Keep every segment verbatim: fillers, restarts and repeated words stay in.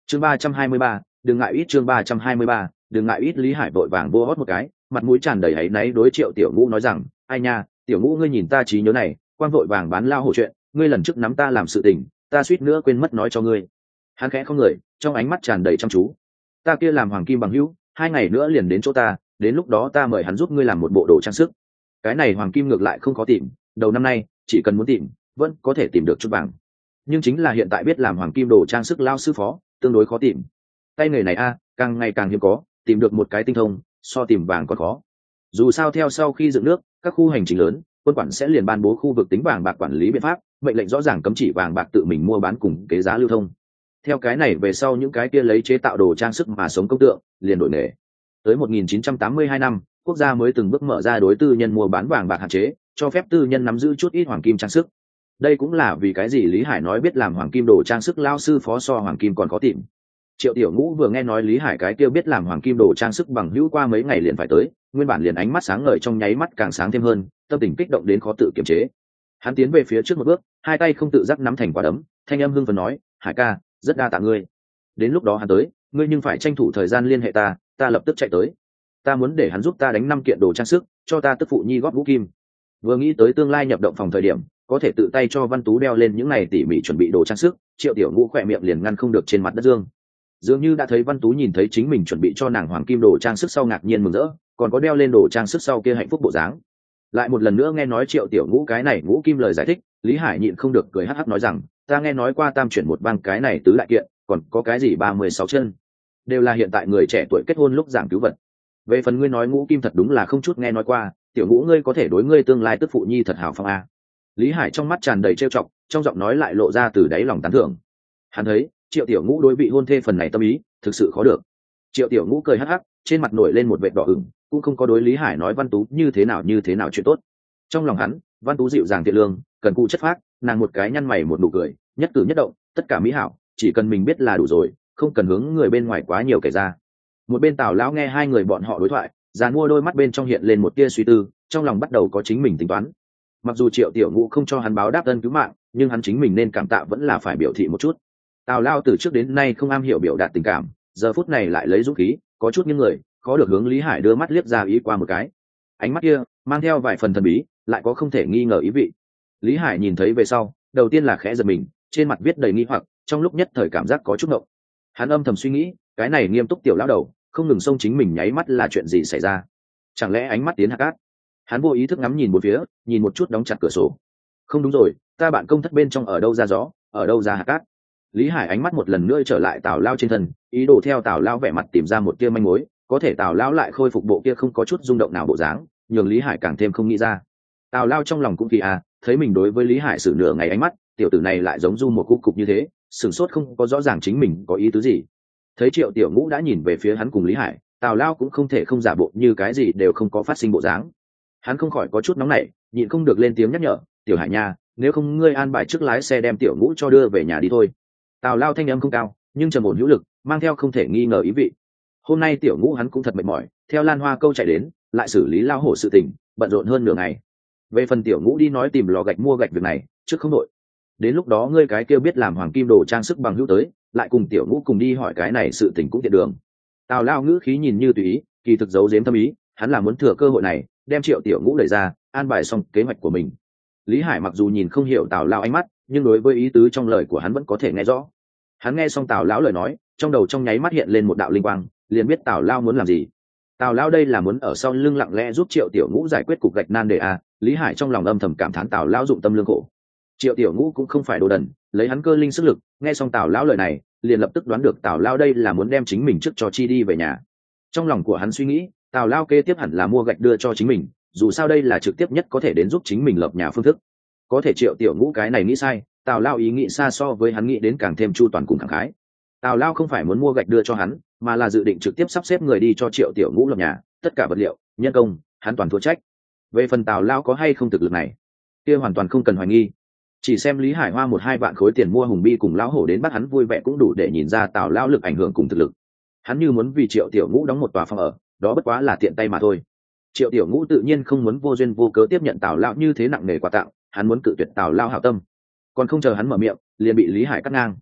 chương ba trăm hai mươi ba, đừng ngại ít chương ba trăm hai mươi ba, đừng ngại ít. Lý Hải vội vàng vô hót một cái, mặt mũi tràn đầy áy náy đối Triệu Tiểu Ngũ nói rằng, ai nha, Tiểu Ngũ ngươi nhìn ta trí nhớ này, quan vội vàng bán lao hổ chuyện, ngươi lần trước nắm ta làm sự tình, ta suýt nữa quên mất nói cho ngươi. Hắn khẽ không người, trong ánh mắt tràn đầy chăm chú. Ta kia làm hoàng kim bằng hữu, hai ngày nữa liền đến chỗ ta, đến lúc đó ta mời hắn giúp ngươi làm một bộ đồ trang sức. Cái này hoàng kim ngược lại không khó tìm, đầu năm nay chỉ cần muốn tìm, vẫn có thể tìm được chút vàng. Nhưng chính là hiện tại biết làm hoàng kim đồ trang sức lao sư phó, tương đối khó tìm. Tay nghề này a, càng ngày càng hiếm có, tìm được một cái tinh thông, so tìm vàng còn khó. Dù sao theo sau khi dựng nước, các khu hành trình lớn, quân quản sẽ liền ban bố khu vực tính vàng bạc quản lý biện pháp, mệnh lệnh rõ ràng cấm chỉ vàng bạc tự mình mua bán cùng kế giá lưu thông. Theo cái này về sau những cái kia lấy chế tạo đồ trang sức mà sống công tượng, liền đổi nghề. Tới một nghìn chín trăm tám mươi hai năm, quốc gia mới từng bước mở ra đối tư nhân mua bán vàng bạc hạn chế, cho phép tư nhân nắm giữ chút ít hoàng kim trang sức. Đây cũng là vì cái gì Lý Hải nói biết làm hoàng kim đồ trang sức lao sư phó so hoàng kim còn khó tìm. Triệu Tiểu Ngũ vừa nghe nói Lý Hải cái kia biết làm hoàng kim đồ trang sức bằng hữu qua mấy ngày liền phải tới, nguyên bản liền ánh mắt sáng ngời trong nháy mắt càng sáng thêm hơn, tâm tình kích động đến khó tự kiềm chế. Hắn tiến về phía trước một bước, hai tay không tự giác nắm thành quả đấm, thanh âm hưng phấn nói, "Hải ca, rất đa tạ ngươi. Đến lúc đó hắn tới, ngươi nhưng phải tranh thủ thời gian liên hệ ta, ta lập tức chạy tới. Ta muốn để hắn giúp ta đánh năm kiện đồ trang sức, cho ta tức phụ nhi góp ngũ kim." Vừa nghĩ tới tương lai nhập động phòng thời điểm, có thể tự tay cho Văn Tú đeo lên những này tỉ mỉ chuẩn bị đồ trang sức, Triệu Tiểu Ngũ khỏe miệng liền ngăn không được trên mặt đất dương. Dường như đã thấy Văn Tú nhìn thấy chính mình chuẩn bị cho nàng hoàng kim đồ trang sức sau ngạc nhiên mừng rỡ, còn có đeo lên đồ trang sức sau kia hạnh phúc bộ dáng. Lại một lần nữa nghe nói Triệu Tiểu Ngũ cái này ngũ kim lời giải thích, Lý Hải nhịn không được cười hắc hắc nói rằng, ta nghe nói qua tam chuyển một bang cái này tứ đại kiện, còn có cái gì ba mươi sáu chân, đều là hiện tại người trẻ tuổi kết hôn lúc giảng cứu vật. Về phần ngươi nói ngũ kim thật đúng là không chút nghe nói qua, Tiểu Ngũ ngươi có thể đối ngươi tương lai tức phụ nhi thật hào phong a. Lý Hải trong mắt tràn đầy trêu chọc, trong giọng nói lại lộ ra từ đáy lòng tán thưởng. Hắn thấy Triệu Tiểu Ngũ đối vị hôn thê phần này tâm ý thực sự khó được. Triệu Tiểu Ngũ cười hắc hắc, trên mặt nổi lên một vệt đỏ ửng, cũng không có đối Lý Hải nói Văn Tú như thế nào như thế nào chuyện tốt. Trong lòng hắn, Văn Tú dịu dàng thiện lương, cần cù chất phác, nàng một cái nhăn mày một nụ cười, nhất cử nhất động tất cả mỹ hảo, chỉ cần mình biết là đủ rồi, không cần hướng người bên ngoài quá nhiều kể ra. Một bên Tào lão nghe hai người bọn họ đối thoại, giàn mua đôi mắt bên trong hiện lên một tia suy tư, trong lòng bắt đầu có chính mình tính toán. Mặc dù Triệu Tiểu Ngũ không cho hắn báo đáp ân cứu mạng, nhưng hắn chính mình nên cảm tạ vẫn là phải biểu thị một chút. Tào lao từ trước đến nay không am hiểu biểu đạt tình cảm, giờ phút này lại lấy dũng khí, có chút những người khó được hướng Lý Hải đưa mắt liếc ra ý qua một cái. Ánh mắt kia mang theo vài phần thần bí, lại có không thể nghi ngờ ý vị. Lý Hải nhìn thấy về sau, đầu tiên là khẽ giật mình, trên mặt viết đầy nghi hoặc, trong lúc nhất thời cảm giác có chút ngộng. Hắn âm thầm suy nghĩ, cái này nghiêm túc tiểu lão đầu, không ngừng xông chính mình nháy mắt là chuyện gì xảy ra? Chẳng lẽ ánh mắt tiến hạt cát? Hắn vô ý thức ngắm nhìn một phía, nhìn một chút đóng chặt cửa sổ. Không đúng rồi, ta bạn công thất bên trong ở đâu ra gió, ở đâu ra hạt cát? Lý Hải ánh mắt một lần nữa trở lại Tào lao trên thân, ý đồ theo Tào lao vẻ mặt tìm ra một tia manh mối, có thể Tào lao lại khôi phục bộ kia không có chút rung động nào bộ dáng, nhường Lý Hải càng thêm không nghĩ ra. Tào lao trong lòng cũng kỳ à, thấy mình đối với Lý Hải xử nửa ngày ánh mắt, tiểu tử này lại giống du một cục cục như thế, sửng sốt không có rõ ràng chính mình có ý tứ gì. Thấy Triệu Tiểu Ngũ đã nhìn về phía hắn cùng Lý Hải, Tào lao cũng không thể không giả bộ như cái gì đều không có phát sinh bộ dáng. Hắn không khỏi có chút nóng nảy, nhịn không được lên tiếng nhắc nhở, Tiểu Hải nha, nếu không ngươi an bài trước lái xe đem Tiểu Ngũ cho đưa về nhà đi thôi. Tào lao thanh âm không cao, nhưng trầm ổn hữu lực, mang theo không thể nghi ngờ ý vị. Hôm nay Tiểu Ngũ hắn cũng thật mệt mỏi, theo Lan Hoa câu chạy đến, lại xử lý lao hổ sự tình, bận rộn hơn nửa ngày. Về phần Tiểu Ngũ đi nói tìm lò gạch mua gạch việc này, trước không đội. Đến lúc đó ngươi cái kêu biết làm hoàng kim đồ trang sức bằng hữu tới, lại cùng Tiểu Ngũ cùng đi hỏi cái này sự tình cũng tiện đường. Tào lao ngữ khí nhìn như tùy ý, kỳ thực giấu giếm thâm ý, hắn là muốn thừa cơ hội này, đem Triệu Tiểu Ngũ đẩy ra, an bài xong kế hoạch của mình. Lý Hải mặc dù nhìn không hiểu Tào lao ánh mắt, nhưng đối với ý tứ trong lời của hắn vẫn có thể nghe rõ. Hắn nghe xong Tào lão lời nói, trong đầu trong nháy mắt hiện lên một đạo linh quang, liền biết Tào lao muốn làm gì. Tào lao đây là muốn ở sau lưng lặng lẽ giúp Triệu Tiểu Ngũ giải quyết cục gạch nan đề a. Lý Hải trong lòng âm thầm cảm thán Tào lão dụng tâm lương khổ. Triệu Tiểu Ngũ cũng không phải đồ đần, lấy hắn cơ linh sức lực, nghe xong Tào lão lời này, liền lập tức đoán được Tào lao đây là muốn đem chính mình trước cho chi đi về nhà. Trong lòng của hắn suy nghĩ, Tào lao kế tiếp hẳn là mua gạch đưa cho chính mình, dù sao đây là trực tiếp nhất có thể đến giúp chính mình lập nhà phương thức. Có thể Triệu Tiểu Ngũ cái này nghĩ sai, Tào lao ý nghĩ xa so với hắn nghĩ đến càng thêm chu toàn cùng khẳng khái. Tào lao không phải muốn mua gạch đưa cho hắn, mà là dự định trực tiếp sắp xếp người đi cho Triệu Tiểu Ngũ lập nhà, tất cả vật liệu, nhân công, hắn toàn thua trách. Về phần Tào lao có hay không thực lực này, kia hoàn toàn không cần hoài nghi. Chỉ xem Lý Hải hoa một hai vạn khối tiền mua hùng bi cùng lão hổ đến bắt hắn vui vẻ cũng đủ để nhìn ra Tào lao lực ảnh hưởng cùng thực lực. Hắn như muốn vì Triệu Tiểu Ngũ đóng một tòa phòng ở, đó bất quá là tiện tay mà thôi. Triệu Tiểu Ngũ tự nhiên không muốn vô duyên vô cớ tiếp nhận Tào lao như thế nặng nề quà tặng, hắn muốn cự tuyệt Tào lao hảo tâm. Còn không chờ hắn mở miệng, liền bị Lý Hải cắt ngang.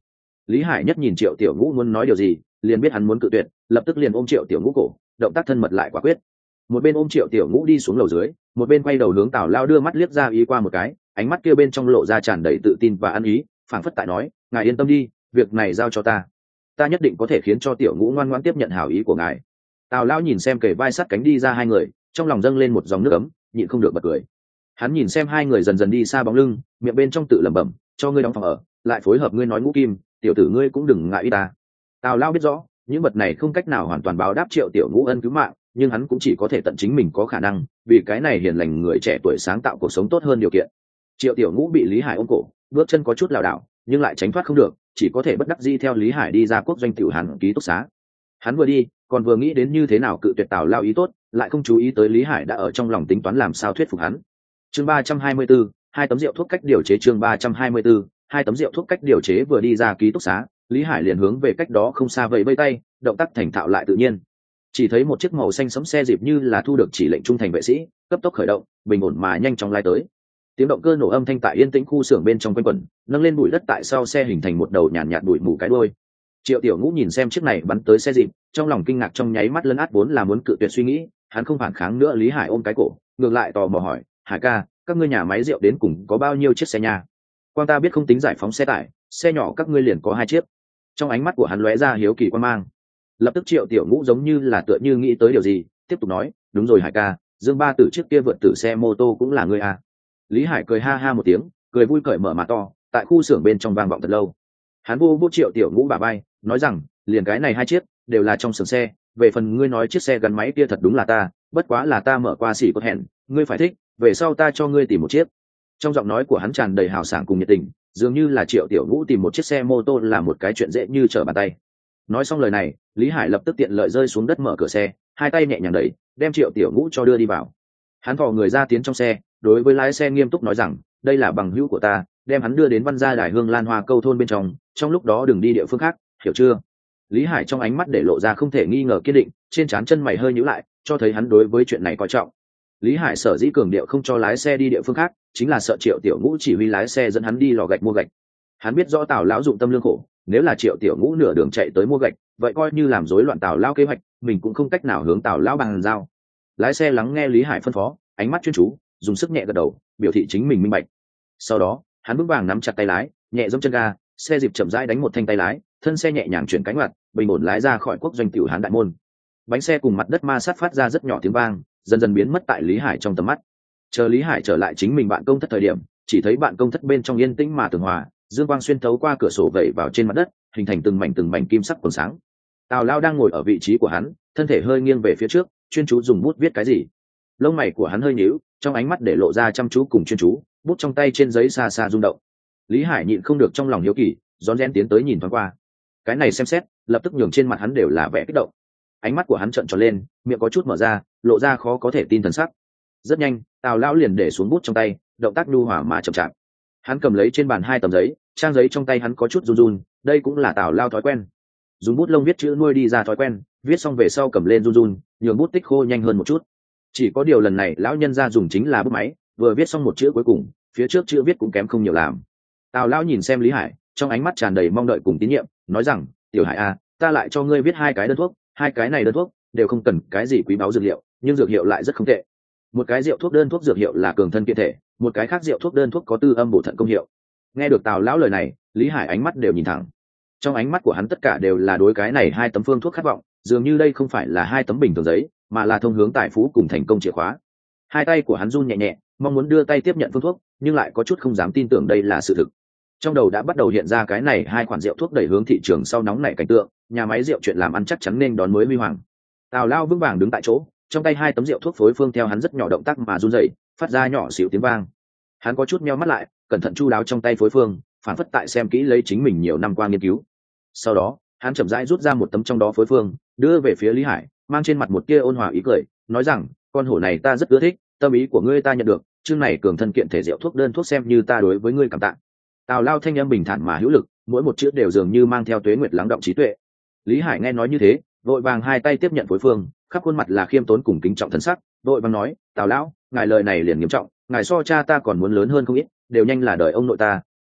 Lý Hải Nhất nhìn Triệu Tiểu Ngũ muốn nói điều gì, liền biết hắn muốn cự tuyệt, lập tức liền ôm Triệu Tiểu Ngũ cổ, động tác thân mật lại quả quyết. Một bên ôm Triệu Tiểu Ngũ đi xuống lầu dưới, một bên quay đầu hướng Tào Lao đưa mắt liếc ra ý qua một cái, ánh mắt kia bên trong lộ ra tràn đầy tự tin và ăn ý, phảng phất tại nói, ngài yên tâm đi, việc này giao cho ta, ta nhất định có thể khiến cho Tiểu Ngũ ngoan ngoãn tiếp nhận hảo ý của ngài. Tào Lao nhìn xem kề vai sát cánh đi ra hai người, trong lòng dâng lên một dòng nước ấm, nhịn không được bật cười. Hắn nhìn xem hai người dần dần đi xa bóng lưng, miệng bên trong tự lẩm bẩm, cho ngươi đóng phòng ở, lại phối hợp ngươi nói Ngũ Kim, tiểu tử ngươi cũng đừng ngại ý ta. Tào Lao biết rõ, những vật này không cách nào hoàn toàn báo đáp Triệu Tiểu Ngũ ân cứu mạng, nhưng hắn cũng chỉ có thể tận chính mình có khả năng, vì cái này hiền lành người trẻ tuổi sáng tạo cuộc sống tốt hơn điều kiện. Triệu Tiểu Ngũ bị Lý Hải ôm cổ, bước chân có chút lảo đảo, nhưng lại tránh thoát không được, chỉ có thể bất đắc dĩ theo Lý Hải đi ra quốc doanh tiểu Hàn ký túc xá. Hắn vừa đi, còn vừa nghĩ đến như thế nào cự tuyệt Tào Lao ý tốt, lại không chú ý tới Lý Hải đã ở trong lòng tính toán làm sao thuyết phục hắn. Chương ba trăm hai mươi 34, hai tấm rượu thuốc cách điều chế chương ba trăm hai mươi 34, hai tấm rượu thuốc cách điều chế vừa đi ra ký túc xá, Lý Hải liền hướng về cách đó không xa vẫy vẫy tay, động tác thành thạo lại tự nhiên. Chỉ thấy một chiếc màu xanh sẫm xe dịp như là thu được chỉ lệnh trung thành vệ sĩ, cấp tốc khởi động, bình ổn mà nhanh chóng lái tới. Tiếng động cơ nổ âm thanh tại yên tĩnh khu xưởng bên trong quanh quẩn, nâng lên bụi đất tại sau xe hình thành một đầu nhàn nhạt bụi mù cái đuôi. Triệu Tiểu Ngũ nhìn xem chiếc này bắn tới xe dịp, trong lòng kinh ngạc trong nháy mắt lấn át vốn là muốn cự tuyệt suy nghĩ, hắn không phản kháng nữa. Lý Hải ôm cái cổ, ngược lại tò mò hỏi, Hải ca, các ngươi nhà máy rượu đến cùng có bao nhiêu chiếc xe nha? Quan ta biết không tính giải phóng xe tải, xe nhỏ các ngươi liền có hai chiếc. Trong ánh mắt của hắn lóe ra hiếu kỳ quan mang. Lập tức Triệu Tiểu Ngũ giống như là tựa như nghĩ tới điều gì, tiếp tục nói, đúng rồi Hải ca, Dương Ba Tử trước kia vượt tử xe mô tô cũng là ngươi à? Lý Hải cười ha ha một tiếng, cười vui cởi mở mà to, tại khu xưởng bên trong vang vọng thật lâu. Hắn vô vô Triệu Tiểu Ngũ bả vai, nói rằng, liền cái này hai chiếc đều là trong xưởng xe, về phần ngươi nói chiếc xe gắn máy kia thật đúng là ta, bất quá là ta mở qua xỉ có hẹn, ngươi phải thích, về sau ta cho ngươi tìm một chiếc. Trong giọng nói của hắn tràn đầy hào sảng cùng nhiệt tình, dường như là Triệu Tiểu Ngũ tìm một chiếc xe mô tô là một cái chuyện dễ như trở bàn tay. Nói xong lời này, Lý Hải lập tức tiện lợi rơi xuống đất mở cửa xe, hai tay nhẹ nhàng đẩy, đem Triệu Tiểu Ngũ cho đưa đi vào. Hắn thò người ra tiến trong xe, đối với lái xe nghiêm túc nói rằng, đây là bằng hữu của ta, đem hắn đưa đến Văn Gia Đài Hương Lan Hoa Câu thôn bên trong, trong lúc đó đừng đi địa phương khác, hiểu chưa? Lý Hải trong ánh mắt để lộ ra không thể nghi ngờ kiên định, trên trán chân mày hơi nhíu lại, cho thấy hắn đối với chuyện này coi trọng. Lý Hải sở dĩ cường điệu không cho lái xe đi địa phương khác, chính là sợ Triệu Tiểu Ngũ chỉ huy lái xe dẫn hắn đi lò gạch mua gạch. Hắn biết rõ Tào lão dụng tâm lương khổ, nếu là Triệu Tiểu Ngũ nửa đường chạy tới mua gạch, vậy coi như làm rối loạn Tào lão kế hoạch, mình cũng không cách nào hướng Tào lão bàn giao. Lái xe lắng nghe Lý Hải phân phó, ánh mắt chuyên chú, dùng sức nhẹ gật đầu, biểu thị chính mình minh bạch. Sau đó, hắn vững vàng nắm chặt tay lái, nhẹ giẫm chân ga, xe dịp chậm rãi đánh một thanh tay lái, thân xe nhẹ nhàng chuyển cánh quạt, bình ổn lái ra khỏi quốc doanh tiểu Hán đại môn. Bánh xe cùng mặt đất ma sát phát ra rất nhỏ tiếng vang, dần dần biến mất tại Lý Hải trong tầm mắt. Chờ Lý Hải trở lại chính mình bạn công thất thời điểm, chỉ thấy bạn công thất bên trong yên tĩnh mà tường hòa, dương quang xuyên thấu qua cửa sổ vẩy vào trên mặt đất, hình thành từng mảnh từng mảnh kim sắc quầng sáng. Tào Lao đang ngồi ở vị trí của hắn, thân thể hơi nghiêng về phía trước, chuyên chú dùng bút viết cái gì. Lông mày của hắn hơi nhíu, trong ánh mắt để lộ ra chăm chú cùng chuyên chú, bút trong tay trên giấy xa xa rung động. Lý Hải nhịn không được trong lòng hiếu kỳ, rón rén tiến tới nhìn thoáng qua. Cái này xem xét, lập tức nhường trên mặt hắn đều là vẻ kích động. Ánh mắt của hắn trợn tròn lên, miệng có chút mở ra, lộ ra khó có thể tin thần sắc. Rất nhanh, Tào lão liền để xuống bút trong tay, động tác nhu hòa mà chậm chạp. Hắn cầm lấy trên bàn hai tấm giấy, trang giấy trong tay hắn có chút run run, đây cũng là Tào lao thói quen. Dùng bút lông viết chữ nuôi đi ra thói quen, viết xong về sau cầm lên run run, nhường bút tích khô nhanh hơn một chút. Chỉ có điều lần này lão nhân ra dùng chính là bút máy, vừa viết xong một chữ cuối cùng, phía trước chữ viết cũng kém không nhiều làm. Tào lão nhìn xem Lý Hải, trong ánh mắt tràn đầy mong đợi cùng tín nhiệm, nói rằng, tiểu Hải a, ta lại cho ngươi viết hai cái đơn thuốc, hai cái này đơn thuốc đều không cần cái gì quý báu dược liệu, nhưng dược hiệu lại rất không tệ. Một cái rượu thuốc đơn thuốc dược hiệu là cường thân kiện thể, một cái khác rượu thuốc đơn thuốc có tư âm bổ thận công hiệu. Nghe được Tào lão lời này, Lý Hải ánh mắt đều nhìn thẳng. Trong ánh mắt của hắn tất cả đều là đối cái này hai tấm phương thuốc khát vọng, dường như đây không phải là hai tấm bình thường giấy, mà là thông hướng tài phú cùng thành công chìa khóa. Hai tay của hắn run nhẹ nhẹ, mong muốn đưa tay tiếp nhận phương thuốc, nhưng lại có chút không dám tin tưởng đây là sự thực. Trong đầu đã bắt đầu hiện ra cái này hai khoản rượu thuốc đẩy hướng thị trường sau nóng nảy cảnh tượng, nhà máy rượu chuyện làm ăn chắc chắn nên đón mới huy hoàng. Tào lao vững vàng đứng tại chỗ, trong tay hai tấm rượu thuốc phối phương theo hắn rất nhỏ động tác mà run rẩy, phát ra nhỏ xíu tiếng vang. Hắn có chút meo mắt lại, cẩn thận chu đáo trong tay phối phương, phản phất tại xem kỹ lấy chính mình nhiều năm qua nghiên cứu. Sau đó, hắn chậm rãi rút ra một tấm trong đó phối phương, đưa về phía Lý Hải, mang trên mặt một tia ôn hòa ý cười, nói rằng, con hổ này ta rất ưa thích, tâm ý của ngươi ta nhận được, chương này cường thân kiện thể rượu thuốc đơn thuốc xem như ta đối với ngươi cảm tạ. Tào lao thanh âm bình thản mà hữu lực, mỗi một chữ đều dường như mang theo tuế nguyệt lắng động trí tuệ. Lý Hải nghe nói như thế, vội vàng hai tay tiếp nhận phối phương, khắp khuôn mặt là khiêm tốn cùng kính trọng thần sắc, vội vàng nói, Tào lão, ngài lời này liền nghiêm trọng, ngài so cha ta còn muốn lớn hơn không ít, đều nhanh là đời ông nội ta,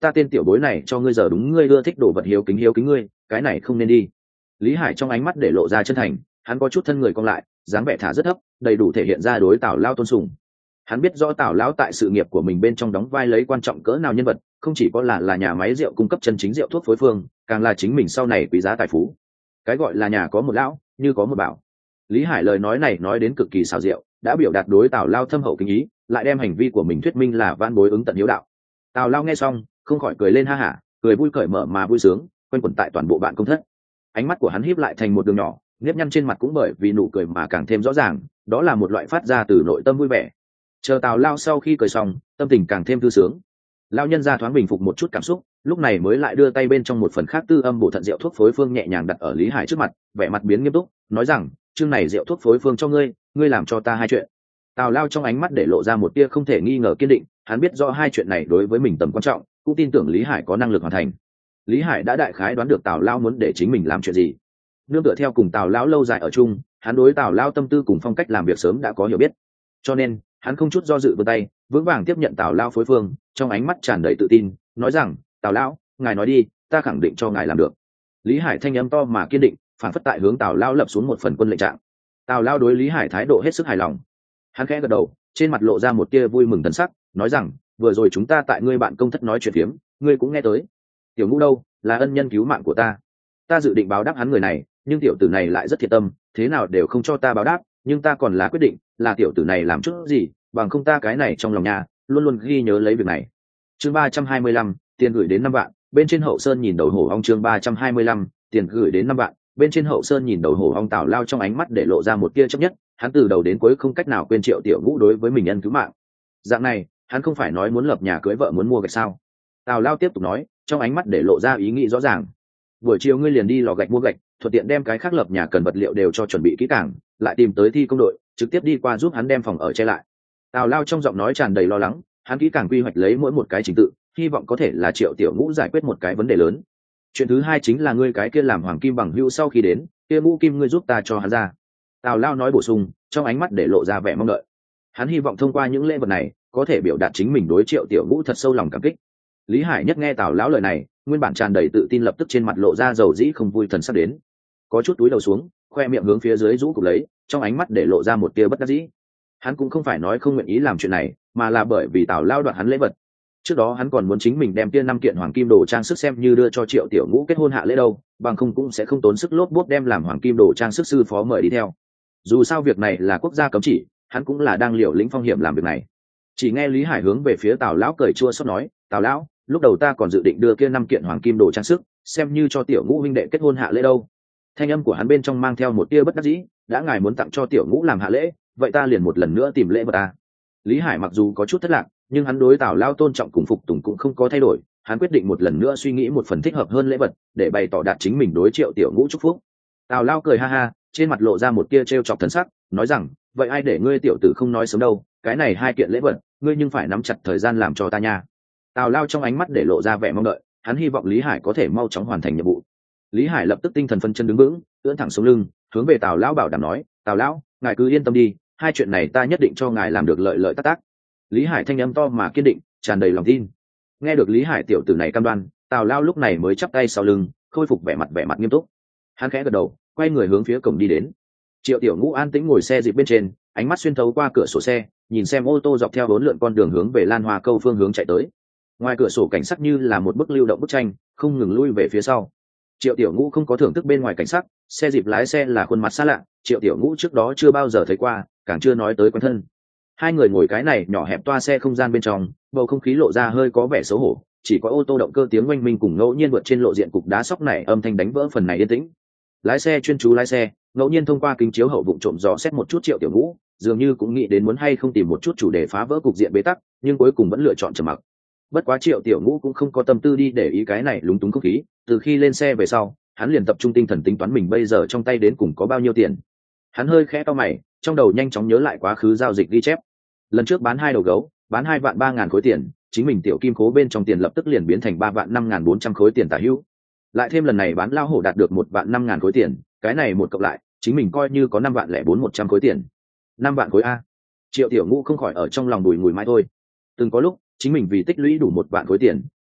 ta tên tiểu bối này cho ngươi giờ đúng ngươi ưa thích đồ vật hiếu kính hiếu kính ngươi, cái này không nên đi. Lý Hải trong ánh mắt để lộ ra chân thành, hắn có chút thân người cong lại, dáng vẻ thả rất thấp, đầy đủ thể hiện ra đối Tào Lao tôn sùng. Hắn biết rõ Tào Lão tại sự nghiệp của mình bên trong đóng vai lấy quan trọng cỡ nào nhân vật, không chỉ có là là nhà máy rượu cung cấp chân chính rượu thuốc phối phương, càng là chính mình sau này quý giá tài phú. Cái gọi là nhà có một lão, như có một bảo. Lý Hải lời nói này nói đến cực kỳ xảo diệu, đã biểu đạt đối Tào Lao thâm hậu kính ý, lại đem hành vi của mình thuyết minh là van bối ứng tận hiếu đạo. Tào Lao nghe xong, không khỏi cười lên ha hả, cười vui cởi mở mà vui sướng, quanh quẩn tại toàn bộ bạn công thất. Ánh mắt của hắn híp lại thành một đường nhỏ, nếp nhăn trên mặt cũng bởi vì nụ cười mà càng thêm rõ ràng, đó là một loại phát ra từ nội tâm vui vẻ. Chờ Tào Lao sau khi cười xong, tâm tình càng thêm thư sướng. Lao nhân ra thoáng bình phục một chút cảm xúc, lúc này mới lại đưa tay bên trong một phần khác tư âm bổ thận rượu thuốc phối phương nhẹ nhàng đặt ở Lý Hải trước mặt, vẻ mặt biến nghiêm túc, nói rằng, chương này rượu thuốc phối phương cho ngươi, ngươi làm cho ta hai chuyện. Tào Lao trong ánh mắt để lộ ra một tia không thể nghi ngờ kiên định, hắn biết rõ hai chuyện này đối với mình tầm quan trọng, cũng tin tưởng Lý Hải có năng lực hoàn thành. Lý Hải đã đại khái đoán được Tào Lao muốn để chính mình làm chuyện gì. Nương tựa theo cùng Tào Lao lâu dài ở chung, hắn đối Tào Lao tâm tư cùng phong cách làm việc sớm đã có hiểu biết. Cho nên, hắn không chút do dự vươn tay, vững vàng tiếp nhận Tào Lao phối phương, trong ánh mắt tràn đầy tự tin, nói rằng, Tào Lão, ngài nói đi, ta khẳng định cho ngài làm được. Lý Hải thanh âm to mà kiên định, phản phất tại hướng Tào Lao lập xuống một phần quân lệnh trạng. Tào Lao đối Lý Hải thái độ hết sức hài lòng. Hắn khẽ gật đầu, trên mặt lộ ra một tia vui mừng thần sắc, nói rằng, vừa rồi chúng ta tại ngươi bạn công thất nói chuyện phiếm, ngươi cũng nghe tới. Tiểu Ngũ đâu, là ân nhân cứu mạng của ta. Ta dự định báo đáp hắn người này, nhưng tiểu tử này lại rất thiệt tâm, thế nào đều không cho ta báo đáp, nhưng ta còn là quyết định, là tiểu tử này làm chút gì, bằng không ta cái này trong lòng nhà, luôn luôn ghi nhớ lấy việc này. Chương ba trăm hai mươi lăm, tiền gửi đến năm vạn, bên trên hậu sơn nhìn đầu hổ ong. Chương ba trăm hai mươi lăm, tiền gửi đến năm vạn, bên trên hậu sơn nhìn đầu hổ ong. Tào Lao trong ánh mắt để lộ ra một tia chấp nhất, hắn từ đầu đến cuối không cách nào quên Triệu Tiểu Ngũ đối với mình ân cứu mạng. Dạng này, hắn không phải nói muốn lập nhà cưới vợ muốn mua gạch sao? Tào Lao tiếp tục nói, trong ánh mắt để lộ ra ý nghĩ rõ ràng. Buổi chiều ngươi liền đi lò gạch mua gạch, thuận tiện đem cái khác lập nhà cần vật liệu đều cho chuẩn bị kỹ càng, lại tìm tới thi công đội, trực tiếp đi qua giúp hắn đem phòng ở che lại. Tào Lao trong giọng nói tràn đầy lo lắng, hắn kỹ càng quy hoạch lấy mỗi một cái trình tự, hy vọng có thể là Triệu Tiểu Ngũ giải quyết một cái vấn đề lớn. Chuyện thứ hai chính là ngươi cái kia làm hoàng kim bằng hữu sau khi đến, kia mũ kim ngươi giúp ta cho hắn ra. Tào Lao nói bổ sung, trong ánh mắt để lộ ra vẻ mong đợi. Hắn hy vọng thông qua những lễ vật này, có thể biểu đạt chính mình đối Triệu Tiểu Ngũ thật sâu lòng cảm kích. Lý Hải nhất nghe Tào Lão lời này, nguyên bản tràn đầy tự tin lập tức trên mặt lộ ra dầu dĩ không vui thần sắc đến, có chút túi đầu xuống, khoe miệng hướng phía dưới rũ cụp lấy, trong ánh mắt để lộ ra một tia bất đắc dĩ. Hắn cũng không phải nói không nguyện ý làm chuyện này, mà là bởi vì Tào Lao đoạt hắn lễ vật. Trước đó hắn còn muốn chính mình đem kia năm kiện hoàng kim đồ trang sức xem như đưa cho Triệu Tiểu Ngũ kết hôn hạ lễ đâu, bằng không cũng sẽ không tốn sức lốp bốp đem làm hoàng kim đồ trang sức sư phó mời đi theo. Dù sao việc này là quốc gia cấm chỉ, hắn cũng là đang liều lĩnh phong hiểm làm việc này. Chỉ nghe Lý Hải hướng về phía Tào Lão cười chua xót nói, Tào Lão, lúc đầu ta còn dự định đưa kia năm kiện hoàng kim đồ trang sức xem như cho Tiểu Ngũ huynh đệ kết hôn hạ lễ đâu. Thanh âm của hắn bên trong mang theo một tia bất đắc dĩ, đã ngài muốn tặng cho Tiểu Ngũ làm hạ lễ, vậy ta liền một lần nữa tìm lễ vật ta. Lý Hải mặc dù có chút thất lạc, nhưng hắn đối Tào Lao tôn trọng cùng phục tùng cũng không có thay đổi, hắn quyết định một lần nữa suy nghĩ một phần thích hợp hơn lễ vật để bày tỏ đạt chính mình đối Triệu Tiểu Ngũ chúc phúc. Tào Lao cười ha ha, trên mặt lộ ra một tia trêu chọc thần sắc, nói rằng, vậy ai để ngươi tiểu tử không nói sớm đâu, cái này hai kiện lễ vật, ngươi nhưng phải nắm chặt thời gian làm cho ta nha. Tào Lao trong ánh mắt để lộ ra vẻ mong đợi, hắn hy vọng Lý Hải có thể mau chóng hoàn thành nhiệm vụ. Lý Hải lập tức tinh thần phân chân đứng vững, ưỡn thẳng sống lưng, hướng về Tào Lão bảo đảm nói, Tào Lão, ngài cứ yên tâm đi, hai chuyện này ta nhất định cho ngài làm được lợi lợi tác tác. Lý Hải thanh âm to mà kiên định, tràn đầy lòng tin. Nghe được Lý Hải tiểu tử này cam đoan, Tào Lao lúc này mới chắp tay sau lưng, khôi phục vẻ mặt vẻ mặt nghiêm túc. Hắn khẽ gật đầu, quay người hướng phía cổng đi đến. Triệu Tiểu Ngũ an tĩnh ngồi xe dịp bên trên, ánh mắt xuyên thấu qua cửa sổ xe, nhìn xem ô tô dọc theo bốn lượn con đường hướng về Lan Hoa Câu phương hướng chạy tới. Ngoài cửa sổ cảnh sắc như là một bức lưu động bức tranh, không ngừng lui về phía sau. Triệu Tiểu Ngũ không có thưởng thức bên ngoài cảnh sắc, xe dịp lái xe là khuôn mặt xa lạ, Triệu Tiểu Ngũ trước đó chưa bao giờ thấy qua, càng chưa nói tới quen thân. Hai người ngồi cái này nhỏ hẹp toa xe không gian bên trong, bầu không khí lộ ra hơi có vẻ xấu hổ, chỉ có ô tô động cơ tiếng oanh minh cùng ngẫu nhiên vượt trên lộ diện cục đá sóc này âm thanh đánh vỡ phần này yên tĩnh. Lái xe chuyên chú lái xe, ngẫu nhiên thông qua kính chiếu hậu vụng trộm dò xét một chút Triệu Tiểu Ngũ, dường như cũng nghĩ đến muốn hay không tìm một chút chủ đề phá vỡ cục diện bế tắc, nhưng cuối cùng vẫn lựa chọn trầm mặc. Bất quá Triệu Tiểu Ngũ cũng không có tâm tư đi để ý cái này lúng túng không khí, từ khi lên xe về sau, hắn liền tập trung tinh thần tính toán mình bây giờ trong tay đến cùng có bao nhiêu tiền. Hắn hơi khẽ cau mày, trong đầu nhanh chóng nhớ lại quá khứ giao dịch ghi chép. Lần trước bán hai đầu gấu, bán hai vạn ba ngàn khối tiền, chính mình tiểu kim khố bên trong tiền lập tức liền biến thành ba vạn năm ngàn bốn trăm khối tiền tả hữu. Lại thêm lần này bán lao hổ đạt được một vạn năm ngàn khối tiền, cái này một cộng lại, chính mình coi như có năm vạn lẻ bốn một trăm khối tiền. Năm vạn khối a. Triệu Tiểu Ngũ không khỏi ở trong lòng bùi ngùi mãi thôi. Từng có lúc, chính mình vì tích lũy đủ một vạn khối tiền,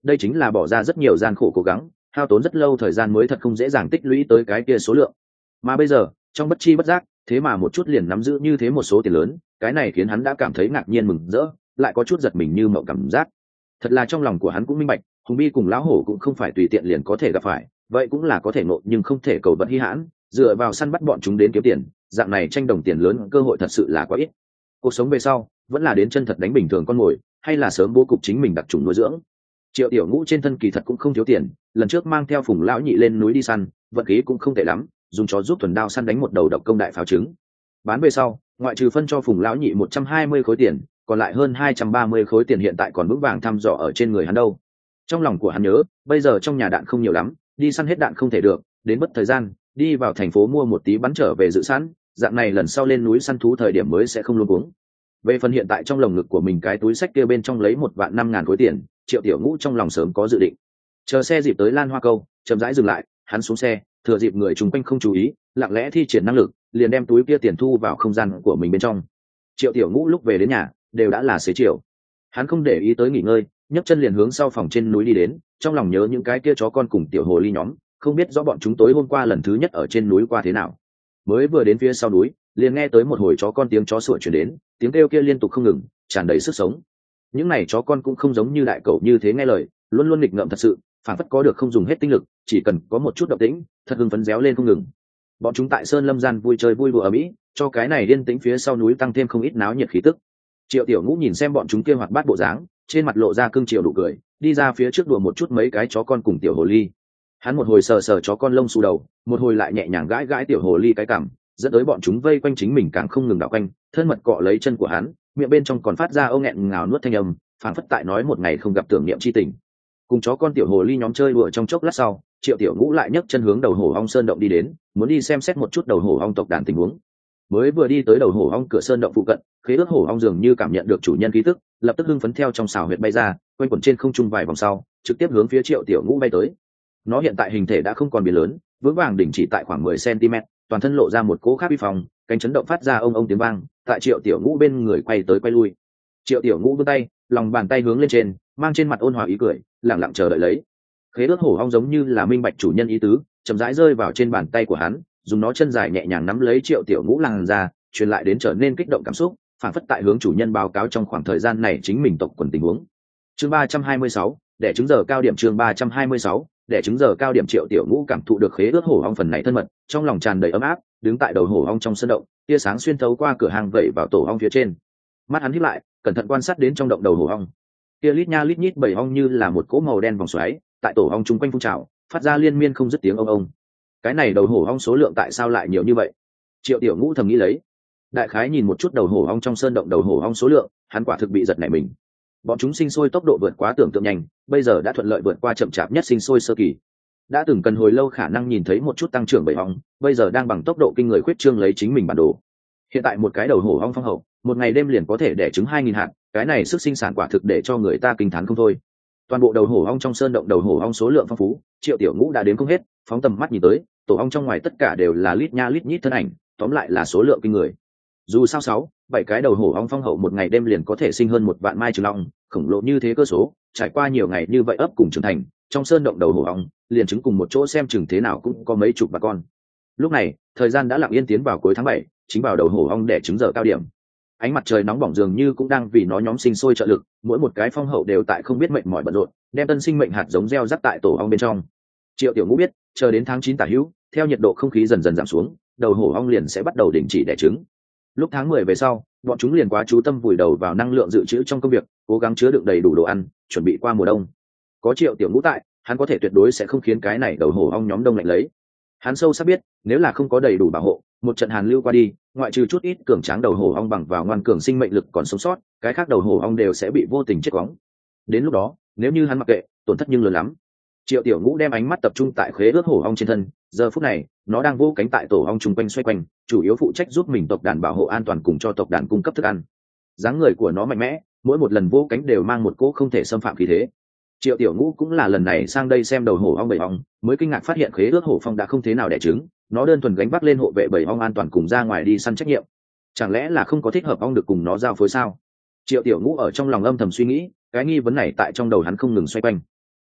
đây chính là bỏ ra rất nhiều gian khổ cố gắng, hao tốn rất lâu thời gian mới thật không dễ dàng tích lũy tới cái kia số lượng. Mà bây giờ trong bất chi bất giác, thế mà một chút liền nắm giữ như thế một số tiền lớn, cái này khiến hắn đã cảm thấy ngạc nhiên mừng rỡ, lại có chút giật mình như mộng cảm giác. Thật là trong lòng của hắn cũng minh bạch, hùng bi cùng lão hổ cũng không phải tùy tiện liền có thể gặp phải, vậy cũng là có thể ngộ nhưng không thể cầu vật hi hãn, dựa vào săn bắt bọn chúng đến kiếm tiền, dạng này tranh đồng tiền lớn cơ hội thật sự là quá ít. Cuộc sống về sau vẫn là đến chân thật đánh bình thường con mồi, hay là sớm bố cục chính mình đặc trùng nuôi dưỡng. Triệu Tiểu Ngũ trên thân kỳ thật cũng không thiếu tiền, lần trước mang theo Phùng lão nhị lên núi đi săn, vận khí cũng không tệ lắm, dùng chó giúp thuần đao săn đánh một đầu độc công đại pháo trứng. Bán về sau, ngoại trừ phân cho Phùng lão nhị một trăm hai mươi khối tiền, còn lại hơn hai trăm ba mươi khối tiền hiện tại còn vững vàng thăm dò ở trên người hắn đâu. Trong lòng của hắn nhớ, bây giờ trong nhà đạn không nhiều lắm, đi săn hết đạn không thể được, đến mất thời gian, đi vào thành phố mua một tí bắn trở về dự sẵn, dạng này lần sau lên núi săn thú thời điểm mới sẽ không luống cuống. Về phần hiện tại trong lồng ngực của mình cái túi xách kia bên trong lấy một vạn năm ngàn khối tiền, Triệu Tiểu Ngũ trong lòng sớm có dự định. Chờ xe dịp tới Lan Hoa Câu, chậm rãi dừng lại, hắn xuống xe, thừa dịp người chung quanh không chú ý, lặng lẽ thi triển năng lực, liền đem túi kia tiền thu vào không gian của mình bên trong. Triệu Tiểu Ngũ lúc về đến nhà, đều đã là xế chiều. Hắn không để ý tới nghỉ ngơi, nhấc chân liền hướng sau phòng trên núi đi đến, trong lòng nhớ những cái kia chó con cùng tiểu hồ ly nhóm, không biết rõ bọn chúng tối hôm qua lần thứ nhất ở trên núi qua thế nào. Mới vừa đến phía sau núi, liền nghe tới một hồi chó con tiếng chó sủa chuyển đến, tiếng kêu kia liên tục không ngừng, tràn đầy sức sống. Những này chó con cũng không giống như đại cẩu như thế nghe lời, luôn luôn nghịch ngợm thật sự, phản phất có được không dùng hết tinh lực, chỉ cần có một chút động tĩnh, thật hưng phấn réo lên không ngừng. Bọn chúng tại sơn lâm gian vui chơi vui đùa ở mỹ, cho cái này yên tĩnh phía sau núi tăng thêm không ít náo nhiệt khí tức. Triệu Tiểu Ngũ nhìn xem bọn chúng kia hoạt bát bộ dáng, trên mặt lộ ra cưng chiều đủ cười, đi ra phía trước đùa một chút mấy cái chó con cùng tiểu hồ ly. Hắn một hồi sờ sờ chó con lông xù đầu, một hồi lại nhẹ nhàng gãi gãi tiểu hồ ly cái cằm, dẫn tới bọn chúng vây quanh chính mình càng không ngừng đảo quanh, thân mật cọ lấy chân của hắn, miệng bên trong còn phát ra âu nghẹn ngào nuốt thanh âm, phảng phất tại nói một ngày không gặp tưởng niệm chi tình. Cùng chó con tiểu hồ ly nhóm chơi đùa trong chốc lát sau, Triệu Tiểu Ngũ lại nhấc chân hướng đầu hổ ong sơn động đi đến, muốn đi xem xét một chút đầu hổ ong tộc đàn tình huống. Mới vừa đi tới đầu hổ ong cửa sơn động phụ cận, khế ước hổ ong dường như cảm nhận được chủ nhân khí tức, lập tức hưng phấn theo trong xào huyệt bay ra, quanh quẩn trên không trung vài vòng sau, trực tiếp hướng phía Triệu Tiểu Ngũ bay tới. Nó hiện tại hình thể đã không còn biến lớn, vững vàng đỉnh chỉ tại khoảng mười xăng-ti-mét, toàn thân lộ ra một cỗ khác uy phong, cánh chấn động phát ra ông ông tiếng vang, tại Triệu Tiểu Ngũ bên người quay tới quay lui. Triệu Tiểu Ngũ vươn tay, lòng bàn tay hướng lên trên, mang trên mặt ôn hòa ý cười, lặng lặng chờ đợi lấy. Khế ước hổ ong giống như là minh bạch chủ nhân ý tứ, chậm rãi rơi vào trên bàn tay của hắn, dùng nó chân dài nhẹ nhàng nắm lấy Triệu Tiểu Ngũ làn ra, truyền lại đến trở nên kích động cảm xúc, phản phất tại hướng chủ nhân báo cáo trong khoảng thời gian này chính mình tộc quần tình huống. Chương ba trăm hai mươi sáu, để chứng giờ cao điểm chương ba trăm hai mươi sáu, để chứng giờ cao điểm. Triệu Tiểu Ngũ cảm thụ được khế ước hổ ong phần này thân mật, trong lòng tràn đầy ấm áp, đứng tại đầu hổ ong trong sân động, tia sáng xuyên thấu qua cửa hàng vẩy vào tổ ong phía trên. Mắt hắn híp lại, cẩn thận quan sát đến trong động đầu hổ ong. Tia lít nha lít nhít bảy ong như là một cỗ màu đen vòng xoáy, tại tổ ong chung quanh phun trào, phát ra liên miên không dứt tiếng ông ông. Cái này đầu hổ ong số lượng tại sao lại nhiều như vậy? Triệu Tiểu Ngũ thầm nghĩ lấy. Đại khái nhìn một chút đầu hổ ong trong sơn động đầu hổ ong số lượng, hắn quả thực bị giật nảy mình. Bọn chúng sinh sôi tốc độ vượt quá tưởng tượng nhanh, bây giờ đã thuận lợi vượt qua chậm chạp nhất sinh sôi sơ kỳ. Đã từng cần hồi lâu khả năng nhìn thấy một chút tăng trưởng bảy ong, bây giờ đang bằng tốc độ kinh người khuyết trương lấy chính mình bản đồ. Hiện tại một cái đầu hổ ong phong hậu, một ngày đêm liền có thể đẻ trứng hai nghìn hạt, cái này sức sinh sản quả thực để cho người ta kinh thán không thôi. Toàn bộ đầu hổ ong trong sơn động đầu hổ ong số lượng phong phú, Triệu Tiểu Ngũ đã đến không hết, phóng tầm mắt nhìn tới, tổ ong trong ngoài tất cả đều là lít nha lít nhít thân ảnh, tóm lại là số lượng kinh người. Dù sao sáu, bảy cái đầu hổ ong phong hậu một ngày đêm liền có thể sinh hơn một vạn mai trứng long, khổng lồ như thế cơ số, trải qua nhiều ngày như vậy ấp cùng trưởng thành, trong sơn động đầu hổ ong, liền trứng cùng một chỗ xem chừng thế nào cũng có mấy chục bà con. Lúc này, thời gian đã lặng yên tiến vào cuối tháng bảy, chính vào đầu hổ ong đẻ trứng giờ cao điểm. Ánh mặt trời nóng bỏng dường như cũng đang vì nó nhóm sinh sôi trợ lực, mỗi một cái phong hậu đều tại không biết mệnh mỏi bận rộn, đem tân sinh mệnh hạt giống gieo rắc tại tổ ong bên trong. Triệu Tiểu Ngũ biết, chờ đến tháng chín tả hữu, theo nhiệt độ không khí dần dần giảm xuống, đầu hổ ong liền sẽ bắt đầu đình chỉ đẻ trứng. Lúc tháng mười về sau, bọn chúng liền quá chú tâm vùi đầu vào năng lượng dự trữ trong công việc, cố gắng chứa đựng đầy đủ đồ ăn, chuẩn bị qua mùa đông. Có Triệu Tiểu Ngũ tại, hắn có thể tuyệt đối sẽ không khiến cái này đầu hổ ong nhóm đông lạnh lấy. Hắn sâu sắc biết, nếu là không có đầy đủ bảo hộ, một trận hàn lưu qua đi, ngoại trừ chút ít cường tráng đầu hổ ong bằng vào ngoan cường sinh mệnh lực còn sống sót, cái khác đầu hổ ong đều sẽ bị vô tình chết quóng. Đến lúc đó, nếu như hắn mặc kệ, tổn thất nhưng lớn lắm. Triệu Tiểu Ngũ đem ánh mắt tập trung tại khế ước hổ ong trên thân, giờ phút này, nó đang vỗ cánh tại tổ ong chung quanh xoay quanh, chủ yếu phụ trách giúp mình tộc đàn bảo hộ an toàn cùng cho tộc đàn cung cấp thức ăn. Dáng người của nó mạnh mẽ, mỗi một lần vỗ cánh đều mang một cỗ không thể xâm phạm khí thế. Triệu Tiểu Ngũ cũng là lần này sang đây xem đầu hổ ong bảy ong, mới kinh ngạc phát hiện khế ước hổ phong đã không thế nào đẻ trứng, nó đơn thuần gánh vác lên hộ vệ bảy ong an toàn cùng ra ngoài đi săn trách nhiệm. Chẳng lẽ là không có thích hợp ong được cùng nó giao phối sao? Triệu Tiểu Ngũ ở trong lòng âm thầm suy nghĩ, cái nghi vấn này tại trong đầu hắn không ngừng xoay quanh.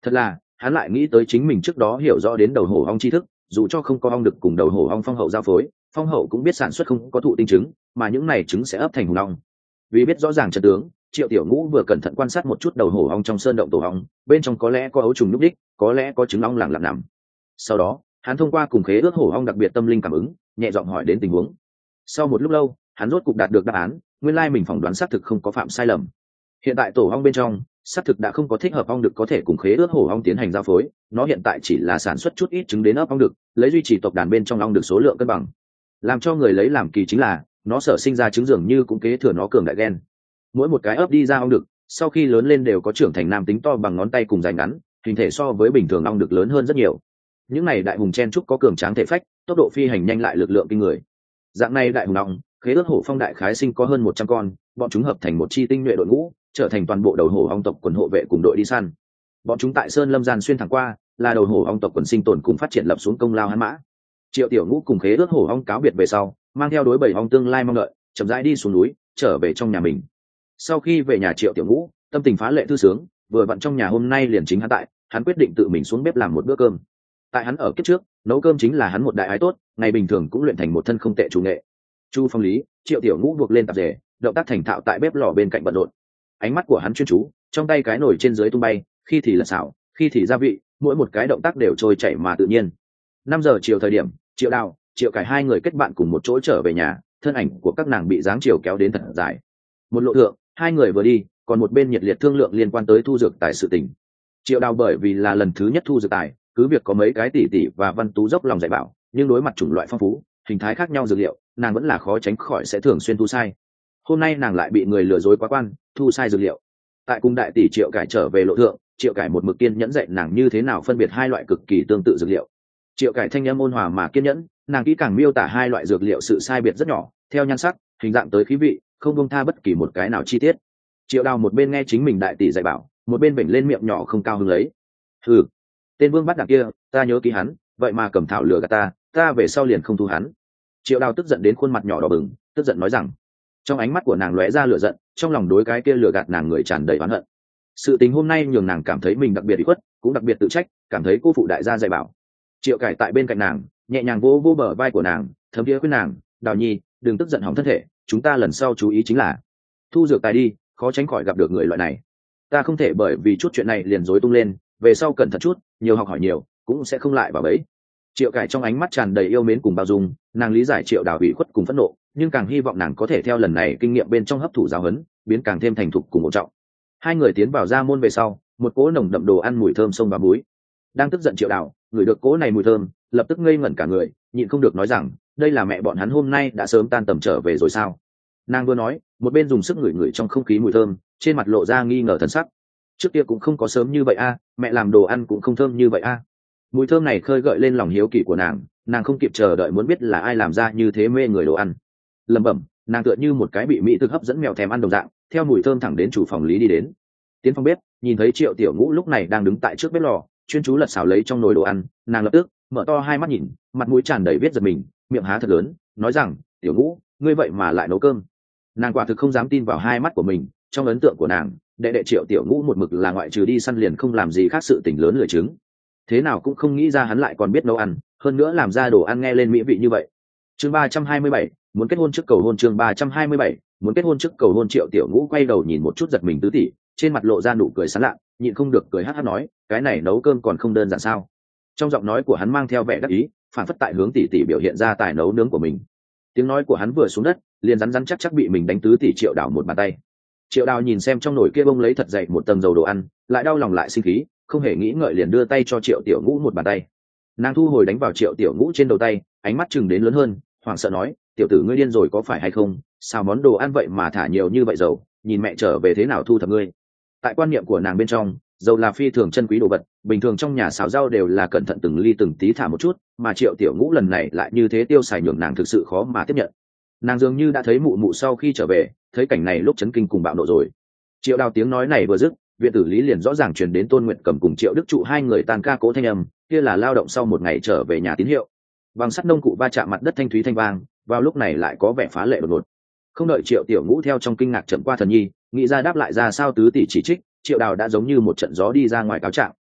Thật là hắn lại nghĩ tới chính mình trước đó hiểu rõ đến đầu hổ ong tri thức, dù cho không có ong được cùng đầu hổ ong phong hậu giao phối, phong hậu cũng biết sản xuất không có thụ tinh trứng, mà những này trứng sẽ ấp thành hùng ong. Vì biết rõ ràng trận tướng, Triệu Tiểu Ngũ vừa cẩn thận quan sát một chút đầu hổ ong trong sơn động tổ ong, bên trong có lẽ có ấu trùng núp đích, có lẽ có trứng ong lẳng lặng nằm. Sau đó hắn thông qua cùng khế ước hổ ong đặc biệt tâm linh cảm ứng, nhẹ giọng hỏi đến tình huống. Sau một lúc lâu hắn rốt cục đạt được đáp án, nguyên lai mình phỏng đoán xác thực không có phạm sai lầm. Hiện tại tổ ong bên trong xác thực đã không có thích hợp ong đực có thể cùng khế ước hổ ong tiến hành giao phối, nó hiện tại chỉ là sản xuất chút ít trứng đến ấp ong đực, lấy duy trì tộc đàn bên trong ong đực số lượng cân bằng. Làm cho người lấy làm kỳ chính là nó sở sinh ra trứng dường như cũng kế thừa nó cường đại gen. Mỗi một cái ấp đi ra ong đực sau khi lớn lên đều có trưởng thành nam tính to bằng ngón tay cùng dài ngắn, hình thể so với bình thường ong đực lớn hơn rất nhiều. Những này đại hùng chen trúc có cường tráng thể phách, tốc độ phi hành nhanh lại lực lượng kinh người. Dạng này đại hùng ong khế ước hổ phong đại khái sinh có hơn một trăm con, bọn chúng hợp thành một chi tinh nhuệ đội ngũ, trở thành toàn bộ đầu hổ ong tộc quần hộ vệ cùng đội đi săn. Bọn chúng tại sơn lâm gian xuyên thẳng qua, là đầu hổ ong tộc quần sinh tồn cùng phát triển lập xuống công lao hắn mã. Triệu Tiểu Ngũ cùng khế ước hổ ong cáo biệt về sau, mang theo đối bảy ong tương lai mong đợi, chậm rãi đi xuống núi, trở về trong nhà mình. Sau khi về nhà Triệu Tiểu Ngũ tâm tình phá lệ thư sướng, vừa vặn trong nhà hôm nay liền chính hắn tại, hắn quyết định tự mình xuống bếp làm một bữa cơm. Tại hắn ở kiếp trước, nấu cơm chính là hắn một đại ái tốt, ngày bình thường cũng luyện thành một thân không tệ chủ nghệ. Chu Phong Lý, Triệu Tiểu Ngũ buộc lên tạp dề, động tác thành thạo tại bếp lò bên cạnh bận rộn. Ánh mắt của hắn chuyên chú, trong tay cái nồi trên dưới tung bay, khi thì lật xào, khi thì gia vị, mỗi một cái động tác đều trôi chảy mà tự nhiên. Năm giờ chiều thời điểm, Triệu Đào, Triệu Cải hai người kết bạn cùng một chỗ trở về nhà, thân ảnh của các nàng bị dáng chiều kéo đến thật dài. Một lộ thượng, hai người vừa đi, còn một bên nhiệt liệt thương lượng liên quan tới thu dược tài sự tình. Triệu Đào bởi vì là lần thứ nhất thu dược tài, cứ việc có mấy cái tỷ tỷ và Văn Tú dốc lòng dạy bảo, nhưng đối mặt chủng loại phong phú, hình thái khác nhau dược liệu, nàng vẫn là khó tránh khỏi sẽ thường xuyên thu sai. Hôm nay nàng lại bị người lừa dối quá quan, thu sai dược liệu. Tại cung đại tỷ Triệu Cải trở về lộ thượng, Triệu Cải một mực kiên nhẫn dạy nàng như thế nào phân biệt hai loại cực kỳ tương tự dược liệu. Triệu Cải thanh âm ôn hòa mà kiên nhẫn, nàng kỹ càng miêu tả hai loại dược liệu sự sai biệt rất nhỏ, theo nhan sắc, hình dạng tới khí vị, không buông tha bất kỳ một cái nào chi tiết. Triệu Đào một bên nghe chính mình đại tỷ dạy bảo, một bên vểnh lên miệng nhỏ không cao hứng lấy. Hừ, tên vương bắt đằng kia, ta nhớ ký hắn, vậy mà cầm thảo lừa gạt ta, ta về sau liền không thu hắn. Triệu Đào tức giận đến khuôn mặt nhỏ đỏ bừng, tức giận nói rằng. Trong ánh mắt của nàng lóe ra lửa giận, trong lòng đối cái kia lừa gạt nàng người tràn đầy oán hận. Sự tình hôm nay nhường nàng cảm thấy mình đặc biệt ủy khuất, cũng đặc biệt tự trách, cảm thấy cô phụ đại gia dạy bảo. Triệu Cải tại bên cạnh nàng, nhẹ nhàng vỗ vỗ bờ vai của nàng, thấm thiế khuyên nàng, Đào Nhi, đừng tức giận hỏng thân thể, chúng ta lần sau chú ý chính là thu dược tài đi, khó tránh khỏi gặp được người loại này. Ta không thể bởi vì chút chuyện này liền rối tung lên, về sau cẩn thận chút, nhiều học hỏi nhiều, cũng sẽ không lại vào bẫy. Triệu Cải trong ánh mắt tràn đầy yêu mến cùng bao dung, nàng lý giải Triệu Đào ủy khuất cùng phẫn nộ, nhưng càng hy vọng nàng có thể theo lần này kinh nghiệm bên trong hấp thụ giáo huấn, biến càng thêm thành thục cùng một trọng. Hai người tiến vào ra môn về sau, một cỗ nồng đậm đồ ăn mùi thơm sông vào mũi. Đang tức giận Triệu Đào, ngửi được cỗ này mùi thơm, lập tức ngây ngẩn cả người, nhịn không được nói rằng, đây là mẹ bọn hắn hôm nay đã sớm tan tầm trở về rồi sao? Nàng vừa nói, một bên dùng sức ngửi ngửi trong không khí mùi thơm, trên mặt lộ ra nghi ngờ thần sắc. Trước kia cũng không có sớm như vậy a, mẹ làm đồ ăn cũng không thơm như vậy a. Mùi thơm này khơi gợi lên lòng hiếu kỳ của nàng, nàng không kịp chờ đợi muốn biết là ai làm ra như thế mê người đồ ăn. Lẩm bẩm, nàng tựa như một cái bị mỹ thực hấp dẫn mèo thèm ăn đồng dạng, theo mùi thơm thẳng đến chủ phòng Lý đi đến. Tiến phòng bếp, nhìn thấy Triệu Tiểu Ngũ lúc này đang đứng tại trước bếp lò, chuyên chú lật xào lấy trong nồi đồ ăn, nàng lập tức mở to hai mắt nhìn, mặt mũi tràn đầy biết giật mình, miệng há thật lớn, nói rằng, Tiểu Ngũ, ngươi vậy mà lại nấu cơm. Nàng quả thực không dám tin vào hai mắt của mình, trong ấn tượng của nàng, đệ đệ Triệu Tiểu Ngũ một mực là ngoại trừ đi săn liền không làm gì khác sự tình lớn lười trứng. Thế nào cũng không nghĩ ra hắn lại còn biết nấu ăn, hơn nữa làm ra đồ ăn nghe lên mỹ vị như vậy. Chương ba trăm hai mươi bảy, muốn kết hôn trước cầu hôn. Chương ba trăm hai mươi bảy, muốn kết hôn trước cầu hôn. Triệu Tiểu Ngũ quay đầu nhìn một chút giật mình tứ tỷ, trên mặt lộ ra nụ cười sán lạ, nhịn không được cười hắt hắt nói, cái này nấu cơm còn không đơn giản sao? Trong giọng nói của hắn mang theo vẻ đắc ý, phản phất tại hướng tỷ tỷ biểu hiện ra tài nấu nướng của mình. Tiếng nói của hắn vừa xuống đất, liền rắn rắn chắc chắc bị mình đánh tứ tỷ Triệu Đào một bàn tay. Triệu Đào nhìn xem trong nồi kia bông lấy thật dậy một tầng dầu đồ ăn, lại đau lòng lại sinh khí, không hề nghĩ ngợi liền đưa tay cho Triệu Tiểu Ngũ một bàn tay. Nàng thu hồi đánh vào Triệu Tiểu Ngũ trên đầu tay, ánh mắt chừng đến lớn hơn, hoảng sợ nói, tiểu tử ngươi điên rồi có phải hay không? Sao món đồ ăn vậy mà thả nhiều như vậy dầu, nhìn mẹ trở về thế nào thu thập ngươi? Tại quan niệm của nàng bên trong, dầu là phi thường chân quý đồ vật, bình thường trong nhà xào rau đều là cẩn thận từng ly từng tí thả một chút, mà Triệu Tiểu Ngũ lần này lại như thế tiêu xài nhường nàng thực sự khó mà tiếp nhận. Nàng dường như đã thấy mụ mụ sau khi trở về, thấy cảnh này lúc chấn kinh cùng bạo nộ rồi. Triệu Đào tiếng nói này vừa dứt, viện tử Lý liền rõ ràng truyền đến Tôn Nguyệt Cầm cùng Triệu Đức Trụ hai người tan ca cố thanh âm, kia là lao động sau một ngày trở về nhà tín hiệu. Bằng sắt nông cụ va chạm mặt đất thanh thúy thanh vang, vào lúc này lại có vẻ phá lệ đột ngột. Không đợi Triệu Tiểu Ngũ theo trong kinh ngạc chậm qua thần nhi, nghĩ ra đáp lại ra sao tứ tỷ chỉ trích, Triệu Đào đã giống như một trận gió đi ra ngoài cáo trạng.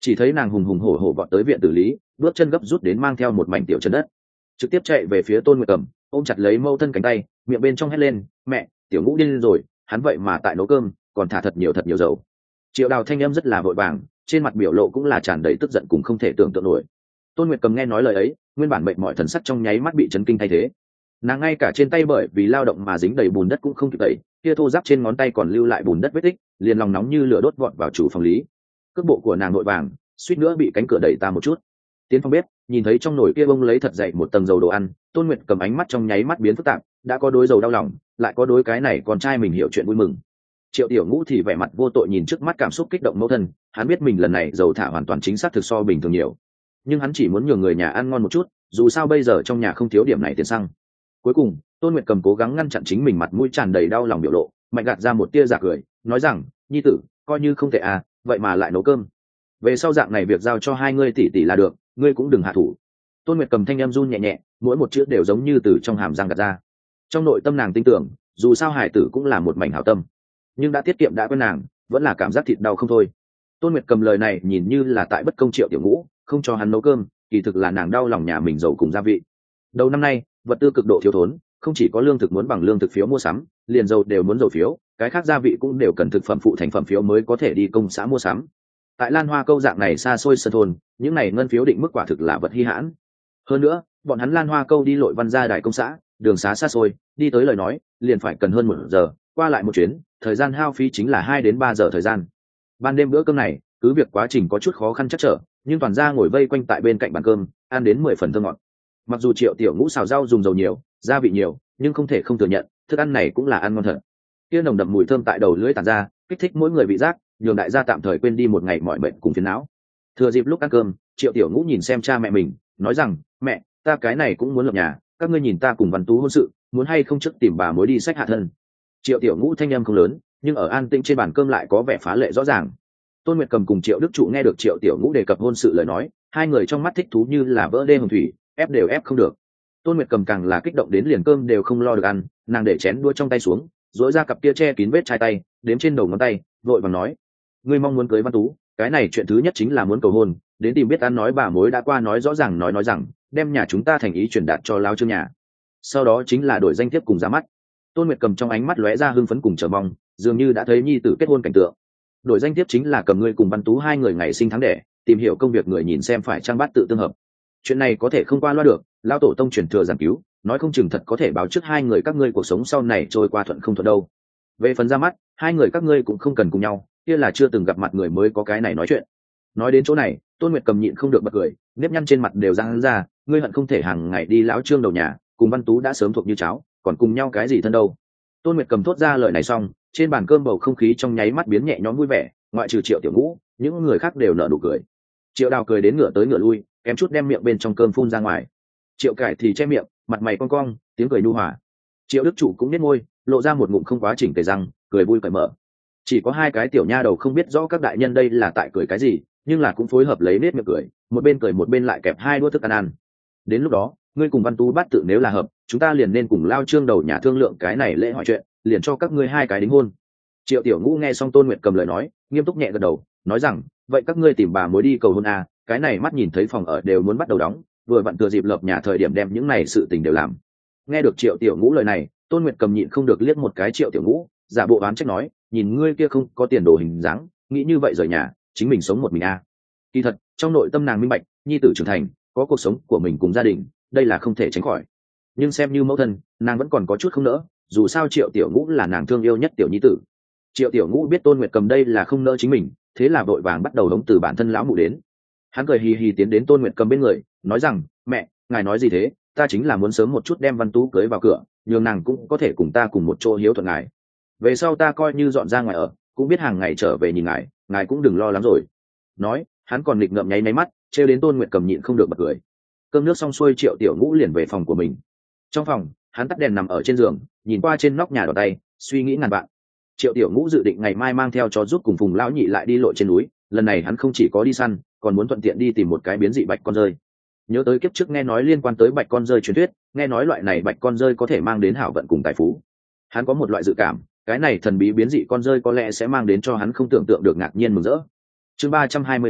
chỉ thấy nàng hùng hùng hổ hổ vọt tới viện tử lý, bước chân gấp rút đến mang theo một mảnh tiểu chân đất, trực tiếp chạy về phía Tôn Nguyệt Cầm, ôm chặt lấy mâu thân cánh tay, miệng bên trong hét lên: mẹ, tiểu ngũ điên rồi, hắn vậy mà tại nấu cơm còn thả thật nhiều thật nhiều dầu. Triệu Đào thanh em rất là vội vàng, trên mặt biểu lộ cũng là tràn đầy tức giận cùng không thể tưởng tượng nổi. Tôn Nguyệt Cầm nghe nói lời ấy, nguyên bản mệt mỏi thần sắc trong nháy mắt bị chấn kinh thay thế. Nàng ngay cả trên tay bởi vì lao động mà dính đầy bùn đất cũng không kịp tẩy, kia thô ráp trên ngón tay còn lưu lại bùn đất vết tích, liền lòng nóng như lửa đốt vọt vào chủ phòng lý. Cước bộ của nàng vội vàng, suýt nữa bị cánh cửa đẩy ta một chút. Tiến phòng bếp, nhìn thấy trong nồi kia bông lấy thật dậy một tầng dầu đồ ăn, Tôn Nguyệt Cầm ánh mắt trong nháy mắt biến phức tạp, đã có đối dầu đau lòng, lại có đối cái này con trai mình hiểu chuyện vui mừng. Triệu Tiểu Ngũ thì vẻ mặt vô tội nhìn trước mắt cảm xúc kích động mẫu thân, hắn biết mình lần này dầu thả hoàn toàn chính xác thực so bình thường nhiều, nhưng hắn chỉ muốn nhường người nhà ăn ngon một chút, dù sao bây giờ trong nhà không thiếu điểm này tiền xăng. Cuối cùng, Tôn Nguyệt Cầm cố gắng ngăn chặn chính mình mặt mũi tràn đầy đau lòng biểu lộ, mạnh gạt ra một tia giả cười, nói rằng: nhi tử, coi như không tệ à, vậy mà lại nấu cơm. Về sau dạng này việc giao cho hai ngươi tỷ tỷ là được, ngươi cũng đừng hạ thủ. Tôn Nguyệt Cầm thanh em run nhẹ nhẹ, mỗi một chữ đều giống như từ trong hàm răng gạt ra. Trong nội tâm nàng tin tưởng, dù sao hải tử cũng là một mảnh hảo tâm, nhưng đã tiết kiệm đã quen nàng, vẫn là cảm giác thịt đau không thôi. Tôn Nguyệt Cầm lời này nhìn như là tại bất công Triệu Tiểu Ngũ, không cho hắn nấu cơm, kỳ thực là nàng đau lòng nhà mình dầu cùng gia vị. Đầu năm nay, vật tư cực độ thiếu thốn, không chỉ có lương thực muốn bằng lương thực phiếu mua sắm, liền dầu đều muốn dầu phiếu, cái khác gia vị cũng đều cần thực phẩm phụ thành phẩm phiếu mới có thể đi công xã mua sắm. Tại Lan Hoa Câu dạng này xa xôi sân thôn, những này ngân phiếu định mức quả thực là vật hi hãn. Hơn nữa, bọn hắn Lan Hoa Câu đi lội văn gia đại công xã, đường xá xa xôi, đi tới lời nói, liền phải cần hơn một giờ, qua lại một chuyến, thời gian hao phí chính là hai đến ba giờ thời gian. Ban đêm bữa cơm này, cứ việc quá trình có chút khó khăn chắc trở, nhưng toàn gia ngồi vây quanh tại bên cạnh bàn cơm, ăn đến mười phần thơm ngọt. Mặc dù Triệu Tiểu Ngũ xào rau dùng dầu nhiều, gia vị nhiều, nhưng không thể không thừa nhận, thức ăn này cũng là ăn ngon thật. Kia nồng đậm mùi thơm tại đầu lưỡi tản ra, kích thích mỗi người vị giác, nhường đại gia tạm thời quên đi một ngày mỏi mệt cùng phiền não. Thừa dịp lúc ăn cơm, Triệu Tiểu Ngũ nhìn xem cha mẹ mình, nói rằng: mẹ, ta cái này cũng muốn lập nhà, các ngươi nhìn ta cùng Văn Tú hôn sự, muốn hay không trước tìm bà mối đi sách hạ thân. Triệu Tiểu Ngũ thanh âm không lớn, nhưng ở an tĩnh trên bàn cơm lại có vẻ phá lệ rõ ràng. Tôn Nguyệt Cầm cùng Triệu Đức Trụ nghe được Triệu Tiểu Ngũ đề cập hôn sự lời nói, hai người trong mắt thích thú như là vỡ đê hồng thủy, ép đều ép không được. Tôn Nguyệt Cầm càng là kích động đến liền cơm đều không lo được ăn, nàng để chén đũa trong tay xuống, duỗi ra cặp kia che kín vết chai tay, đếm trên đầu ngón tay, vội vàng nói: ngươi mong muốn cưới Văn Tú, cái này chuyện thứ nhất chính là muốn cầu hôn, đến tìm biết ăn nói bà mối đã qua nói rõ ràng nói nói rằng, đem nhà chúng ta thành ý truyền đạt cho lao trương nhà. Sau đó chính là đổi danh thiếp cùng ra mắt. Tôn Nguyệt Cầm trong ánh mắt lóe ra hưng phấn cùng chờ mong, dường như đã thấy nhi tử kết hôn cảnh tượng. Đổi danh thiếp chính là cầm ngươi cùng Văn Tú hai người ngày sinh tháng đẻ, tìm hiểu công việc người nhìn xem phải trang bát tự tương hợp. Chuyện này có thể không qua loa được, lao tổ tông truyền thừa giảng cứu, nói không chừng thật có thể báo trước hai người các ngươi cuộc sống sau này trôi qua thuận không thuận đâu. Về phần ra mắt, hai người các ngươi cũng không cần cùng nhau, kia là chưa từng gặp mặt người mới có cái này nói chuyện. Nói đến chỗ này, Tôn Nguyệt Cầm nhịn không được bật cười, nếp nhăn trên mặt đều răng ra, ngươi hận không thể hàng ngày đi lão trương đầu nhà, cùng Văn Tú đã sớm thuộc như cháo, còn cùng nhau cái gì thân đâu. Tôn Nguyệt Cầm thốt ra lời này xong, trên bàn cơm bầu không khí trong nháy mắt biến nhẹ nhõm vui vẻ, ngoại trừ Triệu Tiểu Ngũ, những người khác đều nở nụ cười. Triệu Đào cười đến ngửa tới ngửa lui, kém chút đem miệng bên trong cơm phun ra ngoài. Triệu Cải thì che miệng, mặt mày cong cong, tiếng cười nhu hòa. Triệu Đức Trụ cũng nhếch môi, lộ ra một ngụm không quá chỉnh tề răng, cười vui cởi mở. Chỉ có hai cái tiểu nha đầu không biết rõ các đại nhân đây là tại cười cái gì, nhưng là cũng phối hợp lấy nết miệng cười, một bên cười một bên lại kẹp hai đũa thức ăn ăn. Đến lúc đó, ngươi cùng Văn Tú bắt tự nếu là hợp, chúng ta liền nên cùng lao trương đầu nhà thương lượng cái này lễ hỏi chuyện, liền cho các ngươi hai cái đính hôn. Triệu Tiểu Ngũ nghe xong Tôn Nguyệt Cầm lời nói, nghiêm túc nhẹ gật đầu, nói rằng: vậy các ngươi tìm bà mối đi cầu hôn à, cái này mắt nhìn thấy phòng ở đều muốn bắt đầu đóng, vừa vặn thừa dịp lập nhà thời điểm đem những này sự tình đều làm. Nghe được Triệu Tiểu Ngũ lời này, Tôn Nguyệt Cầm nhịn không được liếc một cái Triệu Tiểu Ngũ, giả bộ oán trách nói: nhìn ngươi kia không có tiền đồ hình dáng, nghĩ như vậy rời nhà, chính mình sống một mình à. Kỳ thật, trong nội tâm nàng minh bạch, nhi tử trưởng thành, có cuộc sống của mình cùng gia đình, đây là không thể tránh khỏi. Nhưng xem như mẫu thân, nàng vẫn còn có chút không nỡ, dù sao Triệu Tiểu Ngũ là nàng thương yêu nhất tiểu nhi tử. Triệu Tiểu Ngũ biết Tôn Nguyệt Cầm đây là không nỡ chính mình, thế là vội vàng bắt đầu hống từ bản thân lão mụ đến. Hắn cười hì hì tiến đến Tôn Nguyệt Cầm bên người, nói rằng: mẹ, ngài nói gì thế, ta chính là muốn sớm một chút đem Văn Tú cưới vào cửa, nhường nàng cũng có thể cùng ta cùng một chỗ hiếu thuận ngài. Về sau ta coi như dọn ra ngoài ở, cũng biết hàng ngày trở về nhìn ngài, ngài cũng đừng lo lắng rồi. Nói, hắn còn nghịch ngợm nháy máy mắt, trêu đến Tôn Nguyệt Cầm nhịn không được bật cười. Cơm nước xong xuôi, Triệu Tiểu Ngũ liền về phòng của mình. Trong phòng, hắn tắt đèn nằm ở trên giường, nhìn qua trên nóc nhà đỏ tay, suy nghĩ ngàn vạn. Triệu Tiểu Ngũ dự định ngày mai mang theo cho giúp cùng Phùng lão nhị lại đi lội trên núi, lần này hắn không chỉ có đi săn, còn muốn thuận tiện đi tìm một cái biến dị bạch con rơi. Nhớ tới kiếp trước nghe nói liên quan tới bạch con rơi truyền thuyết, nghe nói loại này bạch con rơi có thể mang đến hảo vận cùng tài phú. Hắn có một loại dự cảm, cái này thần bí biến dị con rơi có lẽ sẽ mang đến cho hắn không tưởng tượng được ngạc nhiên mừng rỡ. Chương ba trăm hai mươi tám,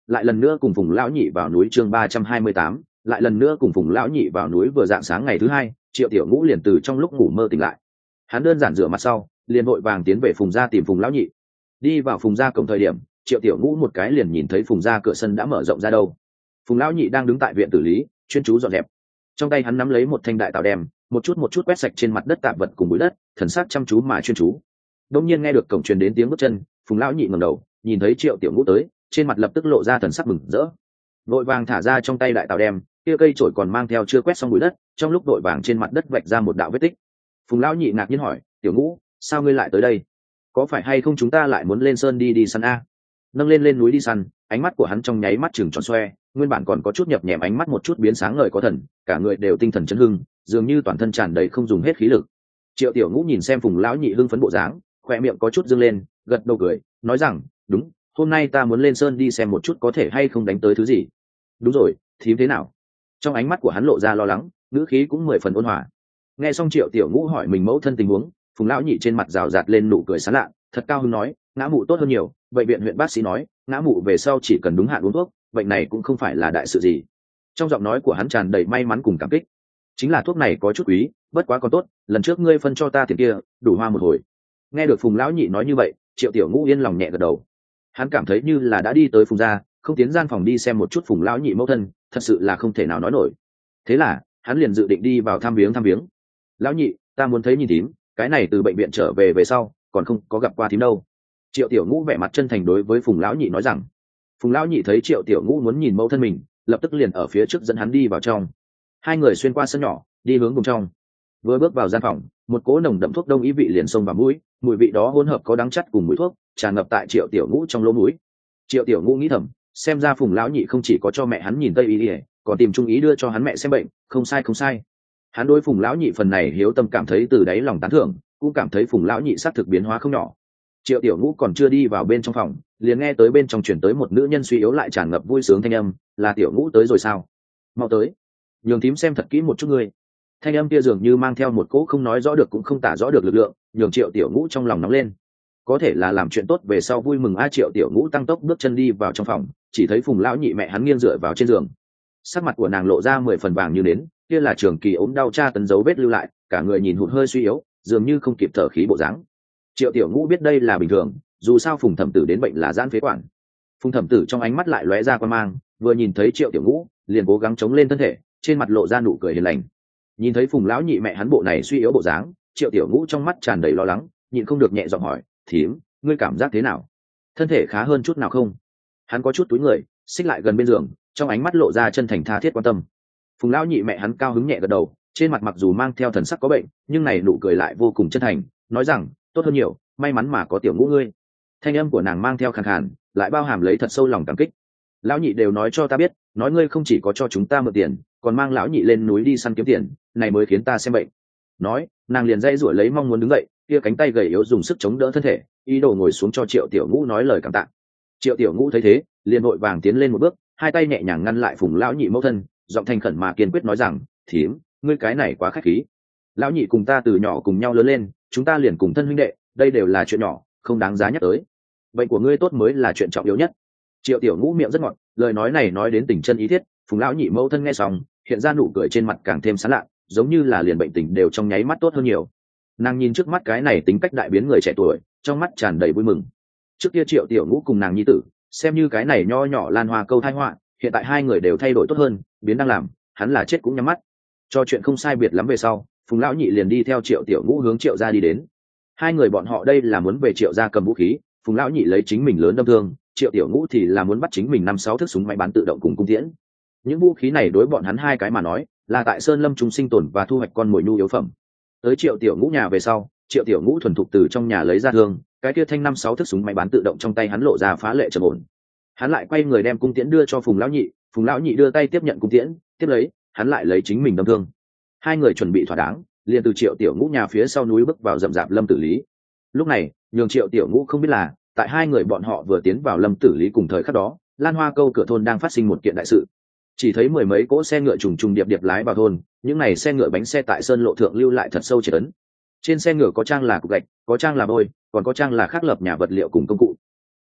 lại lần nữa cùng phùng lão nhị vào núi. Chương ba trăm hai mươi tám, lại lần nữa cùng phùng lão nhị vào núi. Vừa dạng sáng ngày thứ hai, Triệu Tiểu Ngũ liền từ trong lúc ngủ mơ tỉnh lại. Hắn đơn giản rửa mặt sau, liền vội vàng tiến về phùng gia tìm phùng lão nhị. Đi vào phùng gia cổng thời điểm, Triệu Tiểu Ngũ một cái liền nhìn thấy phùng gia cửa sân đã mở rộng ra đâu. Phùng lão nhị đang đứng tại viện tử lý, chuyên chú dọn dẹp. Trong tay hắn nắm lấy một thanh đại tảo đem, một chút một chút quét sạch trên mặt đất tạp vật cùng bụi đất, thần sắc chăm chú mà chuyên chú. Đột nhiên nghe được cổng truyền đến tiếng bước chân, phùng lão nhị ngẩng đầu, nhìn thấy Triệu Tiểu Ngũ tới, trên mặt lập tức lộ ra thần sắc mừng rỡ. Vội vàng thả ra trong tay đại tảo đem, kia cây chổi còn mang theo chưa quét xong bụi đất, trong lúc đội vàng trên mặt đất vạch ra một đạo vết tích. Phùng lão nhị ngạc nhiên hỏi, Tiểu Ngũ, sao ngươi lại tới đây? Có phải hay không chúng ta lại muốn lên sơn đi đi săn a? Nâng lên lên núi đi săn, ánh mắt của hắn trong nháy mắt chừng tròn xoe, nguyên bản còn có chút nhập nhèm ánh mắt một chút biến sáng ngời có thần, cả người đều tinh thần chấn hưng, dường như toàn thân tràn đầy không dùng hết khí lực. Triệu Tiểu Ngũ nhìn xem Phùng lão nhị hưng phấn bộ dáng, khoe miệng có chút dương lên, gật đầu cười, nói rằng, đúng, hôm nay ta muốn lên sơn đi xem một chút có thể hay không đánh tới thứ gì. Đúng rồi, thím thế nào? Trong ánh mắt của hắn lộ ra lo lắng, ngữ khí cũng mười phần ôn hòa. Nghe xong Triệu Tiểu Ngũ hỏi mình mẫu thân tình huống, Phùng lão nhị trên mặt rào rạt lên nụ cười sán lạ, thật cao hứng nói, ngã mụ tốt hơn nhiều, bệnh viện huyện bác sĩ nói, ngã mụ về sau chỉ cần đúng hạn uống thuốc, bệnh này cũng không phải là đại sự gì. Trong giọng nói của hắn tràn đầy may mắn cùng cảm kích. Chính là thuốc này có chút quý, bất quá còn tốt, lần trước ngươi phân cho ta tiền kia, đủ hoa một hồi. Nghe được Phùng lão nhị nói như vậy, Triệu Tiểu Ngũ yên lòng nhẹ gật đầu. Hắn cảm thấy như là đã đi tới Phùng gia, không tiến gian phòng đi xem một chút Phùng lão nhị mẫu thân, thật sự là không thể nào nói nổi. Thế là hắn liền dự định đi vào thăm viếng thăm viếng. Lão nhị, ta muốn thấy nhìn thím, cái này từ bệnh viện trở về về sau còn không có gặp qua thím đâu. Triệu Tiểu Ngũ vẻ mặt chân thành đối với Phùng lão nhị nói rằng. Phùng lão nhị thấy Triệu Tiểu Ngũ muốn nhìn mẫu thân mình, lập tức liền ở phía trước dẫn hắn đi vào trong. Hai người xuyên qua sân nhỏ, đi hướng cùng trong. Vừa bước vào gian phòng, một cỗ nồng đậm thuốc đông ý vị liền xông vào mũi, mùi vị đó hỗn hợp có đắng chắt cùng mùi thuốc, tràn ngập tại Triệu Tiểu Ngũ trong lỗ mũi. Triệu Tiểu Ngũ nghĩ thầm, xem ra Phùng lão nhị không chỉ có cho mẹ hắn nhìn tây y, còn tìm trung ý đưa cho hắn mẹ xem bệnh, không sai không sai. Hắn đối Phùng lão nhị phần này hiếu tâm cảm thấy từ đáy lòng tán thưởng, cũng cảm thấy Phùng lão nhị xác thực biến hóa không nhỏ. Triệu Tiểu Ngũ còn chưa đi vào bên trong phòng, liền nghe tới bên trong chuyển tới một nữ nhân suy yếu lại tràn ngập vui sướng thanh âm, là Tiểu Ngũ tới rồi sao? Mau tới, nhường thím xem thật kỹ một chút ngươi. Thanh âm kia dường như mang theo một cỗ không nói rõ được cũng không tả rõ được lực lượng, nhường Triệu Tiểu Ngũ trong lòng nóng lên. Có thể là làm chuyện tốt về sau vui mừng a. Triệu Tiểu Ngũ tăng tốc bước chân đi vào trong phòng, chỉ thấy Phùng lão nhị mẹ hắn nghiêng dựa vào trên giường, sắc mặt của nàng lộ ra mười phần vàng như nến, kia là trường kỳ ốm đau tra tấn dấu vết lưu lại, cả người nhìn hụt hơi suy yếu, dường như không kịp thở khí bộ dáng. Triệu Tiểu Ngũ biết đây là bình thường, dù sao Phùng thẩm tử đến bệnh là giãn phế quản. Phùng thẩm tử trong ánh mắt lại lóe ra quan mang, vừa nhìn thấy Triệu Tiểu Ngũ, liền cố gắng chống lên thân thể, trên mặt lộ ra nụ cười hiền lành. Nhìn thấy Phùng lão nhị mẹ hắn bộ này suy yếu bộ dáng, Triệu Tiểu Ngũ trong mắt tràn đầy lo lắng, nhịn không được nhẹ giọng hỏi, thím, ngươi cảm giác thế nào? Thân thể khá hơn chút nào không? Hắn có chút túi người, xích lại gần bên giường, trong ánh mắt lộ ra chân thành tha thiết quan tâm. Phùng lão nhị mẹ hắn cao hứng nhẹ gật đầu, trên mặt mặc dù mang theo thần sắc có bệnh, nhưng này nụ cười lại vô cùng chân thành, nói rằng, tốt hơn nhiều, may mắn mà có Tiểu Ngũ ngươi. Thanh âm của nàng mang theo khàn khàn, lại bao hàm lấy thật sâu lòng cảm kích. Lão nhị đều nói cho ta biết, nói ngươi không chỉ có cho chúng ta mượn tiền, còn mang lão nhị lên núi đi săn kiếm tiền, này mới khiến ta xem bệnh. Nói, nàng liền dây rủi lấy mong muốn đứng dậy, kia cánh tay gầy yếu dùng sức chống đỡ thân thể, ý đồ ngồi xuống cho Triệu Tiểu Ngũ nói lời cảm tạ. Triệu Tiểu Ngũ thấy thế, liền vội vàng tiến lên một bước, hai tay nhẹ nhàng ngăn lại Phùng lão nhị mẫu thân, giọng thành khẩn mà kiên quyết nói rằng, thím, ngươi cái này quá khách khí. Lão nhị cùng ta từ nhỏ cùng nhau lớn lên, chúng ta liền cùng thân huynh đệ, đây đều là chuyện nhỏ, không đáng giá nhắc tới. Bệnh của ngươi tốt mới là chuyện trọng yếu nhất. Triệu Tiểu Ngũ miệng rất ngọt, lời nói này nói đến tình chân ý thiết. Phùng lão nhị mẫu thân nghe xong, hiện ra nụ cười trên mặt càng thêm sán lạ, giống như là liền bệnh tình đều trong nháy mắt tốt hơn nhiều. Nàng nhìn trước mắt cái này tính cách đại biến người trẻ tuổi, trong mắt tràn đầy vui mừng. Trước kia Triệu Tiểu Ngũ cùng nàng nhi tử, xem như cái này nho nhỏ lan hoa câu thai họa, hiện tại hai người đều thay đổi tốt hơn, biến đang làm, hắn là chết cũng nhắm mắt. Cho chuyện không sai biệt lắm về sau, Phùng lão nhị liền đi theo Triệu Tiểu Ngũ hướng Triệu gia đi đến. Hai người bọn họ đây là muốn về Triệu gia cầm vũ khí, Phùng lão nhị lấy chính mình lớn đâm thương, Triệu Tiểu Ngũ thì là muốn bắt chính mình năm sáu thước súng máy bán tự động cùng cung tiễn. Những vũ khí này đối bọn hắn hai cái mà nói, là tại Sơn Lâm chúng sinh tồn và thu hoạch con mồi nhu yếu phẩm. Tới Triệu Tiểu Ngũ nhà về sau, Triệu Tiểu Ngũ thuần thục từ trong nhà lấy ra thương, cái kia thanh năm sáu thước súng máy bán tự động trong tay hắn lộ ra phá lệ trầm ổn. Hắn lại quay người đem cung tiễn đưa cho Phùng lão nhị, Phùng lão nhị đưa tay tiếp nhận cung tiễn, tiếp lấy, hắn lại lấy chính mình đâm thương. Hai người chuẩn bị thỏa đáng, liền từ Triệu Tiểu Ngũ nhà phía sau núi bước vào rậm rạp Lâm Tử Lý. Lúc này, nhường Triệu Tiểu Ngũ không biết là, tại hai người bọn họ vừa tiến vào Lâm Tử Lý cùng thời khắc đó, Lan Hoa Câu cửa thôn đang phát sinh một kiện đại sự. Chỉ thấy mười mấy cỗ xe ngựa trùng trùng điệp điệp lái vào thôn, những này xe ngựa bánh xe tại sơn lộ thượng lưu lại thật sâu triệt ấn. Trên xe ngựa có trang là cục gạch, có trang là vôi, còn có trang là khắc lập nhà vật liệu cùng công cụ.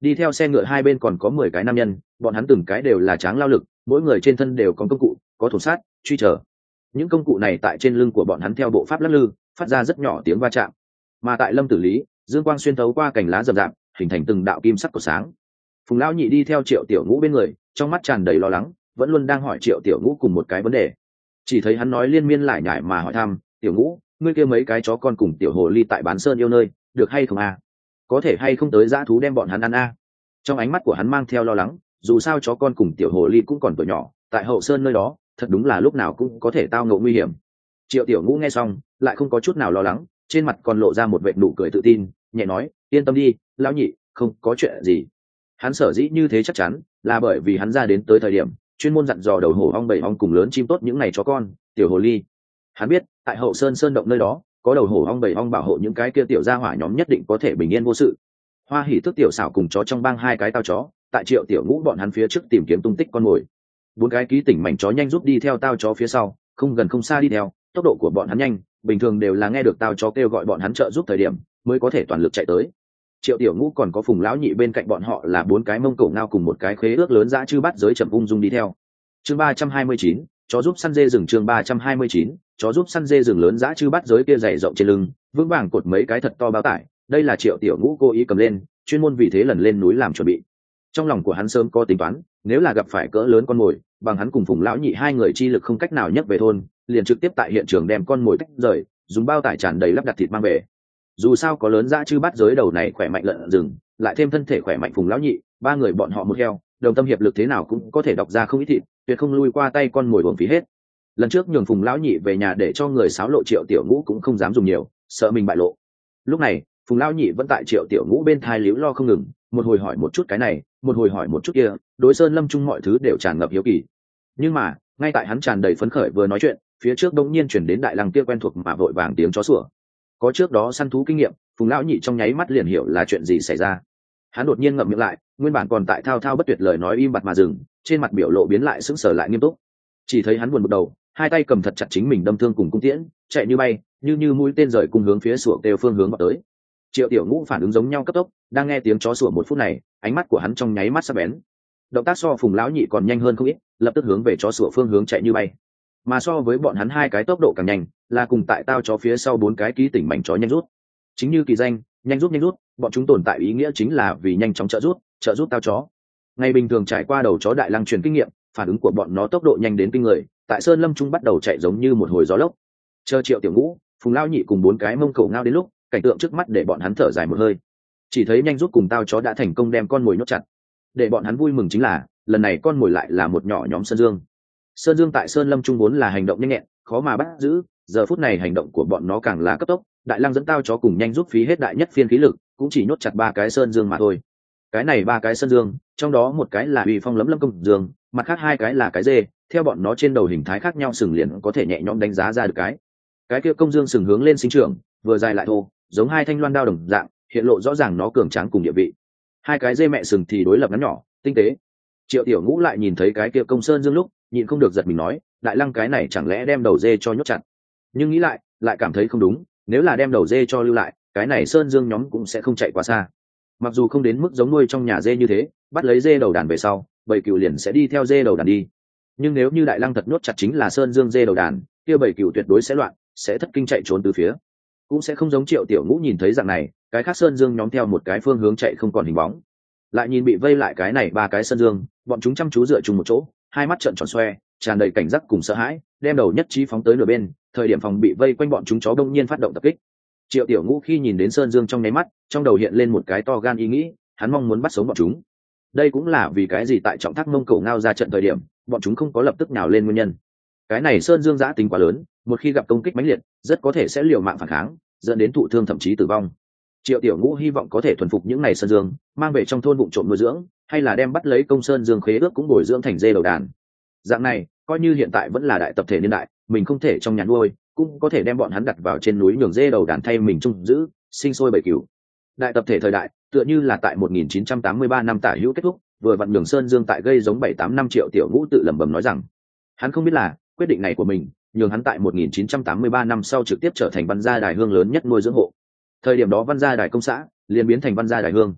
Đi theo xe ngựa hai bên còn có mười cái nam nhân, bọn hắn từng cái đều là tráng lao lực, mỗi người trên thân đều có công cụ, có thổ sát, truy trở. Những công cụ này tại trên lưng của bọn hắn theo bộ pháp lắc lư, phát ra rất nhỏ tiếng va chạm. Mà tại Lâm Tử Lý, dương quang xuyên thấu qua cành lá rậm rạp, hình thành từng đạo kim sắc của sáng. Phùng lão nhị đi theo Triệu Tiểu Ngũ bên người, trong mắt tràn đầy lo lắng, vẫn luôn đang hỏi Triệu Tiểu Ngũ cùng một cái vấn đề. Chỉ thấy hắn nói liên miên lại nhải mà hỏi thăm, "Tiểu Ngũ, ngươi kia mấy cái chó con cùng tiểu hồ ly tại bán sơn yêu nơi, được hay không a? Có thể hay không tới dã thú đem bọn hắn ăn a?" Trong ánh mắt của hắn mang theo lo lắng, dù sao chó con cùng tiểu hồ ly cũng còn tuổi nhỏ, tại hậu sơn nơi đó, thật đúng là lúc nào cũng có thể tao ngộ nguy hiểm. Triệu Tiểu Ngũ nghe xong, lại không có chút nào lo lắng, trên mặt còn lộ ra một vệt nụ cười tự tin, nhẹ nói, "Yên tâm đi, lão nhị, không có chuyện gì." Hắn sở dĩ như thế chắc chắn, là bởi vì hắn ra đến tới thời điểm, chuyên môn dặn dò đầu hổ ong bảy ong cùng lớn chim tốt những ngày chó con, tiểu hồ ly. Hắn biết, tại hậu sơn sơn động nơi đó, có đầu hổ ong bảy ong bảo hộ những cái kia tiểu gia hỏa nhóm nhất định có thể bình yên vô sự. Hoa Hỉ Tước tiểu xảo cùng chó trong bang hai cái tao chó, tại Triệu Tiểu Ngũ bọn hắn phía trước tìm kiếm tung tích con mồi. Bốn cái ký tỉnh mảnh chó nhanh giúp đi theo tao chó phía sau, không gần không xa đi theo, tốc độ của bọn hắn nhanh, bình thường đều là nghe được tao chó kêu gọi bọn hắn trợ giúp thời điểm, mới có thể toàn lực chạy tới. Triệu Tiểu Ngũ còn có Phùng lão nhị bên cạnh bọn họ là bốn cái mông cổ ngao cùng một cái khế ước lớn dã chư bắt giới chậm ung dung đi theo. Chương ba trăm hai mươi chín, chó giúp săn dê rừng chương ba trăm hai mươi chín, chó giúp săn dê rừng lớn dã chư bắt giới kia dày rộng trên lưng, vững vàng cột mấy cái thật to bao tải, đây là Triệu Tiểu Ngũ cố ý cầm lên, chuyên môn vì thế lần lên núi làm chuẩn bị. Trong lòng của hắn sớm có tính toán, nếu là gặp phải cỡ lớn con mồi, bằng hắn cùng Phùng lão nhị hai người chi lực không cách nào nhấc về thôn, liền trực tiếp tại hiện trường đem con mồi tách rời, dùng bao tải tràn đầy lắp đặt thịt mang về. Dù sao có lớn dã chư bắt giới đầu này khỏe mạnh lợn rừng, lại thêm thân thể khỏe mạnh Phùng lão nhị, ba người bọn họ một heo, đồng tâm hiệp lực thế nào cũng có thể đọc ra không ít thịt, tuyệt không lui qua tay con mồi uổng phí hết. Lần trước nhường Phùng lão nhị về nhà để cho người xáo lộ Triệu Tiểu Ngũ cũng không dám dùng nhiều, sợ mình bại lộ. Lúc này, Phùng lão nhị vẫn tại Triệu Tiểu Ngũ bên thai líu lo không ngừng, một hồi hỏi một chút cái này, một hồi hỏi một chút kia, đối Sơn Lâm Trung mọi thứ đều tràn ngập hiếu kỳ. Nhưng mà, ngay tại hắn tràn đầy phấn khởi vừa nói chuyện, phía trước đột nhiên chuyển đến đại lăng kia quen thuộc mà vội vàng tiếng chó sủa. Có trước đó săn thú kinh nghiệm, Phùng lão nhị trong nháy mắt liền hiểu là chuyện gì xảy ra. Hắn đột nhiên ngậm miệng lại, nguyên bản còn tại thao thao bất tuyệt lời nói im bặt mà dừng, trên mặt biểu lộ biến lại sững sờ lại nghiêm túc. Chỉ thấy hắn buồn bực đầu, hai tay cầm thật chặt chính mình đâm thương cùng cung tiễn, chạy như bay, như như mũi tên rời cùng hướng phía sủa đều phương hướng vào tới. Triệu Tiểu Ngũ phản ứng giống nhau cấp tốc, đang nghe tiếng chó sủa một phút này, ánh mắt của hắn trong nháy mắt sắc bén. Động tác so Phùng lão nhị còn nhanh hơn không ít, lập tức hướng về chó sủa phương hướng chạy như bay. Mà so với bọn hắn hai cái tốc độ càng nhanh, là cùng tại tao chó phía sau bốn cái ký tỉnh mảnh chó nhanh rút. Chính như kỳ danh, nhanh rút nhanh rút, bọn chúng tồn tại ý nghĩa chính là vì nhanh chóng trợ rút, trợ rút tao chó. Ngày bình thường trải qua đầu chó đại lăng truyền kinh nghiệm, phản ứng của bọn nó tốc độ nhanh đến kinh người, tại Sơn Lâm Trung bắt đầu chạy giống như một hồi gió lốc. Chờ Triệu Tiểu Ngũ, Phùng lão nhị cùng bốn cái mông cổ ngao đến lúc, cảnh tượng trước mắt để bọn hắn thở dài một hơi. Chỉ thấy nhanh rút cùng tao chó đã thành công đem con mồi nhốt chặt. Để bọn hắn vui mừng chính là, lần này con mồi lại là một nhỏ nhóm sơn dương. Sơn dương tại Sơn Lâm Trung vốn là hành động nhanh nhẹn, khó mà bắt giữ, giờ phút này hành động của bọn nó càng là cấp tốc, đại lăng dẫn tao chó cùng nhanh rút phí hết đại nhất phiên khí lực, cũng chỉ nhốt chặt ba cái sơn dương mà thôi. Cái này ba cái sơn dương, trong đó một cái là uy phong lấm lâm công dương, mặt khác hai cái là cái dê, theo bọn nó trên đầu hình thái khác nhau sừng liền có thể nhẹ nhõm đánh giá ra được cái. Cái kia công dương sừng hướng lên sinh trưởng, vừa dài lại thô, giống hai thanh loan đao đồng dạng, hiện lộ rõ ràng nó cường tráng cùng địa vị. Hai cái dê mẹ sừng thì đối lập ngắn nhỏ, tinh tế. Triệu Tiểu Ngũ lại nhìn thấy cái kia công sơn dương lúc, nhịn không được giật mình nói, đại lăng cái này chẳng lẽ đem đầu dê cho nhốt chặt. Nhưng nghĩ lại, lại cảm thấy không đúng, nếu là đem đầu dê cho lưu lại, cái này sơn dương nhóm cũng sẽ không chạy quá xa. Mặc dù không đến mức giống nuôi trong nhà dê như thế, bắt lấy dê đầu đàn về sau, bầy cừu liền sẽ đi theo dê đầu đàn đi. Nhưng nếu như đại lăng thật nhốt chặt chính là sơn dương dê đầu đàn, kia bầy cừu tuyệt đối sẽ loạn, sẽ thất kinh chạy trốn từ phía. Cũng sẽ không giống Triệu Tiểu Ngũ nhìn thấy dạng này, cái khác sơn dương nhóm theo một cái phương hướng chạy không còn hình bóng. Lại nhìn bị vây lại cái này ba cái sơn dương, bọn chúng chăm chú dựa chung một chỗ, hai mắt trợn tròn xoe, tràn đầy cảnh giác cùng sợ hãi, đem đầu nhất trí phóng tới nửa bên, thời điểm phòng bị vây quanh bọn chúng chó đông nhiên phát động tập kích. Triệu Tiểu Ngũ khi nhìn đến sơn dương trong nháy mắt, trong đầu hiện lên một cái to gan ý nghĩ, hắn mong muốn bắt sống bọn chúng. Đây cũng là vì cái gì tại trọng thác mông cổ ngao ra trận thời điểm, bọn chúng không có lập tức nào lên nguyên nhân. Cái này sơn dương giã tính quá lớn, một khi gặp công kích mãnh liệt, rất có thể sẽ liều mạng phản kháng, dẫn đến thụ thương thậm chí tử vong. Triệu Tiểu Ngũ hy vọng có thể thuần phục những này sơn dương, mang về trong thôn vụng trộm nuôi dưỡng, hay là đem bắt lấy công sơn dương khế ước cũng bồi dưỡng thành dê đầu đàn. Dạng này, coi như hiện tại vẫn là đại tập thể niên đại, mình không thể trong nhà nuôi, cũng có thể đem bọn hắn đặt vào trên núi nhường dê đầu đàn thay mình trông giữ, sinh sôi bầy cừu. Đại tập thể thời đại, tựa như là tại một nghìn chín trăm tám mươi ba năm tả hữu kết thúc, vừa vặn nhường sơn dương tại gây giống bảy tám năm. Triệu Tiểu Ngũ tự lẩm bẩm nói rằng, hắn không biết là quyết định này của mình, nhường hắn tại một nghìn chín trăm tám mươi ba năm sau trực tiếp trở thành Văn Gia Đài Hương lớn nhất nuôi dưỡng hộ. Thời điểm đó Văn Gia Đài công xã liền biến thành Văn Gia Đài Hương.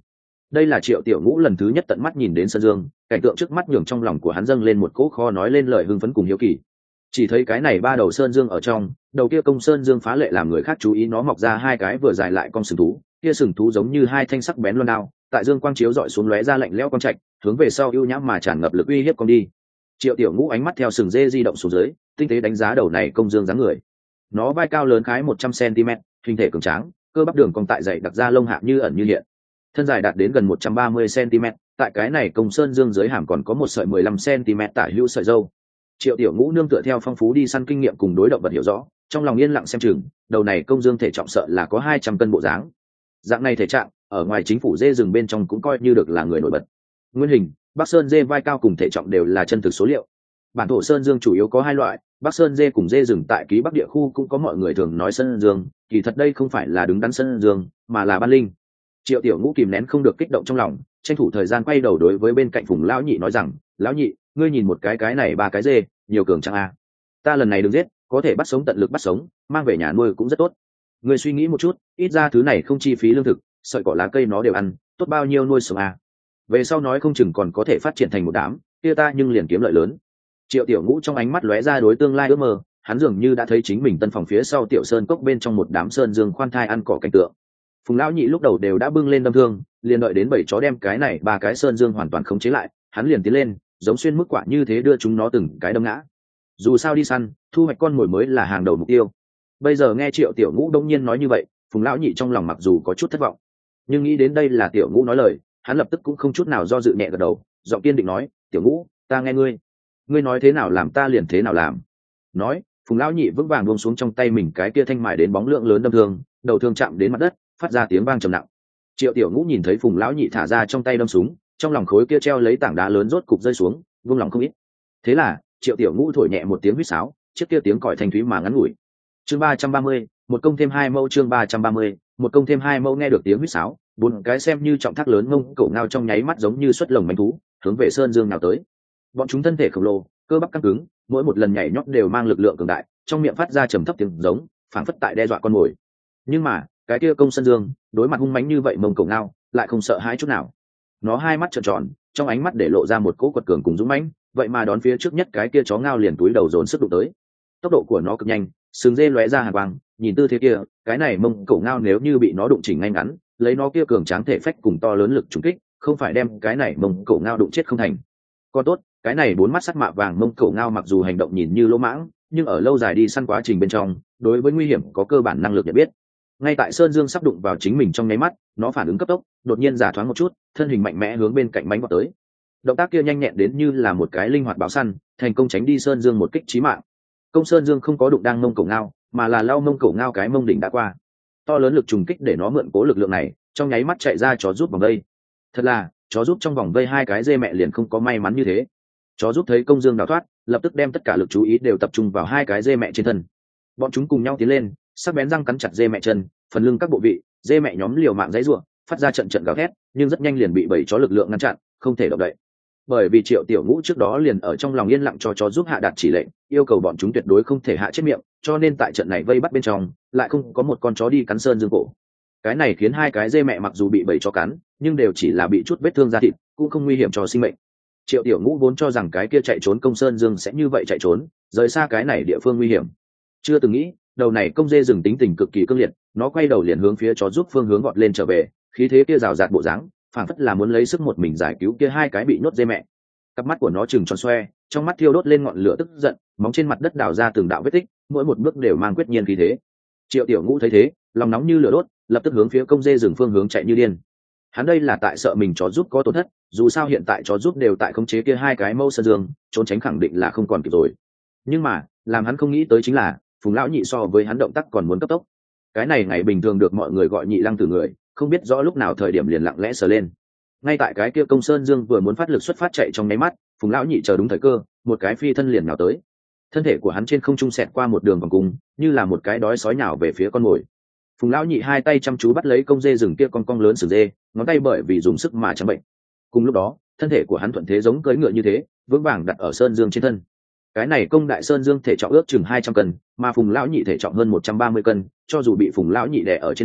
đây là Triệu Tiểu Ngũ lần thứ nhất tận mắt nhìn đến sơn dương, cảnh tượng trước mắt nhường trong lòng của hắn dâng lên một cỗ kho nói lên lời hưng phấn cùng hiếu kỳ. Chỉ thấy cái này ba đầu sơn dương ở trong, đầu kia công sơn dương phá lệ làm người khác chú ý, nó mọc ra hai cái vừa dài lại cong sừng thú, kia sừng thú giống như hai thanh sắc bén loan đao, tại dương quang chiếu dọi xuống lóe ra lạnh lẽo quang trạch, hướng về sau ưu nhã mà tràn ngập lực uy hiếp con đi. Triệu Tiểu Ngũ ánh mắt theo sừng dê di động xuống dưới, tinh tế đánh giá đầu này công dương dáng người. Nó vai cao lớn khái một trăm xăng-ti-mét, hình thể cường tráng, cơ bắp đường cong tại dày đặc ra lông hạ như ẩn như hiện. Thân dài đạt đến gần một trăm ba mươi xăng-ti-mét, tại cái này công sơn dương dưới hàm còn có một sợi mười lăm xăng-ti-mét tả hữu sợi râu. Triệu Tiểu Ngũ nương tựa theo phong phú đi săn kinh nghiệm cùng đối động vật hiểu rõ, trong lòng yên lặng xem chừng, đầu này công dương thể trọng sợ là có hai trăm cân bộ dáng. Dạng này thể trạng, ở ngoài chính phủ dê rừng bên trong cũng coi như được là người nổi bật. Nguyên hình, Bắc Sơn dê vai cao cùng thể trọng đều là chân thực số liệu. Bản thổ sơn dương chủ yếu có hai loại, Bắc Sơn dê cùng dê rừng tại ký Bắc địa khu cũng có mọi người thường nói sơn dương, kỳ thật đây không phải là đứng đắn sơn dương, mà là ban linh. Triệu Tiểu Ngũ kìm nén không được kích động trong lòng, tranh thủ thời gian quay đầu đối với bên cạnh Phùng lão nhị nói rằng, lão nhị, ngươi nhìn một cái cái này ba cái dê, nhiều cường chẳng a. Ta lần này đừng giết, có thể bắt sống tận lực bắt sống, mang về nhà nuôi cũng rất tốt. Ngươi suy nghĩ một chút, ít ra thứ này không chi phí lương thực, sợi cỏ lá cây nó đều ăn, tốt bao nhiêu nuôi sống a. Về sau nói không chừng còn có thể phát triển thành một đám, kia ta nhưng liền kiếm lợi lớn. Triệu Tiểu Ngũ trong ánh mắt lóe ra đối tương lai ước mơ, hắn dường như đã thấy chính mình tân phòng phía sau tiểu sơn cốc bên trong một đám sơn dương khoan thai ăn cỏ cảnh tượng. Phùng lão nhị lúc đầu đều đã bưng lên đâm thương, liền đợi đến bảy chó đem cái này ba cái sơn dương hoàn toàn khống chế lại, hắn liền tiến lên, giống xuyên mức quả như thế đưa chúng nó từng cái đâm ngã. Dù sao đi săn, thu hoạch con mồi mới là hàng đầu mục tiêu. Bây giờ nghe Triệu Tiểu Ngũ đông nhiên nói như vậy, Phùng lão nhị trong lòng mặc dù có chút thất vọng, nhưng nghĩ đến đây là Tiểu Ngũ nói lời, hắn lập tức cũng không chút nào do dự nhẹ gật đầu, giọng kiên định nói, Tiểu Ngũ, ta nghe ngươi, ngươi nói thế nào làm ta liền thế nào làm. Nói, Phùng lão nhị vững vàng buông xuống trong tay mình cái kia thanh mài đến bóng lượng lớn đâm thương, đầu thương chạm đến mặt đất, phát ra tiếng vang trầm nặng. Triệu Tiểu Ngũ nhìn thấy Phùng lão nhị thả ra trong tay đâm súng, trong lòng khối kia treo lấy tảng đá lớn rốt cục rơi xuống, vung lòng không ít. Thế là Triệu Tiểu Ngũ thổi nhẹ một tiếng huýt sáo, chiếc kia tiếng còi thanh thúy mà ngắn ngủi. Chương ba trăm ba mươi, một công thêm hai mẫu. Chương ba trăm ba mươi, một công thêm hai mẫu. Nghe được tiếng huýt sáo, bốn cái xem như trọng thác lớn ngông cổ ngao trong nháy mắt giống như xuất lồng manh thú, hướng về sơn dương nào tới. Bọn chúng thân thể khổng lồ, cơ bắp căng cứng, mỗi một lần nhảy nhót đều mang lực lượng cường đại, trong miệng phát ra trầm thấp tiếng giống, phảng phất tại đe dọa con mồi. Nhưng mà cái kia công sơn dương đối mặt hung mãnh như vậy mông cổ ngao lại không sợ hãi chút nào. Nó hai mắt trợn tròn, trong ánh mắt để lộ ra một cỗ quật cường cùng dũng mãnh, vậy mà đón phía trước nhất cái kia chó ngao liền túi đầu dồn sức đụng tới. Tốc độ của nó cực nhanh, sừng dê lóe ra hàn quang, nhìn tư thế kia, cái này mông cổ ngao nếu như bị nó đụng chỉnh ngay ngắn, lấy nó kia cường tráng thể phách cùng to lớn lực trùng kích, không phải đem cái này mông cổ ngao đụng chết không thành. Còn tốt, cái này bốn mắt sắt mạ vàng mông cổ ngao mặc dù hành động nhìn như lỗ mãng, nhưng ở lâu dài đi săn quá trình bên trong, đối với nguy hiểm có cơ bản năng lực nhận biết. Ngay tại sơn dương sắp đụng vào chính mình trong nháy mắt, nó phản ứng cấp tốc, đột nhiên giả thoáng một chút, thân hình mạnh mẽ hướng bên cạnh bánh vọt tới. Động tác kia nhanh nhẹn đến như là một cái linh hoạt báo săn, thành công tránh đi sơn dương một kích chí mạng. Công sơn dương không có đụng đang mông cổ ngao, mà là lao mông cổ ngao cái mông đỉnh đã qua. To lớn lực trùng kích để nó mượn cố lực lượng này, trong nháy mắt chạy ra chó rút vòng vây. Thật là, chó rút trong vòng vây hai cái dê mẹ liền không có may mắn như thế. Chó rút thấy công dương đào thoát, lập tức đem tất cả lực chú ý đều tập trung vào hai cái dê mẹ trên thân. Bọn chúng cùng nhau tiến lên, sắc bén răng cắn chặt dê mẹ chân, phần lưng các bộ vị, dê mẹ nhóm liều mạng giãy giụa, phát ra trận trận gào thét, nhưng rất nhanh liền bị bầy chó lực lượng ngăn chặn, không thể động đậy. Bởi vì Triệu Tiểu Ngũ trước đó liền ở trong lòng yên lặng cho chó giúp hạ đạt chỉ lệnh, yêu cầu bọn chúng tuyệt đối không thể hạ chết miệng, cho nên tại trận này vây bắt bên trong, lại không có một con chó đi cắn sơn dương cổ. Cái này khiến hai cái dê mẹ mặc dù bị bầy chó cắn, nhưng đều chỉ là bị chút vết thương da thịt, cũng không nguy hiểm cho sinh mệnh. Triệu Tiểu Ngũ vốn cho rằng cái kia chạy trốn công sơn dương sẽ như vậy chạy trốn, rời xa cái này địa phương nguy hiểm. Chưa từng nghĩ, đầu này công dê rừng tính tình cực kỳ cương liệt, nó quay đầu liền hướng phía chó giúp phương hướng gọt lên trở về, khí thế kia rào rạt bộ dáng, phảng phất là muốn lấy sức một mình giải cứu kia hai cái bị nhốt dê mẹ. Cặp mắt của nó trừng tròn xoe, trong mắt thiêu đốt lên ngọn lửa tức giận, móng trên mặt đất đào ra từng đạo vết tích, mỗi một bước đều mang quyết nhiên khí thế. Triệu Tiểu Ngũ thấy thế, lòng nóng như lửa đốt, lập tức hướng phía công dê rừng phương hướng chạy như điên. Hắn đây là tại sợ mình chó giúp có tổn thất, dù sao hiện tại chó giúp đều tại khống chế kia hai cái mâu sơn dương, trốn tránh khẳng định là không còn kịp rồi. Nhưng mà, làm hắn không nghĩ tới chính là, Phùng lão nhị so với hắn động tác còn muốn cấp tốc. Cái này ngày bình thường được mọi người gọi nhị lăng tử người, không biết rõ lúc nào thời điểm liền lặng lẽ sờ lên. Ngay tại cái kia công sơn dương vừa muốn phát lực xuất phát chạy trong nháy mắt, Phùng lão nhị chờ đúng thời cơ, một cái phi thân liền nào tới. Thân thể của hắn trên không trung xẹt qua một đường vòng cung, như là một cái đói sói nhào về phía con mồi. Phùng lão nhị hai tay chăm chú bắt lấy công dê rừng kia con cong lớn sừng dê, ngón tay bởi vì dùng sức mà trắng bệnh. Cùng lúc đó, thân thể của hắn thuận thế giống cưỡi ngựa như thế, vững vàng đặt ở sơn dương trên thân. Cái này công đại sơn dương thể trọng ước chừng hai trăm cân, mà Phùng lão nhị thể trọng hơn một trăm ba mươi cân, cho dù bị Phùng lão nhị đè ở trên người,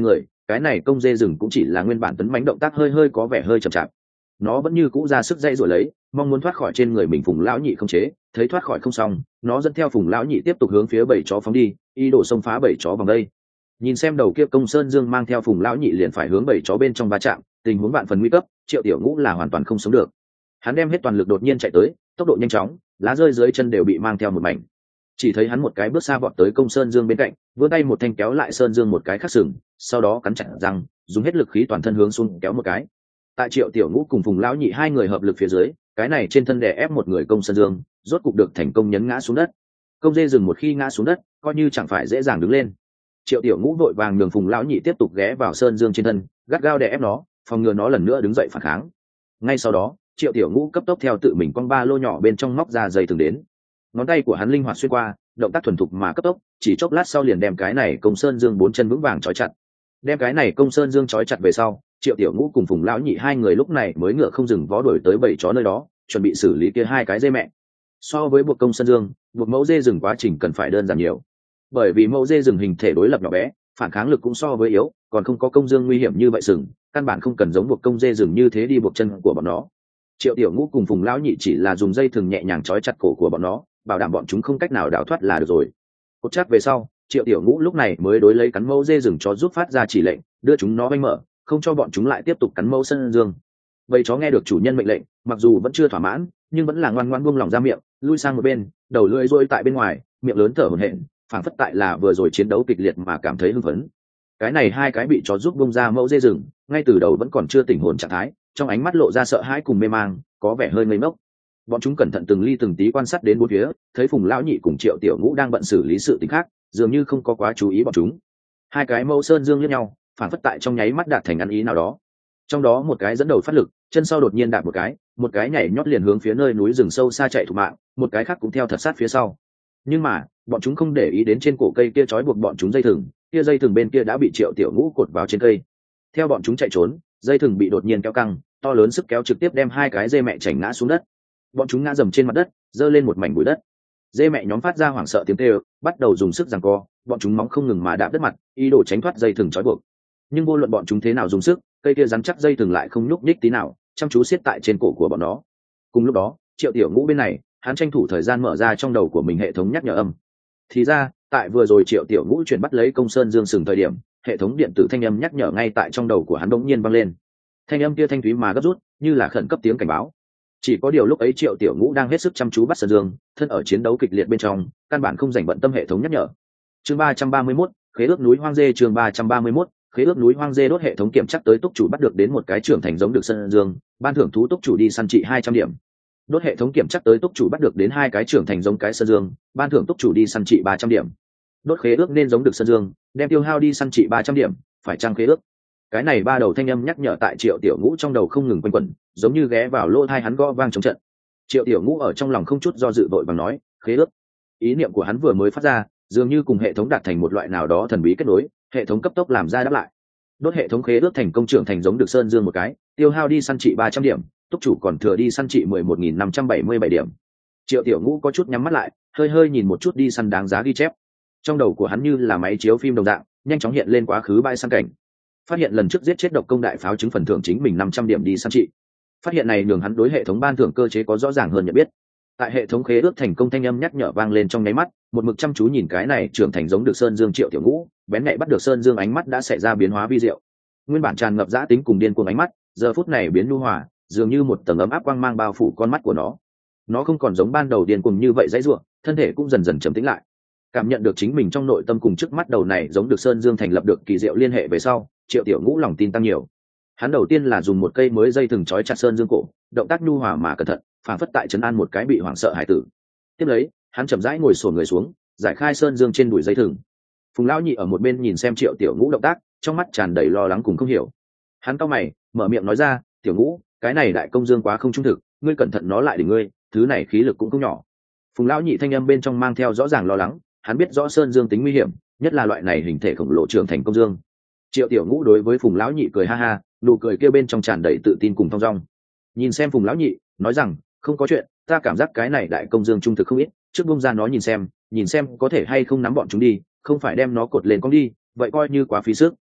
cái này công dê rừng cũng chỉ là nguyên bản tấn mánh động tác hơi hơi có vẻ hơi chậm chạp. Nó vẫn như cũ ra sức dây rồi lấy, mong muốn thoát khỏi trên người mình Phùng lão nhị không chế, thấy thoát khỏi không xong, nó dẫn theo Phùng lão nhị tiếp tục hướng phía bầy chó phóng đi, ý đồ xông phá bầy chó vòng đây. Nhìn xem đầu kia công sơn dương mang theo Phùng lão nhị liền phải hướng bầy chó bên trong va chạm, tình huống vạn phần nguy cấp, Triệu Tiểu Ngũ là hoàn toàn không sống được. Hắn đem hết toàn lực đột nhiên chạy tới, tốc độ nhanh chóng, lá rơi dưới chân đều bị mang theo một mảnh. Chỉ thấy hắn một cái bước xa vọt tới công sơn dương bên cạnh, vươn tay một thanh kéo lại sơn dương một cái khác sừng, sau đó cắn chặt răng, dùng hết lực khí toàn thân hướng xuống kéo một cái. Tại Triệu Tiểu Ngũ cùng Phùng lão nhị hai người hợp lực phía dưới, cái này trên thân đè ép một người công sơn dương, rốt cục được thành công nhấn ngã xuống đất. Công dê rừng một khi ngã xuống đất, coi như chẳng phải dễ dàng đứng lên. Triệu Tiểu Ngũ vội vàng nhường Phùng lão nhị tiếp tục ghé vào sơn dương trên thân, gắt gao đè ép nó, phòng ngừa nó lần nữa đứng dậy phản kháng. Ngay sau đó, Triệu Tiểu Ngũ cấp tốc theo tự mình quăng ba lô nhỏ bên trong móc ra dây thừng đến. Ngón tay của hắn linh hoạt xuyên qua, động tác thuần thục mà cấp tốc, chỉ chốc lát sau liền đem cái này công sơn dương bốn chân vững vàng trói chặt. Đem cái này công sơn dương trói chặt về sau, Triệu Tiểu Ngũ cùng Phùng lão nhị hai người lúc này mới ngựa không dừng vó đuổi tới bầy chó nơi đó, chuẩn bị xử lý kia hai cái dê mẹ. So với buộc công sơn dương, buộc mẫu dê rừng quá trình cần phải đơn giản nhiều. Bởi vì mẫu dê rừng hình thể đối lập nhỏ bé, phản kháng lực cũng so với yếu, còn không có công dương nguy hiểm như vậy sừng, căn bản không cần giống buộc công dê rừng như thế đi buộc chân của bọn nó. Triệu Tiểu Ngũ cùng Phùng lão nhị chỉ là dùng dây thừng nhẹ nhàng trói chặt cổ của bọn nó, bảo đảm bọn chúng không cách nào đào thoát là được rồi. Cột chắc về sau, Triệu Tiểu Ngũ lúc này mới đối lấy cắn mẫu dê rừng chó giúp phát ra chỉ lệnh, đưa chúng nó banh mở, không cho bọn chúng lại tiếp tục cắn mẫu sơn dương. Bầy chó nghe được chủ nhân mệnh lệnh, mặc dù vẫn chưa thỏa mãn, nhưng vẫn là ngoan ngoãn buông lỏng ra miệng, lui sang một bên, đầu lưỡi rôi tại bên ngoài, miệng lớn thở hổn hển, phảng phất tại là vừa rồi chiến đấu kịch liệt mà cảm thấy hưng phấn. Cái này hai cái bị chó giúp bung ra mẫu dê rừng, ngay từ đầu vẫn còn chưa tỉnh hồn trạng thái, trong ánh mắt lộ ra sợ hãi cùng mê mang, có vẻ hơi ngây ngốc. Bọn chúng cẩn thận từng ly từng tí quan sát đến bốn phía, thấy Phùng lão nhị cùng Triệu Tiểu Ngũ đang bận xử lý sự tình khác, dường như không có quá chú ý bọn chúng. Hai cái mẫu sơn dương liếc nhau, phản phất tại trong nháy mắt đạt thành ăn ý nào đó. Trong đó một cái dẫn đầu phát lực, chân sau đột nhiên đạp một cái, một cái nhảy nhót liền hướng phía nơi núi rừng sâu xa chạy thục mạng, một cái khác cũng theo thật sát phía sau. Nhưng mà, bọn chúng không để ý đến trên cổ cây kia trói buộc bọn chúng dây thừng, kia dây thừng bên kia đã bị Triệu Tiểu Ngũ cột vào trên cây. Theo bọn chúng chạy trốn, dây thừng bị đột nhiên kéo căng, to lớn sức kéo trực tiếp đem hai cái dê mẹ chảnh ngã xuống đất. Bọn chúng ngã dầm trên mặt đất, giơ lên một mảnh bụi đất. Dê mẹ nhóm phát ra hoảng sợ tiếng kêu, bắt đầu dùng sức giằng co, bọn chúng móng không ngừng mà đạp đất mặt, ý đồ tránh thoát dây thừng trói buộc. Nhưng vô luận bọn chúng thế nào dùng sức, cây kia rắn chắc dây thừng lại không nhúc nhích tí nào, chăm chú siết tại trên cổ của bọn nó. Cùng lúc đó, Triệu Tiểu Ngũ bên này, hắn tranh thủ thời gian mở ra trong đầu của mình hệ thống nhắc nhở âm. Thì ra, tại vừa rồi Triệu Tiểu Ngũ chuyển bắt lấy công sơn dương sừng thời điểm, hệ thống điện tử thanh âm nhắc nhở ngay tại trong đầu của hắn đột nhiên vang lên. Thanh âm kia thanh thúy mà gấp rút, như là khẩn cấp tiếng cảnh báo. Chỉ có điều lúc ấy Triệu Tiểu Ngũ đang hết sức chăm chú bắt sơn dương, thân ở chiến đấu kịch liệt bên trong, căn bản không dành bận tâm hệ thống nhắc nhở. Chương ba trăm ba mươi mốt, khế ước núi hoang dê. Chương ba trăm ba mươi mốt, khế ước núi hoang dê. Đốt hệ thống kiểm chắc tới túc chủ bắt được đến một cái trưởng thành giống được sơn dương, ban thưởng thú túc chủ đi săn trị hai trăm điểm. Đốt hệ thống kiểm chắc tới túc chủ bắt được đến hai cái trưởng thành giống cái sơn dương, ban thưởng túc chủ đi săn trị ba trăm điểm. Đốt khế ước nên giống được sơn dương, đem tiêu hao đi săn trị ba trăm điểm, phải chăng khế ước? Cái này ba đầu thanh âm nhắc nhở tại Triệu Tiểu Ngũ trong đầu không ngừng quanh quẩn, giống như ghé vào lỗ tai hắn gõ vang trong trận. Triệu Tiểu Ngũ ở trong lòng không chút do dự vội vàng nói, khế ước. Ý niệm của hắn vừa mới phát ra, dường như cùng hệ thống đạt thành một loại nào đó thần bí kết nối, hệ thống cấp tốc làm ra đáp lại. Đốt hệ thống khế ước thành công trưởng thành giống được sơn dương một cái, tiêu hao đi săn trị ba trăm điểm, túc chủ còn thừa đi săn trị mười một nghìn năm trăm bảy mươi bảy điểm. Triệu Tiểu Ngũ có chút nhắm mắt lại, hơi hơi nhìn một chút đi săn đáng giá ghi chép. Trong đầu của hắn như là máy chiếu phim đồng dạng, nhanh chóng hiện lên quá khứ bãi săn cảnh. Phát hiện lần trước giết chết độc công đại pháo chứng phần thưởng chính mình năm trăm điểm đi săn trị. Phát hiện này nhường hắn đối hệ thống ban thưởng cơ chế có rõ ràng hơn nhận biết. Tại hệ thống khế ước thành công thanh âm nhắc nhở vang lên trong nháy mắt, một mực chăm chú nhìn cái này trưởng thành giống được sơn dương Triệu Tiểu Ngũ, bén nhạy bắt được sơn dương ánh mắt đã xảy ra biến hóa vi diệu. Nguyên bản tràn ngập dã tính cùng điên cuồng ánh mắt, giờ phút này biến nhu hòa, dường như một tầng ấm áp quang mang bao phủ con mắt của nó. Nó không còn giống ban đầu điên cuồng như vậy dãy rủa, thân thể cũng dần dần trầm tĩnh lại. Cảm nhận được chính mình trong nội tâm cùng trước mắt đầu này giống được sơn dương thành lập được kỳ diệu liên hệ về sau, Triệu Tiểu Ngũ lòng tin tăng nhiều. Hắn đầu tiên là dùng một cây mới dây thừng trói chặt sơn dương cổ, động tác nhu hòa mà cẩn thận, phảng phất tại trấn an một cái bị hoảng sợ hải tử. Tiếp lấy, hắn chậm rãi ngồi xổm người xuống, giải khai sơn dương trên đùi dây thừng. Phùng lão nhị ở một bên nhìn xem Triệu Tiểu Ngũ động tác, trong mắt tràn đầy lo lắng cùng không hiểu. Hắn cau mày, mở miệng nói ra, "Tiểu Ngũ, cái này đại công dương quá không trung thực, ngươi cẩn thận nó lại để ngươi, thứ này khí lực cũng không nhỏ." Phùng lão nhị thanh âm bên trong mang theo rõ ràng lo lắng, hắn biết rõ sơn dương tính nguy hiểm, nhất là loại này hình thể khổng lồ trưởng thành công dương. Triệu Tiểu Ngũ đối với Phùng lão nhị cười ha ha, nụ cười kia bên trong tràn đầy tự tin cùng thong dong. Nhìn xem Phùng lão nhị, nói rằng, "Không có chuyện, ta cảm giác cái này đại công dương trung thực không ít, trước bung ra nó nhìn xem, nhìn xem có thể hay không nắm bọn chúng đi, không phải đem nó cột lên con đi, vậy coi như quá phí sức."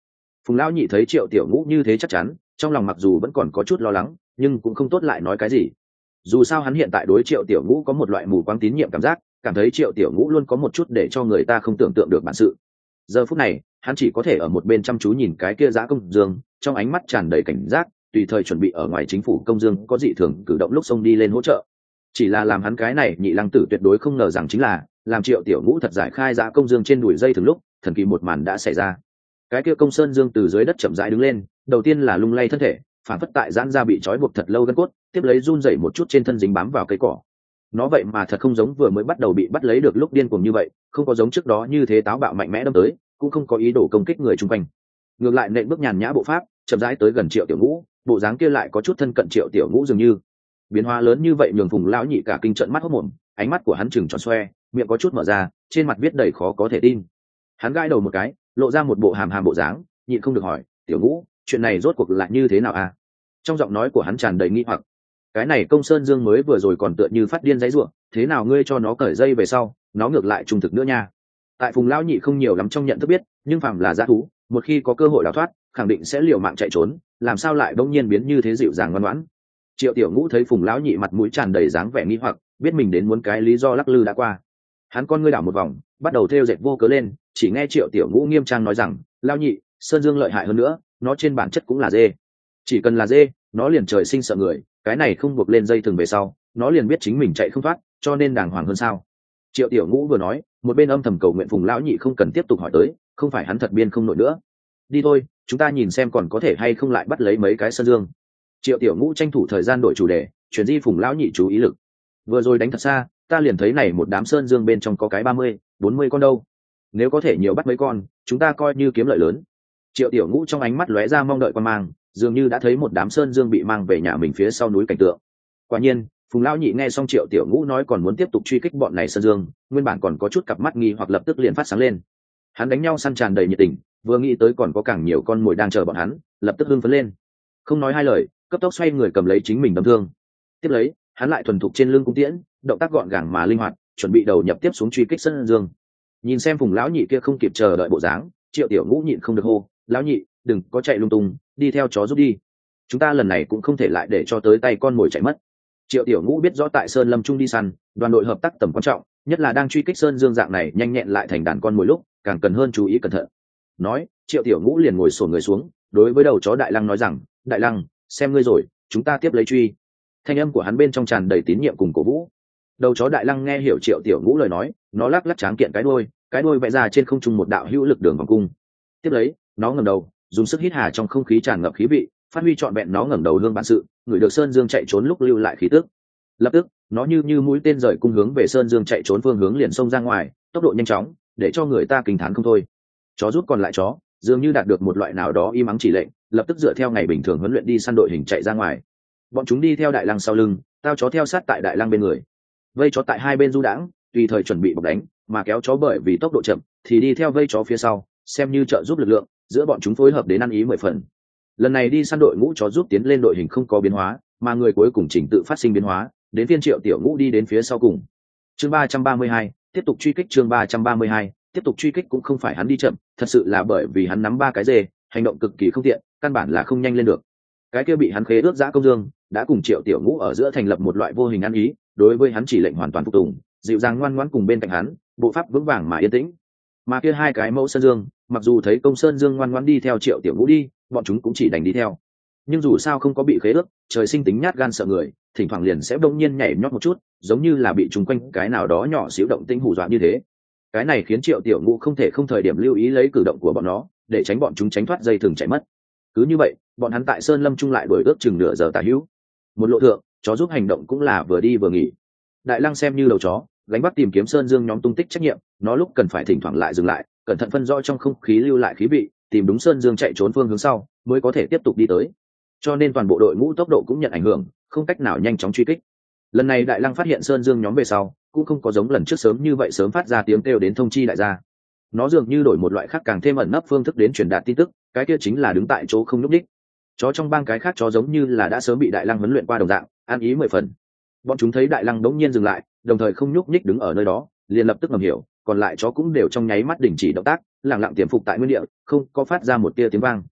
Phùng lão nhị thấy Triệu Tiểu Ngũ như thế chắc chắn, trong lòng mặc dù vẫn còn có chút lo lắng, nhưng cũng không tốt lại nói cái gì. Dù sao hắn hiện tại đối Triệu Tiểu Ngũ có một loại mù quáng tín nhiệm cảm giác, cảm thấy Triệu Tiểu Ngũ luôn có một chút để cho người ta không tưởng tượng được bản sự. Giờ phút này, hắn chỉ có thể ở một bên chăm chú nhìn cái kia Dã Công Dương, trong ánh mắt tràn đầy cảnh giác, tùy thời chuẩn bị ở ngoài chính phủ Công Dương có dị thường cử động lúc xông đi lên hỗ trợ. Chỉ là làm hắn cái này nhị lăng tử tuyệt đối không ngờ rằng chính là, làm Triệu Tiểu Ngũ thật giải khai Dã Công Dương trên đùi dây thường lúc, thần kỳ một màn đã xảy ra. Cái kia Công Sơn Dương từ dưới đất chậm rãi đứng lên, đầu tiên là lung lay thân thể, phản phất tại giãn ra bị trói buộc thật lâu gân cốt, tiếp lấy run rẩy một chút trên thân dính bám vào cây cỏ. Nó vậy mà thật không giống vừa mới bắt đầu bị bắt lấy được lúc điên cuồng như vậy, không có giống trước đó như thế táo bạo mạnh mẽ đâm tới, cũng không có ý đồ công kích người chung quanh. Ngược lại nện bước nhàn nhã bộ pháp, chậm rãi tới gần Triệu Tiểu Ngũ, bộ dáng kia lại có chút thân cận Triệu Tiểu Ngũ dường như. Biến hóa lớn như vậy nhường Phùng lão nhị cả kinh trợn mắt hốt mồm, ánh mắt của hắn trừng tròn xoe, miệng có chút mở ra, trên mặt viết đầy khó có thể tin. Hắn gãi đầu một cái, lộ ra một bộ hàm hàm bộ dáng, nhịn không được hỏi, Tiểu Ngũ, chuyện này rốt cuộc là như thế nào à? Trong giọng nói của hắn tràn đầy nghi hoặc. Cái này Công Sơn Dương mới vừa rồi còn tựa như phát điên dãy rủa, thế nào ngươi cho nó cởi dây về sau, nó ngược lại trung thực nữa nha. Tại Phùng lão nhị không nhiều lắm trong nhận thức biết, nhưng phàm là dã thú, một khi có cơ hội đào thoát, khẳng định sẽ liều mạng chạy trốn, làm sao lại bỗng nhiên biến như thế dịu dàng ngoan ngoãn. Triệu Tiểu Ngũ thấy Phùng lão nhị mặt mũi tràn đầy dáng vẻ nghi hoặc, biết mình đến muốn cái lý do lắc lư đã qua. Hắn con ngươi đảo một vòng, bắt đầu thêu dệt vô cớ lên, chỉ nghe Triệu Tiểu Ngũ nghiêm trang nói rằng, lão nhị, Sơn Dương lợi hại hơn nữa, nó trên bản chất cũng là dê. Chỉ cần là dê, nó liền trời sinh sợ người, cái này không buộc lên dây thừng về sau, nó liền biết chính mình chạy không thoát, cho nên đàng hoàng hơn sao. Triệu Tiểu Ngũ vừa nói, một bên âm thầm cầu nguyện Phùng lão nhị không cần tiếp tục hỏi tới, không phải hắn thật biên không nổi nữa. Đi thôi, chúng ta nhìn xem còn có thể hay không lại bắt lấy mấy cái Sơn Dương. Triệu Tiểu Ngũ tranh thủ thời gian đổi chủ đề, chuyển di Phùng lão nhị chú ý lực. Vừa rồi đánh thật xa, ta liền thấy này một đám Sơn Dương bên trong có cái ba mươi, bốn mươi con đâu. Nếu có thể nhiều bắt mấy con, chúng ta coi như kiếm lợi lớn. Triệu Tiểu Ngũ trong ánh mắt lóe ra mong đợi quan mang, dường như đã thấy một đám Sơn Dương bị mang về nhà mình phía sau núi cảnh tượng. Quả nhiên, Phùng lão nhị nghe xong Triệu Tiểu Ngũ nói còn muốn tiếp tục truy kích bọn này Sơn Dương, nguyên bản còn có chút cặp mắt nghi hoặc lập tức liền phát sáng lên. Hắn đánh nhau săn tràn đầy nhiệt tình, vừa nghĩ tới còn có càng nhiều con mồi đang chờ bọn hắn, lập tức hưng phấn lên. Không nói hai lời, cấp tốc xoay người cầm lấy chính mình đâm thương. Tiếp lấy, hắn lại thuần thục trên lưng cung tiễn, động tác gọn gàng mà linh hoạt, chuẩn bị đầu nhập tiếp xuống truy kích Sơn Dương. Nhìn xem Phùng lão nhị kia không kịp chờ đợi bộ dáng, Triệu Tiểu Ngũ nhịn không được hô, lão nhị, đừng có chạy lung tung, đi theo chó giúp đi. Chúng ta lần này cũng không thể lại để cho tới tay con mồi chạy mất. Triệu Tiểu Ngũ biết rõ tại Sơn Lâm Trung đi săn, đoàn đội hợp tác tầm quan trọng, nhất là đang truy kích Sơn Dương dạng này nhanh nhẹn lại thành đàn con mồi lúc, càng cần hơn chú ý cẩn thận. Nói, Triệu Tiểu Ngũ liền ngồi xổm người xuống, đối với đầu chó Đại Lăng nói rằng, Đại Lăng, xem ngươi rồi, chúng ta tiếp lấy truy. Thanh âm của hắn bên trong tràn đầy tín nhiệm cùng cổ vũ. Đầu chó Đại Lăng nghe hiểu Triệu Tiểu Ngũ lời nói, nó lắc lắc tráng kiện cái đuôi, cái đuôi vẽ ra trên không trung một đạo hữu lực đường vòng cung. Tiếp lấy, nó ngẩng đầu, dùng sức hít hà trong không khí tràn ngập khí vị, phát huy trọn vẹn nó ngẩng đầu hương bản sự, người được Sơn Dương chạy trốn lúc lưu lại khí tức. Lập tức, nó như như mũi tên rời cung hướng về Sơn Dương chạy trốn phương hướng liền xông ra ngoài, tốc độ nhanh chóng, để cho người ta kinh thán không thôi. Chó rút còn lại chó, dường như đạt được một loại nào đó im ắng chỉ lệnh, lập tức dựa theo ngày bình thường huấn luyện đi săn đội hình chạy ra ngoài. Bọn chúng đi theo Đại Lăng sau lưng, tao chó theo sát tại Đại Lăng bên người. Vây chó tại hai bên du đãng, tùy thời chuẩn bị bọc đánh, mà kéo chó bởi vì tốc độ chậm, thì đi theo vây chó phía sau, xem như trợ giúp lực lượng, giữa bọn chúng phối hợp đến ăn ý mười phần. Lần này đi săn đội ngũ chó giúp tiến lên đội hình không có biến hóa, mà người cuối cùng chỉnh tự phát sinh biến hóa, đến phiên Triệu Tiểu Ngũ đi đến phía sau cùng. Chương ba trăm ba mươi hai, tiếp tục truy kích. Chương ba trăm ba mươi hai, tiếp tục truy kích cũng không phải hắn đi chậm, thật sự là bởi vì hắn nắm ba cái dê, hành động cực kỳ không tiện, căn bản là không nhanh lên được. Cái kia bị hắn khế ước Dã Công Dương, đã cùng Triệu Tiểu Ngũ ở giữa thành lập một loại vô hình ăn ý, đối với hắn chỉ lệnh hoàn toàn phục tùng, dịu dàng ngoan ngoãn cùng bên cạnh hắn, bộ pháp vững vàng mà yên tĩnh. Mà kia hai cái mẫu Sơn Dương, mặc dù thấy Công Sơn Dương ngoan ngoãn đi theo Triệu Tiểu Ngũ đi, bọn chúng cũng chỉ đành đi theo. Nhưng dù sao không có bị khế ước, trời sinh tính nhát gan sợ người, thỉnh thoảng liền sẽ bỗng nhiên nhảy nhót một chút, giống như là bị trùng quanh cái nào đó nhỏ xíu động tĩnh hù dọa như thế. Cái này khiến Triệu Tiểu Ngũ không thể không thời điểm lưu ý lấy cử động của bọn nó, để tránh bọn chúng tránh thoát dây thừng chạy mất. Cứ như vậy, bọn hắn tại Sơn Lâm Trung lại đuổi ước chừng nửa giờ tả hữu. Một lộ thượng, chó giúp hành động cũng là vừa đi vừa nghỉ. Đại Lăng xem như đầu chó, gánh vác tìm kiếm Sơn Dương nhóm tung tích trách nhiệm, nó lúc cần phải thỉnh thoảng lại dừng lại, cẩn thận phân rõ trong không khí lưu lại khí vị, tìm đúng Sơn Dương chạy trốn phương hướng sau, mới có thể tiếp tục đi tới. Cho nên toàn bộ đội ngũ tốc độ cũng nhận ảnh hưởng, không cách nào nhanh chóng truy kích. Lần này Đại Lăng phát hiện Sơn Dương nhóm về sau, cũng không có giống lần trước sớm như vậy sớm phát ra tiếng kêu đến thông chi đại gia. Nó dường như đổi một loại khác càng thêm ẩn nấp phương thức đến truyền đạt tin tức, cái kia chính là đứng tại chỗ không nhúc nhích. Chó trong bang cái khác chó giống như là đã sớm bị Đại Lăng huấn luyện qua đồng dạng, ăn ý mười phần. Bọn chúng thấy Đại Lăng đống nhiên dừng lại, đồng thời không nhúc nhích đứng ở nơi đó, liền lập tức ngầm hiểu, còn lại chó cũng đều trong nháy mắt đình chỉ động tác, lặng lặng tiềm phục tại nguyên địa, không có phát ra một tia tiếng vang.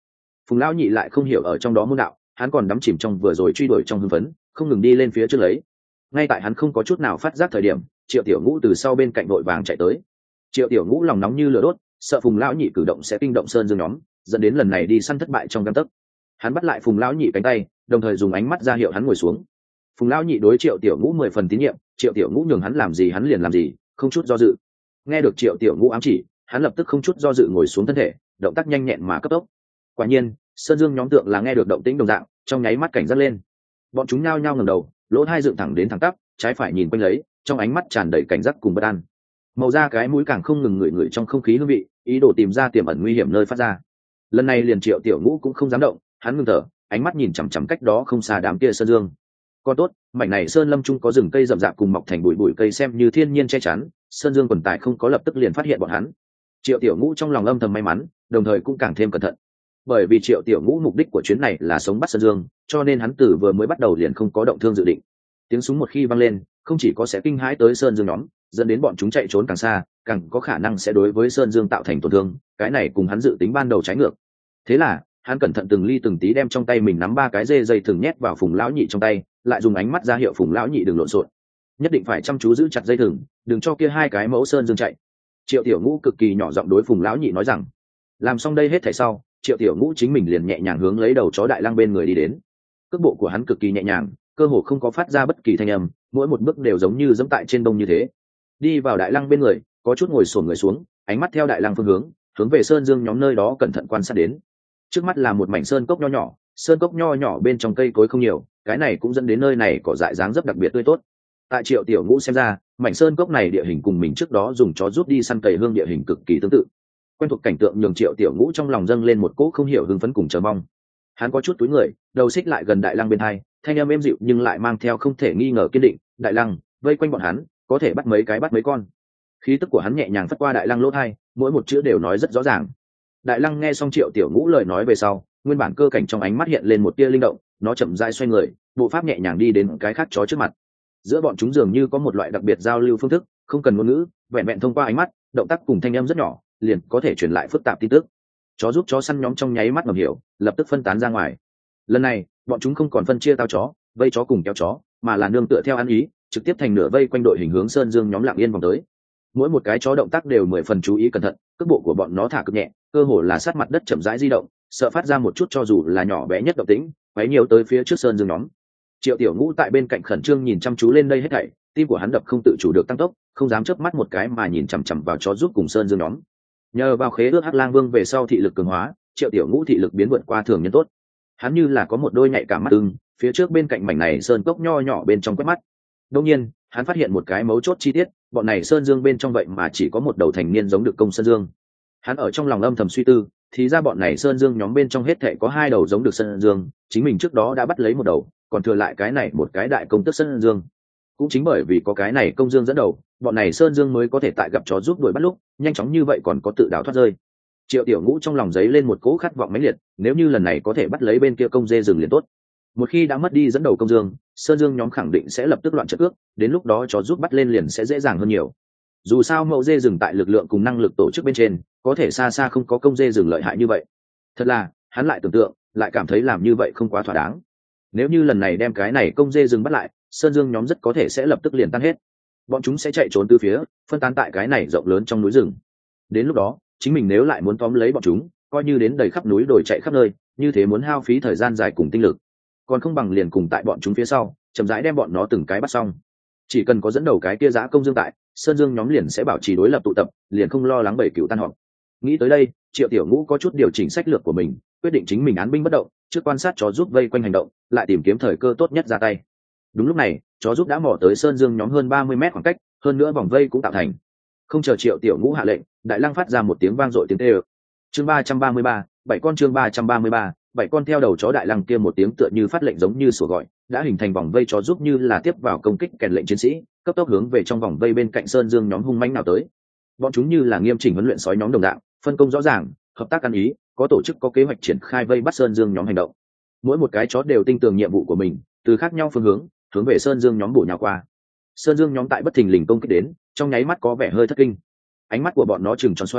Phùng lão nhị lại không hiểu ở trong đó môn đạo, hắn còn đắm chìm trong vừa rồi truy đuổi trong hưng phấn, không ngừng đi lên phía trước lấy. Ngay tại hắn không có chút nào phát giác thời điểm, Triệu Tiểu Ngũ từ sau bên cạnh đội vàng chạy tới. Triệu Tiểu Ngũ lòng nóng như lửa đốt, sợ Phùng lão nhị cử động sẽ kinh động Sơn Dương nhóm, dẫn đến lần này đi săn thất bại trong gang tấc. Hắn bắt lại Phùng lão nhị cánh tay, đồng thời dùng ánh mắt ra hiệu hắn ngồi xuống. Phùng lão nhị đối Triệu Tiểu Ngũ mười phần tín nhiệm, Triệu Tiểu Ngũ nhường hắn làm gì hắn liền làm gì, không chút do dự. Nghe được Triệu Tiểu Ngũ ám chỉ, hắn lập tức không chút do dự ngồi xuống thân thể, động tác nhanh nhẹn mà cấp tốc. Quả nhiên, Sơn Dương nhóm tượng là nghe được động tĩnh đồng dạng, trong nháy mắt cảnh giác lên. Bọn chúng nhao nhao ngẩng đầu, lỗ hai dựng thẳng đến thẳng tắp, trái phải nhìn quanh lấy, trong ánh mắt tràn đầy cảnh giác cùng bất an. Màu da cái mũi càng không ngừng ngửi ngửi trong không khí hương vị, ý đồ tìm ra tiềm ẩn nguy hiểm nơi phát ra. Lần này liền Triệu Tiểu Ngũ cũng không dám động, hắn ngưng thở, ánh mắt nhìn chằm chằm cách đó không xa đám kia sơn dương. Còn tốt, mảnh này sơn lâm trung có rừng cây rậm rạp cùng mọc thành bụi bụi cây xem như thiên nhiên che chắn, sơn dương quần tại không có lập tức liền phát hiện bọn hắn. Triệu Tiểu Ngũ trong lòng âm thầm may mắn, đồng thời cũng càng thêm cẩn thận. Bởi vì Triệu Tiểu Ngũ mục đích của chuyến này là sống bắt sơn dương, cho nên hắn từ vừa mới bắt đầu liền không có động thương dự định. Tiếng súng một khi vang lên, không chỉ có sẽ kinh hãi tới sơn dương nhóm, dẫn đến bọn chúng chạy trốn càng xa, càng có khả năng sẽ đối với sơn dương tạo thành tổn thương, cái này cùng hắn dự tính ban đầu trái ngược. Thế là, hắn cẩn thận từng ly từng tí đem trong tay mình nắm ba cái dê dây thừng nhét vào Phùng lão nhị trong tay, lại dùng ánh mắt ra hiệu Phùng lão nhị đừng lộn xộn, nhất định phải chăm chú giữ chặt dây thừng, đừng cho kia hai cái mẫu sơn dương chạy. Triệu Tiểu Ngũ cực kỳ nhỏ giọng đối Phùng lão nhị nói rằng. Làm xong đây hết thảy sau, Triệu Tiểu Ngũ chính mình liền nhẹ nhàng hướng lấy đầu chó đại lang bên người đi đến. Cước bộ của hắn cực kỳ nhẹ nhàng, cơ hồ không có phát ra bất kỳ thanh âm, mỗi một bước đều giống như giẫm tại trên bông như thế. Đi vào đại lang bên người, có chút ngồi xổm người xuống, ánh mắt theo đại lang phương hướng, hướng về sơn dương nhóm nơi đó cẩn thận quan sát đến. Trước mắt là một mảnh sơn cốc nho nhỏ, sơn cốc nho nhỏ bên trong cây cối không nhiều, cái này cũng dẫn đến nơi này cỏ dại dáng rất đặc biệt tươi tốt. Tại Triệu Tiểu Ngũ xem ra, mảnh sơn cốc này địa hình cùng mình trước đó dùng chó rút đi săn cầy hương địa hình cực kỳ tương tự. Quen thuộc cảnh tượng nhường Triệu Tiểu Ngũ trong lòng dâng lên một cỗ không hiểu hưng phấn cùng chờ mong. Hắn có chút túi người, đầu xích lại gần đại lăng bên hai, thanh âm êm dịu nhưng lại mang theo không thể nghi ngờ kiên định. Đại lăng, vây quanh bọn hắn, có thể bắt mấy cái bắt mấy con. Khí tức của hắn nhẹ nhàng phất qua đại lăng lỗ tai, mỗi một chữ đều nói rất rõ ràng. Đại lăng nghe xong Triệu Tiểu Ngũ lời nói về sau, nguyên bản cơ cảnh trong ánh mắt hiện lên một tia linh động, nó chậm rãi xoay người, bộ pháp nhẹ nhàng đi đến cái khác chó trước mặt. Giữa bọn chúng dường như có một loại đặc biệt giao lưu phương thức, không cần ngôn ngữ, vẹn vẹn thông qua ánh mắt, động tác cùng thanh âm rất nhỏ, liền có thể truyền lại phức tạp tin tức. Chó giúp chó săn nhóm trong nháy mắt ngầm hiểu, lập tức phân tán ra ngoài. Lần này, bọn chúng không còn phân chia tao chó, vây chó cùng kéo chó, mà là nương tựa theo ăn ý, trực tiếp thành nửa vây quanh đội hình hướng sơn dương nhóm lặng yên vòng tới. Mỗi một cái chó động tác đều mười phần chú ý cẩn thận, cước bộ của bọn nó thả cực nhẹ, cơ hồ là sát mặt đất chậm rãi di động, sợ phát ra một chút cho dù là nhỏ bé nhất động tĩnh, quấy nhiều tới phía trước sơn dương nhóm. Triệu Tiểu Ngũ tại bên cạnh khẩn trương nhìn chăm chú lên đây hết thảy, tim của hắn đập không tự chủ được tăng tốc, không dám chớp mắt một cái mà nhìn chằm chằm vào chó giúp cùng sơn dương nhóm. Nhờ vào khế ước Hắc Lang Vương về sau thị lực cường hóa, Triệu Tiểu Ngũ thị lực biến vượt qua thường nhân tốt. Hắn như là có một đôi nhạy cảm mắt ưng, phía trước bên cạnh mảnh này sơn cốc nho nhỏ bên trong quét mắt. Đương nhiên, hắn phát hiện một cái mấu chốt chi tiết, bọn này sơn dương bên trong vậy mà chỉ có một đầu thành niên giống được công sơn dương. Hắn ở trong lòng âm thầm suy tư, thì ra bọn này sơn dương nhóm bên trong hết thảy có hai đầu giống được sơn dương, chính mình trước đó đã bắt lấy một đầu, còn thừa lại cái này một cái đại công tức sơn dương. Cũng chính bởi vì có cái này công dương dẫn đầu, bọn này sơn dương mới có thể tại gặp chó giúp đuổi bắt lúc nhanh chóng như vậy còn có tự đào thoát rơi. Triệu Tiểu Ngũ trong lòng giấy lên một cỗ khát vọng mãnh liệt, nếu như lần này có thể bắt lấy bên kia công dê rừng liền tốt. Một khi đã mất đi dẫn đầu công dương, sơn dương nhóm khẳng định sẽ lập tức loạn trận cước, đến lúc đó chó giúp bắt lên liền sẽ dễ dàng hơn nhiều. Dù sao mẫu dê rừng tại lực lượng cùng năng lực tổ chức bên trên có thể xa xa không có công dê rừng lợi hại như vậy. Thật là, hắn lại tưởng tượng, lại cảm thấy làm như vậy không quá thỏa đáng. Nếu như lần này đem cái này công dê rừng bắt lại, sơn dương nhóm rất có thể sẽ lập tức liền tan hết. Bọn chúng sẽ chạy trốn từ phía, phân tán tại cái này rộng lớn trong núi rừng. Đến lúc đó, chính mình nếu lại muốn tóm lấy bọn chúng, coi như đến đầy khắp núi đồi chạy khắp nơi, như thế muốn hao phí thời gian dài cùng tinh lực, còn không bằng liền cùng tại bọn chúng phía sau, chậm rãi đem bọn nó từng cái bắt xong. Chỉ cần có dẫn đầu cái kia giã công dương tại, sơn dương nhóm liền sẽ bảo trì đối lập tụ tập, liền không lo lắng bầy cừu tan họp. Nghĩ tới đây, Triệu Tiểu Ngũ có chút điều chỉnh sách lược của mình, quyết định chính mình án binh bất động, trước quan sát chó giúp vây quanh hành động, lại tìm kiếm thời cơ tốt nhất ra tay. Đúng lúc này, chó giúp đã mò tới sơn dương nhóm hơn ba mươi mét khoảng cách, hơn nữa vòng vây cũng tạo thành. Không chờ Triệu Tiểu Ngũ hạ lệnh, đại lang phát ra một tiếng vang dội tiếng tê ơ. Chương ba trăm ba mươi ba, bảy con chương ba trăm ba mươi ba, bảy con theo đầu chó đại lang kia một tiếng tựa như phát lệnh giống như sủa gọi, đã hình thành vòng vây chó giúp như là tiếp vào công kích kèn lệnh chiến sĩ, cấp tốc hướng về trong vòng vây bên cạnh sơn dương nhóm hung mãnh nào tới. Bọn chúng như là nghiêm chỉnh huấn luyện sói nhóm đồng dạng, phân công rõ ràng, hợp tác ăn ý, có tổ chức có kế hoạch triển khai vây bắt sơn dương nhóm hành động. Mỗi một cái chó đều tinh tường nhiệm vụ của mình, từ khác nhau phương hướng, hướng về sơn dương nhóm bổ nhào qua. Sơn dương nhóm tại bất thình lình công kích đến, trong nháy mắt có vẻ hơi thất kinh. Ánh mắt của bọn nó trừng tròn xoe,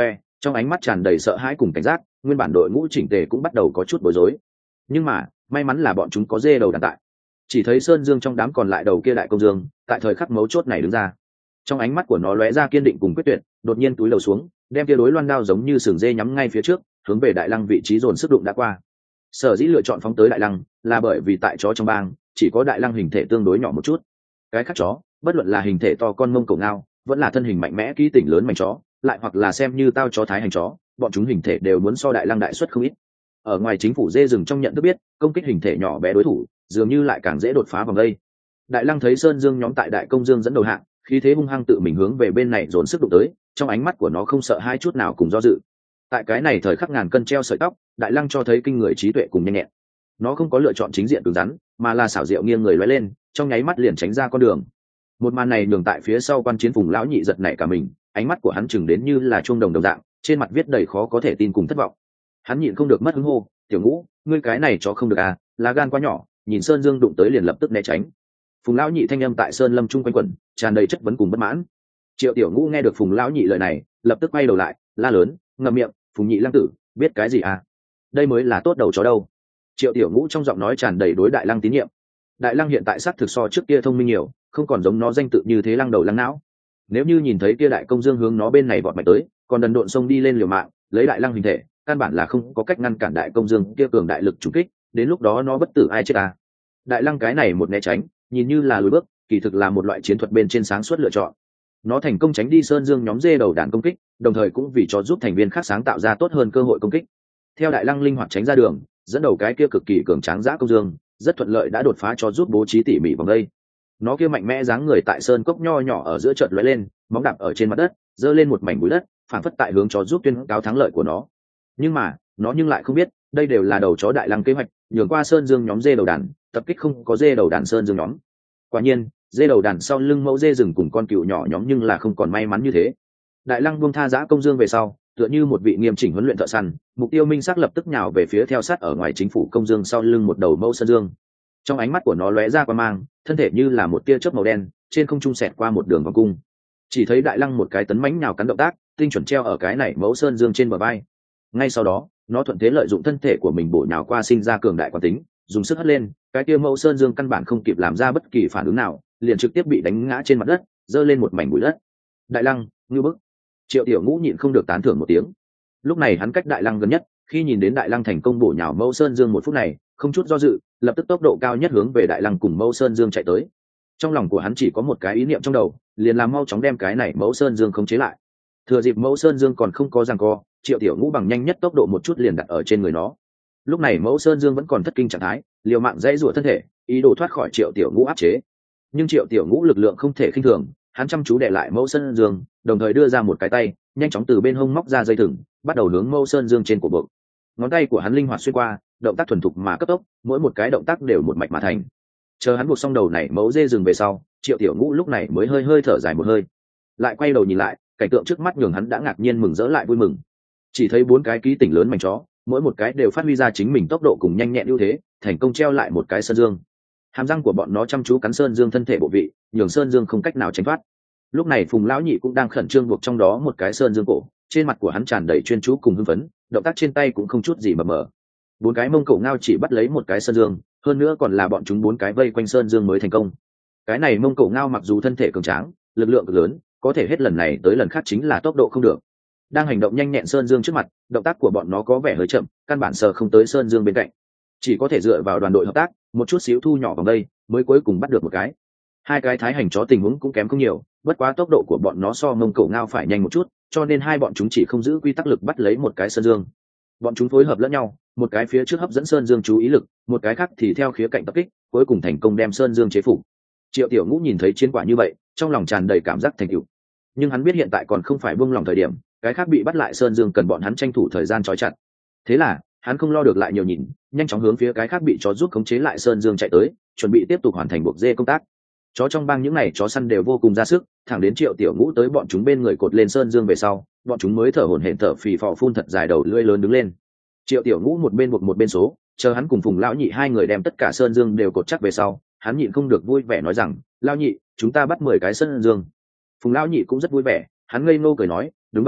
trong ánh mắt tràn đầy sợ hãi cùng cảnh giác. Nguyên bản đội ngũ chỉnh tề cũng bắt đầu có chút bối rối, nhưng mà may mắn là bọn chúng có dê đầu đàn tại. Chỉ thấy Sơn Dương trong đám còn lại đầu kia đại công dương tại thời khắc mấu chốt này đứng ra, trong ánh mắt của nó lóe ra kiên định cùng quyết tuyệt, đột nhiên túi lầu xuống, đem kia đối loan đao giống như sừng dê nhắm ngay phía trước, hướng về Đại Lăng vị trí dồn sức đụng đã qua. Sở dĩ lựa chọn phóng tới Đại Lăng là bởi vì tại chó trong bang chỉ có Đại Lăng hình thể tương đối nhỏ một chút, cái khác chó bất luận là hình thể to con mông cổ ngao, vẫn là thân hình mạnh mẽ kỹ tỉnh lớn mảnh chó, lại hoặc là xem như tao chó thái hành chó, bọn chúng hình thể đều muốn so Đại Lăng đại suất không ít. Ở ngoài chính phủ dê rừng trong nhận thức biết, công kích hình thể nhỏ bé đối thủ dường như lại càng dễ đột phá vòng đây. Đại Lăng thấy Sơn Dương nhóm tại Đại Công Dương dẫn đầu hạng, khí thế hung hăng tự mình hướng về bên này dồn sức đụng tới, trong ánh mắt của nó không sợ hai chút nào cùng do dự. Tại cái này thời khắc ngàn cân treo sợi tóc, Đại Lăng cho thấy kinh người trí tuệ cùng nhanh nhẹn. Nó không có lựa chọn chính diện cứng rắn, mà là xảo diệu nghiêng người lóe lên, trong nháy mắt liền tránh ra con đường. Một màn này nhường tại phía sau quan chiến Phùng lão nhị giật nảy cả mình, ánh mắt của hắn chừng đến như là chuông đồng đồng dạng, trên mặt viết đầy khó có thể tin cùng thất vọng. Hắn nhịn không được mất hứng hô, "Tiểu Ngũ, ngươi cái này chó không được à, lá gan quá nhỏ." Nhìn Sơn Dương đụng tới liền lập tức né tránh. Phùng lão nhị thanh âm tại Sơn Lâm trung quanh quẩn, tràn đầy chất vấn cùng bất mãn. Triệu Tiểu Ngũ nghe được Phùng lão nhị lời này, lập tức quay đầu lại, la lớn, ngậm miệng, "Phùng nhị lăng tử, biết cái gì à? Đây mới là tốt đầu chó đâu." Triệu Tiểu Ngũ trong giọng nói tràn đầy đối Đại Lăng tín nhiệm. Đại Lăng hiện tại xác thực so trước kia thông minh nhiều, không còn giống nó danh tự như thế lăng đầu lăng não. Nếu như nhìn thấy kia Đại Công Dương hướng nó bên này vọt mạnh tới, còn đần độn xông đi lên liều mạng, lấy Đại Lăng hình thể, căn bản là không có cách ngăn cản Đại Công Dương kia cường đại lực trùng kích, đến lúc đó nó bất tử ai chết à. Đại Lăng cái này một né tránh, nhìn như là lùi bước, kỳ thực là một loại chiến thuật bên trên sáng suốt lựa chọn. Nó thành công tránh đi Sơn Dương nhóm dê đầu đàn công kích, đồng thời cũng vì cho giúp thành viên khác sáng tạo ra tốt hơn cơ hội công kích. Theo Đại Lăng linh hoạt tránh ra đường, dẫn đầu cái kia cực kỳ cường tráng dã công dương, rất thuận lợi đã đột phá cho giúp bố trí tỉ mỉ vòng đây. Nó kia mạnh mẽ dáng người tại sơn cốc nho nhỏ ở giữa chợt lóe lên, móng đạp ở trên mặt đất, giơ lên một mảnh bụi đất, phản phất tại hướng cho giúp tuyên cáo thắng lợi của nó. Nhưng mà, nó nhưng lại không biết, đây đều là đầu chó Đại Lăng kế hoạch, nhường qua Sơn Dương nhóm dê đầu đàn, tập kích không có dê đầu đàn Sơn Dương nhóm. Quả nhiên, dê đầu đàn sau lưng mẫu dê rừng cùng con cừu nhỏ nhóm nhưng là không còn may mắn như thế. Đại Lăng buông tha dã công dương về sau, tựa như một vị nghiêm chỉnh huấn luyện thợ săn, mục tiêu minh xác lập tức nhào về phía theo sát ở ngoài chính phủ công dương sau lưng một đầu mẫu Sơn Dương. Trong ánh mắt của nó lóe ra quan mang, thân thể như là một tia chớp màu đen, trên không trung xẹt qua một đường vòng cung. Chỉ thấy Đại Lăng một cái tấn mãnh nhào cắn động tác, tinh chuẩn treo ở cái này mẫu Sơn Dương trên bờ vai. Ngay sau đó, nó thuận thế lợi dụng thân thể của mình bổ nhào qua sinh ra cường đại quán tính, dùng sức hất lên, cái kia mẫu Sơn Dương căn bản không kịp làm ra bất kỳ phản ứng nào, liền trực tiếp bị đánh ngã trên mặt đất, giơ lên một mảnh bụi đất. Đại Lăng, ngư bức. Triệu Tiểu Ngũ nhịn không được tán thưởng một tiếng. Lúc này hắn cách Đại Lăng gần nhất, khi nhìn đến Đại Lăng thành công bổ nhào mẫu Sơn Dương một phút này, không chút do dự, lập tức tốc độ cao nhất hướng về Đại Lăng cùng mẫu Sơn Dương chạy tới. Trong lòng của hắn chỉ có một cái ý niệm trong đầu, liền làm mau chóng đem cái này mẫu Sơn Dương khống chế lại. Thừa dịp mẫu Sơn Dương còn không có giằng co, Triệu Tiểu Ngũ bằng nhanh nhất tốc độ một chút liền đặt ở trên người nó. Lúc này mẫu Sơn Dương vẫn còn thất kinh trạng thái, liều mạng dãy rủa thân thể, ý đồ thoát khỏi Triệu Tiểu Ngũ áp chế. Nhưng Triệu Tiểu Ngũ lực lượng không thể khinh thường, hắn chăm chú đè lại mẫu Sơn Dương, đồng thời đưa ra một cái tay, nhanh chóng từ bên hông móc ra dây thừng, bắt đầu hướng mẫu Sơn Dương trên cổ buộc. Ngón tay của hắn linh hoạt xuyên qua, động tác thuần thục mà cấp tốc, mỗi một cái động tác đều một mạch mà thành. Chờ hắn buộc xong đầu này mẫu dê rừng về sau, Triệu Tiểu Ngũ lúc này mới hơi hơi thở dài một hơi, lại quay đầu nhìn lại, cảnh tượng trước mắt nhường hắn đã ngạc nhiên mừng rỡ lại vui mừng. Chỉ thấy bốn cái ký tỉnh lớn mảnh chó, mỗi một cái đều phát huy ra chính mình tốc độ cùng nhanh nhẹn ưu thế, thành công treo lại một cái Sơn Dương. Hàm răng của bọn nó chăm chú cắn Sơn Dương thân thể bộ vị, nhường Sơn Dương không cách nào tránh thoát. Lúc này Phùng lão nhị cũng đang khẩn trương buộc trong đó một cái Sơn Dương cổ, trên mặt của hắn tràn đầy chuyên chú cùng hưng phấn, động tác trên tay cũng không chút gì mờ mờ. Bốn cái mông cổ ngao chỉ bắt lấy một cái Sơn Dương, hơn nữa còn là bọn chúng bốn cái vây quanh Sơn Dương mới thành công. Cái này mông cổ ngao mặc dù thân thể cường tráng, lực lượng cực lớn, có thể hết lần này tới lần khác chính là tốc độ không được. Đang hành động nhanh nhẹn Sơn Dương trước mặt, động tác của bọn nó có vẻ hơi chậm, căn bản sờ không tới Sơn Dương bên cạnh, chỉ có thể dựa vào đoàn đội hợp tác, một chút xíu thu nhỏ vào đây, mới cuối cùng bắt được một cái. Hai cái thái hành chó tình huống cũng kém không nhiều, bất quá tốc độ của bọn nó so mông cổ ngao phải nhanh một chút, cho nên hai bọn chúng chỉ không giữ quy tắc lực bắt lấy một cái Sơn Dương. Bọn chúng phối hợp lẫn nhau, một cái phía trước hấp dẫn Sơn Dương chú ý lực, một cái khác thì theo khía cạnh tập kích, cuối cùng thành công đem Sơn Dương chế phục. Triệu Tiểu Ngũ nhìn thấy chiến quả như vậy, trong lòng tràn đầy cảm giác thành tựu. Nhưng hắn biết hiện tại còn không phải buông lòng thời điểm, cái khác bị bắt lại Sơn Dương cần bọn hắn tranh thủ thời gian trói chặt. Thế là, hắn không lo được lại nhiều nhìn, nhanh chóng hướng phía cái khác bị chó giúp khống chế lại Sơn Dương chạy tới, chuẩn bị tiếp tục hoàn thành buộc dê công tác. Chó trong bang những này chó săn đều vô cùng ra sức, thẳng đến Triệu Tiểu Ngũ tới bọn chúng bên người cột lên Sơn Dương về sau, bọn chúng mới thở hổn hển thở phì phò phun thật dài đầu lưỡi lớn đứng lên. Triệu Tiểu Ngũ một bên buộc một bên số, chờ hắn cùng Phùng lão nhị hai người đem tất cả Sơn Dương đều cột chắc về sau, hắn nhịn không được vui vẻ nói rằng, lão nhị, chúng ta bắt mười cái Sơn Dương. Phùng lão nhị cũng rất vui vẻ, hắn ngây ngô cười nói, đúng vậy à,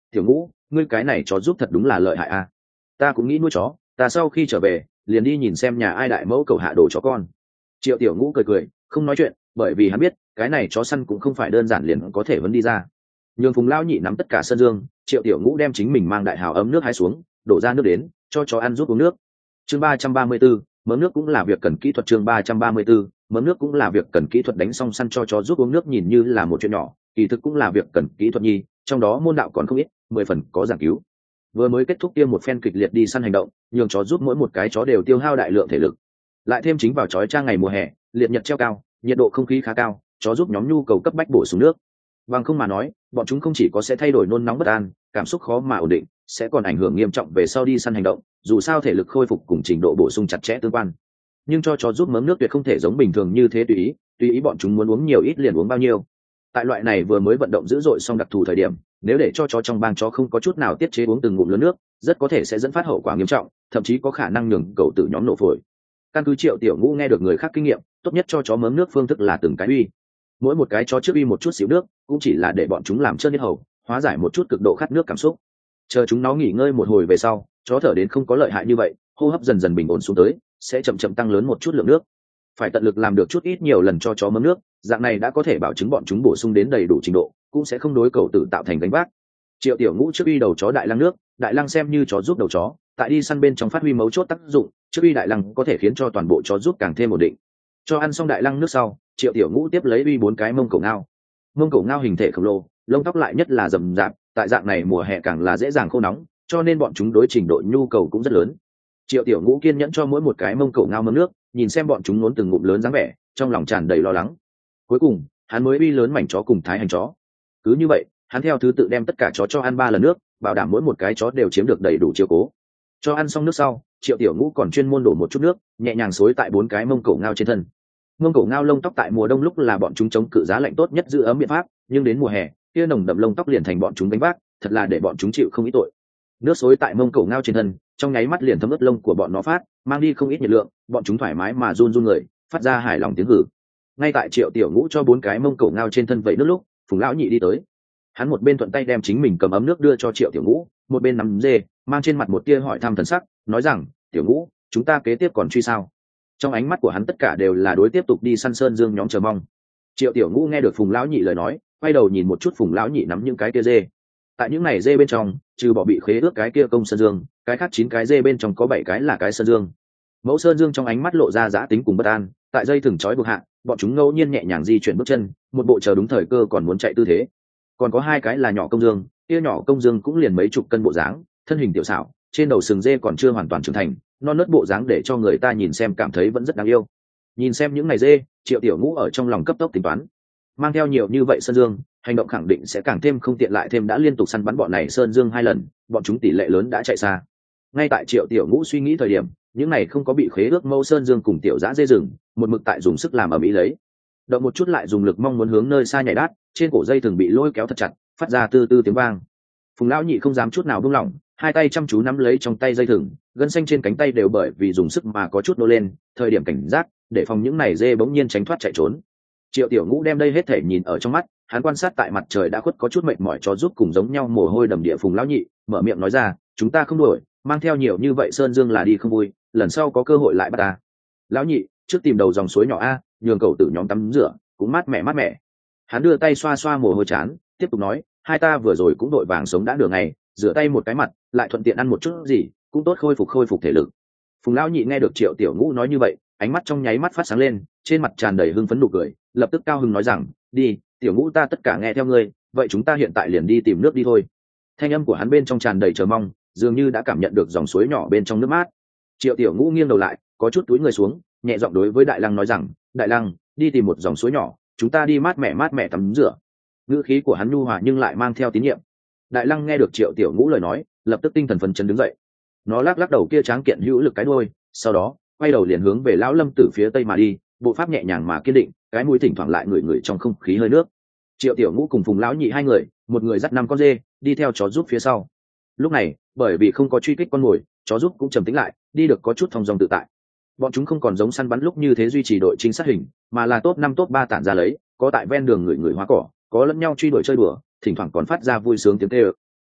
tiểu ngũ ngươi cái này chó giúp thật đúng là lợi hại a. Ta cũng nghĩ nuôi chó, ta sau khi trở về liền đi nhìn xem nhà ai đại mẫu cầu hạ đồ chó con. Triệu tiểu ngũ cười cười không nói chuyện, bởi vì hắn biết cái này chó săn cũng không phải đơn giản liền có thể vấn đi ra. Nhường Phùng lão nhị nắm tất cả sơn dương, Triệu tiểu ngũ đem chính mình mang đại hào ấm nước hái xuống, đổ ra nước đến cho chó ăn giúp uống nước. Chương ba trăm ba mươi 34, mớm nước cũng là việc cần kỹ thuật. Chương ba trăm ba mươi 34, mớm nước cũng là việc cần kỹ thuật. Đánh xong săn cho chó giúp uống nước nhìn như là một chuyện nhỏ, kỳ thực cũng là việc cần kỹ thuật nhi, trong đó môn đạo còn không ít, mười phần có giảng cứu. Vừa mới kết thúc tiêm một phen kịch liệt đi săn hành động, nhường chó giúp mỗi một cái chó đều tiêu hao đại lượng thể lực. Lại thêm chính vào chói trang ngày mùa hè, liệt nhật treo cao, nhiệt độ không khí khá cao, chó giúp nhóm nhu cầu cấp bách bổ sung nước. Bằng không mà nói, bọn chúng không chỉ có sẽ thay đổi nôn nóng bất an, cảm xúc khó mà ổn định, sẽ còn ảnh hưởng nghiêm trọng về sau đi săn hành động, dù sao thể lực khôi phục cùng trình độ bổ sung chặt chẽ tương quan. Nhưng cho chó giúp mớm nước tuyệt không thể giống bình thường như thế tùy ý, tùy ý bọn chúng muốn uống nhiều ít liền uống bao nhiêu. Tại loại này vừa mới vận động dữ dội xong đặc thù thời điểm, nếu để cho chó trong bang chó không có chút nào tiết chế uống từng ngụm lớn nước, rất có thể sẽ dẫn phát hậu quả nghiêm trọng, thậm chí có khả năng nhường cậu tử nhóm nổ phổi. Căn cứ Triệu tiểu ngũ nghe được người khác kinh nghiệm, tốt nhất cho chó mớm nước phương thức là từng cái uy. Mỗi một cái chó trước uy một chút xíu nước, cũng chỉ là để bọn chúng làm trơn hết hầu, hóa giải một chút cực độ khát nước cảm xúc. Chờ chúng nó nghỉ ngơi một hồi về sau, chó thở đến không có lợi hại như vậy, hô hấp dần dần bình ổn xuống tới, sẽ chậm chậm tăng lớn một chút lượng nước. Phải tận lực làm được chút ít nhiều lần cho chó mớm nước, dạng này đã có thể bảo chứng bọn chúng bổ sung đến đầy đủ trình độ, cũng sẽ không đối cầu tử tạo thành gánh vác. Triệu tiểu ngũ trước uy đầu chó đại lăng nước, đại lăng xem như chó giúp đầu chó, tại đi săn bên trong phát huy mấu chốt tác dụng, trước uy đại lăng có thể khiến cho toàn bộ chó giúp càng thêm ổn định. Cho ăn xong đại lăng nước sau, Triệu tiểu ngũ tiếp lấy uy bốn cái mông cổ ngao. Mông cổ ngao hình thể khổng lồ, lông tóc lại nhất là rậm rạp, tại dạng này mùa hè càng là dễ dàng khô nóng, cho nên bọn chúng đối trình độ nhu cầu cũng rất lớn. Triệu tiểu ngũ kiên nhẫn cho mỗi một cái mông cổ ngao mớm nước, nhìn xem bọn chúng nốn từng ngụm lớn dáng vẻ, trong lòng tràn đầy lo lắng. Cuối cùng hắn mới uy lớn mảnh chó cùng thái hành chó. Cứ như vậy hắn theo thứ tự đem tất cả chó cho ăn ba lần nước, bảo đảm mỗi một cái chó đều chiếm được đầy đủ chiều cố. Cho ăn xong nước sau, Triệu tiểu ngũ còn chuyên môn đổ một chút nước, nhẹ nhàng xối tại bốn cái mông cổ ngao trên thân. Mông cổ ngao lông tóc tại mùa đông lúc là bọn chúng chống cự giá lạnh tốt nhất giữ ấm biện pháp, nhưng đến mùa hè kia nồng đậm lông tóc liền thành bọn chúng đánh vác, thật là để bọn chúng chịu không ít tội. Nước xối tại mông cổ ngao trên thân, trong nháy mắt liền thấm ướt lông của bọn nó phát, mang đi không ít nhiệt lượng, bọn chúng thoải mái mà run run người, phát ra hài lòng tiếng hử. Ngay tại Triệu tiểu ngũ cho bốn cái mông cổ ngao trên thân vẩy nước lúc, Phùng lão nhị đi tới. Hắn một bên thuận tay đem chính mình cầm ấm nước đưa cho Triệu tiểu ngũ, một bên nắm dê, mang trên mặt một tia hỏi thăm thần sắc, nói rằng: "Tiểu ngũ, chúng ta kế tiếp còn truy sao?" Trong ánh mắt của hắn tất cả đều là đối tiếp tục đi săn sơn dương nhóm chờ mong. Triệu tiểu ngũ nghe được Phùng lão nhị lời nói, quay đầu nhìn một chút Phùng lão nhị nắm những cái kia dê. Tại những này dê bên trong, trừ bỏ bị khế ước cái kia công sơn dương, cái khác chín cái dê bên trong có bảy cái là cái sơn dương. Mẫu sơn dương trong ánh mắt lộ ra giã tính cùng bất an, tại dây thừng trói buộc hạ, bọn chúng ngẫu nhiên nhẹ nhàng di chuyển bước chân, một bộ chờ đúng thời cơ còn muốn chạy tư thế. Còn có hai cái là nhỏ công dương, kia nhỏ công dương cũng liền mấy chục cân bộ dáng, thân hình tiểu xảo, trên đầu sừng dê còn chưa hoàn toàn trưởng thành, non nớt bộ dáng để cho người ta nhìn xem cảm thấy vẫn rất đáng yêu. Nhìn xem những này dê, Triệu tiểu ngũ ở trong lòng cấp tốc tính toán, mang theo nhiều như vậy sơn dương, hành động khẳng định sẽ càng thêm không tiện, lại thêm đã liên tục săn bắn bọn này sơn dương hai lần, bọn chúng tỷ lệ lớn đã chạy xa. Ngay tại Triệu tiểu ngũ suy nghĩ thời điểm, những này không có bị khế ước mâu sơn dương cùng tiểu dã dê rừng, một mực tại dùng sức làm ở mỹ lấy, động một chút lại dùng lực mong muốn hướng nơi xa nhảy đát, trên cổ dây thường bị lôi kéo thật chặt, phát ra tư tư tiếng vang. Phùng lão nhị không dám chút nào buông lỏng, hai tay chăm chú nắm lấy trong tay dây thừng, gân xanh trên cánh tay đều bởi vì dùng sức mà có chút nô lên, thời điểm cảnh giác, để phòng những này dê bỗng nhiên tránh thoát chạy trốn. Triệu tiểu ngũ đem đây hết thể nhìn ở trong mắt, hắn quan sát tại mặt trời đã khuất có chút mệt mỏi chó giúp cùng giống nhau mồ hôi đầm địa Phùng lão nhị, mở miệng nói ra: "Chúng ta không đuổi, mang theo nhiều như vậy sơn dương là đi không vui, lần sau có cơ hội lại bắt ta." Lão nhị, trước tìm đầu dòng suối nhỏ a, nhường cậu tử nhóm tắm rửa, cũng mát mẻ mát mẻ. Hắn đưa tay xoa xoa mồ hôi chán, tiếp tục nói: "Hai ta vừa rồi cũng đội vàng sống đã nửa ngày, rửa tay một cái mặt, lại thuận tiện ăn một chút gì, cũng tốt khôi phục khôi phục thể lực." Phùng lão nhị nghe được Triệu tiểu ngũ nói như vậy, ánh mắt trong nháy mắt phát sáng lên, trên mặt tràn đầy hưng phấn nụ cười, lập tức cao hứng nói rằng: "Đi, tiểu ngũ ta tất cả nghe theo ngươi, vậy chúng ta hiện tại liền đi tìm nước đi thôi." Thanh âm của hắn bên trong tràn đầy chờ mong, dường như đã cảm nhận được dòng suối nhỏ bên trong nước mát. Triệu tiểu ngũ nghiêng đầu lại, có chút túi người xuống, nhẹ giọng đối với Đại Lăng nói rằng: "Đại Lăng, đi tìm một dòng suối nhỏ, chúng ta đi mát mẻ mát mẻ tắm rửa." Ngữ khí của hắn nhu hòa nhưng lại mang theo tín nhiệm. Đại Lăng nghe được Triệu tiểu ngũ lời nói, lập tức tinh thần phấn chấn đứng dậy. Nó lắc lắc đầu kia tráng kiện hữu lực cái đuôi, sau đó quay đầu liền hướng về lão lâm tử phía tây mà đi, bộ pháp nhẹ nhàng mà kiên định, cái mũi thỉnh thoảng lại ngửi ngửi trong không khí hơi nước. Triệu tiểu ngũ cùng Phùng lão nhị hai người, một người dắt năm con dê, đi theo chó giúp phía sau. Lúc này, bởi vì không có truy kích con mồi, chó giúp cũng trầm tĩnh lại, đi được có chút thong dong tự tại. Bọn chúng không còn giống săn bắn lúc như thế duy trì đội trinh sát hình, mà là top năm top ba tản ra lấy, có tại ven đường người người hoa cỏ, có lẫn nhau truy đuổi chơi đùa, thỉnh thoảng còn phát ra vui sướng tiếng kêu.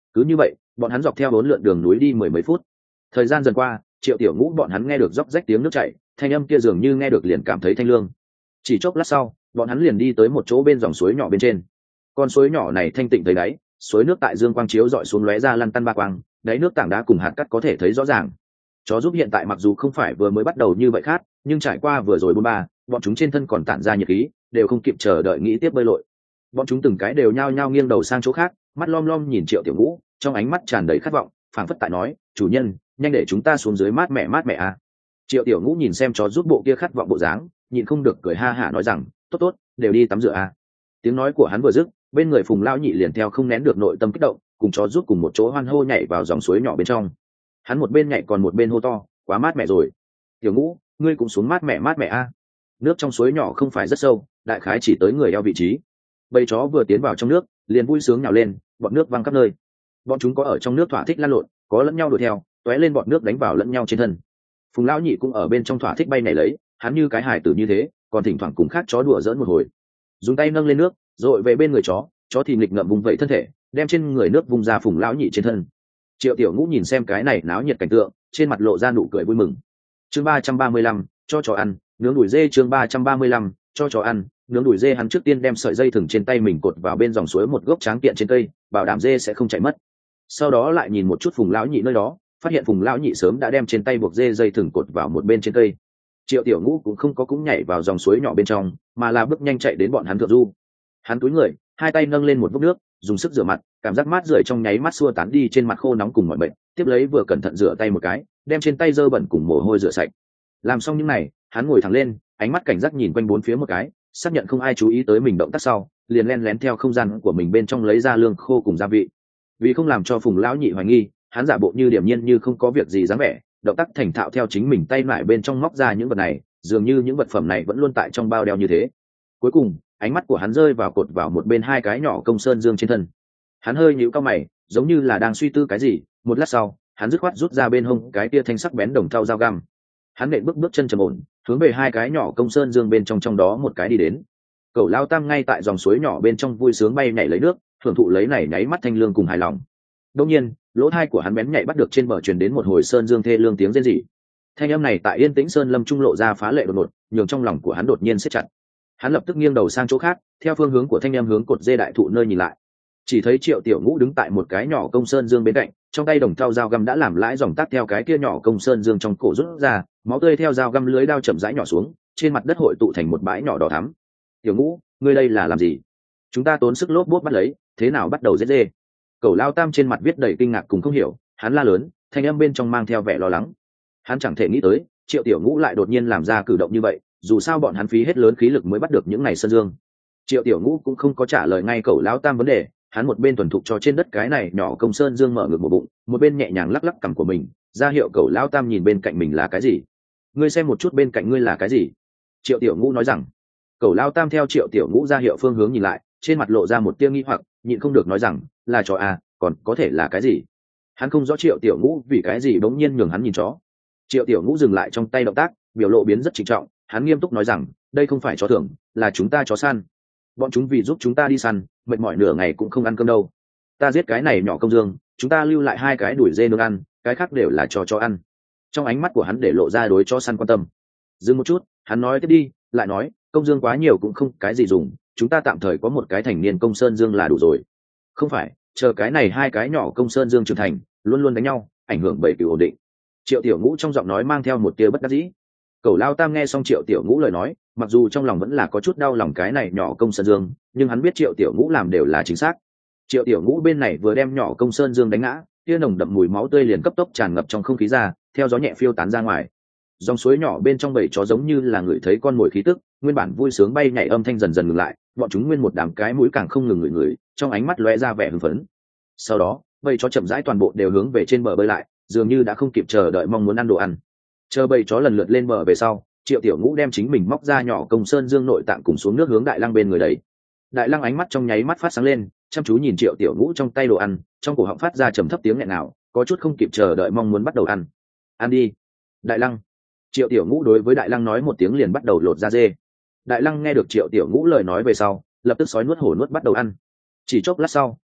cứ như vậy bọn hắn dọc theo bốn lượn đường núi đi mười mấy phút. Thời gian dần qua, Triệu Tiểu Ngũ bọn hắn nghe được róc rách tiếng nước chảy, thanh âm kia dường như nghe được liền cảm thấy thanh lương. Chỉ chốc lát sau, bọn hắn liền đi tới một chỗ bên dòng suối nhỏ bên trên. Con suối nhỏ này thanh tịnh thấy đáy, suối nước tại dương quang chiếu dọi xuống lóe ra lăn tăn ba quang, đáy nước tảng đá cùng hạt cát có thể thấy rõ ràng. Chó giúp hiện tại mặc dù không phải vừa mới bắt đầu như vậy khát, nhưng trải qua vừa rồi bốn ba, bọn chúng trên thân còn tản ra nhiệt khí, đều không kịp chờ đợi nghĩ tiếp bơi lội. Bọn chúng từng cái đều nhao nhao nghiêng đầu sang chỗ khác, mắt lom lom nhìn Triệu Tiểu Ngũ, trong ánh mắt tràn đầy khát vọng, phảng phất tại nói, chủ nhân, nhanh để chúng ta xuống dưới mát mẹ mát mẹ à. Triệu Tiểu Ngũ nhìn xem chó giúp bộ kia khát vọng bộ dáng, nhịn không được cười ha hả nói rằng, tốt tốt, đều đi tắm rửa à. Tiếng nói của hắn vừa dứt, bên người Phùng lão nhị liền theo không nén được nội tâm kích động, cùng chó giúp cùng một chỗ hoan hô nhảy vào dòng suối nhỏ bên trong. Hắn một bên nhảy còn một bên hô to, quá mát mẹ rồi. Tiểu Ngũ, ngươi cũng xuống mát mẹ mát mẹ a. Nước trong suối nhỏ không phải rất sâu, đại khái chỉ tới người eo vị trí. Bầy chó vừa tiến vào trong nước, liền vui sướng nhào lên, bọn nước văng khắp nơi. Bọn chúng có ở trong nước thỏa thích lăn lộn, có lẫn nhau đuổi theo, tóe lên bọn nước đánh vào lẫn nhau trên thân. Phùng lão nhị cũng ở bên trong thỏa thích bay nhảy lấy, hắn như cái hài tử như thế, còn thỉnh thoảng cùng khác chó đùa giỡn một hồi. Dùng tay nâng lên nước, rồi về bên người chó, chó thì nghịch ngợm vùng vẫy thân thể, đem trên người nước vùng ra Phùng lão nhị trên thân. Triệu Tiểu Ngũ nhìn xem cái này náo nhiệt cảnh tượng, trên mặt lộ ra nụ cười vui mừng. Chương ba trăm ba mươi lăm, cho chó ăn, nướng đùi dê. Chương ba trăm ba mươi lăm, cho chó ăn, nướng đùi dê. Hắn trước tiên đem sợi dây thừng trên tay mình cột vào bên dòng suối một gốc tráng kiện trên cây, bảo đảm dê sẽ không chạy mất. Sau đó lại nhìn một chút Phùng lão nhị nơi đó, phát hiện Phùng lão nhị sớm đã đem trên tay buộc dê dây thừng cột vào một bên trên cây. Triệu Tiểu Ngũ cũng không có cũng nhảy vào dòng suối nhỏ bên trong, mà là bước nhanh chạy đến bọn hắn thượng du. Hắn cúi người, hai tay nâng lên một vốc nước, dùng sức rửa mặt, cảm giác mát rượi trong nháy mắt xua tán đi trên mặt khô nóng cùng mọi bệnh, tiếp lấy vừa cẩn thận rửa tay một cái, đem trên tay dơ bẩn cùng mồ hôi rửa sạch. Làm xong những này, hắn ngồi thẳng lên, ánh mắt cảnh giác nhìn quanh bốn phía một cái, xác nhận không ai chú ý tới mình động tác sau, liền len lén theo không gian của mình bên trong lấy ra lương khô cùng gia vị. Vì không làm cho Phùng lão nhị hoài nghi, hắn giả bộ như điềm nhiên như không có việc gì dáng vẻ, động tác thành thạo theo chính mình tay lại bên trong móc ra những vật này, dường như những vật phẩm này vẫn luôn tại trong bao đeo như thế. Cuối cùng, ánh mắt của hắn rơi vào cột vào một bên hai cái nhỏ công sơn dương trên thân. Hắn hơi nhíu cau mày, giống như là đang suy tư cái gì, một lát sau, hắn dứt khoát rút ra bên hông cái tia thanh sắc bén đồng thau dao găm. Hắn nện bước bước chân trầm ổn, hướng về hai cái nhỏ công sơn dương bên trong trong đó một cái đi đến. Cẩu lao tam ngay tại dòng suối nhỏ bên trong vui sướng bay nhảy lấy nước, hưởng thụ lấy này nháy mắt thanh lương cùng hài lòng. Đương nhiên, lỗ tai của hắn bén nhạy bắt được trên bờ truyền đến một hồi sơn dương thê lương tiếng rên rỉ. Thanh âm này tại yên tĩnh sơn lâm trung lộ ra phá lệ đột ngột, nhường trong lòng của hắn đột nhiên siết chặt. Hắn lập tức nghiêng đầu sang chỗ khác, theo phương hướng của thanh âm hướng cột dê đại thụ nơi nhìn lại. Chỉ thấy Triệu Tiểu Ngũ đứng tại một cái nhỏ công sơn dương bên cạnh, trong tay đồng thau dao găm đã làm lãi dòng tắc theo cái kia nhỏ công sơn dương trong cổ rút ra, máu tươi theo dao găm lưới đao chậm rãi nhỏ xuống, trên mặt đất hội tụ thành một bãi nhỏ đỏ thắm. Tiểu Ngũ, ngươi đây là làm gì? Chúng ta tốn sức lốp bốt bắt lấy, thế nào bắt đầu giết dê? Cẩu lao tam trên mặt viết đầy kinh ngạc cùng không hiểu, hắn la lớn, thanh âm bên trong mang theo vẻ lo lắng. Hắn chẳng thể nghĩ tới, Triệu Tiểu Ngũ lại đột nhiên làm ra cử động như vậy, dù sao bọn hắn phí hết lớn khí lực mới bắt được những này sơn dương. Triệu Tiểu Ngũ cũng không có trả lời ngay cẩu lao tam vấn đề, hắn một bên thuần thục cho trên đất cái này nhỏ công sơn dương mở ngực một bụng, một bên nhẹ nhàng lắc lắc cằm của mình, ra hiệu cẩu lao tam nhìn bên cạnh mình là cái gì. Ngươi xem một chút bên cạnh ngươi là cái gì? Triệu Tiểu Ngũ nói rằng. Cẩu lao tam theo Triệu Tiểu Ngũ ra hiệu phương hướng nhìn lại, trên mặt lộ ra một tia nghi hoặc, nhịn không được nói rằng, là chó à, còn có thể là cái gì? Hắn không rõ Triệu Tiểu Ngũ vì cái gì bỗng nhiên nhường hắn nhìn chó. Triệu Tiểu Ngũ dừng lại trong tay động tác, biểu lộ biến rất trịnh trọng, hắn nghiêm túc nói rằng, đây không phải chó thưởng, là chúng ta chó săn. Bọn chúng vì giúp chúng ta đi săn, mệt mỏi nửa ngày cũng không ăn cơm đâu. Ta giết cái này nhỏ công dương, chúng ta lưu lại hai cái đuổi dê nướng ăn, cái khác đều là cho chó ăn. Trong ánh mắt của hắn để lộ ra đối chó săn quan tâm. Dừng một chút, hắn nói tiếp đi, lại nói, công dương quá nhiều cũng không cái gì dùng, chúng ta tạm thời có một cái thành niên công sơn dương là đủ rồi. Không phải, chờ cái này hai cái nhỏ công sơn dương trưởng thành, luôn luôn đánh nhau, ảnh hưởng bầy cừu ổn định. Triệu Tiểu Ngũ trong giọng nói mang theo một tia bất đắc dĩ. Cẩu lao tam nghe xong Triệu Tiểu Ngũ lời nói, mặc dù trong lòng vẫn là có chút đau lòng cái này nhỏ công sơn dương, nhưng hắn biết Triệu Tiểu Ngũ làm đều là chính xác. Triệu Tiểu Ngũ bên này vừa đem nhỏ công sơn dương đánh ngã, tia nồng đậm mùi máu tươi liền cấp tốc tràn ngập trong không khí ra, theo gió nhẹ phiêu tán ra ngoài. Dòng suối nhỏ bên trong bầy chó giống như là người thấy con mồi khí tức, nguyên bản vui sướng bay nhảy âm thanh dần dần ngừng lại, bọn chúng nguyên một đám cái mũi càng không ngừng ngửi ngửi, trong ánh mắt lóe ra vẻ hưng phấn. Sau đó, bầy chó chậm rãi toàn bộ đều hướng về trên bờ bơi lại, dường như đã không kịp chờ đợi mong muốn ăn đồ ăn. Chờ bầy chó lần lượt lên bờ về sau, Triệu Tiểu Ngũ đem chính mình móc ra nhỏ công sơn dương nội tạng cùng xuống nước hướng Đại Lăng bên người đấy. Đại Lăng ánh mắt trong nháy mắt phát sáng lên, chăm chú nhìn Triệu Tiểu Ngũ trong tay đồ ăn, trong cổ họng phát ra trầm thấp tiếng nghẹn nào, có chút không kịp chờ đợi mong muốn bắt đầu ăn. Ăn đi, Đại Lăng. Triệu Tiểu Ngũ đối với Đại Lăng nói một tiếng liền bắt đầu lột da dê. Đại Lăng nghe được Triệu Tiểu Ngũ lời nói về sau, lập tức sói nuốt hổ nuốt bắt đầu ăn. Chỉ chốc lát sau,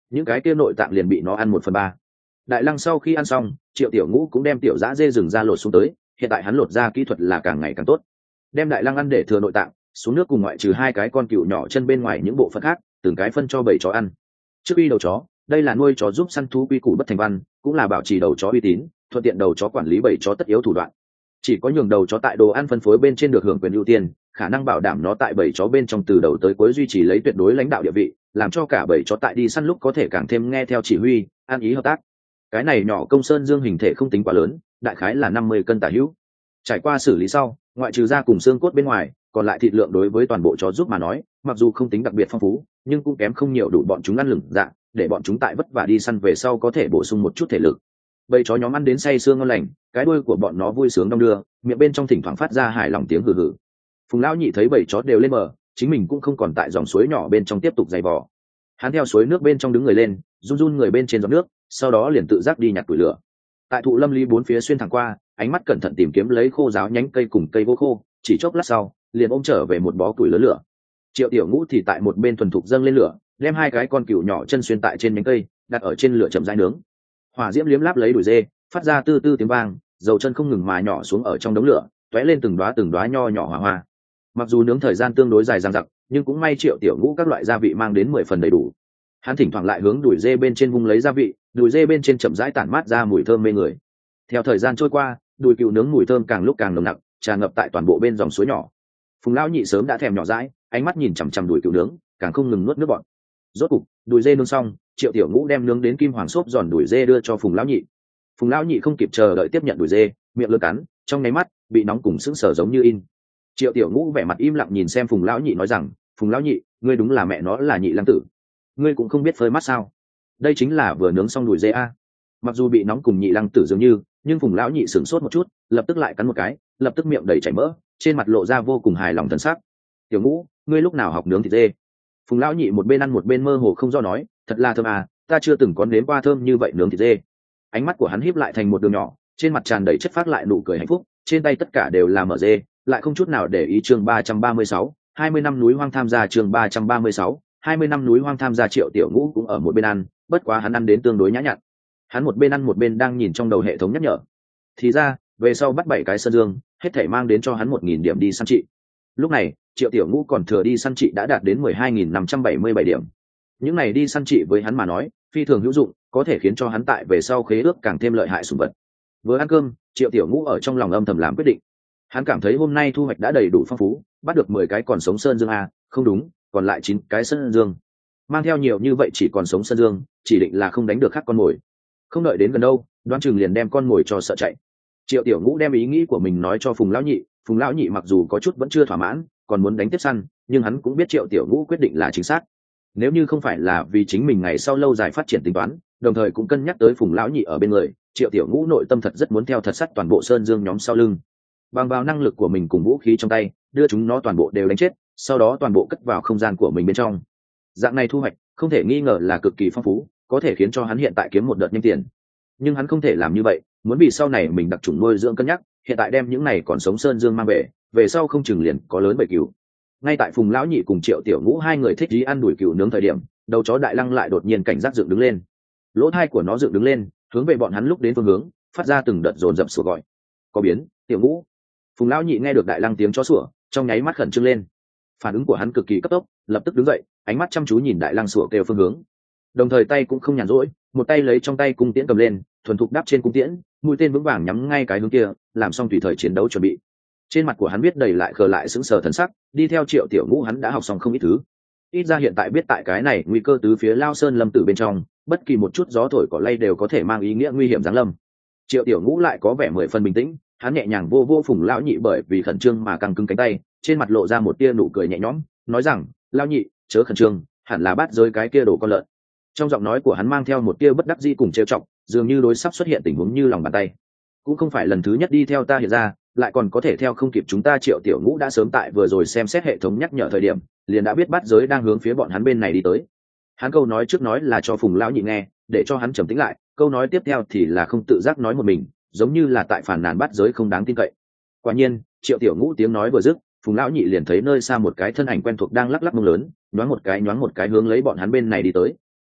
những cái kia nội tạng liền bị nó ăn một phần ba. Đại lăng sau khi ăn xong, Triệu Tiểu Ngũ cũng đem tiểu dã dê rừng ra lột xuống tới, hiện tại hắn lột ra kỹ thuật là càng ngày càng tốt. Đem đại lăng ăn để thừa nội tạng xuống nước, cùng ngoại trừ hai cái con cừu nhỏ chân bên ngoài những bộ phận khác, từng cái phân cho bầy chó ăn. Trước uy đầu chó, đây là nuôi chó giúp săn thú quy củ bất thành văn, cũng là bảo trì đầu chó uy tín, thuận tiện đầu chó quản lý bầy chó tất yếu thủ đoạn. Chỉ có nhường đầu chó tại đồ ăn phân phối bên trên được hưởng quyền ưu tiên, khả năng bảo đảm nó tại bầy chó bên trong từ đầu tới cuối duy trì lấy tuyệt đối lãnh đạo địa vị, làm cho cả bầy chó tại đi săn lúc có thể càng thêm nghe theo chỉ huy, ăn ý hợp tác. Cái này nhỏ công sơn dương hình thể không tính quá lớn, đại khái là năm mươi cân tả hữu. Trải qua xử lý sau, ngoại trừ da cùng xương cốt bên ngoài, còn lại thịt lượng đối với toàn bộ chó giúp mà nói, mặc dù không tính đặc biệt phong phú, nhưng cũng kém không nhiều đủ bọn chúng ăn lửng dạ, để bọn chúng tại vất vả đi săn về sau có thể bổ sung một chút thể lực. Bầy chó nhóm ăn đến say sương ngon lành, cái đuôi của bọn nó vui sướng đong đưa, miệng bên trong thỉnh thoảng phát ra hài lòng tiếng hừ hừ. Phùng lão nhị thấy bầy chó đều lên bờ, chính mình cũng không còn tại dòng suối nhỏ bên trong tiếp tục giày vò. Hắn theo suối nước bên trong đứng người lên, run run người bên trên giọt nước, sau đó liền tự giác đi nhặt củi lửa. Tại thụ lâm lý bốn phía xuyên thẳng qua, ánh mắt cẩn thận tìm kiếm lấy khô giáo nhánh cây cùng cây gỗ khô, chỉ chốc lát sau, liền ôm trở về một bó củi lớn lửa. Triệu Tiểu Ngũ thì tại một bên thuần thục dâng lên lửa, đem hai cái con cừu nhỏ chân xuyên tại trên nhánh cây, đặt ở trên lửa chậm rãi nướng. Hỏa diễm liếm láp lấy đùi dê, phát ra tư tư tiếng vang, dầu chân không ngừng mà nhỏ xuống ở trong đống lửa, tóe lên từng đóa từng đóa nho nhỏ hỏa hoa. Mặc dù nướng thời gian tương đối dài dằng dặc, nhưng cũng may Triệu Tiểu Ngũ các loại gia vị mang đến mười phần đầy đủ. Hắn thỉnh thoảng lại hướng đùi dê bên trên vung lấy gia vị, đùi dê bên trên chậm rãi tản mát ra mùi thơm mê người. Theo thời gian trôi qua, đùi cừu nướng mùi thơm càng lúc càng nồng nặc, tràn ngập tại toàn bộ bên dòng suối nhỏ. Phùng lão nhị sớm đã thèm nhỏ dãi, ánh mắt nhìn chằm chằm đùi cừu nướng, càng không ngừng nuốt nước bọt. Rốt cục, đùi dê nướng xong, Triệu Tiểu Ngũ đem nướng đến kim hoàng xốp giòn đùi dê đưa cho Phùng lão nhị. Phùng lão nhị không kịp chờ đợi tiếp nhận đùi dê, miệng lưỡi cắn, trong nháy mắt bị nóng cùng sững sờ giống như in. Triệu Tiểu Ngũ vẻ mặt im lặng nhìn xem Phùng lão nhị nói rằng, Phùng lão nhị, ngươi đúng là mẹ nó là nhị lăng tử, ngươi cũng không biết phơi mắt sao? Đây chính là vừa nướng xong đùi dê a. Mặc dù bị nóng cùng nhị lăng tử dường như, nhưng Phùng lão nhị sửng sốt một chút, lập tức lại cắn một cái, lập tức miệng đầy chảy mỡ, trên mặt lộ ra vô cùng hài lòng thần sắc. Tiểu Ngũ, ngươi lúc nào học nướng thịt dê? Phùng lão nhị một bên ăn một bên mơ hồ không do nói, thật là thơm à, ta chưa từng có nếm qua thơm như vậy nướng thịt dê. Ánh mắt của hắn híp lại thành một đường nhỏ, trên mặt tràn đầy chất phát lại nụ cười hạnh phúc, trên tay tất cả đều là mở dê, lại không chút nào để ý. Chương ba trăm ba mươi sáu, hai mươi năm núi hoang tham gia. Chương ba trăm ba mươi sáu, hai mươi năm núi hoang tham gia. Triệu Tiểu Ngũ cũng ở một bên ăn, bất quá hắn ăn đến tương đối nhã nhặn. Hắn một bên ăn một bên đang nhìn trong đầu hệ thống nhắc nhở. Thì ra, về sau bắt bảy cái sơn dương, hết thảy mang đến cho hắn một nghìn điểm đi săn trị. Lúc này, Triệu Tiểu Ngũ còn thừa đi săn trị đã đạt đến mười hai nghìn năm trăm bảy mươi bảy điểm. Những này đi săn trị với hắn mà nói, phi thường hữu dụng, có thể khiến cho hắn tại về sau khế ước càng thêm lợi hại sủng vật. Vừa ăn cơm, Triệu Tiểu Ngũ ở trong lòng âm thầm làm quyết định. Hắn cảm thấy hôm nay thu hoạch đã đầy đủ phong phú, bắt được mười cái còn sống sơn dương a, không đúng, còn lại chín cái sơn dương. Mang theo nhiều như vậy chỉ còn sống sơn dương, chỉ định là không đánh được khác con mồi. Không đợi đến gần đâu, đoán chừng liền đem con mồi cho sợ chạy. Triệu Tiểu Ngũ đem ý nghĩ của mình nói cho Phùng lão nhị, Phùng lão nhị mặc dù có chút vẫn chưa thỏa mãn, còn muốn đánh tiếp săn, nhưng hắn cũng biết Triệu Tiểu Ngũ quyết định là chính xác. Nếu như không phải là vì chính mình ngày sau lâu dài phát triển tính toán, đồng thời cũng cân nhắc tới Phùng lão nhị ở bên người, Triệu Tiểu Ngũ nội tâm thật rất muốn theo thật sắt toàn bộ sơn dương nhóm sau lưng. Bằng vào năng lực của mình cùng vũ khí trong tay, đưa chúng nó toàn bộ đều đánh chết, sau đó toàn bộ cất vào không gian của mình bên trong. Dạng này thu hoạch, không thể nghi ngờ là cực kỳ phong phú, có thể khiến cho hắn hiện tại kiếm một đợt nhanh tiền. Nhưng hắn không thể làm như vậy, muốn vì sau này mình đặc trùng nuôi dưỡng cân nhắc, hiện tại đem những này còn sống sơn dương mang về, về sau không chừng liền có lớn bầy cừu. Ngay tại Phùng lão nhị cùng Triệu Tiểu Ngũ hai người thích ý ăn đuổi cừu nướng thời điểm, đầu chó đại lăng lại đột nhiên cảnh giác dựng đứng lên. Lỗ tai của nó dựng đứng lên, hướng về bọn hắn lúc đến phương hướng, phát ra từng đợt dồn dập sủa gọi. Có biến, Tiểu Ngũ. Phùng lão nhị nghe được đại lăng tiếng chó sủa, trong nháy mắt khẩn trương lên. Phản ứng của hắn cực kỳ cấp tốc, lập tức đứng dậy, ánh mắt chăm chú nhìn đại lăng sủa kêu phương hướng. Đồng thời tay cũng không nhàn rỗi, một tay lấy trong tay cung tiễn cầm lên, thuần thục đáp trên cung tiễn, mũi tên vững vàng nhắm ngay cái hướng kia, làm xong tùy thời chiến đấu chuẩn bị. Trên mặt của hắn biết đầy lại khờ lại sững sờ thần sắc, đi theo Triệu Tiểu Ngũ hắn đã học xong không ít thứ. Ít ra hiện tại biết tại cái này nguy cơ tứ phía lao sơn lâm tử bên trong, bất kỳ một chút gió thổi cỏ lay đều có thể mang ý nghĩa nguy hiểm giáng lâm. Triệu Tiểu Ngũ lại có vẻ mười phần bình tĩnh, hắn nhẹ nhàng vô vô Phùng lão nhị bởi vì khẩn trương mà căng cứng cánh tay, trên mặt lộ ra một tia nụ cười nhẹ nhõm, nói rằng, lão nhị, chớ khẩn trương, hẳn là bắt rơi cái kia đồ con lợn. Trong giọng nói của hắn mang theo một tia bất đắc dĩ cùng trêu chọc, dường như đối sắp xuất hiện tình huống như lòng bàn tay. Cũng không phải lần thứ nhất đi theo ta hiện ra, lại còn có thể theo không kịp chúng ta. Triệu Tiểu Ngũ đã sớm tại vừa rồi xem xét hệ thống nhắc nhở thời điểm, liền đã biết bắt giới đang hướng phía bọn hắn bên này đi tới. Hắn câu nói trước nói là cho Phùng lão nhị nghe, để cho hắn trầm tĩnh lại, câu nói tiếp theo thì là không tự giác nói một mình, giống như là tại phản nàn bắt giới không đáng tin cậy. Quả nhiên, Triệu Tiểu Ngũ tiếng nói vừa dứt, Phùng lão nhị liền thấy nơi xa một cái thân ảnh quen thuộc đang lắc lắc mông lớn, nhoáng một cái nhoáng một cái hướng lấy bọn hắn bên này đi tới.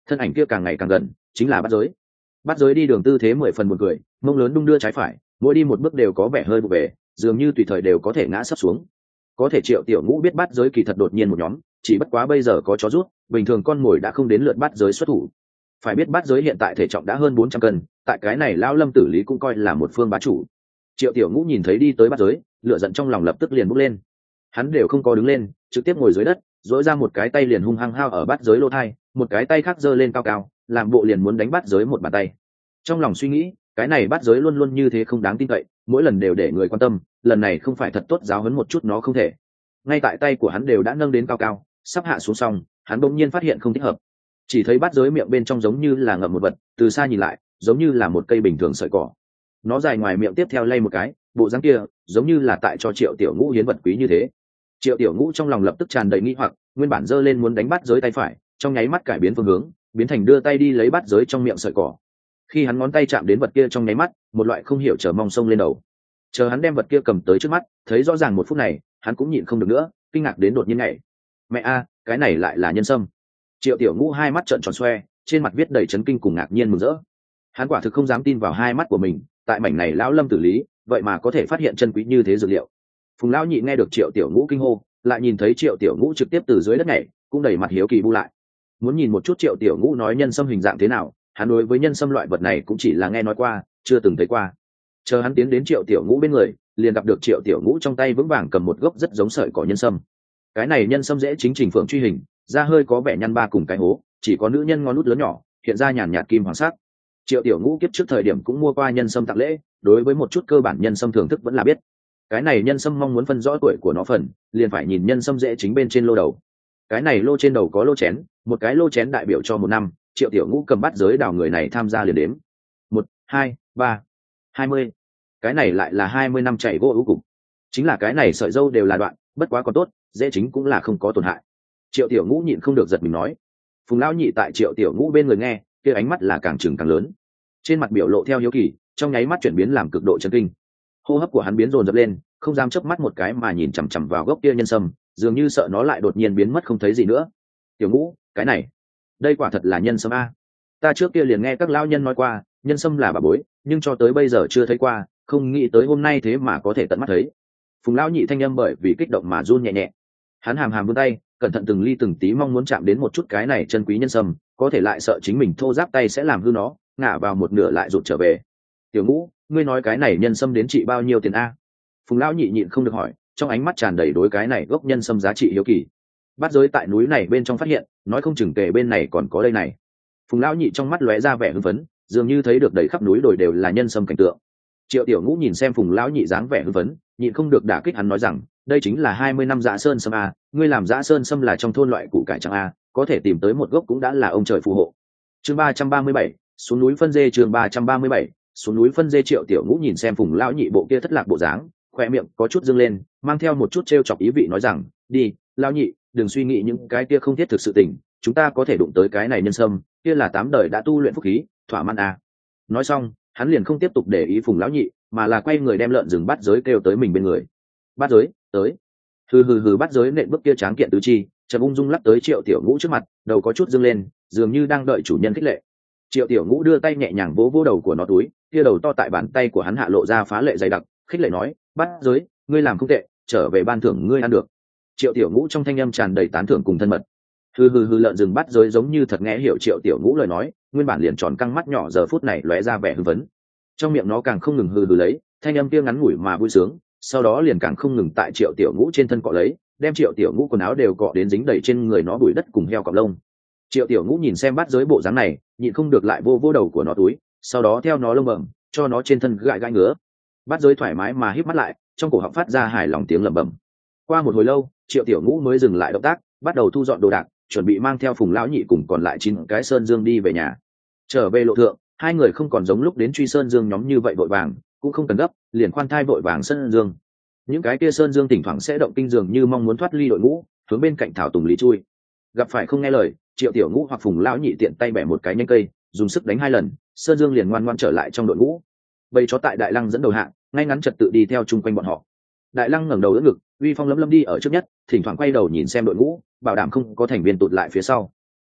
thân ảnh kia càng ngày càng gần, chính là Bát Giới. Bát Giới đi đường tư thế mười phần buồn cười, mông lớn đung đưa trái phải, mỗi đi một bước đều có vẻ hơi vụ về, dường như tùy thời đều có thể ngã sấp xuống. Có thể Triệu Tiểu Ngũ biết Bát Giới kỳ thật đột nhiên một nhóm, chỉ bất quá bây giờ có chó rút, bình thường con mồi đã không đến lượt Bát Giới xuất thủ. Phải biết Bát Giới hiện tại thể trọng đã hơn bốn trăm cân, tại cái này lão Lâm Tử Lý cũng coi là một phương bá chủ. Triệu Tiểu Ngũ nhìn thấy đi tới Bát Giới, lửa giận trong lòng lập tức liền bốc lên. Hắn đều không có đứng lên, trực tiếp ngồi dưới đất, duỗi ra một cái tay liền hung hăng hao ở Bát Giới lỗ thai, một cái tay khác giơ lên cao cao, làm bộ liền muốn đánh Bát Giới một bàn tay. Trong lòng suy nghĩ, cái này Bát Giới luôn luôn như thế không đáng tin cậy, mỗi lần đều để người quan tâm, lần này không phải thật tốt giáo huấn một chút nó không thể. Ngay tại tay của hắn đều đã nâng đến cao cao, sắp hạ xuống xong, hắn bỗng nhiên phát hiện không thích hợp. Chỉ thấy Bát Giới miệng bên trong giống như là ngậm một vật, từ xa nhìn lại, giống như là một cây bình thường sợi cỏ. Nó dài ngoài miệng tiếp theo lay một cái, bộ dáng kia giống như là tại cho Triệu Tiểu Ngũ hiến vật quý như thế. Triệu Tiểu Ngũ trong lòng lập tức tràn đầy nghi hoặc, nguyên bản giơ lên muốn đánh Bát Giới tay phải, trong nháy mắt cải biến phương hướng, biến thành đưa tay đi lấy Bát Giới trong miệng sợi cỏ. Khi hắn ngón tay chạm đến vật kia trong nháy mắt, một loại không hiểu chờ mong sông lên đầu. Chờ hắn đem vật kia cầm tới trước mắt, thấy rõ ràng một phút này, hắn cũng nhịn không được nữa, kinh ngạc đến đột nhiên nhảy. Mẹ a, cái này lại là nhân sâm. Triệu Tiểu Ngũ hai mắt trợn tròn xoe, trên mặt viết đầy chấn kinh cùng ngạc nhiên mừng rỡ. Hắn quả thực không dám tin vào hai mắt của mình, tại mảnh này lão Lâm Tử Lý, vậy mà có thể phát hiện chân quý như thế dược liệu. Phùng lão nhị nghe được Triệu Tiểu Ngũ kinh hô, lại nhìn thấy Triệu Tiểu Ngũ trực tiếp từ dưới đất nhảy, cũng đầy mặt hiếu kỳ bu lại. Muốn nhìn một chút Triệu Tiểu Ngũ nói nhân sâm hình dạng thế nào, hắn đối với nhân sâm loại vật này cũng chỉ là nghe nói qua, chưa từng thấy qua. Chờ hắn tiến đến Triệu Tiểu Ngũ bên người, liền gặp được Triệu Tiểu Ngũ trong tay vững vàng cầm một gốc rất giống sợi cỏ nhân sâm. Cái này nhân sâm dễ chính trình phượng truy hình, da hơi có vẻ nhăn ba cùng cái hố, chỉ có nữ nhân ngón nút lớn nhỏ, hiện ra nhàn nhạt kim hoàng sắc. Triệu Tiểu Ngũ kiếp trước thời điểm cũng mua qua nhân sâm tặng lễ, đối với một chút cơ bản nhân sâm thưởng thức vẫn là biết. Cái này nhân sâm mong muốn phân rõ tuổi của nó phần, liền phải nhìn nhân sâm dễ chính bên trên lô đầu. Cái này lô trên đầu có lô chén, một cái lô chén đại biểu cho một năm. Triệu Tiểu Ngũ cầm Bát Giới đào người này tham gia liền đếm. Một, hai, ba, hai mươi. Cái này lại là hai mươi năm chảy gỗ ưu cục. Chính là cái này sợi dâu đều là đoạn, bất quá còn tốt, dễ chính cũng là không có tổn hại. Triệu Tiểu Ngũ nhịn không được giật mình nói. Phùng lão nhị tại Triệu Tiểu Ngũ bên người nghe, kia ánh mắt là càng trừng càng lớn. Trên mặt biểu lộ theo hiếu kỳ, trong nháy mắt chuyển biến làm cực độ chấn kinh. Hô hấp của hắn biến dồn dập lên, không dám chớp mắt một cái mà nhìn chằm chằm vào gốc kia nhân sâm, dường như sợ nó lại đột nhiên biến mất không thấy gì nữa. Tiểu Ngũ, cái này, đây quả thật là nhân sâm a. Ta trước kia liền nghe các lão nhân nói qua, nhân sâm là bà bối, nhưng cho tới bây giờ chưa thấy qua, không nghĩ tới hôm nay thế mà có thể tận mắt thấy. Phùng lão nhị thanh âm bởi vì kích động mà run nhẹ nhẹ. Hắn hàm hàm vươn tay, cẩn thận từng ly từng tí mong muốn chạm đến một chút cái này chân quý nhân sâm, có thể lại sợ chính mình thô ráp tay sẽ làm hư nó, ngã vào một nửa lại rụt trở về. Tiểu Ngũ, ngươi nói cái này nhân sâm đến trị bao nhiêu tiền a? Phùng lão nhị nhịn không được hỏi, trong ánh mắt tràn đầy đối cái này gốc nhân sâm giá trị hiếu kỳ. Bát Giới tại núi này bên trong phát hiện, nói không chừng kề bên này còn có đây này. Phùng lão nhị trong mắt lóe ra vẻ hưng phấn, dường như thấy được đầy khắp núi đồi đều là nhân sâm cảnh tượng. Triệu Tiểu Ngũ nhìn xem Phùng lão nhị dáng vẻ hưng phấn, nhịn không được đả kích hắn nói rằng, đây chính là hai mươi năm Dã Sơn sâm a, ngươi làm Dã Sơn sâm là trong thôn loại củ cải trắng a, có thể tìm tới một gốc cũng đã là ông trời phù hộ. Chương ba trăm ba mươi bảy, xuống núi phân dê. Chương ba trăm ba mươi bảy, xuống núi phân dê. Triệu Tiểu Ngũ nhìn xem Phùng lão nhị bộ kia thất lạc bộ dáng, khóe miệng có chút dương lên, mang theo một chút trêu chọc ý vị nói rằng, đi, lão nhị, đừng suy nghĩ những cái kia không thiết thực sự tình, chúng ta có thể đụng tới cái này nhân sâm, kia là tám đời đã tu luyện phúc khí, thỏa mãn a. Nói xong, hắn liền không tiếp tục để ý Phùng lão nhị, mà là quay người đem lợn rừng Bát Giới kêu tới mình bên người. Bát Giới, tới. Hừ hừ hừ, Bát Giới nện bước kia tráng kiện tứ chi, chậm ung dung lắp tới Triệu Tiểu Ngũ trước mặt, đầu có chút dương lên, dường như đang đợi chủ nhân khích lệ. Triệu Tiểu Ngũ đưa tay nhẹ nhàng vỗ vỗ đầu của nó túi, kia đầu to tại bàn tay của hắn hạ lộ ra phá lệ dày đặc, khích lệ nói, Bát Giới, ngươi làm không tệ, trở về ban thưởng ngươi ăn được. Triệu Tiểu Ngũ trong thanh âm tràn đầy tán thưởng cùng thân mật. Hừ hừ hừ, lợn rừng Bát Giới giống như thật nghe hiểu Triệu Tiểu Ngũ lời nói, nguyên bản liền tròn căng mắt nhỏ giờ phút này lóe ra vẻ hưng phấn. Trong miệng nó càng không ngừng hừ hừ lấy, thanh âm kia ngắn ngủi mà vui sướng, sau đó liền càng không ngừng tại Triệu Tiểu Ngũ trên thân cọ lấy, đem Triệu Tiểu Ngũ quần áo đều cọ đến dính đầy trên người nó bụi đất cùng heo cọp lông. Triệu Tiểu Ngũ nhìn xem Bát Giới bộ dáng này, nhịn không được lại vô vô đầu của nó túi, sau đó theo nó lông bẩm, cho nó trên thân gãi gãi ngứa. Bát Giới thoải mái mà híp mắt lại, trong cổ họng phát ra hài lòng tiếng lẩm bẩm. Qua một hồi lâu, Triệu Tiểu Ngũ mới dừng lại động tác, bắt đầu thu dọn đồ đạc, chuẩn bị mang theo Phùng lão nhị cùng còn lại chín cái sơn dương đi về nhà. Trở về lộ thượng, hai người không còn giống lúc đến truy sơn dương nhóm như vậy vội vàng, cũng không cần gấp, liền khoan thai vội vàng sơn dương. Những cái kia sơn dương thỉnh thoảng sẽ động kinh dường như mong muốn thoát ly đội ngũ, hướng bên cạnh thảo tùng lý chui. Gặp phải không nghe lời, Triệu Tiểu Ngũ hoặc Phùng lão nhị tiện tay bẻ một cái nhánh cây, dùng sức đánh hai lần, sơn dương liền ngoan ngoãn trở lại trong đội ngũ. Bầy chó tại Đại Lăng dẫn đầu hạng, ngay ngắn trật tự đi theo chung quanh bọn họ. Đại Lăng ngẩng đầu đỡ ngực, uy phong lấm lấm đi ở trước nhất, thỉnh thoảng quay đầu nhìn xem đội ngũ, bảo đảm không có thành viên tụt lại phía sau.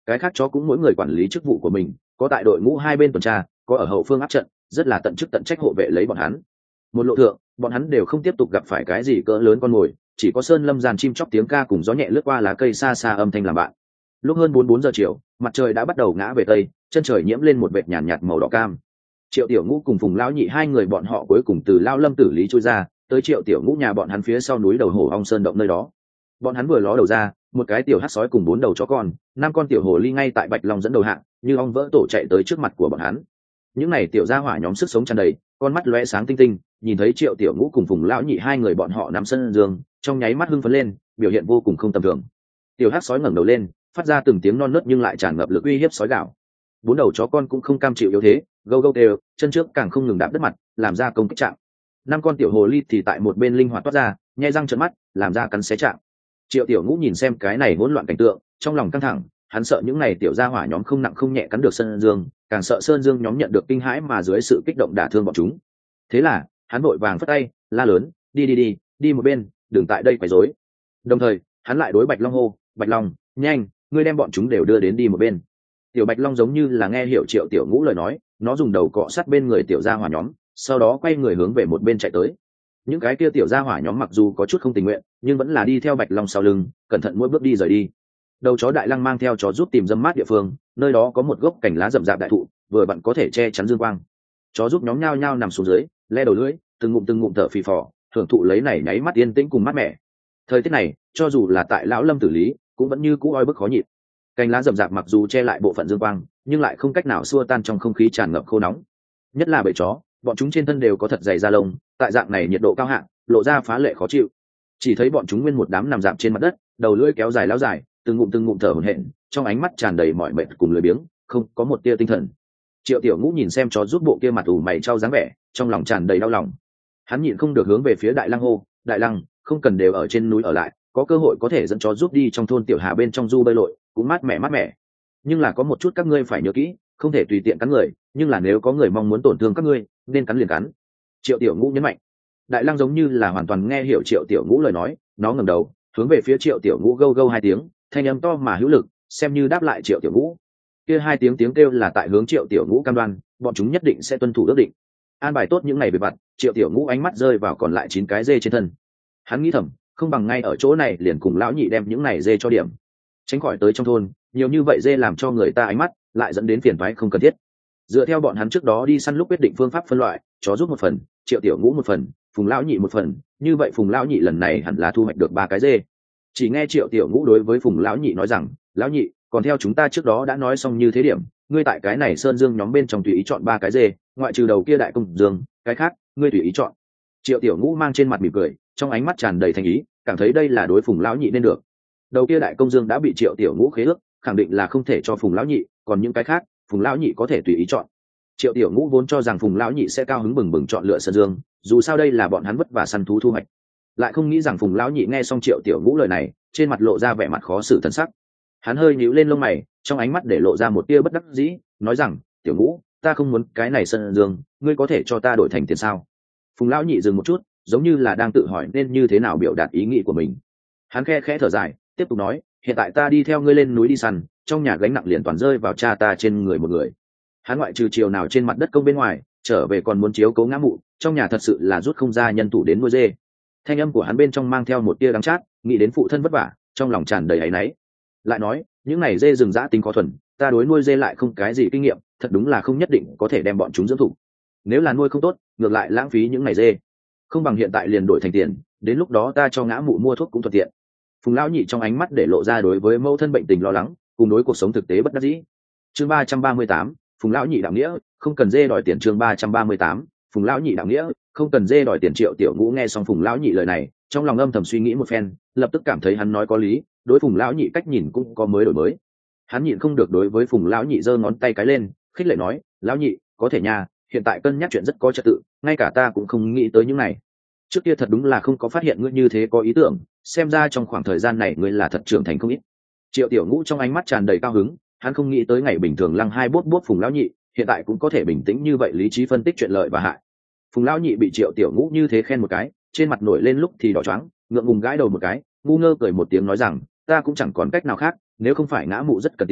cái khác chó cũng mỗi người quản lý chức vụ của mình, có tại đội ngũ hai bên tuần tra, có ở hậu phương áp trận, rất là tận chức tận trách hộ vệ lấy bọn hắn. Một lộ thượng, bọn hắn đều không tiếp tục gặp phải cái gì cỡ lớn con mồi, chỉ có sơn lâm giàn chim chóc tiếng ca cùng gió nhẹ lướt qua lá cây xa xa âm thanh làm bạn. Lúc hơn bốn bốn giờ chiều, mặt trời đã bắt đầu ngã về tây, chân trời nhiễm lên một vệt nhàn nhạt, nhạt màu đỏ cam. Triệu Tiểu Ngũ cùng Phùng lão nhị hai người bọn họ cuối cùng từ Lao Lâm Tử Lý trôi ra, tới Triệu Tiểu Ngũ nhà bọn hắn phía sau núi đầu hổ ong sơn động nơi đó. Bọn hắn vừa ló đầu ra, một cái tiểu hắc sói cùng bốn đầu chó con, năm con tiểu hồ ly ngay tại Bạch Long dẫn đầu hạng, như ong vỡ tổ chạy tới trước mặt của bọn hắn. Những này tiểu gia hỏa nhóm sức sống tràn đầy, con mắt lóe sáng tinh tinh, nhìn thấy Triệu Tiểu Ngũ cùng Phùng lão nhị hai người bọn họ nắm sân giường, trong nháy mắt hưng phấn lên, biểu hiện vô cùng không tầm thường. Tiểu hắc sói ngẩng đầu lên, phát ra từng tiếng non nớt nhưng lại tràn ngập lực uy hiếp sói gào. Bốn đầu chó con cũng không cam chịu yếu thế, gâu gâu đều, chân trước càng không ngừng đạp đất mặt, làm ra công kích chạm. Năm con tiểu hồ ly thì tại một bên linh hoạt toát ra, nhai răng trợn mắt, làm ra cắn xé chạm. Triệu Tiểu Ngũ nhìn xem cái này hỗn loạn cảnh tượng, trong lòng căng thẳng, hắn sợ những này tiểu gia hỏa nhóm không nặng không nhẹ cắn được Sơn Dương, càng sợ Sơn Dương nhóm nhận được kinh hãi mà dưới sự kích động đả thương bọn chúng. Thế là, hắn vội vàng phất tay, la lớn, đi đi đi, đi một bên, đừng tại đây quấy rối. Đồng thời, hắn lại đối Bạch Long hô, Bạch Long, nhanh, ngươi đem bọn chúng đều đưa đến đi một bên. Tiểu Bạch Long giống như là nghe hiểu Triệu Tiểu Ngũ lời nói, nó dùng đầu cọ sát bên người tiểu gia hỏa nhóm, sau đó quay người hướng về một bên chạy tới. Những cái kia tiểu gia hỏa nhóm mặc dù có chút không tình nguyện, nhưng vẫn là đi theo Bạch Long sau lưng, cẩn thận mỗi bước đi rời đi. Đầu chó Đại Lăng mang theo chó giúp tìm dâm mát địa phương, nơi đó có một gốc cành lá rậm rạp đại thụ, vừa vặn có thể che chắn dương quang. Chó giúp nhóm nhao nhao nằm xuống dưới, le đầu lưỡi, từng ngụm từng ngụm thở phì phò, hưởng thụ lấy này nháy mắt yên tĩnh cùng mát mẻ. Thời tiết này, cho dù là tại Lão Lâm Tử Lý, cũng vẫn như cũ oi bức khó nhịn. Cành lá rậm rạp mặc dù che lại bộ phận dương quang, nhưng lại không cách nào xua tan trong không khí tràn ngập khô nóng. Nhất là bầy chó, bọn chúng trên thân đều có thật dày da lông, tại dạng này nhiệt độ cao hạng, lộ ra phá lệ khó chịu. Chỉ thấy bọn chúng nguyên một đám nằm rạp trên mặt đất, đầu lưỡi kéo dài lao dài, từng ngụm từng ngụm thở hổn hển, trong ánh mắt tràn đầy mỏi mệt cùng lười biếng, không có một tia tinh thần. Triệu Tiểu Ngũ nhìn xem chó giúp bộ kia mặt ủ mày trao dáng vẻ, trong lòng tràn đầy đau lòng. Hắn nhịn không được hướng về phía Đại Lăng hô, Đại Lăng, không cần đều ở trên núi ở lại, có cơ hội có thể dẫn chó giúp đi trong thôn tiểu hà bên trong du bơi lội, cũng mát mẻ mát mẻ. Nhưng là có một chút các ngươi phải nhớ kỹ, không thể tùy tiện cắn người, nhưng là nếu có người mong muốn tổn thương các ngươi, nên cắn liền cắn. Triệu Tiểu Ngũ nhấn mạnh. Đại Lăng giống như là hoàn toàn nghe hiểu Triệu Tiểu Ngũ lời nói, nó ngẩng đầu, hướng về phía Triệu Tiểu Ngũ gâu gâu hai tiếng, thanh âm to mà hữu lực, xem như đáp lại Triệu Tiểu Ngũ. Kia hai tiếng tiếng kêu là tại hướng Triệu Tiểu Ngũ cam đoan, bọn chúng nhất định sẽ tuân thủ ước định. An bài tốt những ngày về vặt, Triệu Tiểu Ngũ ánh mắt rơi vào còn lại chín cái dê trên thân. Hắn nghĩ thầm, không bằng ngay ở chỗ này liền cùng lão nhị đem những này dê cho điểm, tránh khỏi tới trong thôn, nhiều như vậy dê làm cho người ta ánh mắt, lại dẫn đến phiền toái không cần thiết. Dựa theo bọn hắn trước đó đi săn lúc quyết định phương pháp phân loại, chó giúp một phần, Triệu Tiểu Ngũ một phần, Phùng lão nhị một phần, như vậy Phùng lão nhị lần này hẳn là thu hoạch được ba cái dê. Chỉ nghe Triệu Tiểu Ngũ đối với Phùng lão nhị nói rằng, lão nhị, còn theo chúng ta trước đó đã nói xong như thế điểm, ngươi tại cái này sơn dương nhóm bên trong tùy ý chọn ba cái dê, ngoại trừ đầu kia đại công dương, cái khác ngươi tùy ý chọn. Triệu Tiểu Ngũ mang trên mặt mỉm cười, trong ánh mắt tràn đầy thành ý, cảm thấy đây là đối Phùng lão nhị nên được. Đầu kia đại công dương đã bị Triệu Tiểu Ngũ khế ước, khẳng định là không thể cho Phùng lão nhị, còn những cái khác, Phùng lão nhị có thể tùy ý chọn. Triệu Tiểu Ngũ vốn cho rằng Phùng lão nhị sẽ cao hứng bừng bừng chọn lựa sơn dương, dù sao đây là bọn hắn vất vả săn thú thu hoạch. Lại không nghĩ rằng Phùng lão nhị nghe xong Triệu Tiểu Ngũ lời này, trên mặt lộ ra vẻ mặt khó xử thần sắc. Hắn hơi nhíu lên lông mày, trong ánh mắt để lộ ra một tia bất đắc dĩ, nói rằng, Tiểu Ngũ, ta không muốn cái này sơn dương, ngươi có thể cho ta đổi thành tiền sao? Phùng lão nhị dừng một chút, giống như là đang tự hỏi nên như thế nào biểu đạt ý nghĩ của mình. Hắn khe khẽ thở dài, tiếp tục nói, hiện tại ta đi theo ngươi lên núi đi săn, trong nhà gánh nặng liền toàn rơi vào cha ta trên người một người. Hắn ngoại trừ chiều nào trên mặt đất công bên ngoài, trở về còn muốn chiếu cố ngã mụ, trong nhà thật sự là rút không ra nhân thủ đến nuôi dê. Thanh âm của hắn bên trong mang theo một tia đắng chát, nghĩ đến phụ thân vất vả, trong lòng tràn đầy áy náy. Lại nói, những này dê rừng dã tính khó thuần, ta đối nuôi dê lại không cái gì kinh nghiệm, thật đúng là không nhất định có thể đem bọn chúng dưỡng thủ. Nếu là nuôi không tốt, ngược lại lãng phí những này dê. Không bằng hiện tại liền đổi thành tiền, đến lúc đó ta cho ngã mụ mua thuốc cũng thuận tiện. Phùng lão nhị trong ánh mắt để lộ ra đối với mẫu thân bệnh tình lo lắng, cùng đối cuộc sống thực tế bất đắc dĩ. Chương ba trăm ba mươi tám, Phùng lão nhị đạo nghĩa, không cần dê đòi tiền. Chương ba trăm ba mươi tám, Phùng lão nhị đạo nghĩa, không cần dê đòi tiền. Triệu Tiểu Ngũ nghe xong Phùng lão nhị lời này, trong lòng âm thầm suy nghĩ một phen, lập tức cảm thấy hắn nói có lý, đối Phùng lão nhị cách nhìn cũng có mới đổi mới. Hắn nhịn không được đối với Phùng lão nhị giơ ngón tay cái lên, khích lệ nói, lão nhị, có thể nha, hiện tại cân nhắc chuyện rất có trật tự, ngay cả ta cũng không nghĩ tới những này. Trước kia thật đúng là không có phát hiện ngươi như thế có ý tưởng, xem ra trong khoảng thời gian này ngươi là thật trưởng thành không ít. Triệu Tiểu Ngũ trong ánh mắt tràn đầy cao hứng, hắn không nghĩ tới ngày bình thường lăng hai bốt bốt Phùng lão nhị, hiện tại cũng có thể bình tĩnh như vậy lý trí phân tích chuyện lợi và hại. Phùng lão nhị bị Triệu Tiểu Ngũ như thế khen một cái, trên mặt nổi lên lúc thì đỏ choáng, ngượng ngùng gãi đầu một cái, ngu ngơ cười một tiếng nói rằng, ta cũng chẳng còn cách nào khác, nếu không phải ngã mụ rất cần tiền,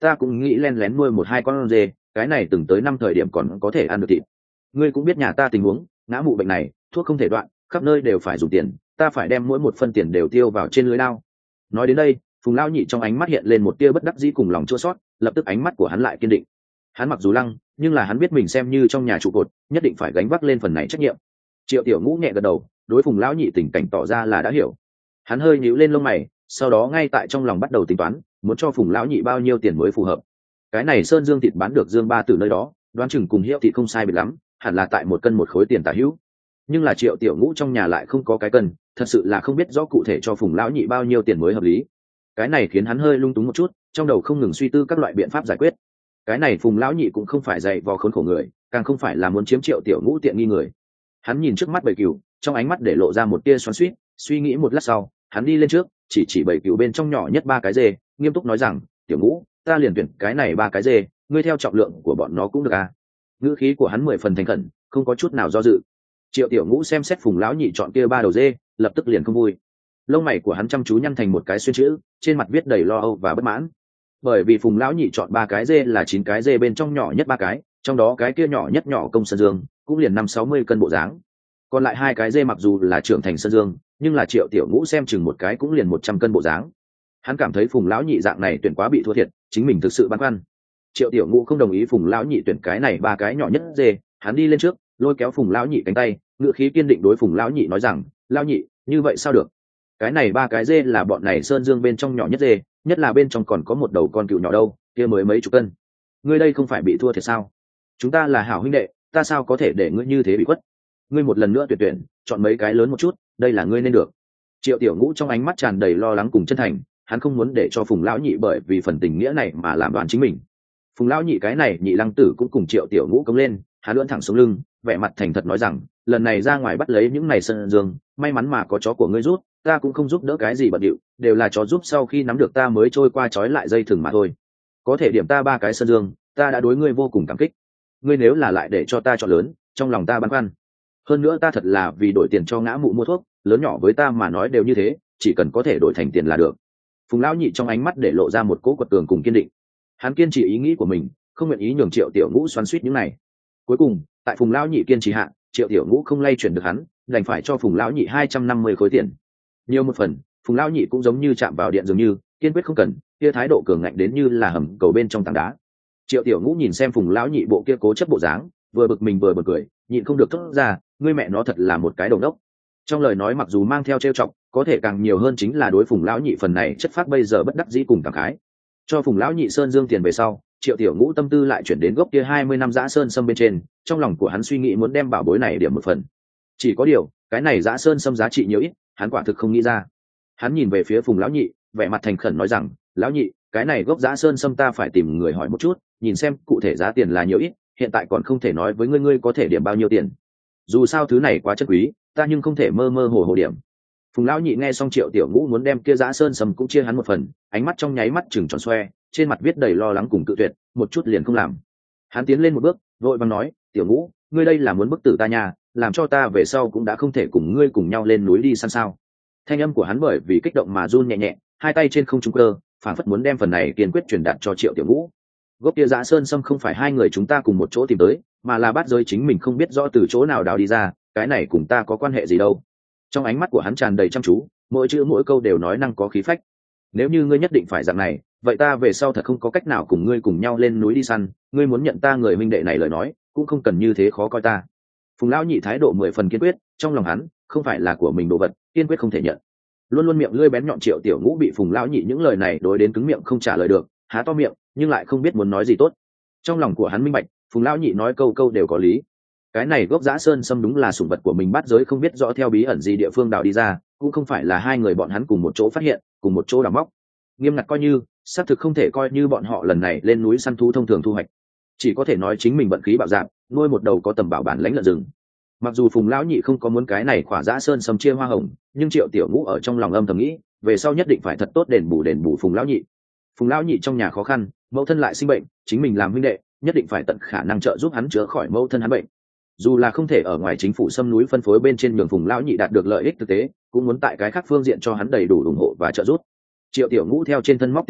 ta cũng nghĩ len lén nuôi một hai con dê, cái này từng tới năm thời điểm còn có thể ăn được thịt. Ngươi cũng biết nhà ta tình huống, ngã mụ bệnh này thuốc không thể đoạn, khắp nơi đều phải dùng tiền, ta phải đem mỗi một phân tiền đều tiêu vào trên lưới lao. Nói đến đây, Phùng lão nhị trong ánh mắt hiện lên một tia bất đắc dĩ cùng lòng chua xót, lập tức ánh mắt của hắn lại kiên định. Hắn mặc dù lăng, nhưng là hắn biết mình xem như trong nhà trụ cột, nhất định phải gánh vác lên phần này trách nhiệm. Triệu Tiểu Ngũ nhẹ gật đầu, đối Phùng lão nhị tình cảnh tỏ ra là đã hiểu. Hắn hơi nhíu lên lông mày, sau đó ngay tại trong lòng bắt đầu tính toán, muốn cho Phùng lão nhị bao nhiêu tiền mới phù hợp. Cái này sơn dương thịt bán được Dương Ba từ nơi đó, đoán chừng cùng hiệu thịt không sai biệt lắm, hẳn là tại một cân một khối tiền tả hữu. Nhưng là Triệu Tiểu Ngũ trong nhà lại không có cái cân, thật sự là không biết rõ cụ thể cho Phùng lão nhị bao nhiêu tiền mới hợp lý. Cái này khiến hắn hơi lung túng một chút, trong đầu không ngừng suy tư các loại biện pháp giải quyết. Cái này Phùng lão nhị cũng không phải dày vò khốn khổ người, càng không phải là muốn chiếm Triệu Tiểu Ngũ tiện nghi người. Hắn nhìn trước mắt bầy cừu, trong ánh mắt để lộ ra một tia xoắn xuýt, suy nghĩ một lát sau, hắn đi lên trước, chỉ chỉ bầy cừu bên trong nhỏ nhất ba cái dê, nghiêm túc nói rằng, Tiểu Ngũ, ta liền tuyển cái này ba cái dê, ngươi theo trọng lượng của bọn nó cũng được à. Ngữ khí của hắn mười phần thành khẩn, không có chút nào do dự. Triệu Tiểu Ngũ xem xét Phùng lão nhị chọn kia ba đầu dê, lập tức liền không vui. Lông mày của hắn chăm chú nhăn thành một cái xuyên chữ, trên mặt viết đầy lo âu và bất mãn. Bởi vì Phùng lão nhị chọn ba cái dê là chín cái dê bên trong nhỏ nhất ba cái, trong đó cái kia nhỏ nhất nhỏ công sơn dương, cũng liền năm sáu mươi cân bộ dáng. Còn lại hai cái dê mặc dù là trưởng thành sơn dương, nhưng là Triệu Tiểu Ngũ xem chừng một cái cũng liền một trăm cân bộ dáng. Hắn cảm thấy Phùng lão nhị dạng này tuyển quá bị thua thiệt, chính mình thực sự băn khoăn. Triệu Tiểu Ngũ không đồng ý Phùng lão nhị tuyển cái này ba cái nhỏ nhất dê, hắn đi lên trước, lôi kéo Phùng lão nhị cánh tay, ngựa khí kiên định đối Phùng lão nhị nói rằng, lão nhị, như vậy sao được? Cái này ba cái dê là bọn này sơn dương bên trong nhỏ nhất dê, nhất là bên trong còn có một đầu con cừu nhỏ đâu, kia mới mấy chục cân. Ngươi đây không phải bị thua thiệt sao? Chúng ta là hảo huynh đệ, ta sao có thể để ngươi như thế bị khuất? Ngươi một lần nữa tuyển tuyển, chọn mấy cái lớn một chút, đây là ngươi nên được. Triệu Tiểu Ngũ trong ánh mắt tràn đầy lo lắng cùng chân thành, hắn không muốn để cho Phùng lão nhị bởi vì phần tình nghĩa này mà làm đoạn chính mình. Phùng lão nhị cái này nhị lăng tử cũng cùng Triệu Tiểu Ngũ cống lên, hắn lưỡn thẳng xuống lưng, vẻ mặt thành thật nói rằng, lần này ra ngoài bắt lấy những này sơn dương, may mắn mà có chó của ngươi rút, ta cũng không giúp đỡ cái gì bận điệu, đều là chó giúp sau khi nắm được ta mới trôi qua trói lại dây thừng mà thôi. Có thể điểm ta ba cái sơn dương, ta đã đối ngươi vô cùng cảm kích. Ngươi nếu là lại để cho ta chọn lớn, trong lòng ta băn khoăn. Hơn nữa ta thật là vì đổi tiền cho ngã mụ mua thuốc, lớn nhỏ với ta mà nói đều như thế, chỉ cần có thể đổi thành tiền là được. Phùng lão nhị trong ánh mắt để lộ ra một cỗ quật cường cùng kiên định. Hắn kiên trì ý nghĩ của mình, không nguyện ý nhường Triệu Tiểu Ngũ xoắn xuýt những này. Cuối cùng, tại Phùng lão nhị kiên trì hạ, Triệu Tiểu Ngũ không lay chuyển được hắn, đành phải cho Phùng lão nhị hai trăm năm mươi khối tiền. Nhiều một phần, Phùng lão nhị cũng giống như chạm vào điện dường như, kiên quyết không cần, kia thái độ cường ngạnh đến như là hầm cầu bên trong tảng đá. Triệu Tiểu Ngũ nhìn xem Phùng lão nhị bộ kia cố chấp bộ dáng, vừa bực mình vừa bực cười, nhịn không được thốt ra, ngươi mẹ nó thật là một cái đầu đốc. Trong lời nói mặc dù mang theo trêu chọc, có thể càng nhiều hơn chính là đối Phùng lão nhị phần này chất phác bây giờ bất đắc dĩ cùng cảm khái. Cho Phùng lão nhị sơn dương tiền về sau, Triệu Tiểu Ngũ tâm tư lại chuyển đến gốc kia hai mươi năm dã sơn sâm bên trên, trong lòng của hắn suy nghĩ muốn đem bảo bối này điểm một phần. Chỉ có điều, cái này dã sơn sâm giá trị nhiều ít, hắn quả thực không nghĩ ra. Hắn nhìn về phía Phùng lão nhị, vẻ mặt thành khẩn nói rằng, lão nhị, cái này gốc dã sơn sâm ta phải tìm người hỏi một chút, nhìn xem cụ thể giá tiền là nhiều ít, hiện tại còn không thể nói với ngươi ngươi có thể điểm bao nhiêu tiền. Dù sao thứ này quá chất quý, ta nhưng không thể mơ mơ hồ hồ điểm. Phùng lão nhị nghe xong Triệu Tiểu Ngũ muốn đem kia dã sơn sâm cũng chia hắn một phần, ánh mắt trong nháy mắt chừng tròn xoe, trên mặt viết đầy lo lắng cùng cự tuyệt, một chút liền không làm. Hắn tiến lên một bước, vội vàng nói, Tiểu Ngũ, ngươi đây là muốn bức tử ta nhà, làm cho ta về sau cũng đã không thể cùng ngươi cùng nhau lên núi đi săn sao? Thanh âm của hắn bởi vì kích động mà run nhẹ nhẹ, hai tay trên không trung cơ, phản phất muốn đem phần này kiên quyết truyền đạt cho Triệu Tiểu Ngũ. Gốc kia dã sơn sâm không phải hai người chúng ta cùng một chỗ tìm tới, mà là Bát Giới chính mình không biết rõ từ chỗ nào đào đi ra, cái này cùng ta có quan hệ gì đâu. Trong ánh mắt của hắn tràn đầy chăm chú, mỗi chữ mỗi câu đều nói năng có khí phách. Nếu như ngươi nhất định phải dạng này, vậy ta về sau thật không có cách nào cùng ngươi cùng nhau lên núi đi săn, ngươi muốn nhận ta người minh đệ này lời nói, cũng không cần như thế khó coi ta. Phùng lão nhị thái độ mười phần kiên quyết, trong lòng hắn không phải là của mình đồ vật, kiên quyết không thể nhận. Luôn luôn miệng lưỡi bén nhọn Triệu Tiểu Ngũ bị Phùng lão nhị những lời này đối đến cứng miệng không trả lời được, há to miệng nhưng lại không biết muốn nói gì tốt. Trong lòng của hắn minh bạch, Phùng lão nhị nói câu câu đều có lý. Cái này gốc dã sơn sâm đúng là sủng vật của mình Bát Giới không biết rõ theo bí ẩn gì địa phương đào đi ra, cũng không phải là hai người bọn hắn cùng một chỗ phát hiện, cùng một chỗ đào móc. Nghiêm ngặt coi như, xác thực không thể coi như bọn họ lần này lên núi săn thú thông thường thu hoạch. Chỉ có thể nói chính mình vận khí bạo dạn, nuôi một đầu có tầm bảo bản lãnh lợn rừng. Mặc dù Phùng lão nhị không có muốn cái này khỏa dã sơn sâm chia hoa hồng, nhưng Triệu Tiểu Ngũ ở trong lòng âm thầm nghĩ, về sau nhất định phải thật tốt đền bù đền bù Phùng lão nhị. Phùng lão nhị trong nhà khó khăn, mẫu thân lại sinh bệnh, chính mình làm huynh đệ, nhất định phải tận khả năng trợ giúp hắn chữa khỏi mẫu thân hắn bệnh. Dù là không thể ở ngoài chính phủ xâm núi phân phối bên trên nhường Phùng lão nhị đạt được lợi ích thực tế, cũng muốn tại cái khác phương diện cho hắn đầy đủ ủng hộ và trợ giúp. Triệu Tiểu Ngũ theo trên thân móc tiền ra,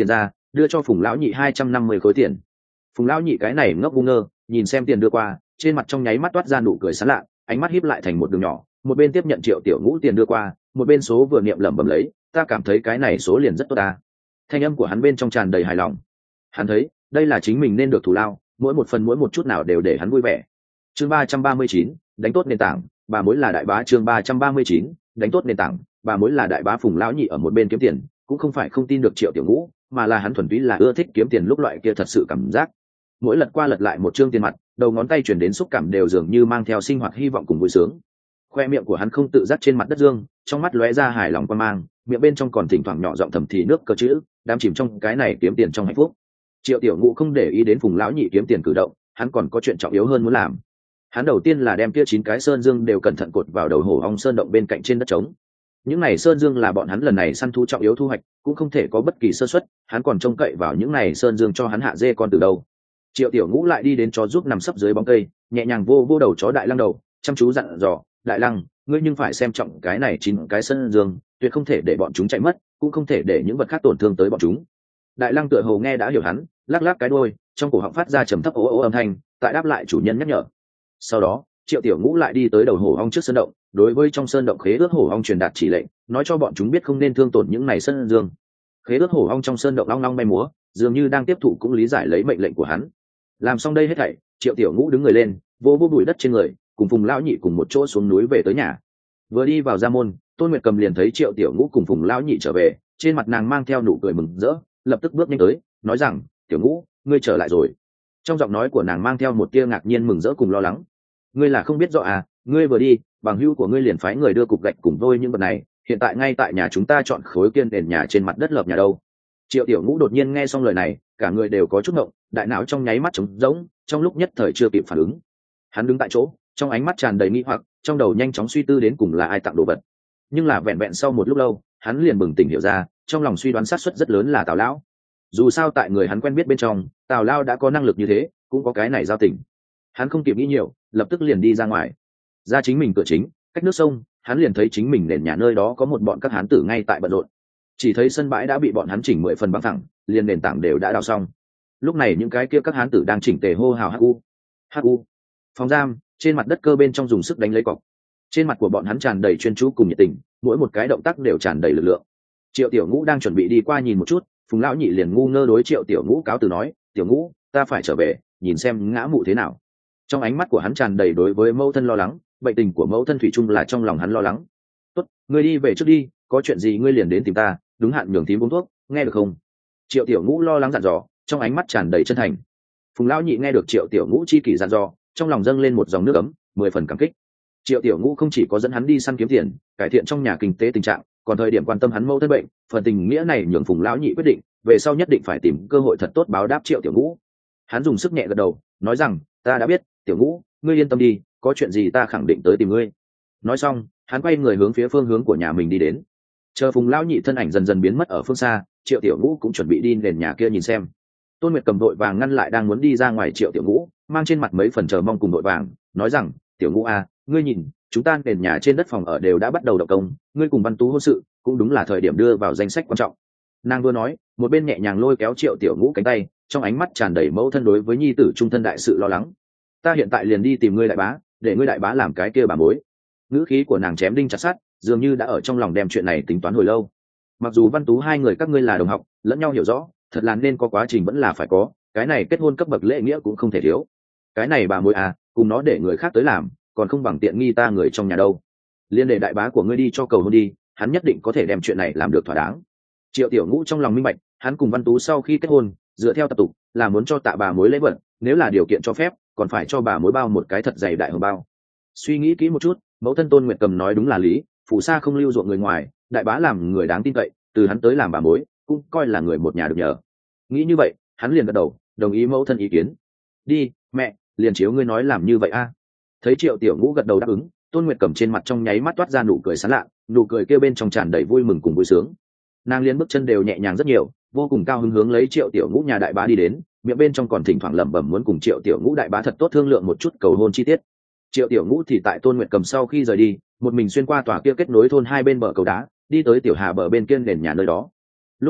đưa cho phùng lão nhị hai trăm năm mươi khối tiền. Phùng lão nhị cái này ngốc ngu ngơ nhìn xem tiền đưa qua, trên mặt trong nháy mắt toát ra nụ cười sán lạ, ánh mắt híp lại thành một đường nhỏ, một bên tiếp nhận Triệu Tiểu Ngũ tiền đưa qua, một bên số vừa niệm lẩm bẩm lấy, ta cảm thấy cái này số liền rất tốt ta. Thanh âm của hắn bên trong tràn đầy hài lòng. Hắn thấy đây là chính mình nên được thù lao, mỗi một phần mỗi một chút nào đều để hắn vui vẻ. Chương ba trăm ba mươi chín, đánh tốt nền tảng, bà mối là đại bá. Chương ba trăm ba mươi chín, đánh tốt nền tảng, bà mối là đại bá. Phùng lão nhị ở một bên kiếm tiền, cũng không phải không tin được Triệu Tiểu Ngũ, mà là hắn thuần túy là ưa thích kiếm tiền lúc loại kia thật sự cảm giác. Mỗi lật qua lật lại một chương tiền mặt, đầu ngón tay chuyển đến xúc cảm đều dường như mang theo sinh hoạt hy vọng cùng vui sướng. Khoe miệng của hắn không tự giác trên mặt đất dương, trong mắt lóe ra hài lòng quan mang, miệng bên trong còn thỉnh thoảng nhỏ giọng thầm thì nước cờ chữ, đám chìm trong cái này kiếm tiền trong hạnh phúc. Triệu Tiểu Ngũ không để ý đến Phùng lão nhị kiếm tiền cử động, hắn còn có chuyện trọng yếu hơn muốn làm. Hắn đầu tiên là đem kia chín cái sơn dương đều cẩn thận cột vào đầu hổ ong sơn động bên cạnh trên đất trống. Những này sơn dương là bọn hắn lần này săn thú trọng yếu thu hoạch, cũng không thể có bất kỳ sơ suất, hắn còn trông cậy vào những này sơn dương cho hắn hạ dê con từ đâu. Triệu Tiểu Ngũ lại đi đến chó giúp nằm sấp dưới bóng cây, nhẹ nhàng vô vô đầu chó Đại Lăng đầu, chăm chú dặn dò, Đại Lăng, ngươi nhưng phải xem trọng cái này chín cái sơn dương, tuyệt không thể để bọn chúng chạy mất, cũng không thể để những vật khác tổn thương tới bọn chúng. Đại Lăng tựa hồ nghe đã hiểu hắn, lắc lắc cái đuôi, trong cổ họng phát ra trầm thấp ố ố âm thanh, tại đáp lại chủ nhân nhắc nhở. Sau đó, Triệu Tiểu Ngũ lại đi tới đầu hổ ong trước sơn động, đối với trong sơn động khế ước hổ ong truyền đạt chỉ lệnh, nói cho bọn chúng biết không nên thương tổn những này sơn dương. Khế ước hổ ong trong sơn động long long bay múa, dường như đang tiếp thụ cũng lý giải lấy mệnh lệnh của hắn. Làm xong đây hết thảy, Triệu Tiểu Ngũ đứng người lên, vô vô bụi đất trên người, cùng Phùng lão nhị cùng một chỗ xuống núi về tới nhà. Vừa đi vào gia môn, Tôn Nguyệt Cầm liền thấy Triệu Tiểu Ngũ cùng Phùng lão nhị trở về, trên mặt nàng mang theo nụ cười mừng rỡ, lập tức bước nhanh tới, nói rằng, Tiểu Ngũ, ngươi trở lại rồi. Trong giọng nói của nàng mang theo một tia ngạc nhiên mừng rỡ cùng lo lắng. Ngươi là không biết rõ à, ngươi vừa đi, bằng hữu của ngươi liền phái người đưa cục gạch cùng vôi những vật này, hiện tại ngay tại nhà chúng ta chọn khối kiên nền nhà trên mặt đất lợp nhà đâu. Triệu Tiểu Ngũ đột nhiên nghe xong lời này, cả người đều có chút ngộng, đại não trong nháy mắt trống rỗng, trong lúc nhất thời chưa kịp phản ứng. Hắn đứng tại chỗ, trong ánh mắt tràn đầy nghi hoặc, trong đầu nhanh chóng suy tư đến cùng là ai tặng đồ vật. Nhưng là vẹn vẹn sau một lúc lâu, hắn liền bừng tỉnh hiểu ra, trong lòng suy đoán xác suất rất lớn là Tào lão. Dù sao tại người hắn quen biết bên trong, Tào lão đã có năng lực như thế, cũng có cái này giao tình. Hắn không kịp nghĩ nhiều, lập tức liền đi ra ngoài. Ra chính mình cửa chính, cách nước sông, hắn liền thấy chính mình nền nhà nơi đó có một bọn các hán tử ngay tại bận rộn. Chỉ thấy sân bãi đã bị bọn hắn chỉnh mười phần bằng thẳng, liền nền tảng đều đã đào xong. Lúc này những cái kia các hán tử đang chỉnh tề hô hào hu hu. Phòng giam, trên mặt đất cơ bên trong dùng sức đánh lấy cọc. Trên mặt của bọn hắn tràn đầy chuyên chú cùng nhiệt tình, mỗi một cái động tác đều tràn đầy lực lượng. Triệu Tiểu Ngũ đang chuẩn bị đi qua nhìn một chút, Phùng lão nhị liền ngu ngơ đối Triệu Tiểu Ngũ cáo từ nói, Tiểu Ngũ, ta phải trở về, nhìn xem ngã mụ thế nào. Trong ánh mắt của hắn tràn đầy đối với mẫu thân lo lắng, bệnh tình của mẫu thân thủy chung là trong lòng hắn lo lắng. Tốt, ngươi đi về trước đi, có chuyện gì ngươi liền đến tìm ta, đúng hạn nhường thím uống thuốc, nghe được không? Triệu Tiểu Ngũ lo lắng dặn dò, trong ánh mắt tràn đầy chân thành. Phùng lão nhị nghe được Triệu Tiểu Ngũ chi kỷ dặn dò, trong lòng dâng lên một dòng nước ấm, mười phần cảm kích. Triệu Tiểu Ngũ không chỉ có dẫn hắn đi săn kiếm tiền, cải thiện trong nhà kinh tế tình trạng, còn thời điểm quan tâm hắn mẫu thân bệnh, phần tình nghĩa này nhường Phùng lão nhị quyết định, về sau nhất định phải tìm cơ hội thật tốt báo đáp Triệu Tiểu Ngũ. Hắn dùng sức nhẹ gật đầu, nói rằng, ta đã biết, Tiểu Ngũ, ngươi yên tâm đi, có chuyện gì ta khẳng định tới tìm ngươi. Nói xong, hắn quay người hướng phía phương hướng của nhà mình đi đến. Chờ Phùng lão nhị thân ảnh dần dần biến mất ở phương xa, Triệu Tiểu Ngũ cũng chuẩn bị đi nền nhà kia nhìn xem. Tôn Nguyệt Cầm đội vàng ngăn lại đang muốn đi ra ngoài Triệu Tiểu Ngũ, mang trên mặt mấy phần chờ mong cùng đội vàng, nói rằng, Tiểu Ngũ à, ngươi nhìn, chúng ta nền nhà trên đất phòng ở đều đã bắt đầu động công, ngươi cùng Văn Tú hôn sự, cũng đúng là thời điểm đưa vào danh sách quan trọng. Nàng vừa nói, một bên nhẹ nhàng lôi kéo Triệu Tiểu Ngũ cánh tay, trong ánh mắt tràn đầy mẫu thân đối với nhi tử trung thân đại sự lo lắng. Ta hiện tại liền đi tìm ngươi đại bá, để ngươi đại bá làm cái kia bà mối. Ngữ khí của nàng chém đinh chặt sắt, dường như đã ở trong lòng đem chuyện này tính toán hồi lâu. Mặc dù Văn Tú hai người các ngươi là đồng học, lẫn nhau hiểu rõ, thật là nên có quá trình vẫn là phải có, cái này kết hôn cấp bậc lễ nghĩa cũng không thể thiếu. Cái này bà mối à, cùng nó để người khác tới làm, còn không bằng tiện nghi ta người trong nhà đâu. Liên để đại bá của ngươi đi cho cầu hôn đi, hắn nhất định có thể đem chuyện này làm được thỏa đáng. Triệu Tiểu Ngũ trong lòng minh bạch, hắn cùng Văn Tú sau khi kết hôn, dựa theo tập tục là muốn cho tạ bà mối lễ vật, nếu là điều kiện cho phép, còn phải cho bà mối bao một cái thật dày đại hồng bao. Suy nghĩ kỹ một chút, mẫu thân Tôn Nguyệt Cầm nói đúng là lý, phù sa không lưu ruộng người ngoài, đại bá làm người đáng tin cậy, từ hắn tới làm bà mối, cũng coi là người một nhà được nhờ. Nghĩ như vậy, hắn liền gật đầu, đồng ý mẫu thân ý kiến. Đi, mẹ, liền chiếu ngươi nói làm như vậy a. Thấy Triệu Tiểu Ngũ gật đầu đáp ứng, Tôn Nguyệt Cầm trên mặt trong nháy mắt toát ra nụ cười sán lạ, nụ cười kia bên trong tràn đầy vui mừng cùng vui sướng. Nàng liên bước chân đều nhẹ nhàng rất nhiều, vô cùng cao hứng hướng lấy Triệu Tiểu Ngũ nhà đại bá đi đến, miệng bên trong còn thỉnh thoảng lẩm bẩm muốn cùng Triệu Tiểu Ngũ đại bá thật tốt thương lượng một chút cầu hôn chi tiết. Triệu Tiểu Ngũ thì tại Tôn Nguyệt Cầm sau khi rời đi, một mình xuyên qua tòa kia kết nối thôn hai bên bờ cầu đá, đi tới Tiểu Hà bờ bên kia nền nhà nơi đó. Lúc này,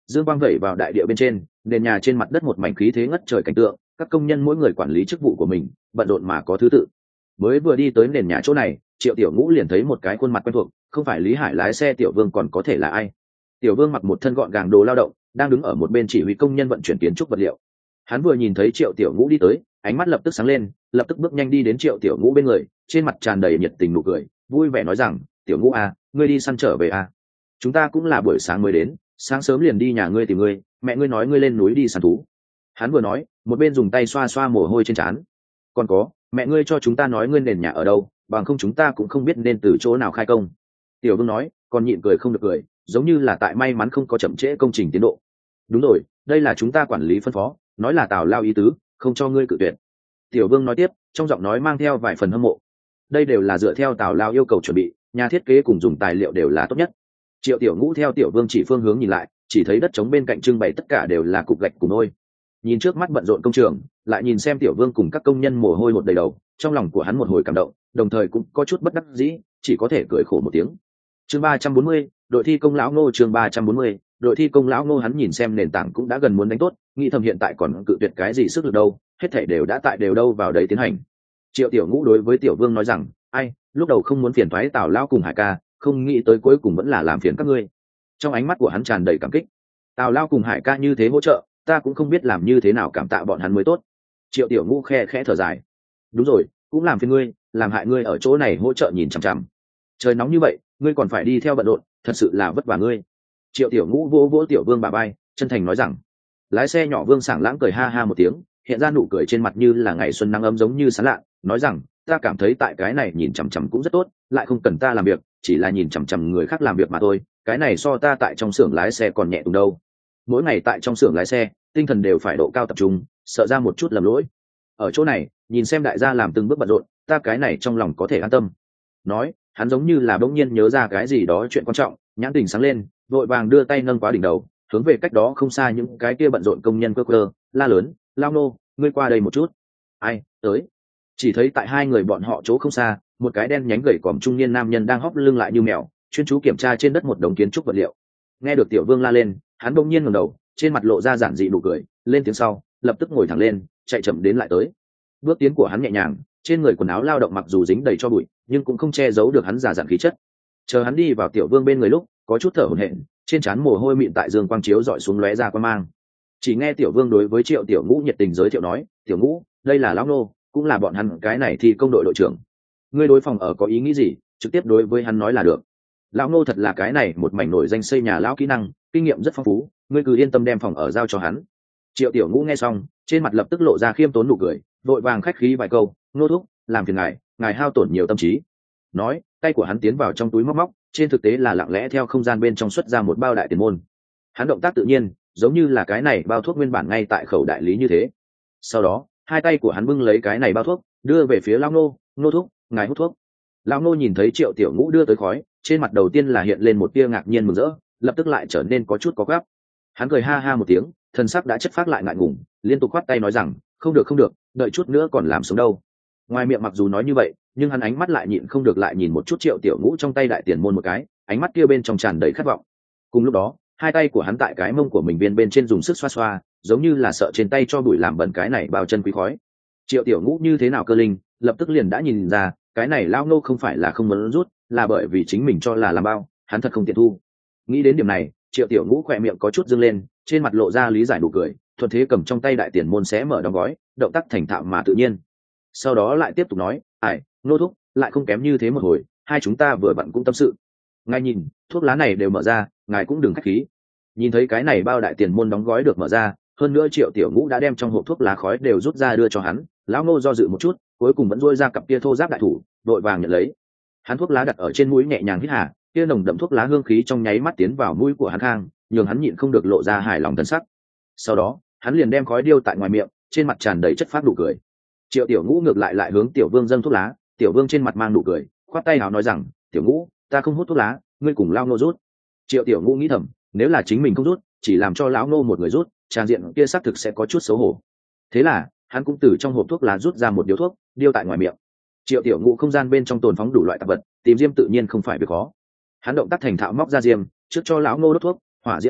dương quang vẩy vào đại địa bên trên, nền nhà trên mặt đất một mảnh khí thế ngất trời cảnh tượng, các công nhân mỗi người quản lý chức vụ của mình, bận rộn mà có thứ tự. Mới vừa đi tới nền nhà chỗ này, Triệu Tiểu Ngũ liền thấy một cái khuôn mặt quen thuộc, không phải Lý Hải lái xe Tiểu Vương còn có thể là ai? Tiểu Vương mặc một thân gọn gàng đồ lao động, đang đứng ở một bên chỉ huy công nhân vận chuyển kiến trúc vật liệu. Hắn vừa nhìn thấy Triệu Tiểu Ngũ đi tới, ánh mắt lập tức sáng lên, lập tức bước nhanh đi đến Triệu Tiểu Ngũ bên người, trên mặt tràn đầy nhiệt tình nụ cười, vui vẻ nói rằng, "Tiểu Ngũ à, ngươi đi săn trở về à? Chúng ta cũng là buổi sáng mới đến, sáng sớm liền đi nhà ngươi tìm ngươi, mẹ ngươi nói ngươi lên núi đi săn thú." Hắn vừa nói, một bên dùng tay xoa xoa mồ hôi trên trán. "Còn có, mẹ ngươi cho chúng ta nói ngươi nền nhà ở đâu, bằng không chúng ta cũng không biết nên từ chỗ nào khai công." Tiểu Vương nói, còn nhịn cười không được cười, giống như là tại may mắn không có chậm trễ công trình tiến độ. "Đúng rồi, đây là chúng ta quản lý phân phó, nói là Tào Lao ý tứ, không cho ngươi cự tuyệt." Tiểu Vương nói tiếp, trong giọng nói mang theo vài phần hâm mộ. "Đây đều là dựa theo Tào Lao yêu cầu chuẩn bị, nhà thiết kế cùng dùng tài liệu đều là tốt nhất." Triệu Tiểu Ngũ theo Tiểu Vương chỉ phương hướng nhìn lại, chỉ thấy đất trống bên cạnh trưng bày tất cả đều là cục gạch cùng ôi. Nhìn trước mắt bận rộn công trường, lại nhìn xem Tiểu Vương cùng các công nhân mồ hôi hột đầy đầu, trong lòng của hắn một hồi cảm động, đồng thời cũng có chút bất đắc dĩ, chỉ có thể cười khổ một tiếng. Chương ba trăm bốn mươi, đội thi công lão Ngô. Chương ba trăm bốn mươi, đội thi công lão Ngô. Hắn nhìn xem nền tảng cũng đã gần muốn đánh tốt, nghĩ thầm hiện tại còn cự tuyệt cái gì sức lực đâu, hết thảy đều đã tại đều đâu vào đấy tiến hành. Triệu Tiểu Ngũ đối với Tiểu Vương nói rằng, "Ai, lúc đầu không muốn phiền toái Tào lão cùng Hải ca, không nghĩ tới cuối cùng vẫn là làm phiền các ngươi." Trong ánh mắt của hắn tràn đầy cảm kích. Tào lão cùng Hải ca như thế hỗ trợ, ta cũng không biết làm như thế nào cảm tạ bọn hắn mới tốt. Triệu Tiểu Ngũ khe khẽ thở dài. "Đúng rồi, cũng làm phiền ngươi, làm hại ngươi ở chỗ này hỗ trợ nhìn chằm chằm. Trời nóng như vậy, ngươi còn phải đi theo bận rộn, thật sự là vất vả ngươi." Triệu Tiểu Ngũ vỗ vỗ Tiểu Vương bà bay, chân thành nói rằng. Lái xe nhỏ Vương Sảng Lãng cười ha ha một tiếng, hiện ra nụ cười trên mặt như là ngày xuân nắng ấm giống như sáng lạ, nói rằng, "Ta cảm thấy tại cái này nhìn chằm chằm cũng rất tốt, lại không cần ta làm việc, chỉ là nhìn chằm chằm người khác làm việc mà thôi, cái này so ta tại trong xưởng lái xe còn nhẹ tùng đâu. Mỗi ngày tại trong xưởng lái xe, tinh thần đều phải độ cao tập trung, sợ ra một chút lầm lỗi. Ở chỗ này, nhìn xem đại gia làm từng bước bận rộn, ta cái này trong lòng có thể an tâm." Nói, hắn giống như là bỗng nhiên nhớ ra cái gì đó chuyện quan trọng, nhãn tình sáng lên, vội vàng đưa tay nâng quá đỉnh đầu, hướng về cách đó không xa những cái kia bận rộn công nhân cơ cơ, la lớn, "Lao Nô, ngươi qua đây một chút." "Ai, tới." Chỉ thấy tại hai người bọn họ chỗ không xa, một cái đen nhánh gầy còm trung niên nam nhân đang hóp lưng lại như mèo, chuyên chú kiểm tra trên đất một đống kiến trúc vật liệu. Nghe được Tiểu Vương la lên, hắn bỗng nhiên ngẩng đầu, trên mặt lộ ra giản dị nụ cười, lên tiếng sau, lập tức ngồi thẳng lên, chạy chậm đến lại tới. Bước tiến của hắn nhẹ nhàng, trên người quần áo lao động mặc dù dính đầy cho bụi, nhưng cũng không che giấu được hắn già dặn khí chất. Chờ hắn đi vào Tiểu Vương bên người lúc, có chút thở hổn hển, trên trán mồ hôi mịn tại dương quang chiếu dọi xuống lóe ra quan mang. Chỉ nghe Tiểu Vương đối với Triệu Tiểu Ngũ nhiệt tình giới thiệu nói, "Tiểu Ngũ, đây là lão nô, cũng là bọn hắn cái này thi công đội đội trưởng. Ngươi đối phòng ở có ý nghĩ gì, trực tiếp đối với hắn nói là được. Lão nô thật là cái này một mảnh nổi danh xây nhà lão kỹ năng, kinh nghiệm rất phong phú, ngươi cứ yên tâm đem phòng ở giao cho hắn." Triệu Tiểu Ngũ nghe xong, trên mặt lập tức lộ ra khiêm tốn nụ cười, vội vàng khách khí vài câu, "Nô thúc, làm phiền ngài, ngài hao tổn nhiều tâm trí." Nói, tay của hắn tiến vào trong túi móc móc, trên thực tế là lặng lẽ theo không gian bên trong xuất ra một bao đại tiền môn. Hắn động tác tự nhiên, giống như là cái này bao thuốc nguyên bản ngay tại khẩu đại lý như thế. Sau đó, hai tay của hắn bưng lấy cái này bao thuốc, đưa về phía Lão Nô, "Nô thúc, ngài hút thuốc." Lão Nô nhìn thấy Triệu Tiểu Ngũ đưa tới khói, trên mặt đầu tiên là hiện lên một tia ngạc nhiên mừng rỡ, lập tức lại trở nên có chút có gáp. Hắn cười ha ha một tiếng, thân sắc đã chất phác lại ngại ngùng, liên tục khoát tay nói rằng, "Không được không được, đợi chút nữa còn làm sống đâu." Ngoài miệng mặc dù nói như vậy, nhưng hắn ánh mắt lại nhịn không được lại nhìn một chút Triệu Tiểu Ngũ trong tay đại tiền môn một cái, ánh mắt kia bên trong tràn đầy khát vọng. Cùng lúc đó, hai tay của hắn tại cái mông của mình viên bên trên dùng sức xoa xoa, giống như là sợ trên tay cho bụi làm bẩn cái này bao chân quý khói. Triệu Tiểu Ngũ như thế nào cơ linh, lập tức liền đã nhìn ra, cái này Lão Nô không phải là không muốn rút, là bởi vì chính mình cho là làm bao, hắn thật không tiện thu. Nghĩ đến điểm này, Triệu Tiểu Ngũ khỏe miệng có chút dương lên, trên mặt lộ ra lý giải nụ cười, thuận thế cầm trong tay đại tiền môn xé mở đóng gói, động tác thành thạo mà tự nhiên. Sau đó lại tiếp tục nói, "Ải, Nô thúc, lại không kém như thế một hồi, hai chúng ta vừa vặn cũng tâm sự. Ngài nhìn, thuốc lá này đều mở ra, ngài cũng đừng khách khí." Nhìn thấy cái này bao đại tiền môn đóng gói được mở ra, hơn nữa Triệu Tiểu Ngũ đã đem trong hộp thuốc lá khói đều rút ra đưa cho hắn, Lão Nô do dự một chút, cuối cùng vẫn duỗi ra cặp kia thô ráp đại thủ, vội vàng nhận lấy. Hắn thuốc lá đặt ở trên mũi nhẹ nhàng hít hà, kia nồng đậm thuốc lá hương khí trong nháy mắt tiến vào mũi của hắn khang, nhường hắn nhịn không được lộ ra hài lòng thần sắc. Sau đó, hắn liền đem khói điêu tại ngoài miệng, trên mặt tràn đầy chất phát nụ cười. Triệu Tiểu Ngũ ngược lại lại hướng Tiểu Vương dâng thuốc lá, Tiểu Vương trên mặt mang nụ cười, khoát tay áo nói rằng, "Tiểu Ngũ, ta không hút thuốc lá, ngươi cùng Lão Nô rút." Triệu Tiểu Ngũ nghĩ thầm, nếu là chính mình không rút, chỉ làm cho Lão Nô một người rút, tràn diện kia xác thực sẽ có chút xấu hổ. Thế là, hắn cũng từ trong hộp thuốc lá rút ra một điếu thuốc, điêu tại ngoài miệng. Triệu Tiểu Ngũ không gian bên trong tồn phóng đủ loại tạp vật, tìm diêm tự nhiên không phải việc khó. Hắn động tác thành thạo móc ra diêm, trước cho Lão Nô đốt thuốc, hỏa diễm nhảy vọt,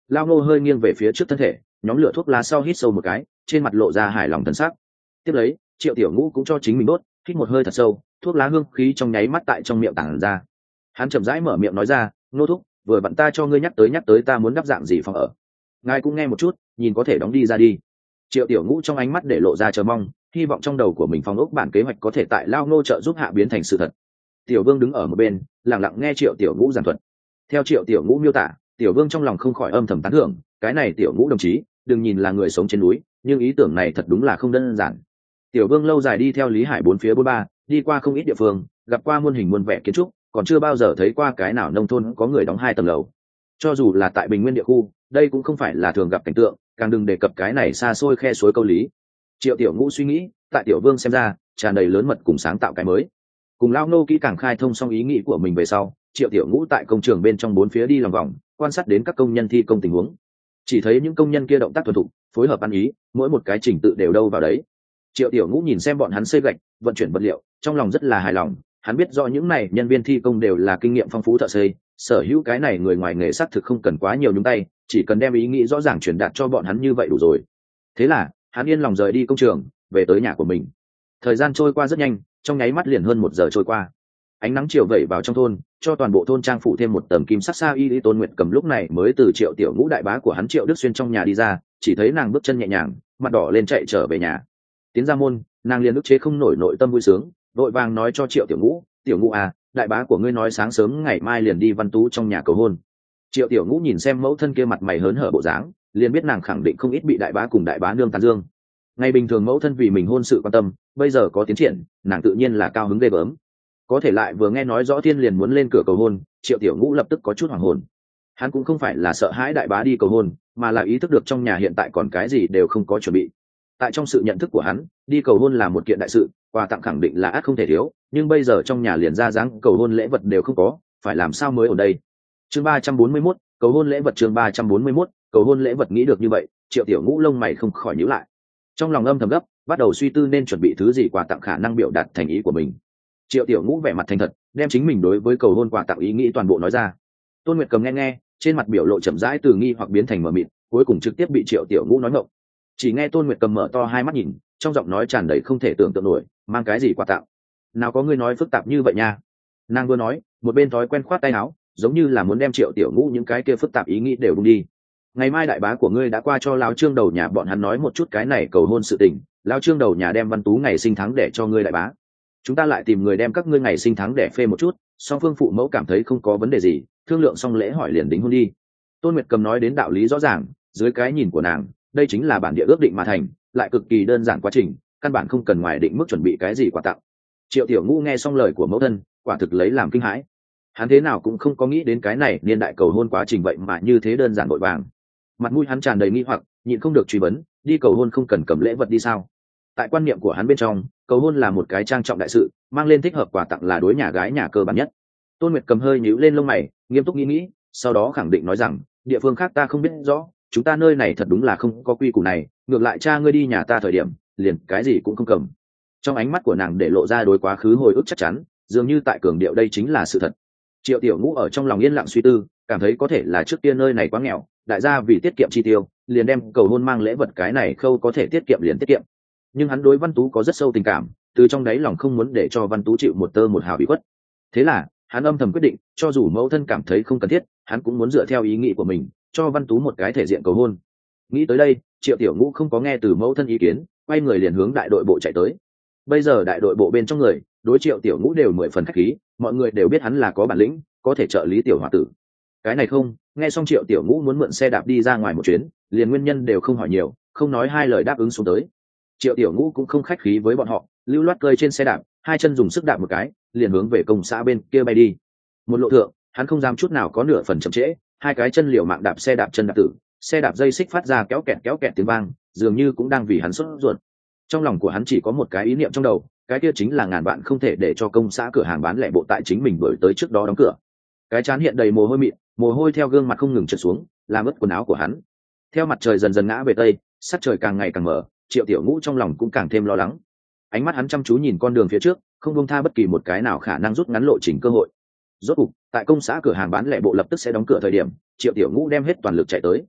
Lao Ngô hơi nghiêng về phía trước thân thể, nhóm lửa thuốc lá sau hít sâu một cái, trên mặt lộ ra hài lòng thần sắc. Tiếp lấy, Triệu Tiểu Ngũ cũng cho chính mình đốt, hít một hơi thật sâu, thuốc lá hương khí trong nháy mắt tại trong miệng tản ra. Hắn chậm rãi mở miệng nói ra, "Ngô thúc, vừa vặn ta cho ngươi nhắc tới nhắc tới ta muốn đắp dạng gì phòng ở. Ngài cũng nghe một chút, nhìn có thể đóng đi ra đi." Triệu Tiểu Ngũ trong ánh mắt để lộ ra chờ mong, hy vọng trong đầu của mình phòng ốc bản kế hoạch có thể tại Lao Ngô trợ giúp hạ biến thành sự thật. Tiểu Vương đứng ở một bên, lặng lặng nghe Triệu Tiểu Ngũ giảng thuật. Theo Triệu Tiểu Ngũ miêu tả, Tiểu Vương trong lòng không khỏi âm thầm tán thưởng, cái này Tiểu Ngũ đồng chí, đừng nhìn là người sống trên núi, nhưng ý tưởng này thật đúng là không đơn giản. Tiểu Vương lâu dài đi theo Lý Hải bốn phía bốn ba, đi qua không ít địa phương, gặp qua muôn hình muôn vẻ kiến trúc, còn chưa bao giờ thấy qua cái nào nông thôn có người đóng hai tầng lầu. Cho dù là tại Bình Nguyên địa khu, đây cũng không phải là thường gặp cảnh tượng, càng đừng đề cập cái này xa xôi khe suối câu lý. Triệu Tiểu Ngũ suy nghĩ, tại Tiểu Vương xem ra, tràn đầy lớn mật cùng sáng tạo cái mới. Cùng Lao Nô kỹ càng khai thông xong ý nghĩ của mình về sau, Triệu Tiểu Ngũ tại công trường bên trong bốn phía đi lòng vòng, quan sát đến các công nhân thi công tình huống. Chỉ thấy những công nhân kia động tác thuần thục, phối hợp ăn ý, mỗi một cái trình tự đều đâu vào đấy. Triệu Tiểu Ngũ nhìn xem bọn hắn xây gạch, vận chuyển vật liệu, trong lòng rất là hài lòng. Hắn biết rõ những này nhân viên thi công đều là kinh nghiệm phong phú thợ xây, sở hữu cái này người ngoài nghề xác thực không cần quá nhiều nhúng tay, chỉ cần đem ý nghĩ rõ ràng truyền đạt cho bọn hắn như vậy đủ rồi. Thế là hắn yên lòng rời đi công trường, về tới nhà của mình. Thời gian trôi qua rất nhanh, trong nháy mắt liền hơn một giờ trôi qua. Ánh nắng chiều vẩy vào trong thôn, cho toàn bộ thôn trang phủ thêm một tầng kim sắc sa y. Tôn Nguyệt Cầm lúc này mới từ Triệu Tiểu Ngũ đại bá của hắn Triệu Đức Xuyên trong nhà đi ra, chỉ thấy nàng bước chân nhẹ nhàng, mặt đỏ lên chạy trở về nhà. Tiến ra môn, nàng liền ức chế không nổi nội tâm vui sướng, vội vàng nói cho Triệu Tiểu Ngũ, "Tiểu Ngũ à, đại bá của ngươi nói sáng sớm ngày mai liền đi Văn Tú trong nhà cầu hôn." Triệu Tiểu Ngũ nhìn xem mẫu thân kia mặt mày hớn hở bộ dáng, liền biết nàng khẳng định không ít bị đại bá cùng đại bá nương tán dương. Ngày bình thường mẫu thân vì mình hôn sự quan tâm, bây giờ có tiến triển, nàng tự nhiên là cao hứng ghê gớm. Có thể lại vừa nghe nói rõ Thiên liền muốn lên cửa cầu hôn, Triệu Tiểu Ngũ lập tức có chút hoảng hồn. Hắn cũng không phải là sợ hãi đại bá đi cầu hôn, mà là ý thức được trong nhà hiện tại còn cái gì đều không có chuẩn bị. Tại trong sự nhận thức của hắn, đi cầu hôn là một kiện đại sự, quà tặng khẳng định là ắt không thể thiếu, nhưng bây giờ trong nhà liền ra dáng cầu hôn lễ vật đều không có, phải làm sao mới ở đây. Chương ba trăm bốn mươi mốt, cầu hôn lễ vật. Chương ba trăm bốn mươi mốt, cầu hôn lễ vật. Nghĩ được như vậy, Triệu Tiểu Ngũ lông mày không khỏi nhíu lại. Trong lòng âm thầm gấp, bắt đầu suy tư nên chuẩn bị thứ gì quà tặng khả năng biểu đạt thành ý của mình. Triệu Tiểu Ngũ vẻ mặt thành thật, đem chính mình đối với cầu hôn quà tặng ý nghĩ toàn bộ nói ra. Tôn Nguyệt Cầm nghe nghe, trên mặt biểu lộ chậm rãi từ nghi hoặc biến thành mờ mịt, cuối cùng trực tiếp bị Triệu Tiểu Ngũ nói ngộng. Chỉ nghe Tôn Nguyệt Cầm mở to hai mắt nhìn, trong giọng nói tràn đầy không thể tưởng tượng nổi, mang cái gì quà tặng? Nào có ngươi nói phức tạp như vậy nha. Nàng vừa nói, một bên thói quen khoát tay áo, giống như là muốn đem Triệu Tiểu Ngũ những cái kia phức tạp ý nghĩ đều bung đi. Ngày mai đại bá của ngươi đã qua cho lão Trương đầu nhà bọn hắn nói một chút cái này cầu hôn sự tình, lão Trương đầu nhà đem Văn Tú ngày sinh tháng để cho ngươi đại bá. Chúng ta lại tìm người đem các ngươi ngày sinh tháng để phê một chút, song phương phụ mẫu cảm thấy không có vấn đề gì, thương lượng xong lễ hỏi liền đính hôn đi. Tôn Nguyệt Cầm nói đến đạo lý rõ ràng, dưới cái nhìn của nàng, đây chính là bản địa ước định mà thành, lại cực kỳ đơn giản quá trình, căn bản không cần ngoài định mức chuẩn bị cái gì quà tặng. Triệu Tiểu Ngũ nghe xong lời của mẫu thân, quả thực lấy làm kinh hãi. Hắn thế nào cũng không có nghĩ đến cái này niên đại cầu hôn quá trình vậy mà như thế đơn giản vội vàng. Mặt mũi hắn tràn đầy nghi hoặc, nhịn không được truy vấn, đi cầu hôn không cần cầm lễ vật đi sao? Tại quan niệm của hắn bên trong, cầu hôn là một cái trang trọng đại sự, mang lên thích hợp quà tặng là đối nhà gái nhà cơ bản nhất. Tôn Nguyệt Cầm hơi nhíu lên lông mày, nghiêm túc nghĩ nghĩ, sau đó khẳng định nói rằng, địa phương khác ta không biết rõ, chúng ta nơi này thật đúng là không có quy củ này, ngược lại cha ngươi đi nhà ta thời điểm, liền cái gì cũng không cầm. Trong ánh mắt của nàng để lộ ra đối quá khứ hồi ức chắc chắn, dường như tại cường điệu đây chính là sự thật. Triệu Tiểu Ngũ ở trong lòng yên lặng suy tư, cảm thấy có thể là trước kia nơi này quá nghèo, đại gia vì tiết kiệm chi tiêu, liền đem cầu hôn mang lễ vật cái này khâu có thể tiết kiệm liền tiết kiệm. Nhưng hắn đối Văn Tú có rất sâu tình cảm, từ trong đáy lòng không muốn để cho Văn Tú chịu một tơ một hào bị khuất. Thế là, hắn âm thầm quyết định, cho dù mẫu thân cảm thấy không cần thiết, hắn cũng muốn dựa theo ý nghĩ của mình, cho Văn Tú một cái thể diện cầu hôn. Nghĩ tới đây, Triệu Tiểu Ngũ không có nghe từ mẫu thân ý kiến, quay người liền hướng đại đội bộ chạy tới. Bây giờ đại đội bộ bên trong người, đối Triệu Tiểu Ngũ đều mười phần khách khí, mọi người đều biết hắn là có bản lĩnh, có thể trợ lý tiểu hòa tử. Cái này không, nghe xong Triệu Tiểu Ngũ muốn mượn xe đạp đi ra ngoài một chuyến, liền nguyên nhân đều không hỏi nhiều, không nói hai lời đáp ứng xuống tới. Triệu Tiểu Ngũ cũng không khách khí với bọn họ, lưu loát cơi trên xe đạp, hai chân dùng sức đạp một cái, liền hướng về công xã bên kia bay đi. Một lộ thượng, hắn không dám chút nào có nửa phần chậm trễ, hai cái chân liều mạng đạp xe đạp chân đạp tử, xe đạp dây xích phát ra kéo kẹt kéo kẹt tiếng vang, dường như cũng đang vì hắn sốt ruột. Trong lòng của hắn chỉ có một cái ý niệm trong đầu, cái kia chính là ngàn vạn không thể để cho công xã cửa hàng bán lẻ bộ tại chính mình đuổi tới trước đó đóng cửa. Cái trán hiện đầy mồ hôi mịn, mồ hôi theo gương mặt không ngừng trượt xuống, làm ướt quần áo của hắn. Theo mặt trời dần dần ngã về tây, sắc trời càng ngày càng mở, Triệu Tiểu Ngũ trong lòng cũng càng thêm lo lắng. Ánh mắt hắn chăm chú nhìn con đường phía trước, không buông tha bất kỳ một cái nào khả năng rút ngắn lộ trình cơ hội. Rốt cục, tại công xã cửa hàng bán lẻ bộ lập tức sẽ đóng cửa thời điểm, Triệu Tiểu Ngũ đem hết toàn lực chạy tới.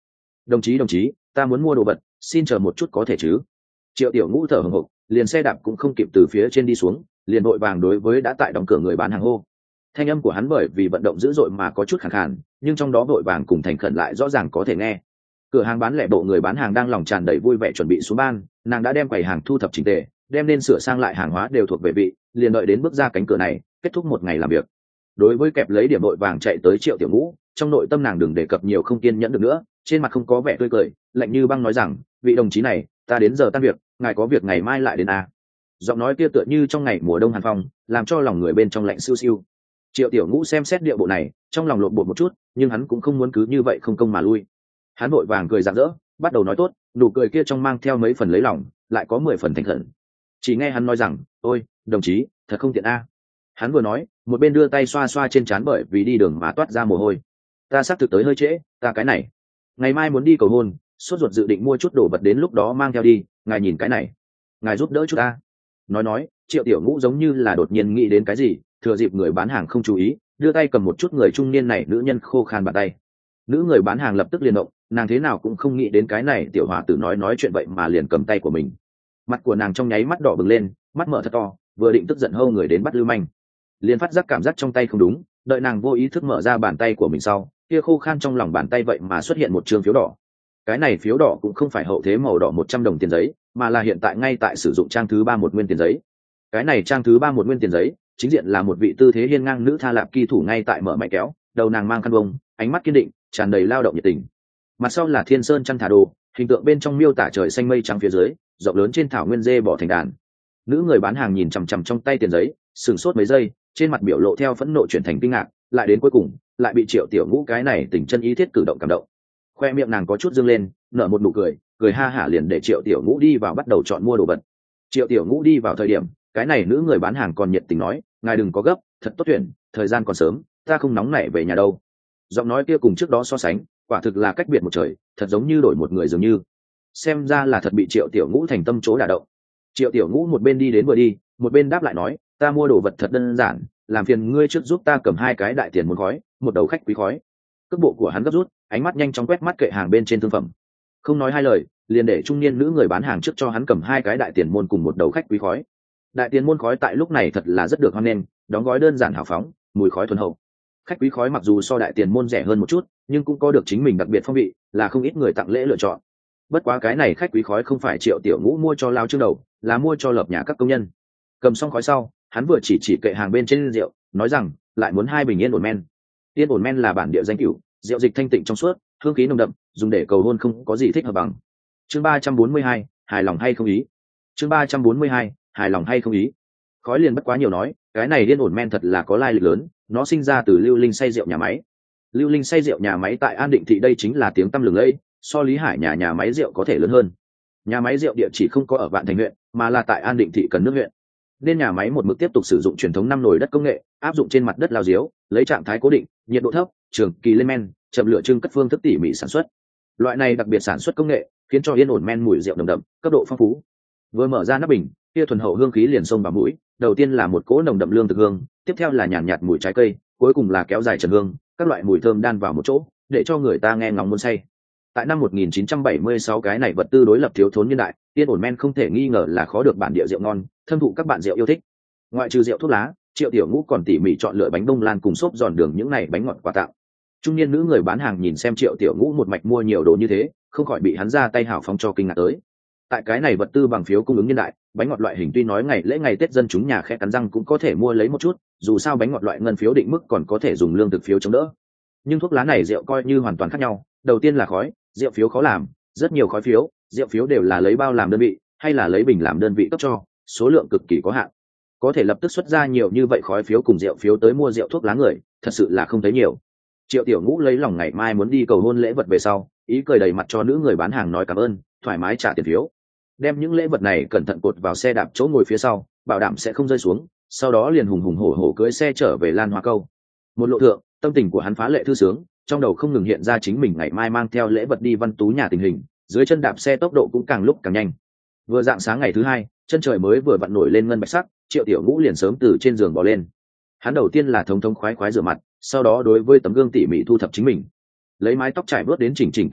đồng chí đồng chí ta muốn mua đồ vật, xin chờ một chút có thể chứ? Triệu Tiểu Ngũ thở hổn hộc, liền xe đạp cũng không kịp từ phía trên đi xuống, liền vội vàng đối với đã tại đóng cửa người bán hàng hô. Thanh âm của hắn bởi vì vận động dữ dội mà có chút khàn khàn, nhưng trong đó vội vàng cùng thành khẩn lại rõ ràng có thể nghe. Cửa hàng bán lẻ bộ người bán hàng đang lòng tràn đầy vui vẻ chuẩn bị xuống ban, nàng đã đem quầy hàng thu thập chỉnh tề, đem nên sửa sang lại hàng hóa đều thuộc về vị, liền đợi đến bước ra cánh cửa này, kết thúc một ngày làm việc. Đối với kẹp lấy điểm vội vàng chạy tới Triệu Tiểu Ngũ, trong nội tâm nàng đừng đề cập nhiều không kiên nhẫn được nữa, trên mặt không có vẻ tươi cười, lạnh như băng nói rằng, vị đồng chí này, ta đến giờ tan việc, ngài có việc ngày mai lại đến à? Giọng nói kia tựa như trong ngày mùa đông hàn phong, làm cho lòng người bên trong lạnh siêu siêu. Triệu Tiểu Ngũ xem xét địa bộ này, trong lòng lộn bột một chút, nhưng hắn cũng không muốn cứ như vậy không công mà lui. Hắn vội vàng cười rạng rỡ, bắt đầu nói tốt, nụ cười kia trong mang theo mấy phần lấy lòng, lại có mười phần thành khẩn. Chỉ nghe hắn nói rằng, ôi đồng chí, thật không tiện a. Hắn vừa nói, một bên đưa tay xoa xoa trên trán bởi vì đi đường mà toát ra mồ hôi. Ta xác thực tới hơi trễ, ta cái này ngày mai muốn đi cầu hôn, sốt ruột dự định mua chút đồ vật đến lúc đó mang theo đi, ngài nhìn cái này, ngài giúp đỡ chút ta. Nói nói, Triệu Tiểu Ngũ giống như là đột nhiên nghĩ đến cái gì, thừa dịp người bán hàng không chú ý, đưa tay cầm một chút người trung niên này nữ nhân khô khan bàn tay. Nữ người bán hàng lập tức liền động, nàng thế nào cũng không nghĩ đến cái này tiểu hòa tử nói nói chuyện vậy mà liền cầm tay của mình. Mặt của nàng trong nháy mắt đỏ bừng lên, mắt mở thật to, vừa định tức giận hâu người đến bắt lưu manh, liền phát giác cảm giác trong tay không đúng, đợi nàng vô ý thức mở ra bàn tay của mình sau, kia khô khan trong lòng bàn tay vậy mà xuất hiện một trường phiếu đỏ. Cái này phiếu đỏ cũng không phải hậu thế màu đỏ một trăm đồng tiền giấy, mà là hiện tại ngay tại sử dụng trang thứ ba một nguyên tiền giấy. Cái này trang thứ ba một nguyên tiền giấy, chính diện là một vị tư thế hiên ngang nữ Tha Lạp kỳ thủ ngay tại mở mày kéo, đầu nàng mang khăn bông, ánh mắt kiên định, tràn đầy lao động nhiệt tình. Mặt sau là thiên sơn chăn thả đồ, hình tượng bên trong miêu tả trời xanh mây trắng phía dưới, rộng lớn trên thảo nguyên dê bỏ thành đàn. Nữ người bán hàng nhìn chằm chằm trong tay tiền giấy, sửng sốt mấy giây, trên mặt biểu lộ theo phẫn nộ chuyển thành kinh ngạc, lại đến cuối cùng lại bị Triệu Tiểu Ngũ cái này tình chân ý thiết cử động cảm động. Khoe miệng nàng có chút dương lên, nở một nụ cười, cười ha hả liền để Triệu Tiểu Ngũ đi vào bắt đầu chọn mua đồ vật. Triệu Tiểu Ngũ đi vào thời điểm, cái này nữ người bán hàng còn nhiệt tình nói, ngài đừng có gấp, thật tốt tuyển, thời gian còn sớm, ta không nóng nảy về nhà đâu. Giọng nói kia cùng trước đó so sánh, quả thực là cách biệt một trời, thật giống như đổi một người dường như. Xem ra là thật bị Triệu Tiểu Ngũ thành tâm chỗ đả động. Triệu Tiểu Ngũ một bên đi đến vừa đi, một bên đáp lại nói, ta mua đồ vật thật đơn giản, làm phiền ngươi trước giúp ta cầm hai cái đại tiền môn khói, một đầu khách quý khói. Cước bộ của hắn gấp rút, ánh mắt nhanh chóng quét mắt kệ hàng bên trên thương phẩm, không nói hai lời, liền để trung niên nữ người bán hàng trước cho hắn cầm hai cái đại tiền môn cùng một đầu khách quý khói. Đại tiền môn khói tại lúc này thật là rất được hoan nghênh, đóng gói đơn giản hào phóng, mùi khói thuần hậu. Khách quý khói mặc dù so đại tiền môn rẻ hơn một chút, nhưng cũng có được chính mình đặc biệt phong vị, là không ít người tặng lễ lựa chọn. Bất quá cái này khách quý khói không phải Triệu Tiểu Ngũ mua cho lao trương đầu, là mua cho lợp nhà các công nhân. Cầm xong khói sau, hắn vừa chỉ chỉ kệ hàng bên trên rượu, nói rằng lại muốn hai bình yên ổn men. Yên ổn men là bản địa danh cửu, rượu dịch thanh tịnh trong suốt, hương khí nồng đậm, dùng để cầu hôn không có gì thích hợp bằng. Chương ba trăm bốn mươi hai, hài lòng hay không ý. Chương ba trăm bốn mươi hai, hài lòng hay không ý. Khói liền bất quá nhiều nói, cái này yên ổn men thật là có lai lịch lớn, nó sinh ra từ Lưu Linh xay rượu nhà máy. Lưu Linh xay rượu nhà máy tại An Định thị đây chính là tiếng tăm lừng lẫy, so Lý Hải nhà nhà máy rượu có thể lớn hơn. Nhà máy rượu địa chỉ không có ở Vạn Thành huyện, mà là tại An Định thị Cần Nước huyện. Nên nhà máy một mực tiếp tục sử dụng truyền thống năm nồi đất công nghệ, áp dụng trên mặt đất lao diếu, lấy trạng thái cố định, nhiệt độ thấp, trường kỳ lên men, chậm lửa trưng cất phương thức tỉ mỉ sản xuất. Loại này đặc biệt sản xuất công nghệ, khiến cho yên ổn men mùi rượu nồng đậm, cấp độ phong phú. Vừa mở ra nắp bình, kia thuần hậu hương khí liền xông vào mũi, đầu tiên là một cỗ nồng đậm lương thực hương, tiếp theo là nhàn nhạt mùi trái cây, cuối cùng là kéo dài trần hương, các loại mùi thơm đan vào một chỗ, để cho người ta nghe ngóng muốn say. Tại năm một nghìn chín trăm bảy mươi sáu cái này vật tư đối lập thiếu thốn niên đại, yên ổn men không thể nghi ngờ là khó được bản địa rượu ngon, thâm thụ các bạn rượu yêu thích. Ngoại trừ rượu thuốc lá, Triệu Tiểu Ngũ còn tỉ mỉ chọn lựa bánh bông lan cùng xốp giòn đường những này bánh ngọt quà tặng. Trung niên nữ người bán hàng nhìn xem Triệu Tiểu Ngũ một mạch mua nhiều đồ như thế, không khỏi bị hắn ra tay hào phóng cho kinh ngạc tới. Tại cái này vật tư bằng phiếu cung ứng nhân đại, bánh ngọt loại hình tuy nói ngày lễ ngày Tết dân chúng nhà khẽ cắn răng cũng có thể mua lấy một chút, dù sao bánh ngọt loại ngân phiếu định mức còn có thể dùng lương thực phiếu chống đỡ. Nhưng thuốc lá này rượu coi như hoàn toàn khác nhau, đầu tiên là khói, rượu phiếu khó làm, rất nhiều khói phiếu, rượu phiếu đều là lấy bao làm đơn vị, hay là lấy bình làm đơn vị cấp cho, số lượng cực kỳ có hạn. Có thể lập tức xuất ra nhiều như vậy khói phiếu cùng rượu phiếu tới mua rượu thuốc lá người, thật sự là không thấy nhiều. Triệu Tiểu Ngũ lấy lòng ngày mai muốn đi cầu hôn lễ vật về sau, ý cười đầy mặt cho nữ người bán hàng nói cảm ơn, thoải mái trả tiền phiếu. Đem những lễ vật này cẩn thận cột vào xe đạp chỗ ngồi phía sau, bảo đảm sẽ không rơi xuống, sau đó liền hùng hùng hổ hổ cưỡi xe trở về Lan Hoa Câu. Một lộ thượng, tâm tình của hắn phá lệ thư sướng, trong đầu không ngừng hiện ra chính mình ngày mai mang theo lễ vật đi Văn Tú nhà tình hình, dưới chân đạp xe tốc độ cũng càng lúc càng nhanh. Vừa dạng sáng ngày thứ hai, chân trời mới vừa vặn nổi lên ngân bạch sắc, Triệu Tiểu Ngũ liền sớm từ trên giường bò lên. Hắn đầu tiên là thống thống khoái khoái rửa mặt, sau đó đối với tấm gương tỉ mỉ thu thập chính mình, lấy mái tóc trải vớt đến chỉnh chỉnh tề tề,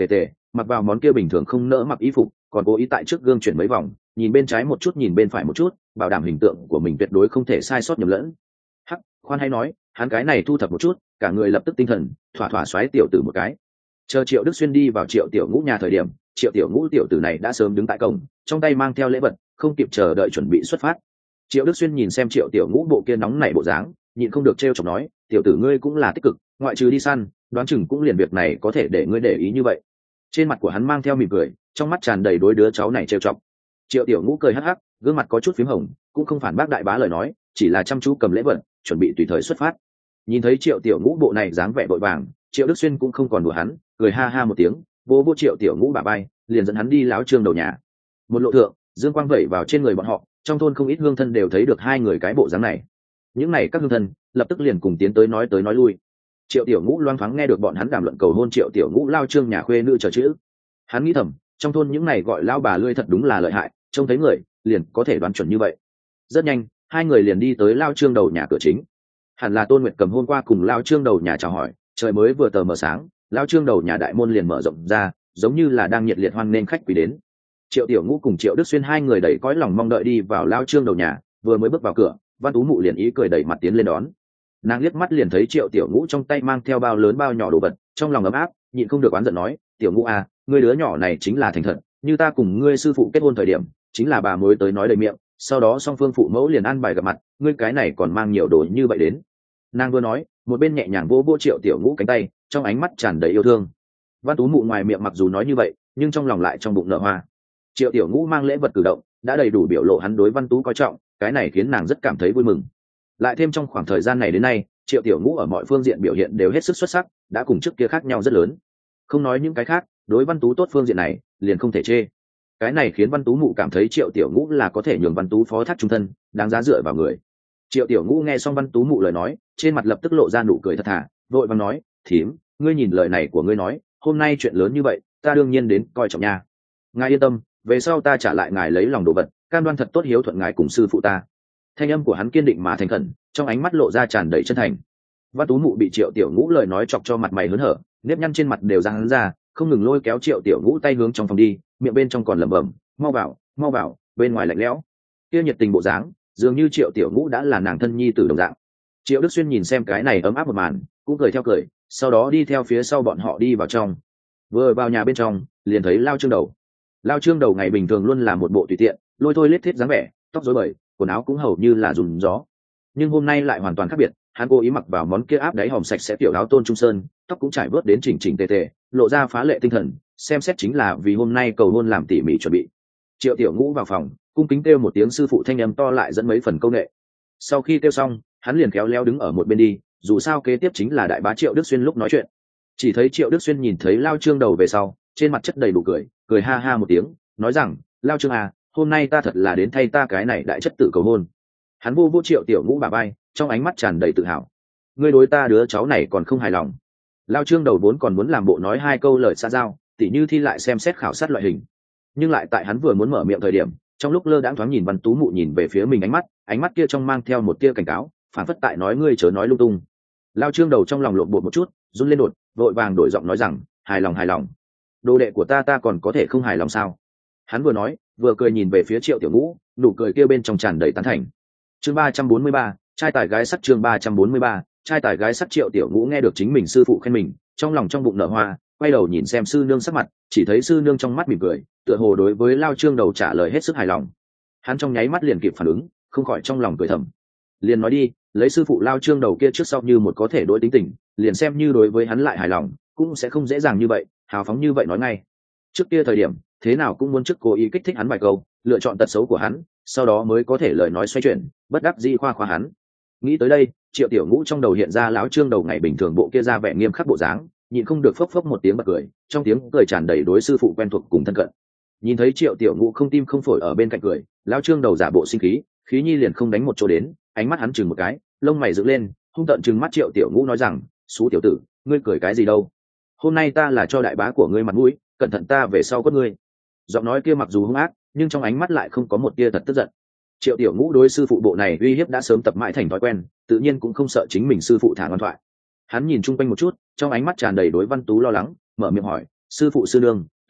mặc vào món kia bình thường không nỡ mặc y phục, còn cố ý tại trước gương chuyển mấy vòng, nhìn bên trái một chút nhìn bên phải một chút, bảo đảm hình tượng của mình tuyệt đối không thể sai sót nhầm lẫn. Hắc, khoan hay nói, hắn cái này thu thập một chút, cả người lập tức tinh thần, thỏa thỏa xoáy tiểu tử một cái. Chờ Triệu Đức Xuyên đi vào Triệu Tiểu Ngũ nhà thời điểm, Triệu Tiểu Ngũ tiểu tử này đã sớm đứng tại cổng, trong tay mang theo lễ vật, không kịp chờ đợi chuẩn bị xuất phát. Triệu Đức Xuyên nhìn xem Triệu Tiểu Ngũ bộ kia nóng nảy bộ dáng, nhịn không được trêu chọc nói, tiểu tử ngươi cũng là tích cực, ngoại trừ đi săn, đoán chừng cũng liền việc này có thể để ngươi để ý như vậy. Trên mặt của hắn mang theo mỉm cười, trong mắt tràn đầy đối đứa cháu này trêu chọc. Triệu Tiểu Ngũ cười hắc hắc, gương mặt có chút phím hồng, cũng không phản bác đại bá lời nói, chỉ là chăm chú cầm lễ vật, chuẩn bị tùy thời xuất phát. Nhìn thấy Triệu Tiểu Ngũ bộ này dáng vẻ vội vàng, Triệu Đức Xuyên cũng không còn đùa hắn, cười ha ha một tiếng, vô vô Triệu Tiểu Ngũ bả bay, liền dẫn hắn đi láo trương đầu nhà. Một lộ thượng, dương quang vẩy vào trên người bọn họ, trong thôn không ít hương thân đều thấy được hai người cái bộ dáng này. Những này các hương thân lập tức liền cùng tiến tới nói tới nói lui. Triệu Tiểu Ngũ loang thoáng nghe được bọn hắn đàm luận cầu hôn Triệu Tiểu Ngũ lao trương nhà khuê nữ chờ chữ. Hắn nghĩ thầm, trong thôn những này gọi lao bà lươi thật đúng là lợi hại, trông thấy người liền có thể đoán chuẩn như vậy. Rất nhanh, hai người liền đi tới lao trương đầu nhà cửa chính. Hẳn là Tôn Nguyệt cầm hôm qua cùng lao trương đầu nhà chào hỏi, trời mới vừa tờ mờ sáng, lao trương đầu nhà đại môn liền mở rộng ra, giống như là đang nhiệt liệt hoan nghênh khách quý đến. Triệu Tiểu Ngũ cùng Triệu Đức Xuyên hai người đẩy cõi lòng mong đợi đi vào lao trương đầu nhà, vừa mới bước vào cửa, Văn Tú Mụ liền ý cười đẩy mặt tiến lên đón. Nàng liếc mắt liền thấy Triệu Tiểu Ngũ trong tay mang theo bao lớn bao nhỏ đồ vật, trong lòng ấm áp, nhịn không được oán giận nói, Tiểu Ngũ à, ngươi đứa nhỏ này chính là thành thật, như ta cùng ngươi sư phụ kết hôn thời điểm, chính là bà mối tới nói đầy miệng, sau đó song phương phụ mẫu liền ăn bài gặp mặt, ngươi cái này còn mang nhiều đồ như vậy đến. Nàng vừa nói, một bên nhẹ nhàng vỗ vỗ Triệu Tiểu Ngũ cánh tay, trong ánh mắt tràn đầy yêu thương. Văn Tú Mụ ngoài miệng mặc dù nói như vậy, nhưng trong lòng lại trong bụng nở hoa. Triệu Tiểu Ngũ mang lễ vật cử động, đã đầy đủ biểu lộ hắn đối Văn Tú coi trọng, cái này khiến nàng rất cảm thấy vui mừng. Lại thêm trong khoảng thời gian này đến nay, Triệu Tiểu Ngũ ở mọi phương diện biểu hiện đều hết sức xuất sắc, đã cùng trước kia khác nhau rất lớn. Không nói những cái khác, đối Văn Tú tốt phương diện này, liền không thể chê. Cái này khiến Văn Tú Mụ cảm thấy Triệu Tiểu Ngũ là có thể nhường Văn Tú phó thác trung thân, đáng giá dựa vào người. Triệu Tiểu Ngũ nghe xong Văn Tú Mụ lời nói, trên mặt lập tức lộ ra nụ cười thật thà, vội vàng nói, thím, ngươi nhìn lời này của ngươi nói, hôm nay chuyện lớn như vậy, ta đương nhiên đến coi trọng nha. Ngài yên tâm, về sau ta trả lại ngài lấy lòng đồ vật, cam đoan thật tốt hiếu thuận ngài cùng sư phụ ta. Thanh âm của hắn kiên định mà thành khẩn, trong ánh mắt lộ ra tràn đầy chân thành. Văn Tú Mụ bị Triệu Tiểu Ngũ lời nói chọc cho mặt mày hớn hở, nếp nhăn trên mặt đều ra hắn ra, không ngừng lôi kéo Triệu Tiểu Ngũ tay hướng trong phòng đi, miệng bên trong còn lẩm bẩm, mau vào, mau vào, bên ngoài lạnh lẽo. Kia nhiệt tình bộ dáng, dường như Triệu Tiểu Ngũ đã là nàng thân nhi tử đồng dạng. Triệu Đức Xuyên nhìn xem cái này ấm áp một màn, cũng cười theo cười, sau đó đi theo phía sau bọn họ đi vào trong. Vừa vào nhà bên trong, liền thấy Lao Trương Đầu. Lao Trương Đầu ngày bình thường luôn là một bộ tùy tiện, lôi thôi lết thiết dáng vẻ, tóc rối bời, quần áo cũng hầu như là dùng gió. Nhưng hôm nay lại hoàn toàn khác biệt, hắn cố ý mặc vào món kia áp đáy hòm sạch sẽ tiểu áo tôn trung sơn, tóc cũng trải bớt đến chỉnh chỉnh tề tề, lộ ra phá lệ tinh thần, xem xét chính là vì hôm nay cầu hôn làm tỉ mỉ chuẩn bị. Triệu Tiểu Ngũ vào phòng, cung kính kêu một tiếng sư phụ thanh âm to lại dẫn mấy phần câu nệ. Sau khi kêu xong, hắn liền khéo léo đứng ở một bên đi, dù sao kế tiếp chính là đại bá Triệu Đức Xuyên lúc nói chuyện. Chỉ thấy Triệu Đức Xuyên nhìn thấy Lao Trương Đầu về sau, trên mặt chất đầy đủ cười, cười ha ha một tiếng, nói rằng, Lao Trương à, hôm nay ta thật là đến thay ta cái này đại chất tử cầu hôn. Hắn vô vô Triệu Tiểu Ngũ bà bay, trong ánh mắt tràn đầy tự hào. Ngươi đối ta đứa cháu này còn không hài lòng. Lao Trương Đầu vốn còn muốn làm bộ nói hai câu lời xã giao, tỉ như thi lại xem xét khảo sát loại hình. Nhưng lại tại hắn vừa muốn mở miệng thời điểm, trong lúc lơ đãng thoáng nhìn Văn Tú Mụ nhìn về phía mình ánh mắt, ánh mắt kia trong mang theo một tia cảnh cáo, phản phất tại nói ngươi chớ nói lung tung. Lao Trương Đầu trong lòng lộn bột một chút, run lên đột, vội vàng đổi giọng nói rằng, hài lòng hài lòng. Đồ đệ của ta ta còn có thể không hài lòng sao? Hắn vừa nói, vừa cười nhìn về phía Triệu Tiểu Ngũ, nụ cười kia bên trong tràn đầy tán thành. Chương ba trăm bốn mươi ba, trai tài gái sắc. Chương ba trăm bốn mươi ba, trai tài gái sắc. Triệu Tiểu Ngũ nghe được chính mình sư phụ khen mình, trong lòng trong bụng nở hoa, quay đầu nhìn xem sư nương sắc mặt, chỉ thấy sư nương trong mắt mỉm cười, tựa hồ đối với Lao Trương Đầu trả lời hết sức hài lòng. Hắn trong nháy mắt liền kịp phản ứng, không khỏi trong lòng cười thầm. Liền nói đi, lấy sư phụ Lao Trương Đầu kia trước sau như một có thể đối tính tình, liền xem như đối với hắn lại hài lòng, cũng sẽ không dễ dàng như vậy, hào phóng như vậy nói ngay. Trước kia thời điểm, thế nào cũng muốn trước cố ý kích thích hắn vài câu, lựa chọn tật xấu của hắn, sau đó mới có thể lời nói xoay chuyển, bất đắc dĩ khoa khoa hắn. Nghĩ tới đây, Triệu Tiểu Ngũ trong đầu hiện ra lão Trương Đầu ngày bình thường bộ kia ra vẻ nghiêm khắc bộ dáng, nhịn không được phốc phốc một tiếng bật cười, trong tiếng cười tràn đầy đối sư phụ quen thuộc cùng thân cận. Nhìn thấy Triệu Tiểu Ngũ không tim không phổi ở bên cạnh cười, lão Trương Đầu giả bộ sinh khí, khí nhi liền không đánh một chỗ đến, ánh mắt hắn chừng một cái, lông mày dựng lên, hung tợn chừng mắt Triệu Tiểu Ngũ nói rằng, "Xú tiểu tử, ngươi cười cái gì đâu? Hôm nay ta là cho đại bá của ngươi mặt mũi, cẩn thận ta về sau quất ngươi." Giọng nói kia mặc dù hung ác, nhưng trong ánh mắt lại không có một tia thật tức giận. Triệu Tiểu Ngũ đối sư phụ bộ này uy hiếp đã sớm tập mãi thành thói quen, tự nhiên cũng không sợ chính mình sư phụ thả ngoan thoại. Hắn nhìn chung quanh một chút, trong ánh mắt tràn đầy đối Văn Tú lo lắng, mở miệng hỏi, "Sư phụ sư nương,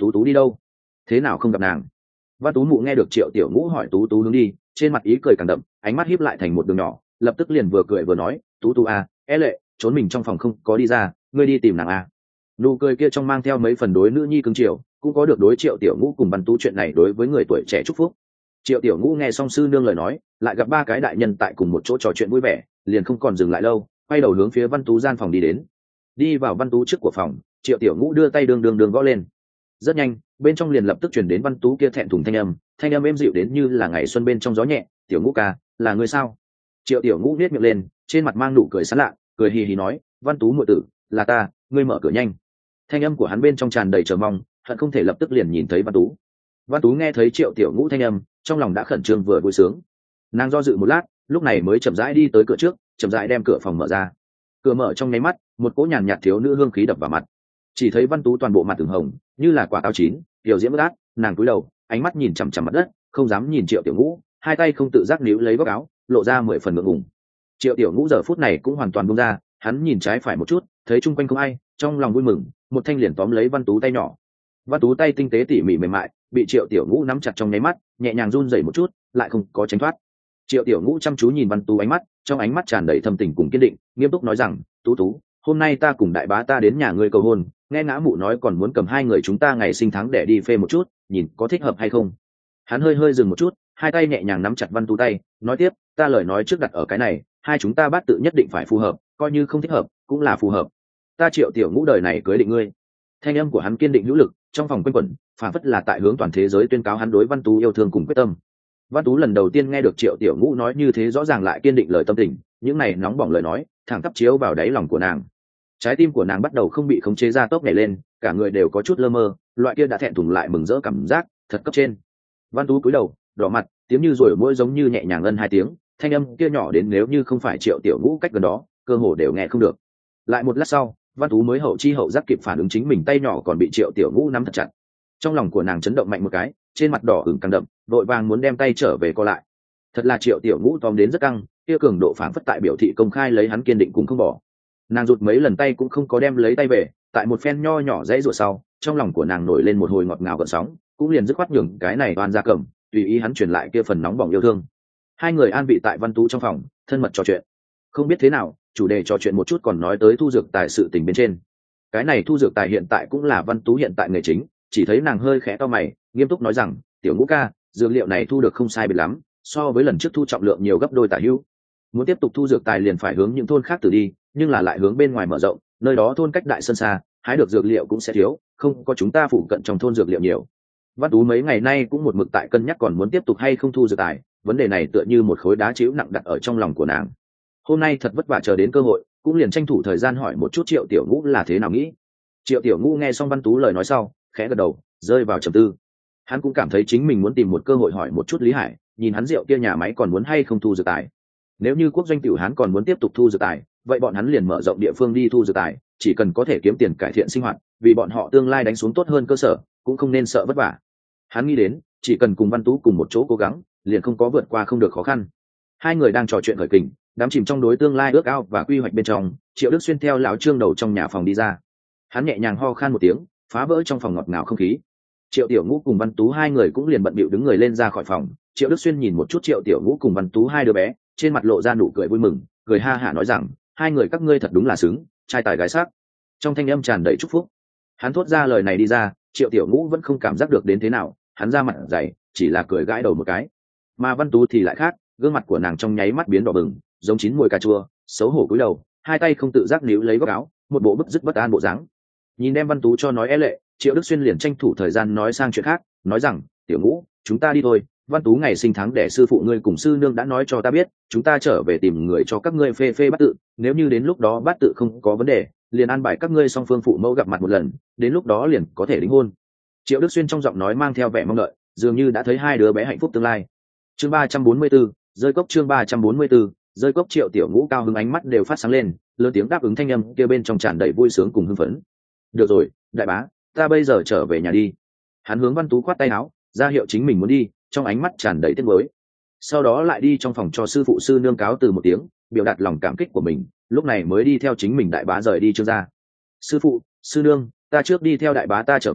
tú tú đi đâu, thế nào không gặp nàng? Văn Tú mụ nghe được Triệu Tiểu Ngũ hỏi tú tú hướng đi, trên mặt ý cười càng đậm, ánh mắt híp lại thành một đường nhỏ, lập tức liền vừa cười vừa nói, tú tú à, é lệ trốn mình trong phòng không có đi ra, ngươi đi tìm nàng à. Nụ cười kia trong mang theo mấy phần đối nữ nhi cưng chiều, cũng có được đối Triệu Tiểu Ngũ cùng Văn Tú chuyện này đối với người tuổi trẻ chúc phúc. Triệu Tiểu Ngũ nghe xong sư nương lời nói, lại gặp ba cái đại nhân tại cùng một chỗ trò chuyện vui vẻ, liền không còn dừng lại lâu, quay đầu hướng phía Văn Tú gian phòng đi đến. Đi vào Văn Tú trước của phòng, Triệu Tiểu Ngũ đưa tay đường đường đường gõ lên. Rất nhanh, bên trong liền lập tức truyền đến Văn Tú kia thẹn thùng thanh âm, thanh âm êm dịu đến như là ngày xuân bên trong gió nhẹ. Tiểu Ngũ ca, là người sao? Triệu Tiểu Ngũ nhếch miệng lên, trên mặt mang nụ cười sán lạ, cười hì hì nói, Văn Tú muội tử, là ta, ngươi mở cửa nhanh. Thanh âm của hắn bên trong tràn đầy chờ mong, hận không thể lập tức liền nhìn thấy Văn Tú. Văn Tú nghe thấy Triệu Tiểu Ngũ thanh âm, trong lòng đã khẩn trương vừa vui sướng. Nàng do dự một lát, lúc này mới chậm rãi đi tới cửa trước, chậm rãi đem cửa phòng mở ra. Cửa mở trong nháy mắt, một cỗ nhàn nhạt thiếu nữ hương khí đập vào mặt. Chỉ thấy Văn Tú toàn bộ mặt từng hồng, như là quả táo chín, tiểu diễm bất át, nàng cúi đầu, ánh mắt nhìn chằm chằm mặt đất, không dám nhìn Triệu Tiểu Ngũ, hai tay không tự giác níu lấy góc áo, lộ ra mười phần ngượng ngùng. Triệu Tiểu Ngũ giờ phút này cũng hoàn toàn buông ra, hắn nhìn trái phải một chút, thấy chung quanh không ai, trong lòng vui mừng, một thanh liền tóm lấy Văn Tú tay nhỏ. Văn Tú tay tinh tế tỉ mỉ mềm mại, bị Triệu Tiểu Ngũ nắm chặt trong nháy mắt, nhẹ nhàng run rẩy một chút, lại không có tránh thoát. Triệu Tiểu Ngũ chăm chú nhìn Văn Tú ánh mắt, trong ánh mắt tràn đầy thâm tình cùng kiên định, nghiêm túc nói rằng, Tú Tú, hôm nay ta cùng đại bá ta đến nhà ngươi cầu hôn, nghe ngã mụ nói còn muốn cầm hai người chúng ta ngày sinh tháng để đi phê một chút, nhìn có thích hợp hay không. Hắn hơi hơi dừng một chút, hai tay nhẹ nhàng nắm chặt Văn Tú tay, nói tiếp, ta lời nói trước đặt ở cái này, hai chúng ta bát tự nhất định phải phù hợp, coi như không thích hợp cũng là phù hợp. Ta Triệu Tiểu Ngũ đời này cưới định ngươi. Thanh âm của hắn kiên định hữu lực, trong phòng quanh quẩn, phản phất là tại hướng toàn thế giới tuyên cáo hắn đối Văn Tú yêu thương cùng quyết tâm. Văn Tú lần đầu tiên nghe được Triệu Tiểu Ngũ nói như thế rõ ràng lại kiên định lời tâm tình, những này nóng bỏng lời nói, thẳng tắp chiếu vào đáy lòng của nàng. Trái tim của nàng bắt đầu không bị khống chế ra tốc nhảy lên, cả người đều có chút lơ mơ, loại kia đã thẹn thùng lại mừng rỡ cảm giác, thật cấp trên. Văn Tú cúi đầu, đỏ mặt, tiếng như rồi mũi giống như nhẹ nhàng ân hai tiếng, thanh âm kia nhỏ đến nếu như không phải Triệu Tiểu Ngũ cách gần đó, cơ hồ đều nghe không được. Lại một lát sau, Văn Tú mới hậu chi hậu giác kịp phản ứng chính mình tay nhỏ còn bị Triệu Tiểu Ngũ nắm thật chặt. Trong lòng của nàng chấn động mạnh một cái, trên mặt đỏ ửng càng đậm, vội vàng muốn đem tay trở về co lại. Thật là Triệu Tiểu Ngũ tóm đến rất căng, kia cường độ phản phất tại biểu thị công khai lấy hắn kiên định cùng không bỏ. Nàng rụt mấy lần tay cũng không có đem lấy tay về, tại một phen nho nhỏ dãy rủa sau, trong lòng của nàng nổi lên một hồi ngọt ngào gợn sóng, cũng liền dứt khoát nhường cái này oan ra cầm, tùy ý hắn truyền lại kia phần nóng bỏng yêu thương. Hai người an vị tại Văn Tú trong phòng, thân mật trò chuyện. Không biết thế nào, chủ đề trò chuyện một chút còn nói tới thu dược tài sự tình bên trên. Cái này thu dược tài hiện tại cũng là Văn Tú hiện tại nghề chính, chỉ thấy nàng hơi khẽ to mày, nghiêm túc nói rằng, Tiểu Ngũ ca, dược liệu này thu được không sai biệt lắm, so với lần trước thu trọng lượng nhiều gấp đôi tả hữu. Muốn tiếp tục thu dược tài liền phải hướng những thôn khác từ đi, nhưng là lại hướng bên ngoài mở rộng, nơi đó thôn cách đại sơn xa, hái được dược liệu cũng sẽ thiếu, không có chúng ta phụ cận trong thôn dược liệu nhiều. Văn Tú mấy ngày nay cũng một mực tại cân nhắc còn muốn tiếp tục hay không thu dược tài, vấn đề này tựa như một khối đá trĩu nặng đặt ở trong lòng của nàng. Hôm nay thật vất vả chờ đến cơ hội, cũng liền tranh thủ thời gian hỏi một chút Triệu Tiểu Ngũ là thế nào nghĩ. Triệu Tiểu Ngũ nghe xong Văn Tú lời nói sau, khẽ gật đầu, rơi vào trầm tư. Hắn cũng cảm thấy chính mình muốn tìm một cơ hội hỏi một chút Lý Hải, nhìn hắn rượu kia nhà máy còn muốn hay không thu dược tài. Nếu như quốc doanh tiểu hắn còn muốn tiếp tục thu dược tài, vậy bọn hắn liền mở rộng địa phương đi thu dược tài, chỉ cần có thể kiếm tiền cải thiện sinh hoạt, vì bọn họ tương lai đánh xuống tốt hơn cơ sở, cũng không nên sợ vất vả. Hắn nghĩ đến, chỉ cần cùng Văn Tú cùng một chỗ cố gắng, liền không có vượt qua không được khó khăn. Hai người đang trò chuyện khởi kình, đắm chìm trong đối tương lai ước ao và quy hoạch bên trong, Triệu Đức Xuyên theo lão Trương đầu trong nhà phòng đi ra. Hắn nhẹ nhàng ho khan một tiếng, phá vỡ trong phòng ngọt ngào không khí. Triệu Tiểu Ngũ cùng Văn Tú hai người cũng liền bận bịu đứng người lên ra khỏi phòng. Triệu Đức Xuyên nhìn một chút Triệu Tiểu Ngũ cùng Văn Tú hai đứa bé, trên mặt lộ ra nụ cười vui mừng, cười ha hả nói rằng, hai người các ngươi thật đúng là xứng, trai tài gái sắc. Trong thanh âm tràn đầy chúc phúc. Hắn thốt ra lời này đi ra, Triệu Tiểu Ngũ vẫn không cảm giác được đến thế nào, hắn ra mặt dày, chỉ là cười gãi đầu một cái. Mà Văn Tú thì lại khác, gương mặt của nàng trong nháy mắt biến đỏ bừng, giống chín mùi cà chua, xấu hổ cúi đầu, hai tay không tự giác níu lấy góc áo, một bộ bức dứt bất an bộ dáng. Nhìn đem Văn Tú cho nói é lệ, Triệu Đức Xuyên liền tranh thủ thời gian nói sang chuyện khác, nói rằng, Tiểu Ngũ, chúng ta đi thôi, Văn Tú ngày sinh tháng để sư phụ ngươi cùng sư nương đã nói cho ta biết, chúng ta trở về tìm người cho các ngươi phê phê bát tự, nếu như đến lúc đó bát tự không có vấn đề, liền an bài các ngươi song phương phụ mẫu gặp mặt một lần, đến lúc đó liền có thể đính hôn. Triệu Đức Xuyên trong giọng nói mang theo vẻ mong đợi, dường như đã thấy hai đứa bé hạnh phúc tương lai. Chương ba trăm bốn mươi 4, rơi cốc chương ba trăm bốn mươi 4, rơi cốc. Triệu Tiểu Ngũ cao hứng ánh mắt đều phát sáng lên, lớn tiếng đáp ứng thanh âm kia bên trong tràn đầy vui sướng cùng hưng phấn. Được rồi, đại bá, ta bây giờ trở về nhà đi. Hắn hướng Văn Tú khoát tay áo, ra hiệu chính mình muốn đi, trong ánh mắt tràn đầy tiếc nuối. Sau đó lại đi trong phòng cho sư phụ sư nương cáo từ một tiếng, biểu đạt lòng cảm kích của mình, lúc này mới đi theo chính mình đại bá rời đi Trương gia. Sư phụ, sư nương, ta trước đi theo đại bá ta trở về,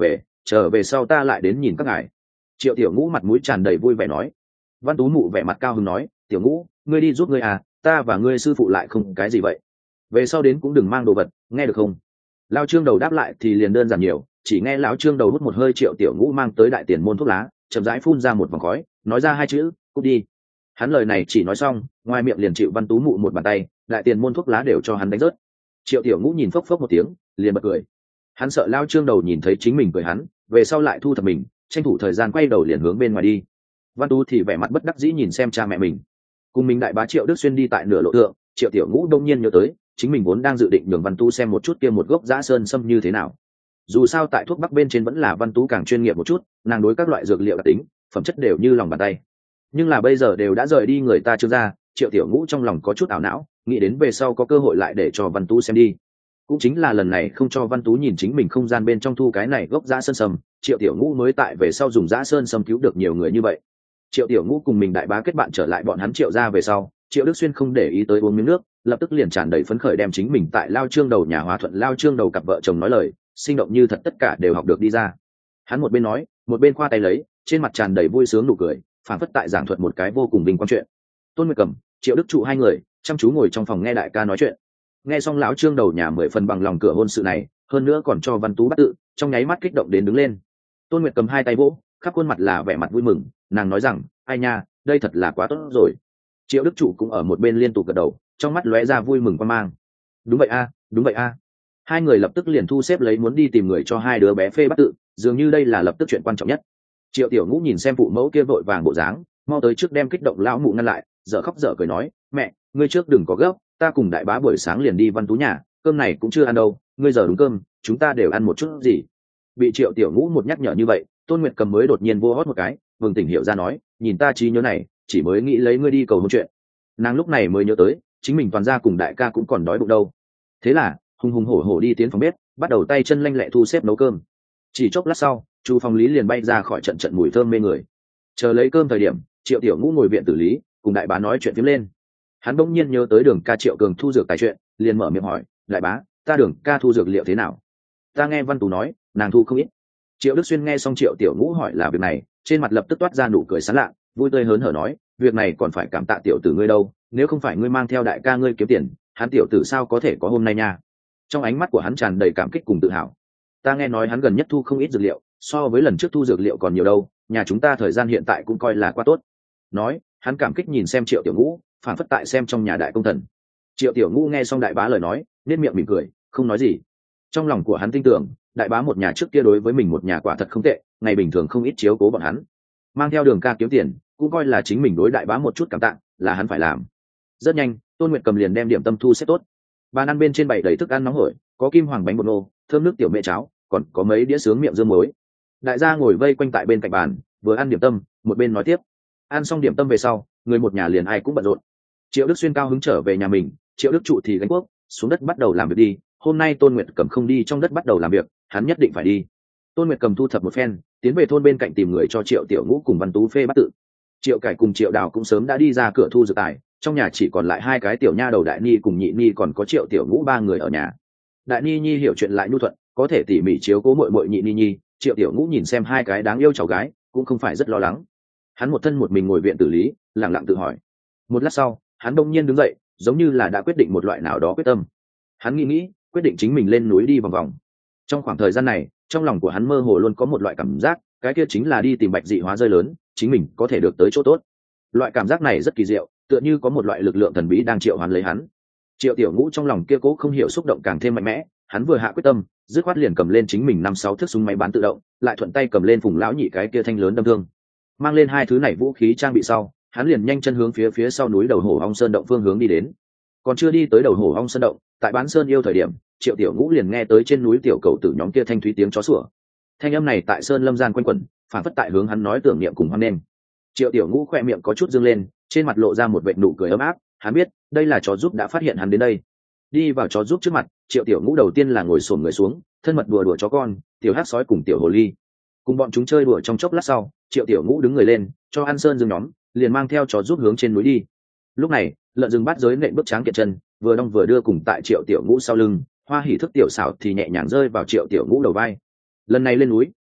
trở về sau ta lại đến nhìn các ngài. Triệu tiểu ngũ mặt mũi tràn đầy vui vẻ nói. Văn tú mụ vẻ mặt cao hứng nói, tiểu ngũ ngươi đi giúp ngươi à, ta và ngươi sư phụ lại không cái gì vậy, về sau đến cũng đừng mang đồ vật, nghe được không? Lao trương đầu đáp lại thì liền đơn giản nhiều, chỉ nghe lão trương đầu hút một hơi Triệu tiểu ngũ mang tới đại tiền môn thuốc lá, chậm rãi phun ra một vòng khói, nói ra hai chữ, cút đi. Hắn lời này chỉ nói xong, ngoài miệng liền chịu Văn tú mụ một bàn tay, đại tiền môn thuốc lá đều cho hắn đánh rớt. Triệu tiểu ngũ nhìn phốc phốc một tiếng, liền bật cười. Hắn sợ Lao trương đầu nhìn thấy chính mình cười hắn, về sau lại thu thập mình, tranh thủ thời gian quay đầu liền hướng bên ngoài đi. Văn tú thì vẻ mặt bất đắc dĩ nhìn xem cha mẹ mình. Cùng mình đại bá Triệu Đức Xuyên đi tại nửa lộ thượng, Triệu tiểu ngũ đông nhiên nhớ tới chính mình vốn đang dự định nhường Văn tú xem một chút kia một gốc dã sơn sâm như thế nào. Dù sao tại thuốc bắc bên trên vẫn là Văn tú càng chuyên nghiệp một chút, nàng đối các loại dược liệu đặc tính phẩm chất đều như lòng bàn tay. Nhưng là bây giờ đều đã rời đi người ta chưa ra, Triệu tiểu ngũ trong lòng có chút ảo não, nghĩ đến về sau có cơ hội lại để cho Văn tú xem đi. Cũng chính là lần này không cho Văn tú nhìn chính mình không gian bên trong thu cái này gốc dã sơn sâm, Triệu tiểu ngũ mới tại về sau dùng dã sơn sâm cứu được nhiều người như vậy. Triệu tiểu ngũ cùng mình đại bá kết bạn trở lại bọn hắn Triệu ra về sau, Triệu Đức Xuyên không để ý tới uống miếng nước, lập tức liền tràn đầy phấn khởi đem chính mình tại Lao Trương đầu nhà Hòa Thuận Lao Trương đầu cặp vợ chồng nói lời sinh động như thật tất cả đều học được đi ra. Hắn một bên nói, một bên khoa tay lấy, trên mặt tràn đầy vui sướng nụ cười, phảng phất tại giảng thuật một cái vô cùng vinh quang chuyện. Tôn Nguyệt Cầm, Triệu Đức Trụ hai người chăm chú ngồi trong phòng nghe đại ca nói chuyện. Nghe xong lão Trương đầu nhà mười phần bằng lòng cửa hôn sự này, hơn nữa còn cho Văn tú bắt tự, trong nháy mắt kích động đến đứng lên. Tôn Nguyệt Cầm hai tay vỗ, khắp khuôn mặt là vẻ mặt vui mừng, nàng nói rằng, ai nha, đây thật là quá tốt rồi. Triệu Đức Trụ cũng ở một bên liên tục gật đầu, trong mắt lóe ra vui mừng quan mang. Đúng vậy a, đúng vậy a. Hai người lập tức liền thu xếp lấy muốn đi tìm người cho hai đứa bé phê bắt tự, dường như đây là lập tức chuyện quan trọng nhất. Triệu tiểu ngũ nhìn xem phụ mẫu kia vội vàng bộ dáng, mau tới trước đem kích động lão mụ ngăn lại, dở khóc dở cười nói, mẹ, ngươi trước đừng có gấp, ta cùng đại bá buổi sáng liền đi Văn tú nhà, cơm này cũng chưa ăn đâu, ngươi giờ đúng cơm, chúng ta đều ăn một chút gì. Bị Triệu tiểu ngũ một nhắc nhở như vậy, Tôn Nguyệt Cầm mới đột nhiên vô hót một cái, vừng tỉnh hiểu ra nói, nhìn ta trí nhớ này, chỉ mới nghĩ lấy ngươi đi cầu hôn chuyện. Nàng lúc này mới nhớ tới chính mình toàn ra cùng đại ca cũng còn đói bụng đâu, thế là hùng hùng hổ hổ đi tiến phòng bếp, bắt đầu tay chân lanh lẹ thu xếp nấu cơm. Chỉ chốc lát sau, chu phòng lý liền bay ra khỏi trận trận mùi thơm mê người. Chờ lấy cơm thời điểm, Triệu tiểu ngũ ngồi viện tử lý cùng đại bá nói chuyện phím lên. Hắn bỗng nhiên nhớ tới Đường ca Triệu Cường thu dược tài chuyện, liền mở miệng hỏi, đại bá, ta Đường ca thu dược liệu thế nào? Ta nghe Văn tú nói nàng thu không ít. Triệu Đức Xuyên nghe xong Triệu tiểu ngũ hỏi là việc này, trên mặt lập tức toát ra nụ cười sán lạ, vui tươi hớn hở nói, việc này còn phải cảm tạ tiểu tử ngươi đâu, nếu không phải ngươi mang theo đại ca ngươi kiếm tiền, hắn tiểu tử sao có thể có hôm nay nha. Trong ánh mắt của hắn tràn đầy cảm kích cùng tự hào. Ta nghe nói hắn gần nhất thu không ít dược liệu, so với lần trước thu dược liệu còn nhiều đâu, nhà chúng ta thời gian hiện tại cũng coi là quá tốt. Nói, hắn cảm kích nhìn xem Triệu tiểu ngũ, phản phất tại xem trong nhà đại công thần. Triệu tiểu ngũ nghe xong đại bá lời nói, nét miệng mỉm cười, không nói gì. Trong lòng của hắn tin tưởng, đại bá một nhà trước kia đối với mình một nhà quả thật không tệ, ngày bình thường không ít chiếu cố bọn hắn. Mang theo Đường ca kiếm tiền, cũng coi là chính mình đối đại bá một chút cảm tạ, là hắn phải làm. Rất nhanh, Tôn Nguyệt Cầm liền đem điểm tâm thu xếp tốt. Bàn ăn bên trên bày đầy thức ăn nóng hổi, có kim hoàng bánh bột nô, thơm nước tiểu mẹ cháo, còn có mấy đĩa sướng miệng dương muối. Đại gia ngồi vây quanh tại bên cạnh bàn, vừa ăn điểm tâm, một bên nói tiếp. Ăn xong điểm tâm về sau, người một nhà liền ai cũng bận rộn. Triệu Đức Xuyên cao hứng trở về nhà mình, Triệu Đức Trụ thì gánh cuốc xuống đất bắt đầu làm việc đi. Hôm nay Tôn Nguyệt Cầm không đi trong đất bắt đầu làm việc, hắn nhất định phải đi. Tôn Nguyệt Cầm thu thập một phen, tiến về thôn bên cạnh tìm người cho Triệu tiểu ngũ cùng Văn tú phê bắt tự. Triệu Cải cùng Triệu Đào cũng sớm đã đi ra cửa thu dược tài, trong nhà chỉ còn lại hai cái tiểu nha đầu Đại Ni cùng Nhị Ni, còn có Triệu tiểu ngũ ba người ở nhà. Đại Ni Nhi hiểu chuyện lại nhu thuận, có thể tỉ mỉ chiếu cố muội muội Nhị Ni Nhi. Triệu tiểu ngũ nhìn xem hai cái đáng yêu cháu gái, cũng không phải rất lo lắng. Hắn một thân một mình ngồi viện tử lý, lặng lặng tự hỏi. Một lát sau, hắn đông nhiên đứng dậy, giống như là đã quyết định một loại nào đó quyết tâm. Hắn nghĩ nghĩ, quyết định chính mình lên núi đi vòng vòng. Trong khoảng thời gian này, trong lòng của hắn mơ hồ luôn có một loại cảm giác, cái kia chính là đi tìm bạch dị hóa rơi lớn, chính mình có thể được tới chỗ tốt. Loại cảm giác này rất kỳ diệu, tựa như có một loại lực lượng thần bí đang triệu hoán lấy hắn. Triệu tiểu ngũ trong lòng kia cố không hiểu xúc động càng thêm mạnh mẽ, hắn vừa hạ quyết tâm, dứt khoát liền cầm lên chính mình năm sáu thước súng máy bán tự động, lại thuận tay cầm lên Phùng lão nhị cái kia thanh lớn đâm thương. Mang lên hai thứ này vũ khí trang bị sau, hắn liền nhanh chân hướng phía phía sau núi Đầu Hổ Ong Sơn động phương hướng đi đến. Còn chưa đi tới Đầu Hổ Ong Sơn động, tại Bán Sơn yêu thời điểm, Triệu tiểu ngũ liền nghe tới trên núi tiểu cầu tử nhóm kia thanh thúy tiếng chó sủa. Thanh âm này tại sơn lâm gian quanh quẩn, phản phất tại hướng hắn nói tưởng niệm cùng hoan nghênh. Triệu tiểu ngũ khoe miệng có chút dương lên, trên mặt lộ ra một vệt nụ cười ấm áp, hắn biết đây là chó giúp đã phát hiện hắn đến đây. Đi vào chó giúp trước mặt, Triệu tiểu ngũ đầu tiên là ngồi xổm người xuống, thân mật đùa đùa chó con, tiểu hắc sói cùng tiểu hồ ly. Cùng bọn chúng chơi đùa trong chốc lát sau, Triệu tiểu ngũ đứng người lên, cho ăn sơn dương nhóm, liền mang theo chó giúp hướng trên núi đi. Lúc này, lợn rừng bắt giới nện bước tráng kiện chân, vừa đong vừa đưa cùng tại Triệu tiểu ngũ sau lưng, Hoa Hỉ thức tiểu xảo thì nhẹ nhàng rơi vào Triệu tiểu ngũ đầu vai. Lần này lên núi,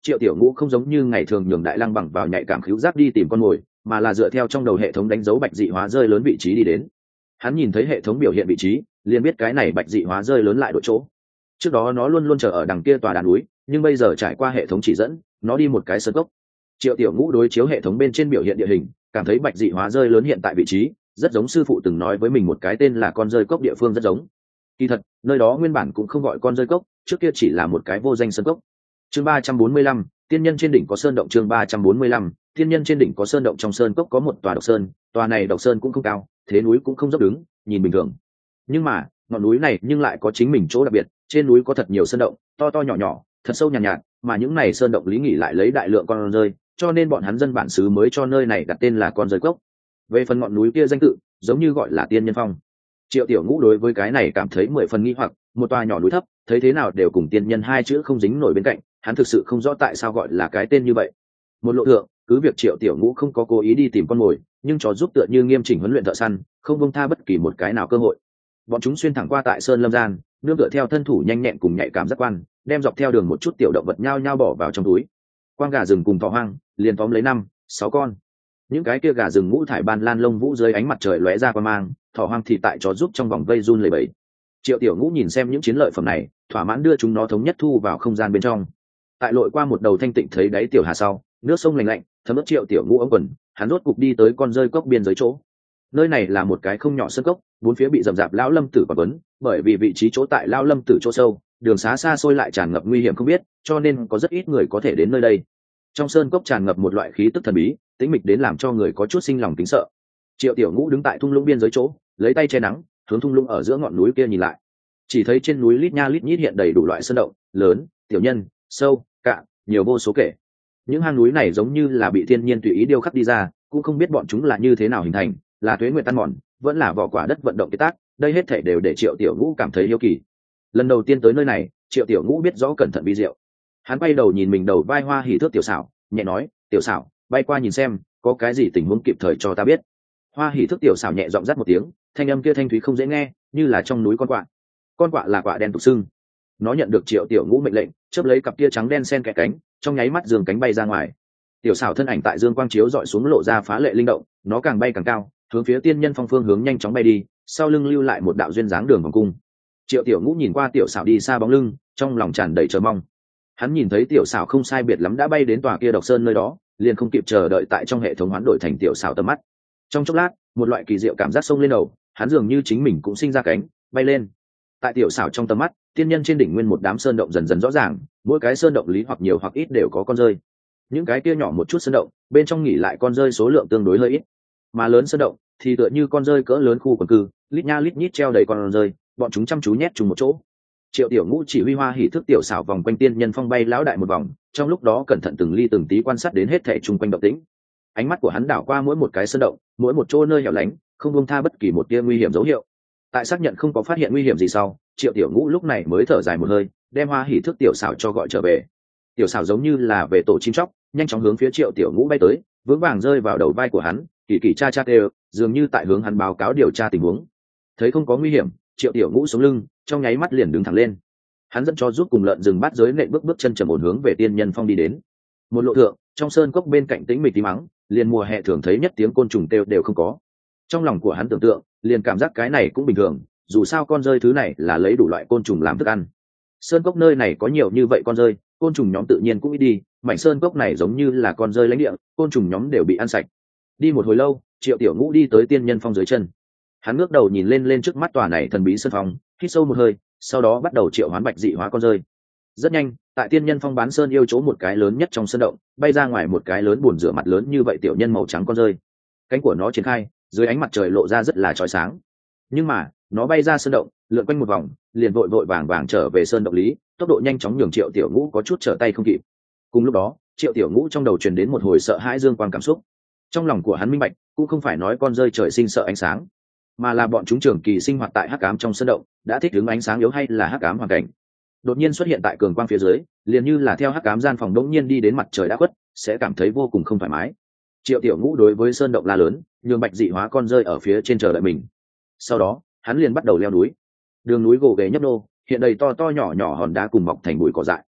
Triệu Tiểu Ngũ không giống như ngày thường nhường Đại Lăng bằng vào nhạy cảm khứu giác đi tìm con mồi, mà là dựa theo trong đầu hệ thống đánh dấu bạch dị hóa rơi lớn vị trí đi đến. Hắn nhìn thấy hệ thống biểu hiện vị trí, liền biết cái này bạch dị hóa rơi lớn lại đổi chỗ. Trước đó nó luôn luôn chờ ở đằng kia tòa đá núi, nhưng bây giờ trải qua hệ thống chỉ dẫn, nó đi một cái sơn cốc. Triệu Tiểu Ngũ đối chiếu hệ thống bên trên biểu hiện địa hình, cảm thấy bạch dị hóa rơi lớn hiện tại vị trí rất giống sư phụ từng nói với mình một cái tên là con rơi cốc địa phương rất giống. Kỳ thật, nơi đó nguyên bản cũng không gọi con rơi cốc, trước kia chỉ là một cái vô danh sơn cốc. Chương ba trăm bốn mươi lăm, tiên nhân trên đỉnh có sơn động. Chương ba trăm bốn mươi lăm, tiên nhân trên đỉnh có sơn động. Trong sơn cốc có một tòa độc sơn, tòa này độc sơn cũng không cao, thế núi cũng không dốc đứng, nhìn bình thường. Nhưng mà, ngọn núi này nhưng lại có chính mình chỗ đặc biệt, trên núi có thật nhiều sơn động, to to nhỏ nhỏ, thật sâu nhàn nhạt, nhạt, mà những này sơn động lý nghỉ lại lấy đại lượng con rơi, cho nên bọn hắn dân bản xứ mới cho nơi này đặt tên là con rơi cốc. Về phần ngọn núi kia danh tự, giống như gọi là Tiên Nhân Phong. Triệu Tiểu Ngũ đối với cái này cảm thấy mười phần nghi hoặc, một tòa nhỏ núi thấp, thấy thế nào đều cùng tiên nhân hai chữ không dính nổi bên cạnh, hắn thực sự không rõ tại sao gọi là cái tên như vậy. Một lộ thượng, cứ việc Triệu Tiểu Ngũ không có cố ý đi tìm con mồi, nhưng chó giúp tựa như nghiêm chỉnh huấn luyện thợ săn, không buông tha bất kỳ một cái nào cơ hội. Bọn chúng xuyên thẳng qua tại sơn lâm gian, nương tựa theo thân thủ nhanh nhẹn cùng nhạy cảm giác quan, đem dọc theo đường một chút tiểu động vật nhao nhao bỏ vào trong túi. Quang gà rừng cùng thỏ hoang, liền tóm lấy năm, sáu con. Những cái kia gà rừng ngũ thải ban lan lông vũ dưới ánh mặt trời lóe ra qua mang, thỏ hoang thì tại chó giúp trong vòng vây run lẩy bẩy. Triệu Tiểu Ngũ nhìn xem những chiến lợi phẩm này, thỏa mãn đưa chúng nó thống nhất thu vào không gian bên trong. Tại lội qua một đầu thanh tịnh thấy đáy tiểu hà sau, nước sông lạnh lạnh, thấm ướt Triệu Tiểu Ngũ ống quần, hắn rốt cục đi tới con rơi cốc biên giới chỗ. Nơi này là một cái không nhỏ sơn cốc, bốn phía bị rậm rạp lão lâm tử quấn quấn, bởi vì vị trí chỗ tại lão lâm tử chỗ sâu, đường xá xa xôi lại tràn ngập nguy hiểm không biết, cho nên có rất ít người có thể đến nơi đây. Trong sơn cốc tràn ngập một loại khí tức thần bí, tĩnh mịch đến làm cho người có chút sinh lòng kính sợ. Triệu Tiểu Ngũ đứng tại thung lũng biên giới chỗ, lấy tay che nắng, hướng thung lũng ở giữa ngọn núi kia nhìn lại. Chỉ thấy trên núi lít nha lít nhít hiện đầy đủ loại sơn động, lớn, tiểu nhân, sâu, cạn, nhiều vô số kể. Những hang núi này giống như là bị thiên nhiên tùy ý điêu khắc đi ra, cũng không biết bọn chúng là như thế nào hình thành, là tuế nguyệt tan mòn, vẫn là vỏ quả đất vận động kết tác, đây hết thảy đều để Triệu Tiểu Ngũ cảm thấy yêu kỳ. Lần đầu tiên tới nơi này, Triệu Tiểu Ngũ biết rõ cẩn thận vi diệu. Hắn bay đầu nhìn mình đầu vai Hoa Hỉ Thước tiểu xảo, nhẹ nói, "Tiểu xảo, bay qua nhìn xem, có cái gì tình huống kịp thời cho ta biết." Hoa Hỉ Thước tiểu xảo nhẹ giọng rắt một tiếng, thanh âm kia thanh thúy không dễ nghe, như là trong núi con quạ. Con quạ là quạ đen tục xưng. Nó nhận được Triệu Tiểu Ngũ mệnh lệnh, chớp lấy cặp kia trắng đen xen kẽ cánh, trong nháy mắt giương cánh bay ra ngoài. Tiểu xảo thân ảnh tại dương quang chiếu dọi xuống lộ ra phá lệ linh động, nó càng bay càng cao, hướng phía Tiên Nhân Phong phương hướng nhanh chóng bay đi, sau lưng lưu lại một đạo duyên dáng đường vòng cung. Triệu Tiểu Ngũ nhìn qua tiểu xảo đi xa bóng lưng, trong lòng tràn đầy chờ mong. Hắn nhìn thấy tiểu xảo không sai biệt lắm đã bay đến tòa kia độc sơn nơi đó, liền không kịp chờ đợi tại trong hệ thống hoán đổi thành tiểu xảo tầm mắt. Trong chốc lát, một loại kỳ diệu cảm giác xông lên đầu, hắn dường như chính mình cũng sinh ra cánh, bay lên. Tại tiểu xảo trong tầm mắt, tiên nhân trên đỉnh nguyên một đám sơn động dần dần rõ ràng, mỗi cái sơn động lý hoặc nhiều hoặc ít đều có con rơi. Những cái kia nhỏ một chút sơn động, bên trong nghỉ lại con rơi số lượng tương đối hơi ít, mà lớn sơn động thì tựa như con rơi cỡ lớn khu quần cư, lít nha lít nhít treo đầy con rơi, bọn chúng chăm chú nhét chung một chỗ. Triệu Tiểu Ngũ chỉ huy Hoa Hỉ Thước tiểu xảo vòng quanh Tiên Nhân Phong bay lão đại một vòng, trong lúc đó cẩn thận từng ly từng tí quan sát đến hết thảy chung quanh động tĩnh. Ánh mắt của hắn đảo qua mỗi một cái sơn động, mỗi một chỗ nơi hẻo lánh, không buông tha bất kỳ một tia nguy hiểm dấu hiệu. Tại xác nhận không có phát hiện nguy hiểm gì sau, Triệu Tiểu Ngũ lúc này mới thở dài một hơi, đem Hoa Hỉ Thước tiểu xảo cho gọi trở về. Tiểu xảo giống như là về tổ chim chóc, nhanh chóng hướng phía Triệu Tiểu Ngũ bay tới, vững vàng rơi vào đầu vai của hắn, kỳ kỳ cha cha đều, dường như tại hướng hắn báo cáo điều tra tình huống. Thấy không có nguy hiểm, Triệu Tiểu Ngũ sống lưng, trong nháy mắt liền đứng thẳng lên. Hắn dẫn cho giúp cùng lợn rừng bắt giới nện bước bước chân trầm ổn hướng về Tiên Nhân Phong đi đến. Một lộ thượng, trong sơn cốc bên cạnh tĩnh mịch tí mắng, liền mùa hè thường thấy nhất tiếng côn trùng kêu đều không có. Trong lòng của hắn tưởng tượng, liền cảm giác cái này cũng bình thường, dù sao con rơi thứ này là lấy đủ loại côn trùng làm thức ăn. Sơn cốc nơi này có nhiều như vậy con rơi, côn trùng nhóm tự nhiên cũng ít đi, mảnh sơn cốc này giống như là con rơi lãnh địa, côn trùng nhóm đều bị ăn sạch. Đi một hồi lâu, Triệu Tiểu Ngũ đi tới Tiên Nhân Phong dưới chân. Hắn ngước đầu nhìn lên lên trước mắt tòa này thần bí sơn phong, hít sâu một hơi, sau đó bắt đầu triệu hoán bạch dị hóa con rơi. Rất nhanh, tại Tiên Nhân Phong bán sơn yêu chỗ một cái lớn nhất trong sơn động, bay ra ngoài một cái lớn buồn rửa mặt lớn như vậy tiểu nhân màu trắng con rơi. Cánh của nó triển khai, dưới ánh mặt trời lộ ra rất là chói sáng. Nhưng mà, nó bay ra sơn động, lượn quanh một vòng, liền vội vội vàng vàng trở về sơn động lý, tốc độ nhanh chóng nhường Triệu Tiểu Ngũ có chút trở tay không kịp. Cùng lúc đó, Triệu Tiểu Ngũ trong đầu truyền đến một hồi sợ hãi dương quang cảm xúc. Trong lòng của hắn minh bạch, cũng không phải nói con rơi trời sinh sợ ánh sáng, mà là bọn chúng trường kỳ sinh hoạt tại hắc ám trong sơn động, đã thích ứng ánh sáng yếu hay là hắc ám hoàn cảnh. Đột nhiên xuất hiện tại cường quang phía dưới, liền như là theo hắc ám gian phòng đống nhiên đi đến mặt trời đã khuất, sẽ cảm thấy vô cùng không thoải mái. Triệu Tiểu Ngũ đối với sơn động la lớn, nhường bạch dị hóa con rơi ở phía trên chờ đợi mình. Sau đó, hắn liền bắt đầu leo núi. Đường núi gồ ghề nhấp nô, hiện đầy to to nhỏ nhỏ hòn đá cùng mọc thành bụi cỏ dại.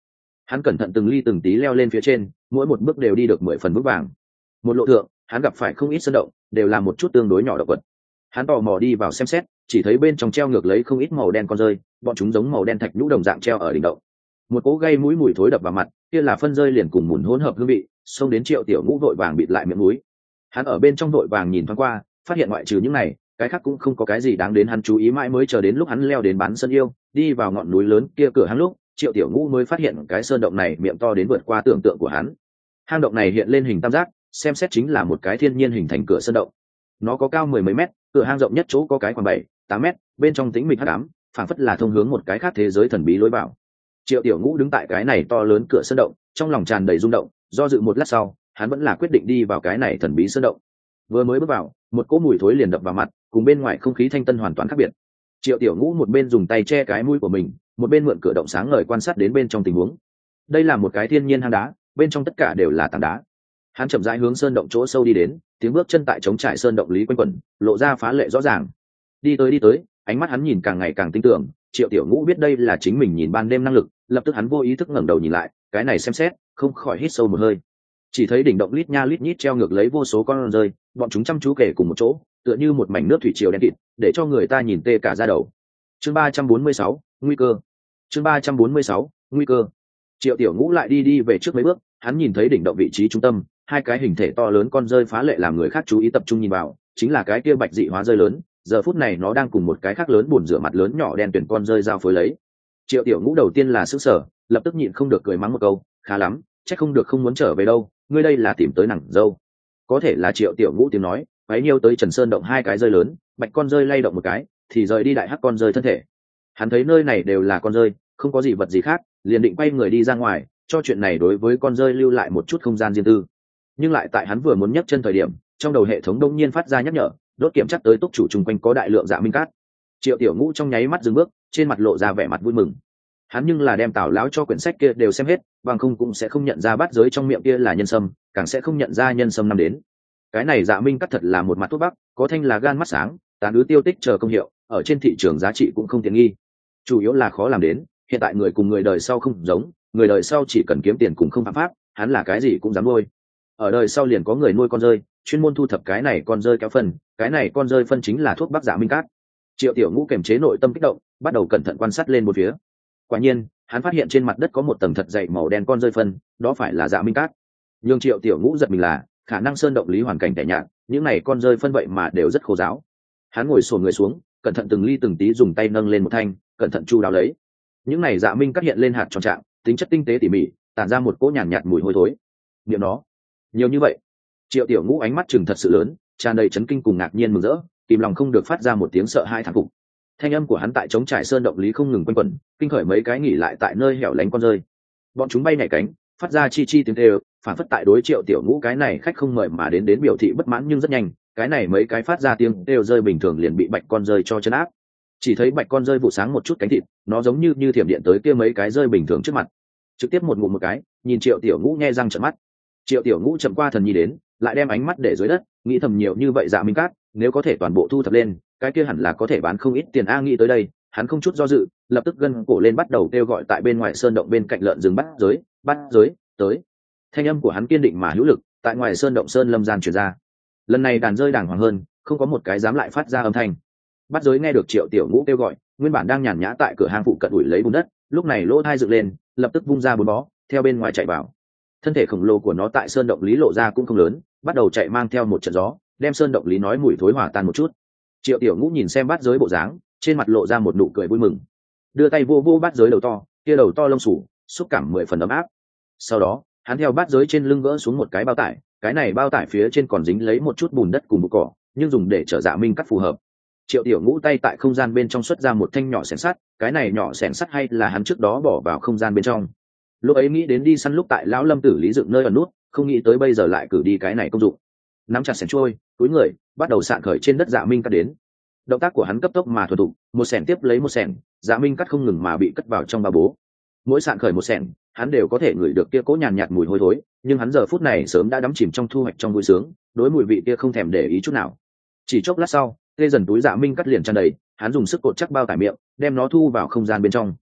Hắn cẩn thận từng ly từng tí leo lên phía trên, mỗi một bước đều đi được mười phần vững vàng. Một lộ thượng, hắn gặp phải không ít sơn động, đều là một chút tương đối nhỏ động vật. Hắn tò mò đi vào xem xét, chỉ thấy bên trong treo ngược lấy không ít màu đen con rơi, bọn chúng giống màu đen thạch nhũ đồng dạng treo ở đỉnh động. Một cỗ gây mũi mùi thối đập vào mặt, kia là phân rơi liền cùng mùn hỗn hợp hương vị, xông đến Triệu Tiểu Ngũ vội vàng bịt lại miệng mũi. Hắn ở bên trong vội vàng nhìn thoáng qua, phát hiện ngoại trừ những này, cái khác cũng không có cái gì đáng đến hắn chú ý, mãi mới chờ đến lúc hắn leo đến bán sơn yêu, đi vào ngọn núi lớn kia cửa hang lúc, Triệu Tiểu Ngũ mới phát hiện cái sơn động này miệng to đến vượt qua tưởng tượng của hắn. Hang động này hiện lên hình tam giác, xem xét chính là một cái thiên nhiên hình thành cửa sơn động. Nó có cao mười mấy mét, cửa hang rộng nhất chỗ có cái khoảng bảy, tám mét, bên trong tĩnh mịch hắc ám, phảng phất là thông hướng một cái khác thế giới thần bí lối vào. Triệu Tiểu Ngũ đứng tại cái này to lớn cửa sơn động, trong lòng tràn đầy rung động, do dự một lát sau, hắn vẫn là quyết định đi vào cái này thần bí sơn động. Vừa mới bước vào, một cỗ mùi thối liền đập vào mặt, cùng bên ngoài không khí thanh tân hoàn toàn khác biệt. Triệu Tiểu Ngũ một bên dùng tay che cái mũi của mình, một bên mượn cửa động sáng ngời quan sát đến bên trong tình huống. Đây là một cái thiên nhiên hang đá, bên trong tất cả đều là tảng đá. Hắn chậm rãi hướng sơn động chỗ sâu đi đến, tiếng bước chân tại trống trải sơn động lý quanh quẩn, lộ ra phá lệ rõ ràng. Đi tới đi tới, ánh mắt hắn nhìn càng ngày càng tinh tường. Triệu Tiểu Ngũ biết đây là chính mình nhìn ban đêm năng lực, lập tức hắn vô ý thức ngẩng đầu nhìn lại, cái này xem xét, không khỏi hít sâu một hơi. Chỉ thấy đỉnh động lít nha lít nhít treo ngược lấy vô số con rơi, bọn chúng chăm chú kể cùng một chỗ, tựa như một mảnh nước thủy triều đen kịt, để cho người ta nhìn tê cả da đầu. Chương ba trăm bốn mươi sáu, nguy cơ. Chương ba trăm bốn mươi sáu, nguy cơ. Triệu Tiểu Ngũ lại đi đi về trước mấy bước, hắn nhìn thấy đỉnh động vị trí trung tâm, hai cái hình thể to lớn con rơi phá lệ làm người khác chú ý tập trung nhìn vào, chính là cái kia bạch dị hóa rơi lớn, giờ phút này nó đang cùng một cái khác lớn buồn rửa mặt lớn nhỏ đen tuyển con rơi giao phối lấy. Triệu Tiểu Ngũ đầu tiên là sững sờ, lập tức nhịn không được cười mắng một câu, khá lắm, chắc không được không muốn trở về đâu, ngươi đây là tìm tới nàng dâu. Có thể là Triệu Tiểu Ngũ tiếng nói, bấy nhiêu tới Trần Sơn động hai cái rơi lớn, bạch con rơi lay động một cái, thì rời đi đại hắc con rơi thân thể. Hắn thấy nơi này đều là con rơi, không có gì vật gì khác, liền định quay người đi ra ngoài, cho chuyện này đối với con rơi lưu lại một chút không gian riêng tư. Nhưng lại tại hắn vừa muốn nhấc chân thời điểm, trong đầu hệ thống đông nhiên phát ra nhắc nhở, đốt kiểm chắc tới túc chủ chung quanh có đại lượng dạ minh cát. Triệu Tiểu Ngũ trong nháy mắt dừng bước, trên mặt lộ ra vẻ mặt vui mừng. Hắn nhưng là đem Tào lão cho quyển sách kia đều xem hết, bằng không cũng sẽ không nhận ra bát giới trong miệng kia là nhân sâm, càng sẽ không nhận ra nhân sâm năm đến. Cái này dạ minh cát thật là một mặt thuốc bắc, có thanh là gan mắt sáng, tán ứ tiêu tích chờ công hiệu, ở trên thị trường giá trị cũng không tiện nghi. Chủ yếu là khó làm đến, hiện tại người cùng người đời sau không giống, người đời sau chỉ cần kiếm tiền cũng không phạm pháp, hắn là cái gì cũng dám nuôi. Ở đời sau liền có người nuôi con rơi, chuyên môn thu thập cái này con rơi kéo phân, cái này con rơi phân chính là thuốc bắc dạ minh cát. Triệu Tiểu Ngũ kiềm chế nội tâm kích động, bắt đầu cẩn thận quan sát lên một phía. Quả nhiên, hắn phát hiện trên mặt đất có một tầng thật dày màu đen con rơi phân, đó phải là dạ minh cát. Nhưng Triệu Tiểu Ngũ giật mình là, khả năng sơn động lý hoàn cảnh tẻ nhạt, những này con rơi phân vậy mà đều rất khô ráo. Hắn ngồi xổm người xuống, cẩn thận từng ly từng tí dùng tay nâng lên một thanh, cẩn thận chu đáo lấy. Những này dạ minh cát hiện lên hạt tròn trạng, tính chất tinh tế tỉ mỉ, tản ra một cỗ nhàn nhạt, nhạt mùi hôi thối. Niệm nó, nhiều như vậy. Triệu Tiểu Ngũ ánh mắt chừng thật sự lớn, tràn đầy chấn kinh cùng ngạc nhiên mừng rỡ, kìm lòng không được phát ra một tiếng sợ hai thán phục. Thanh âm của hắn tại trống trải sơn động lý không ngừng quanh quẩn, kinh khởi mấy cái nghỉ lại tại nơi hẻo lánh con rơi. Bọn chúng bay nhảy cánh, phát ra chi chi tiếng kêu, phản phất tại đối Triệu Tiểu Ngũ cái này khách không mời mà đến đến biểu thị bất mãn, nhưng rất nhanh, cái này mấy cái phát ra tiếng kêu rơi bình thường liền bị bạch con rơi cho chấn áp. Chỉ thấy bạch con rơi vụ sáng một chút cánh thịt, nó giống như như thiểm điện tới kia mấy cái rơi bình thường trước mặt, trực tiếp một ngụm một cái, nhìn Triệu Tiểu Ngũ nhe răng trợn mắt. Triệu Tiểu Ngũ chậm qua thần nhi đến, lại đem ánh mắt để dưới đất, nghĩ thầm nhiều như vậy dạ minh cát, nếu có thể toàn bộ thu thập lên, cái kia hẳn là có thể bán không ít tiền a. Nghĩ tới đây, hắn không chút do dự, lập tức gân cổ lên bắt đầu kêu gọi tại bên ngoài sơn động bên cạnh lợn rừng bắt giới, bắt giới, tới. Thanh âm của hắn kiên định mà hữu lực, tại ngoài sơn động sơn lâm gian truyền ra. Lần này đàn rơi đàng hoàng hơn, không có một cái dám lại phát ra âm thanh. Bắt giới nghe được Triệu Tiểu Ngũ kêu gọi, nguyên bản đang nhàn nhã tại cửa hang phụ cận ủi lấy bùn đất, lúc này lỗ thai dựng lên, lập tức vung ra bốn bó, theo bên ngoài chạy vào. Thân thể khổng lồ của nó tại sơn động lý lộ ra cũng không lớn, bắt đầu chạy mang theo một trận gió, đem sơn động lý nói mùi thối hòa tan một chút. Triệu Tiểu Ngũ nhìn xem bát giới bộ dáng, trên mặt lộ ra một nụ cười vui mừng, đưa tay vô vô bát giới đầu to, kia đầu to lông sủ, xúc cảm mười phần ấm áp. Sau đó, hắn theo bát giới trên lưng gỡ xuống một cái bao tải, cái này bao tải phía trên còn dính lấy một chút bùn đất cùng bụi cỏ, nhưng dùng để trở dạ minh cắt phù hợp. Triệu Tiểu Ngũ tay tại không gian bên trong xuất ra một thanh nhỏ xẻng sắt, cái này nhỏ xẻng sắt hay là hắn trước đó bỏ vào không gian bên trong. Lúc ấy nghĩ đến đi săn lúc tại lão Lâm Tử Lý dựng nơi ẩn nút, không nghĩ tới bây giờ lại cử đi cái này công dụng. Nắm chặt xẻng trôi, túi người, bắt đầu sạn khởi trên đất dạ minh cắt đến. Động tác của hắn cấp tốc mà thuần thục, một xẻng tiếp lấy một xẻng, dạ minh cắt không ngừng mà bị cất vào trong ba bố. Mỗi sạn khởi một xẻng, hắn đều có thể ngửi được kia cố nhàn nhạt mùi hôi thối, nhưng hắn giờ phút này sớm đã đắm chìm trong thu hoạch trong vui sướng, đối mùi vị kia không thèm để ý chút nào. Chỉ chốc lát sau, tê dần túi dạ minh cắt liền tràn đầy, hắn dùng sức cột chắc bao tải miệng, đem nó thu vào không gian bên trong.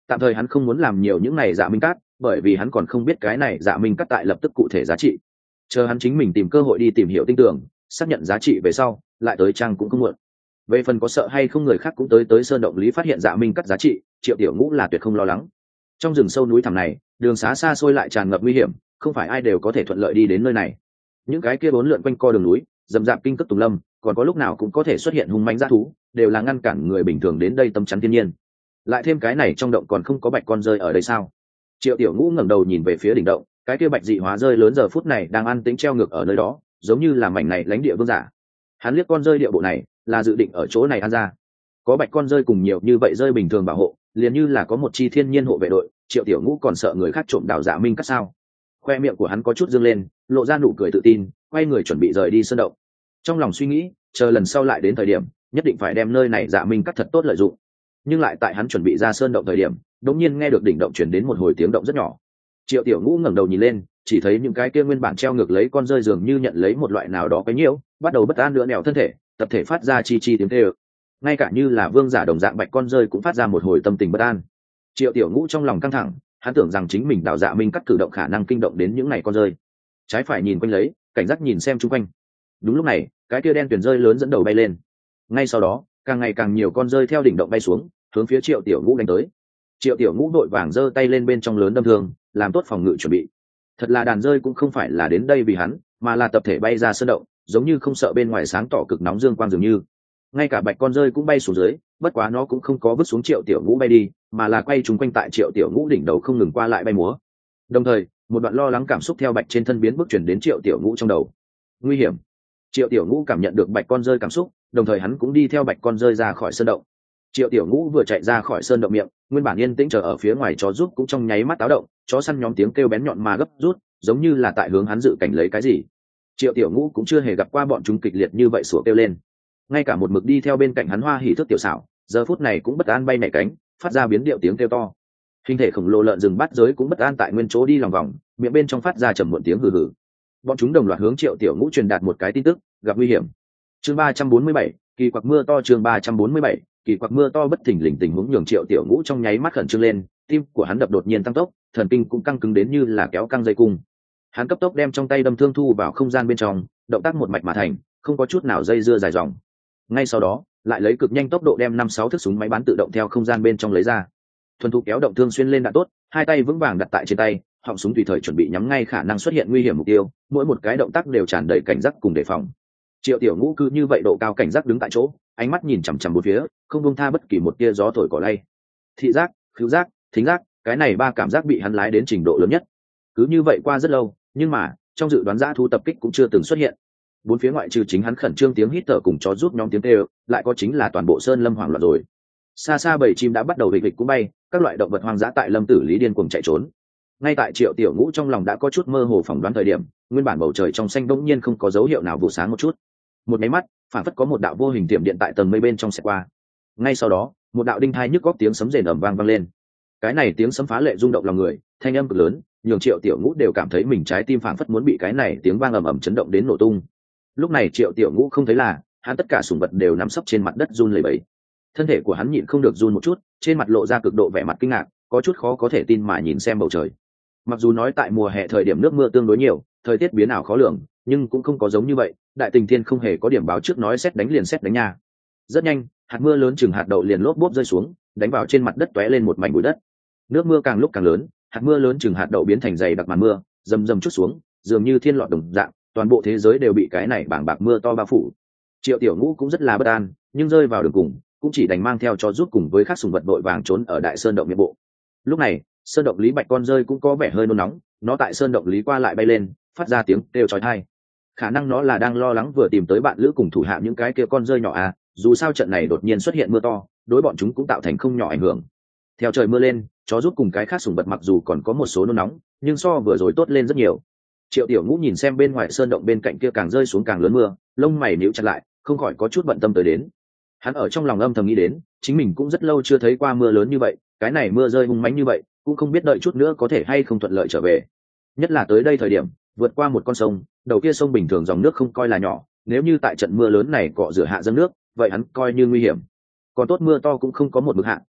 Tạm thời hắn không muốn làm nhiều những này dạ minh cát, bởi vì hắn còn không biết cái này dạ minh cát tại lập tức cụ thể giá trị. Chờ hắn chính mình tìm cơ hội đi tìm hiểu tinh tưởng, xác nhận giá trị về sau, lại tới trang cũng không muộn. Về phần có sợ hay không người khác cũng tới tới sơn động lý phát hiện dạ minh cát giá trị, Triệu Tiểu Ngũ là tuyệt không lo lắng. Trong rừng sâu núi thẳm này, đường xá xa xôi lại tràn ngập nguy hiểm, không phải ai đều có thể thuận lợi đi đến nơi này. Những cái kia bốn lượn quanh co đường núi, rậm rạp kinh cất tùng lâm, còn có lúc nào cũng có thể xuất hiện hung mãnh dã thú, đều là ngăn cản người bình thường đến đây tâm chắn thiên nhiên. Lại thêm cái này trong động còn không có bạch con rơi ở đây sao? Triệu Tiểu Ngũ ngẩng đầu nhìn về phía đỉnh động, cái kia bạch dị hóa rơi lớn giờ phút này đang an tĩnh treo ngược ở nơi đó, giống như là mảnh này lãnh địa vương giả. Hắn liếc con rơi địa bộ này, là dự định ở chỗ này ăn ra. Có bạch con rơi cùng nhiều như vậy rơi bình thường bảo hộ, liền như là có một chi thiên nhiên hộ vệ đội, Triệu Tiểu Ngũ còn sợ người khác trộm đào dạ minh cắt sao? Khoe miệng của hắn có chút dương lên, lộ ra nụ cười tự tin, quay người chuẩn bị rời đi sơn động. Trong lòng suy nghĩ, chờ lần sau lại đến thời điểm, nhất định phải đem nơi này dạ minh cắt thật tốt lợi dụng. Nhưng lại tại hắn chuẩn bị ra sơn động thời điểm, đột nhiên nghe được đỉnh động truyền đến một hồi tiếng động rất nhỏ. Triệu Tiểu Ngũ ngẩng đầu nhìn lên, chỉ thấy những cái kia nguyên bản treo ngược lấy con rơi dường như nhận lấy một loại nào đó cái nhiễu, bắt đầu bất an nữa nẻo thân thể, tập thể phát ra chi chi tiếng kêu. Ngay cả như là vương giả đồng dạng bạch con rơi cũng phát ra một hồi tâm tình bất an. Triệu Tiểu Ngũ trong lòng căng thẳng, hắn tưởng rằng chính mình đào dạ minh cắt cử động khả năng kinh động đến những này con rơi. Trái phải nhìn quanh lấy, cảnh giác nhìn xem chung quanh. Đúng lúc này, cái kia đen tuyền rơi lớn dẫn đầu bay lên. Ngay sau đó, càng ngày càng nhiều con rơi theo đỉnh động bay xuống, hướng phía Triệu Tiểu Ngũ đánh tới. Triệu Tiểu Ngũ đội vàng giơ tay lên bên trong lớn đâm thương, làm tốt phòng ngự chuẩn bị. Thật là đàn rơi cũng không phải là đến đây vì hắn, mà là tập thể bay ra sơn động, giống như không sợ bên ngoài sáng tỏ cực nóng dương quang dường như. Ngay cả bạch con rơi cũng bay xuống dưới, bất quá nó cũng không có vứt xuống Triệu Tiểu Ngũ bay đi, mà là quay trúng quanh tại Triệu Tiểu Ngũ đỉnh đầu không ngừng qua lại bay múa. Đồng thời, một đoạn lo lắng cảm xúc theo bạch trên thân biến bước chuyển đến Triệu Tiểu Ngũ trong đầu. Nguy hiểm. Triệu Tiểu Ngũ cảm nhận được bạch con rơi cảm xúc, đồng thời hắn cũng đi theo bạch con rơi ra khỏi sơn động. Triệu Tiểu Ngũ vừa chạy ra khỏi sơn động miệng, nguyên bản yên tĩnh chờ ở phía ngoài chó rút cũng trong nháy mắt táo động, chó săn nhóm tiếng kêu bén nhọn mà gấp rút, giống như là tại hướng hắn dự cảnh lấy cái gì. Triệu Tiểu Ngũ cũng chưa hề gặp qua bọn chúng kịch liệt như vậy sủa kêu lên. Ngay cả một mực đi theo bên cạnh hắn Hoa Hỉ Thức tiểu xảo, giờ phút này cũng bất an bay nhảy cánh, phát ra biến điệu tiếng kêu to. Hình thể khổng lồ lợn rừng bắt giới cũng bất an tại nguyên chỗ đi lòng vòng, miệng bên trong phát ra trầm muộn tiếng hừ hừ. Bọn chúng đồng loạt hướng Triệu Tiểu Ngũ truyền đạt một cái tin tức, gặp nguy hiểm. Chương ba trăm bốn mươi bảy, kỳ quặc mưa to. Chương ba trăm bốn mươi bảy, kỳ quặc mưa to. Bất thình lình tình huống nhường Triệu Tiểu Ngũ trong nháy mắt khẩn trương lên, tim của hắn đập đột nhiên tăng tốc, thần kinh cũng căng cứng đến như là kéo căng dây cung. Hắn cấp tốc đem trong tay đâm thương thu vào không gian bên trong, động tác một mạch mà thành, không có chút nào dây dưa dài dòng. Ngay sau đó, lại lấy cực nhanh tốc độ đem năm sáu thước súng máy bắn tự động theo không gian bên trong lấy ra. Thuần thục kéo động thương xuyên lên đạn tốt, hai tay vững vàng đặt tại trên tay, họng súng tùy thời chuẩn bị nhắm ngay khả năng xuất hiện nguy hiểm mục tiêu, mỗi một cái động tác đều tràn đầy cảnh giác cùng đề phòng. Triệu Tiểu Ngũ cứ như vậy độ cao cảnh giác đứng tại chỗ, ánh mắt nhìn chằm chằm bốn phía, không buông tha bất kỳ một tia gió thổi cỏ lay. Thị giác, khứu giác, thính giác, cái này ba cảm giác bị hắn lái đến trình độ lớn nhất. Cứ như vậy qua rất lâu, nhưng mà trong dự đoán dã thú tập kích cũng chưa từng xuất hiện. Bốn phía ngoại trừ chính hắn khẩn trương tiếng hít thở cùng chó giúp nhóm tiếng kêu, lại có chính là toàn bộ sơn lâm hoảng loạn rồi. Xa xa bầy chim đã bắt đầu vịch vịch cũng bay, các loại động vật hoang dã tại lâm tử lý điên cuồng chạy trốn. Ngay tại Triệu Tiểu Ngũ trong lòng đã có chút mơ hồ phỏng đoán thời điểm, nguyên bản bầu trời trong xanh bỗng nhiên không có dấu hiệu nào vụ sáng một chút. Một máy mắt, phản phất có một đạo vô hình tiệm điện tại tầng mây bên trong xẹt qua. Ngay sau đó, một đạo đinh thai nhức góc tiếng sấm rền ầm vang vang lên. Cái này tiếng sấm phá lệ rung động lòng người, thanh âm cực lớn, nhường Triệu Tiểu Ngũ đều cảm thấy mình trái tim phản phất muốn bị cái này tiếng vang ầm ầm chấn động đến nổ tung. Lúc này Triệu Tiểu Ngũ không thấy là, hắn tất cả sủng vật đều nằm sấp trên mặt đất run lẩy bẩy. Thân thể của hắn nhịn không được run một chút, trên mặt lộ ra cực độ vẻ mặt kinh ngạc, có chút khó có thể tin mà nhìn xem bầu trời. Mặc dù nói tại mùa hè thời điểm nước mưa tương đối nhiều, thời tiết biến ảo khó lường, nhưng cũng không có giống như vậy, đại tình thiên không hề có điểm báo trước nói xét đánh liền xét đánh nha. Rất nhanh, hạt mưa lớn chừng hạt đậu liền lốp bốp rơi xuống, đánh vào trên mặt đất tóe lên một mảnh bụi đất. Nước mưa càng lúc càng lớn, hạt mưa lớn chừng hạt đậu biến thành dày đặc màn mưa, rầm rầm chút xuống, dường như thiên lọt đồng dạng, toàn bộ thế giới đều bị cái này bảng bạc mưa to bao phủ. Triệu Tiểu Ngũ cũng rất là bất an, nhưng rơi vào đường cùng, cũng chỉ đành mang theo cho giúp cùng với các sùng vật đội vàng trốn ở đại sơn động miệng bộ. Lúc này, sơn động lý bạch con rơi cũng có vẻ hơi nôn nóng, nó tại sơn động lý qua lại bay lên, phát ra tiếng kêu chói tai. Khả năng nó là đang lo lắng vừa tìm tới bạn lữ cùng thủ hạ những cái kia con rơi nhỏ à, dù sao trận này đột nhiên xuất hiện mưa to, đối bọn chúng cũng tạo thành không nhỏ ảnh hưởng. Theo trời mưa lên, chó giúp cùng cái khác sùng vật mặc dù còn có một số nôn nóng, nhưng so vừa rồi tốt lên rất nhiều. Triệu Tiểu Ngũ nhìn xem bên ngoài sơn động bên cạnh kia càng rơi xuống càng lớn mưa, lông mày nhíu chặt lại, không khỏi có chút bận tâm tới đến. Hắn ở trong lòng âm thầm nghĩ đến, chính mình cũng rất lâu chưa thấy qua mưa lớn như vậy, cái này mưa rơi hung mãnh như vậy, cũng không biết đợi chút nữa có thể hay không thuận lợi trở về. Nhất là tới đây thời điểm, vượt qua một con sông, đầu kia sông bình thường dòng nước không coi là nhỏ, nếu như tại trận mưa lớn này cọ rửa hạ dâng nước, vậy hắn coi như nguy hiểm. Còn tốt mưa to cũng không có một mực hạ,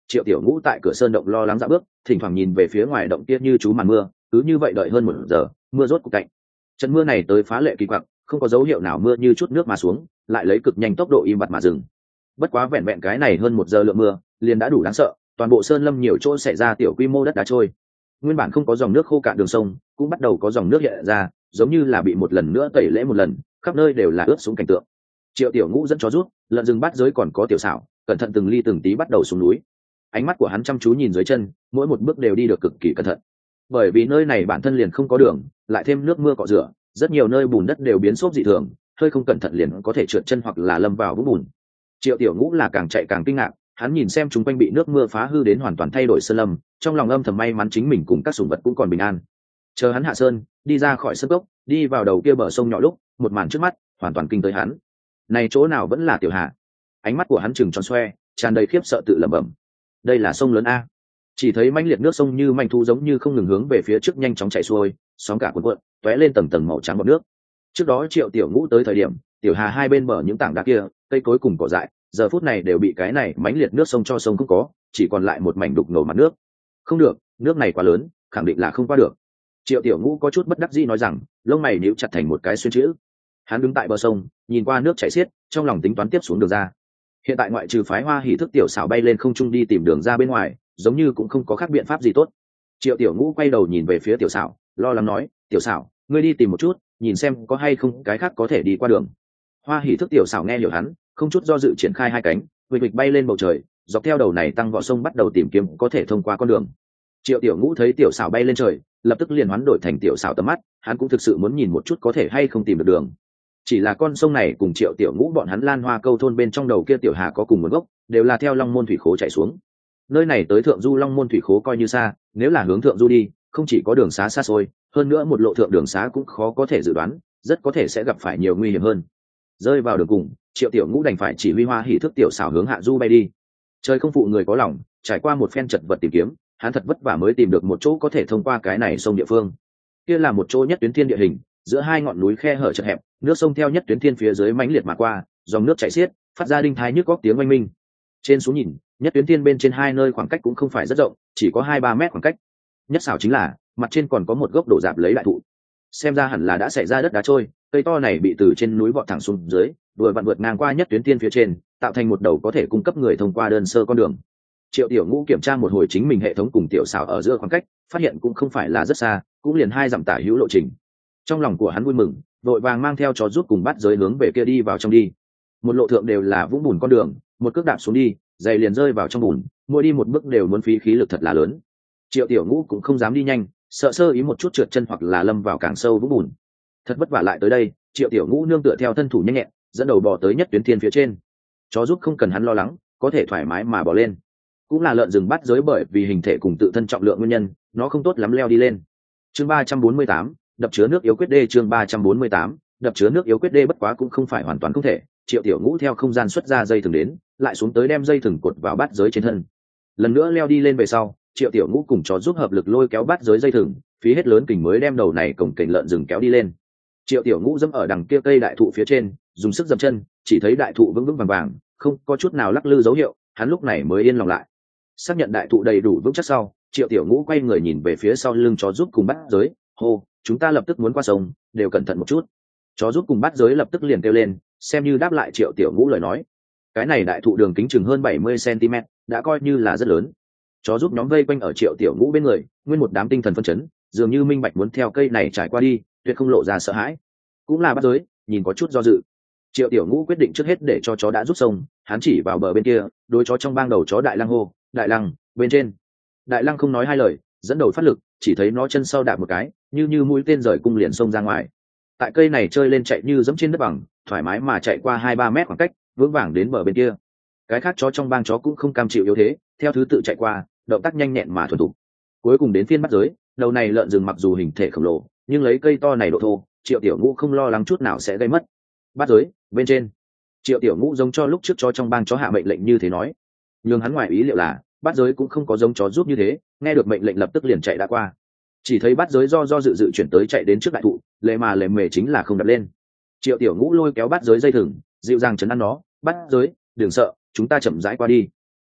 Triệu Tiểu Ngũ tại cửa sơn động lo lắng dạo bước, thỉnh thoảng nhìn về phía ngoài động kia như chú màn mưa, cứ như vậy đợi hơn một giờ, mưa rốt cục cạnh. Trận mưa này tới phá lệ kỳ quặc, không có dấu hiệu nào mưa như chút nước mà xuống, lại lấy cực nhanh tốc độ im bặt mà dừng. Bất quá vẹn vẹn cái này hơn một giờ lượng mưa, liền đã đủ đáng sợ, toàn bộ sơn lâm nhiều chỗ xảy ra tiểu quy mô đất đá trôi. Nguyên bản không có dòng nước khô cạn đường sông, cũng bắt đầu có dòng nước hiện ra, giống như là bị một lần nữa tẩy lễ một lần, khắp nơi đều là ướt sũng cảnh tượng. Triệu Tiểu Ngũ dẫn chó rút, lợn rừng bắt giới còn có tiểu xảo, cẩn thận từng ly từng tí bắt đầu xuống núi. Ánh mắt của hắn chăm chú nhìn dưới chân, mỗi một bước đều đi được cực kỳ cẩn thận. Bởi vì nơi này bản thân liền không có đường, lại thêm nước mưa cọ rửa, rất nhiều nơi bùn đất đều biến xốp dị thường, hơi không cẩn thận liền có thể trượt chân hoặc là lâm vào vũng bùn. Triệu Tiểu Ngũ là càng chạy càng kinh ngạc, hắn nhìn xem chúng quanh bị nước mưa phá hư đến hoàn toàn thay đổi sơn lâm, trong lòng âm thầm may mắn chính mình cùng các sủng vật cũng còn bình an. Chờ hắn hạ sơn, đi ra khỏi sân cốc, đi vào đầu kia bờ sông nhỏ lúc, một màn trước mắt hoàn toàn kinh tới hắn. Này chỗ nào vẫn là Tiểu Hà? Ánh mắt của hắn trừng tròn xoe, tràn đầy khiếp sợ tự lẩm bẩm. Đây là sông lớn a. Chỉ thấy mãnh liệt nước sông như manh thu giống như không ngừng hướng về phía trước nhanh chóng chảy xuôi, sóng cả cuộn cuộn, tóe lên tầng tầng màu trắng bọt nước. Trước đó Triệu Tiểu Ngũ tới thời điểm, Tiểu Hà hai bên bờ những tảng đá kia, cây cối cùng cỏ dại, giờ phút này đều bị cái này mãnh liệt nước sông cho sông không có, chỉ còn lại một mảnh đục ngầu mặt nước. Không được, nước này quá lớn, khẳng định là không qua được. Triệu Tiểu Ngũ có chút bất đắc dĩ nói rằng, lông mày nhíu chặt thành một cái xuyên chữ. Hắn đứng tại bờ sông, nhìn qua nước chảy xiết, trong lòng tính toán tiếp xuống đường ra. Hiện tại ngoại trừ phái Hoa Hỉ thức tiểu xảo bay lên không trung đi tìm đường ra bên ngoài, giống như cũng không có khác biện pháp gì tốt. Triệu Tiểu Ngũ quay đầu nhìn về phía tiểu xảo, lo lắng nói, tiểu xảo, ngươi đi tìm một chút, nhìn xem có hay không cái khác có thể đi qua đường. Hoa Hỉ thức tiểu xảo nghe hiểu hắn, không chút do dự triển khai hai cánh, vịch vịch bay lên bầu trời, dọc theo đầu này tăng võ sông bắt đầu tìm kiếm có thể thông qua con đường. Triệu Tiểu Ngũ thấy tiểu xảo bay lên trời, lập tức liền hoán đổi thành tiểu xảo tầm mắt, hắn cũng thực sự muốn nhìn một chút có thể hay không tìm được đường. Chỉ là con sông này cùng Triệu Tiểu Ngũ bọn hắn Lan Hoa Câu thôn bên trong đầu kia tiểu hà có cùng nguồn gốc, đều là theo Long Môn thủy khố chảy xuống. Nơi này tới thượng du Long Môn thủy khố coi như xa, nếu là hướng thượng du đi, không chỉ có đường xá xa xôi, hơn nữa một lộ thượng đường xá cũng khó có thể dự đoán, rất có thể sẽ gặp phải nhiều nguy hiểm hơn. Rơi vào đường cùng, Triệu Tiểu Ngũ đành phải chỉ huy Hoa Hỉ thức tiểu xảo hướng hạ du bay đi. Trời không phụ người có lòng, trải qua một phen chật vật tìm kiếm, hắn thật vất vả mới tìm được một chỗ có thể thông qua cái này sông địa phương. Kia là một chỗ nhất tuyến thiên địa hình, giữa hai ngọn núi khe hở chật hẹp, nước sông theo nhất tuyến thiên phía dưới mãnh liệt mà qua, dòng nước chảy xiết, phát ra đinh thái nhức góc tiếng oanh minh. Trên xuống nhìn, nhất tuyến thiên bên trên hai nơi khoảng cách cũng không phải rất rộng, chỉ có hai ba mét khoảng cách. Nhất xảo chính là, mặt trên còn có một gốc đổ rạp lấy đại thụ. Xem ra hẳn là đã xảy ra đất đá trôi, cây to này bị từ trên núi vọt thẳng xuống dưới, vừa vặn vượt ngang qua nhất tuyến thiên phía trên, tạo thành một đầu có thể cung cấp người thông qua đơn sơ con đường. Triệu Tiểu Ngũ kiểm tra một hồi chính mình hệ thống cùng tiểu xảo ở giữa khoảng cách, phát hiện cũng không phải là rất xa, cũng liền hai dặm tả hữu lộ trình. Trong lòng của hắn vui mừng, vội vàng mang theo chó rút cùng bắt giới hướng về kia đi vào trong đi. Một lộ thượng đều là vũng bùn con đường, một cước đạp xuống đi, giày liền rơi vào trong bùn, mỗi đi một bước đều muốn phí khí lực thật là lớn. Triệu Tiểu Ngũ cũng không dám đi nhanh, sợ sơ ý một chút trượt chân hoặc là lâm vào càng sâu vũng bùn. Thật vất vả lại tới đây, Triệu Tiểu Ngũ nương tựa theo thân thủ nhanh nhẹn, dẫn đầu bò tới nhất tuyến thiên phía trên. Chó giúp không cần hắn lo lắng, có thể thoải mái mà bò lên. Cũng là lợn rừng bắt giới bởi vì hình thể cùng tự thân trọng lượng nguyên nhân, nó không tốt lắm leo đi lên. Chương ba trăm bốn mươi tám, đập chứa nước yếu quyết đê. Chương ba trăm bốn mươi tám, đập chứa nước yếu quyết đê. Bất quá cũng không phải hoàn toàn không thể. Triệu Tiểu Ngũ theo không gian xuất ra dây thừng đến, lại xuống tới đem dây thừng cột vào bát giới trên thân. Lần nữa leo đi lên về sau, Triệu Tiểu Ngũ cùng chó giúp hợp lực lôi kéo bát giới dây thừng, phí hết lớn kình mới đem đầu này cổng kềnh lợn rừng kéo đi lên. Triệu Tiểu Ngũ dẫm ở đằng kia cây đại thụ phía trên, dùng sức dậm chân, chỉ thấy đại thụ vững vững vàng vàng, không có chút nào lắc lư dấu hiệu, hắn lúc này mới yên lòng lại. Xác nhận đại thụ đầy đủ vững chắc sau, Triệu Tiểu Ngũ quay người nhìn về phía sau lưng chó giúp cùng bát giới, hô, chúng ta lập tức muốn qua sông, đều cẩn thận một chút. Chó giúp cùng bát giới lập tức liền kêu lên, xem như đáp lại Triệu Tiểu Ngũ lời nói. Cái này đại thụ đường kính chừng hơn bảy mươi xăng-ti-mét, đã coi như là rất lớn. Chó giúp nhóm vây quanh ở Triệu Tiểu Ngũ bên người, nguyên một đám tinh thần phân chấn, dường như minh bạch muốn theo cây này trải qua đi, tuyệt không lộ ra sợ hãi. Cũng là bát giới, nhìn có chút do dự. Triệu Tiểu Ngũ quyết định trước hết để cho chó đã rút sông, hắn chỉ vào bờ bên kia, đối chó trong bang đầu chó Đại Lăng hô, Đại Lăng, bên trên. Đại Lăng không nói hai lời, dẫn đầu phát lực, chỉ thấy nó chân sau đạp một cái, như như mũi tên rời cung liền xông ra ngoài. Tại cây này chơi lên chạy như dẫm trên đất bằng, thoải mái mà chạy qua hai ba mét khoảng cách, vững vàng đến bờ bên kia. Cái khác chó trong bang chó cũng không cam chịu yếu thế, theo thứ tự chạy qua, động tác nhanh nhẹn mà thuần thục. Cuối cùng đến phiên bắt giới, đầu này lợn rừng mặc dù hình thể khổng lồ, nhưng lấy cây to này độ thô, Triệu Tiểu Ngũ không lo lắng chút nào sẽ gây mất. Bắt giới, bên trên. Triệu Tiểu Ngũ giống cho lúc trước chó trong bang chó hạ mệnh lệnh như thế nói. Nhưng hắn ngoài ý liệu là, bắt giới cũng không có giống chó giúp như thế, nghe được mệnh lệnh lập tức liền chạy đã qua. Chỉ thấy bắt giới do do dự dự chuyển tới chạy đến trước đại thụ, lệ mà lệ mề chính là không đập lên. Triệu Tiểu Ngũ lôi kéo bắt giới dây thừng, dịu dàng chấn an nó, bắt giới, đừng sợ, chúng ta chậm rãi qua đi. Nói,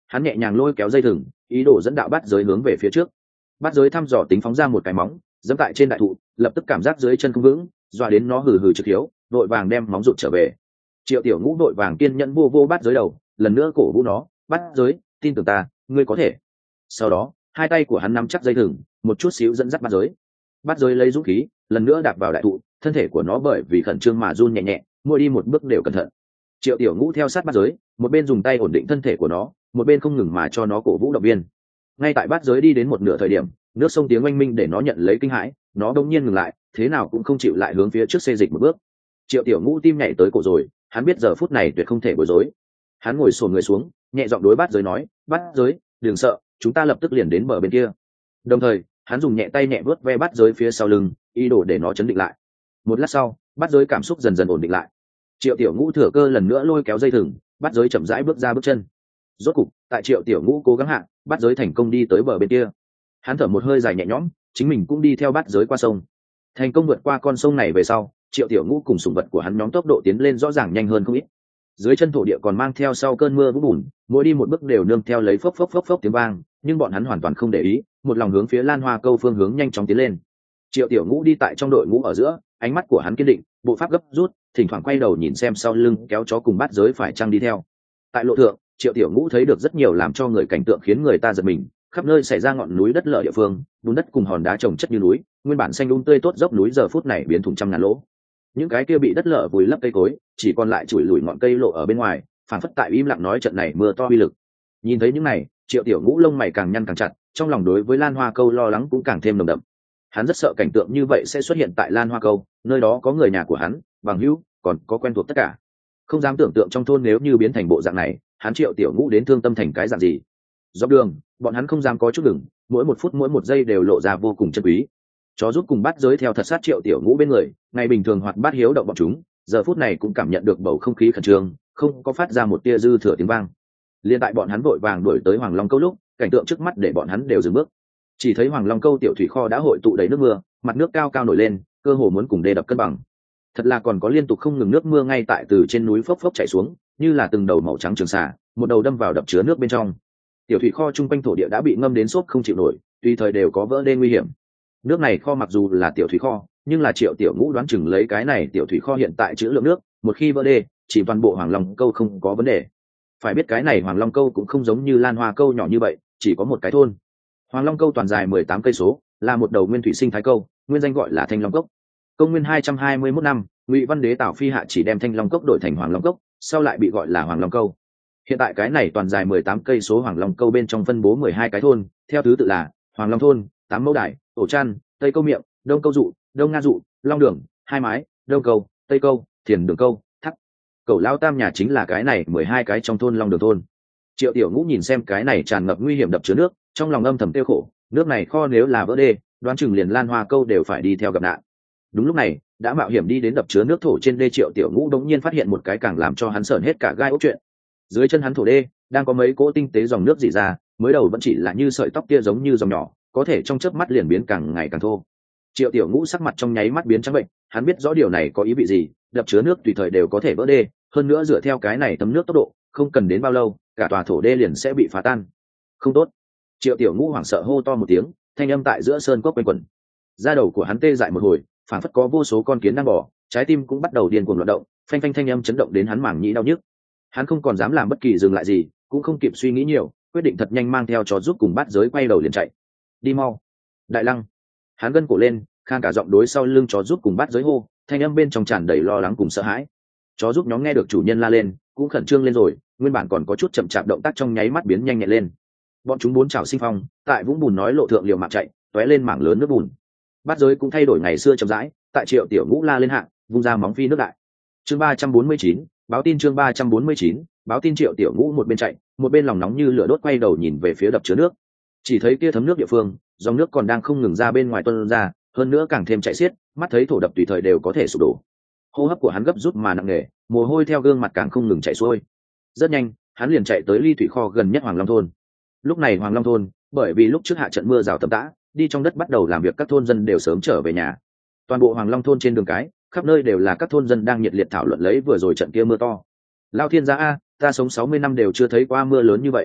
hắn nhẹ nhàng lôi kéo dây thừng, ý đồ dẫn đạo bát giới hướng về phía trước. Bát giới thăm dò tính phóng ra một cái móng, dẫm tại trên đại thụ, lập tức cảm giác dưới chân không vững, dọa đến nó hừ hừ trực hiếu, vội vàng đem móng rụt trở về. Triệu Tiểu Ngũ vội vàng kiên nhẫn vô vô bát giới đầu, lần nữa cổ vũ nó, bát giới, tin tưởng ta, ngươi có thể. Sau đó, hai tay của hắn nắm chắc dây thừng, một chút xíu dẫn dắt bát giới. Bát giới lấy dũng khí, lần nữa đạp vào đại thụ, thân thể của nó bởi vì khẩn trương mà run nhẹ nhẹ, mỗi đi một bước đều cẩn thận. Triệu Tiểu Ngũ theo sát bát giới, một bên dùng tay ổn định thân thể của nó, một bên không ngừng mà cho nó cổ vũ động viên. Ngay tại bát giới đi đến một nửa thời điểm, nước sông tiếng oanh minh để nó nhận lấy kinh hãi, nó đột nhiên ngừng lại, thế nào cũng không chịu lại hướng phía trước xê dịch một bước. Triệu Tiểu Ngũ tim nhảy tới cổ rồi, hắn biết giờ phút này tuyệt không thể bối rối. Hắn ngồi xổm người xuống, nhẹ giọng đối bát giới nói, bát giới, đừng sợ, chúng ta lập tức liền đến bờ bên kia. Đồng thời, hắn dùng nhẹ tay nhẹ vớt ve bát giới phía sau lưng, ý đồ để nó chấn định lại. Một lát sau, bát giới cảm xúc dần dần ổn định lại. Triệu Tiểu Ngũ thừa cơ lần nữa lôi kéo dây thừng, bát giới chậm rãi bước ra bước chân. Rốt cục, tại Triệu Tiểu Ngũ cố gắng hạ, bát giới thành công đi tới bờ bên kia. Hắn thở một hơi dài nhẹ nhõm, chính mình cũng đi theo bát giới qua sông. Thành công vượt qua con sông này về sau, Triệu Tiểu Ngũ cùng sủng vật của hắn nhóm tốc độ tiến lên rõ ràng nhanh hơn không ít. Dưới chân thổ địa còn mang theo sau cơn mưa vũng bùn, mỗi đi một bước đều nương theo lấy phốc phốc phốc phốc tiếng vang, nhưng bọn hắn hoàn toàn không để ý, một lòng hướng phía Lan Hoa Câu phương hướng nhanh chóng tiến lên. Triệu Tiểu Ngũ đi tại trong đội ngũ ở giữa, ánh mắt của hắn kiên định, bộ pháp gấp rút, thỉnh thoảng quay đầu nhìn xem sau lưng kéo chó cùng bát giới phải chăng đi theo. Tại lộ thượng, Triệu Tiểu Ngũ thấy được rất nhiều làm cho người cảnh tượng khiến người ta giật mình, khắp nơi xảy ra ngọn núi đất lở địa phương, bùn đất cùng hòn đá trồng chất như núi, nguyên bản xanh um tươi tốt dốc núi giờ phút này biến thủng trăm ngàn lỗ. Những cái kia bị đất lở vùi lấp cây cối, chỉ còn lại chùi lùi ngọn cây lộ ở bên ngoài, phản phất tại im lặng nói trận này mưa to uy lực. Nhìn thấy những này, Triệu Tiểu Ngũ lông mày càng nhăn càng chặt, trong lòng đối với Lan Hoa Câu lo lắng cũng càng thêm nồng đậm. Hắn rất sợ cảnh tượng như vậy sẽ xuất hiện tại Lan Hoa Câu, nơi đó có người nhà của hắn, bằng hữu, còn có quen thuộc tất cả. Không dám tưởng tượng trong thôn nếu như biến thành bộ dạng này, hắn Triệu Tiểu Ngũ đến thương tâm thành cái dạng gì. Dọc đường, bọn hắn không dám có chút ngừng, mỗi một phút mỗi một giây đều lộ ra vô cùng chân quý. Chó rút cùng bát giới theo thật sát Triệu Tiểu Ngũ bên người, ngày bình thường hoạt bát hiếu động bọn chúng, giờ phút này cũng cảm nhận được bầu không khí khẩn trương, không có phát ra một tia dư thừa tiếng vang. Liên tại bọn hắn vội vàng đuổi tới Hoàng Long Câu lúc, cảnh tượng trước mắt để bọn hắn đều dừng bước. Chỉ thấy Hoàng Long Câu tiểu thủy kho đã hội tụ đầy nước mưa, mặt nước cao cao nổi lên, cơ hồ muốn cùng đê đập cân bằng. Thật là còn có liên tục không ngừng nước mưa ngay tại từ trên núi phốc phốc chảy xuống, như là từng đầu màu trắng trường xả, một đầu đâm vào đập chứa nước bên trong. Tiểu thủy kho trung quanh thổ địa đã bị ngâm đến xốp không chịu nổi, tùy thời đều có vỡ đê nguy hiểm. Nước này kho mặc dù là tiểu thủy kho, nhưng là Triệu Tiểu Ngũ đoán chừng lấy cái này tiểu thủy kho hiện tại trữ lượng nước, một khi vỡ đê, chỉ toàn bộ Hoàng Long Câu không có vấn đề. Phải biết cái này Hoàng Long Câu cũng không giống như Lan Hoa Câu nhỏ như vậy, chỉ có một cái thôn. Hoàng Long Câu toàn dài mười tám cây số, là một đầu nguyên thủy sinh thái câu, nguyên danh gọi là Thanh Long Cốc. Công nguyên hai trăm hai mươi mốt năm, Ngụy Văn Đế Tào Phi Hạ chỉ đem Thanh Long Cốc đổi thành Hoàng Long Cốc, sau lại bị gọi là Hoàng Long Câu. Hiện tại cái này toàn dài mười tám cây số Hoàng Long Câu bên trong phân bố mười hai cái thôn, theo thứ tự là Hoàng Long thôn, Tám Mẫu Đài, Ổ Chăn, Tây Câu Miệng, Đông Câu Dụ, Đông Nga Dụ, Long Đường, Hai Mái, Đông Câu, Tây Câu, Thiền Đường Câu, Thắc. Cậu lao tam nhà chính là cái này mười hai cái trong thôn Long Đường thôn. Triệu Tiểu Ngũ nhìn xem cái này tràn ngập nguy hiểm đập chứa nước, trong lòng âm thầm tiêu khổ, nước này kho nếu là vỡ đê, đoán chừng liền Lan Hoa Câu đều phải đi theo gặp nạn. Đúng lúc này, đã mạo hiểm đi đến đập chứa nước thổ trên đê, Triệu Tiểu Ngũ đống nhiên phát hiện một cái càng làm cho hắn sởn hết cả gai ốc chuyện. Dưới chân hắn thổ đê đang có mấy cỗ tinh tế dòng nước rỉ ra, mới đầu vẫn chỉ là như sợi tóc kia giống như dòng nhỏ, có thể trong chớp mắt liền biến càng ngày càng thô. Triệu Tiểu Ngũ sắc mặt trong nháy mắt biến trắng bệnh, hắn biết rõ điều này có ý vị gì, đập chứa nước tùy thời đều có thể vỡ đê, hơn nữa dựa theo cái này thấm nước tốc độ, không cần đến bao lâu, cả tòa thổ đê liền sẽ bị phá tan. Không tốt! Triệu Tiểu Ngũ hoảng sợ hô to một tiếng, thanh âm tại giữa sơn cốc quanh quẩn. Da đầu của hắn tê dại một hồi, phảng phất có vô số con kiến đang bò, trái tim cũng bắt đầu điên cuồng loạn động, phanh phanh thanh âm chấn động đến hắn mảng nhĩ đau nhức. Hắn không còn dám làm bất kỳ dừng lại gì, cũng không kịp suy nghĩ nhiều, quyết định thật nhanh mang theo chó giúp cùng bát giới quay đầu liền chạy. Đi mau! Đại Lăng! Hắn gân cổ lên, khang cả giọng đối sau lưng chó giúp cùng bát giới hô, thanh âm bên trong tràn đầy lo lắng cùng sợ hãi. Chó giúp nhóm nghe được chủ nhân la lên, cũng khẩn trương lên rồi, nguyên bản còn có chút chậm chạp động tác trong nháy mắt biến nhanh nhẹn lên. Bọn chúng bốn chảo sinh phong, tại vũng bùn nói lộ thượng liều mạng chạy, tóe lên mảng lớn nước bùn. Bát giới cũng thay đổi ngày xưa chậm rãi, tại Triệu Tiểu Ngũ la lên hạng, vung ra móng phi nước đại. Chương ba trăm bốn mươi chín, báo tin chương ba trăm bốn mươi chín, báo tin. Triệu Tiểu Ngũ một bên chạy, một bên lòng nóng như lửa đốt quay đầu nhìn về phía đập chứa nước. Chỉ thấy kia thấm nước địa phương, dòng nước còn đang không ngừng ra bên ngoài tuôn ra, hơn nữa càng thêm chạy xiết, mắt thấy thổ đập tùy thời đều có thể sụp đổ. Hô hấp của hắn gấp rút mà nặng nề, mồ hôi theo gương mặt càng không ngừng chảy xuôi. Rất nhanh, hắn liền chạy tới ly thủy kho gần nhất Hoàng Long thôn. Lúc này Hoàng Long thôn, bởi vì lúc trước hạ trận mưa rào tầm tã, đi trong đất bắt đầu làm việc, các thôn dân đều sớm trở về nhà. Toàn bộ Hoàng Long thôn trên đường cái, khắp nơi đều là các thôn dân đang nhiệt liệt thảo luận lấy vừa rồi trận kia mưa to. Lao thiên gia a, ta sống sáu mươi năm đều chưa thấy qua mưa lớn như vậy.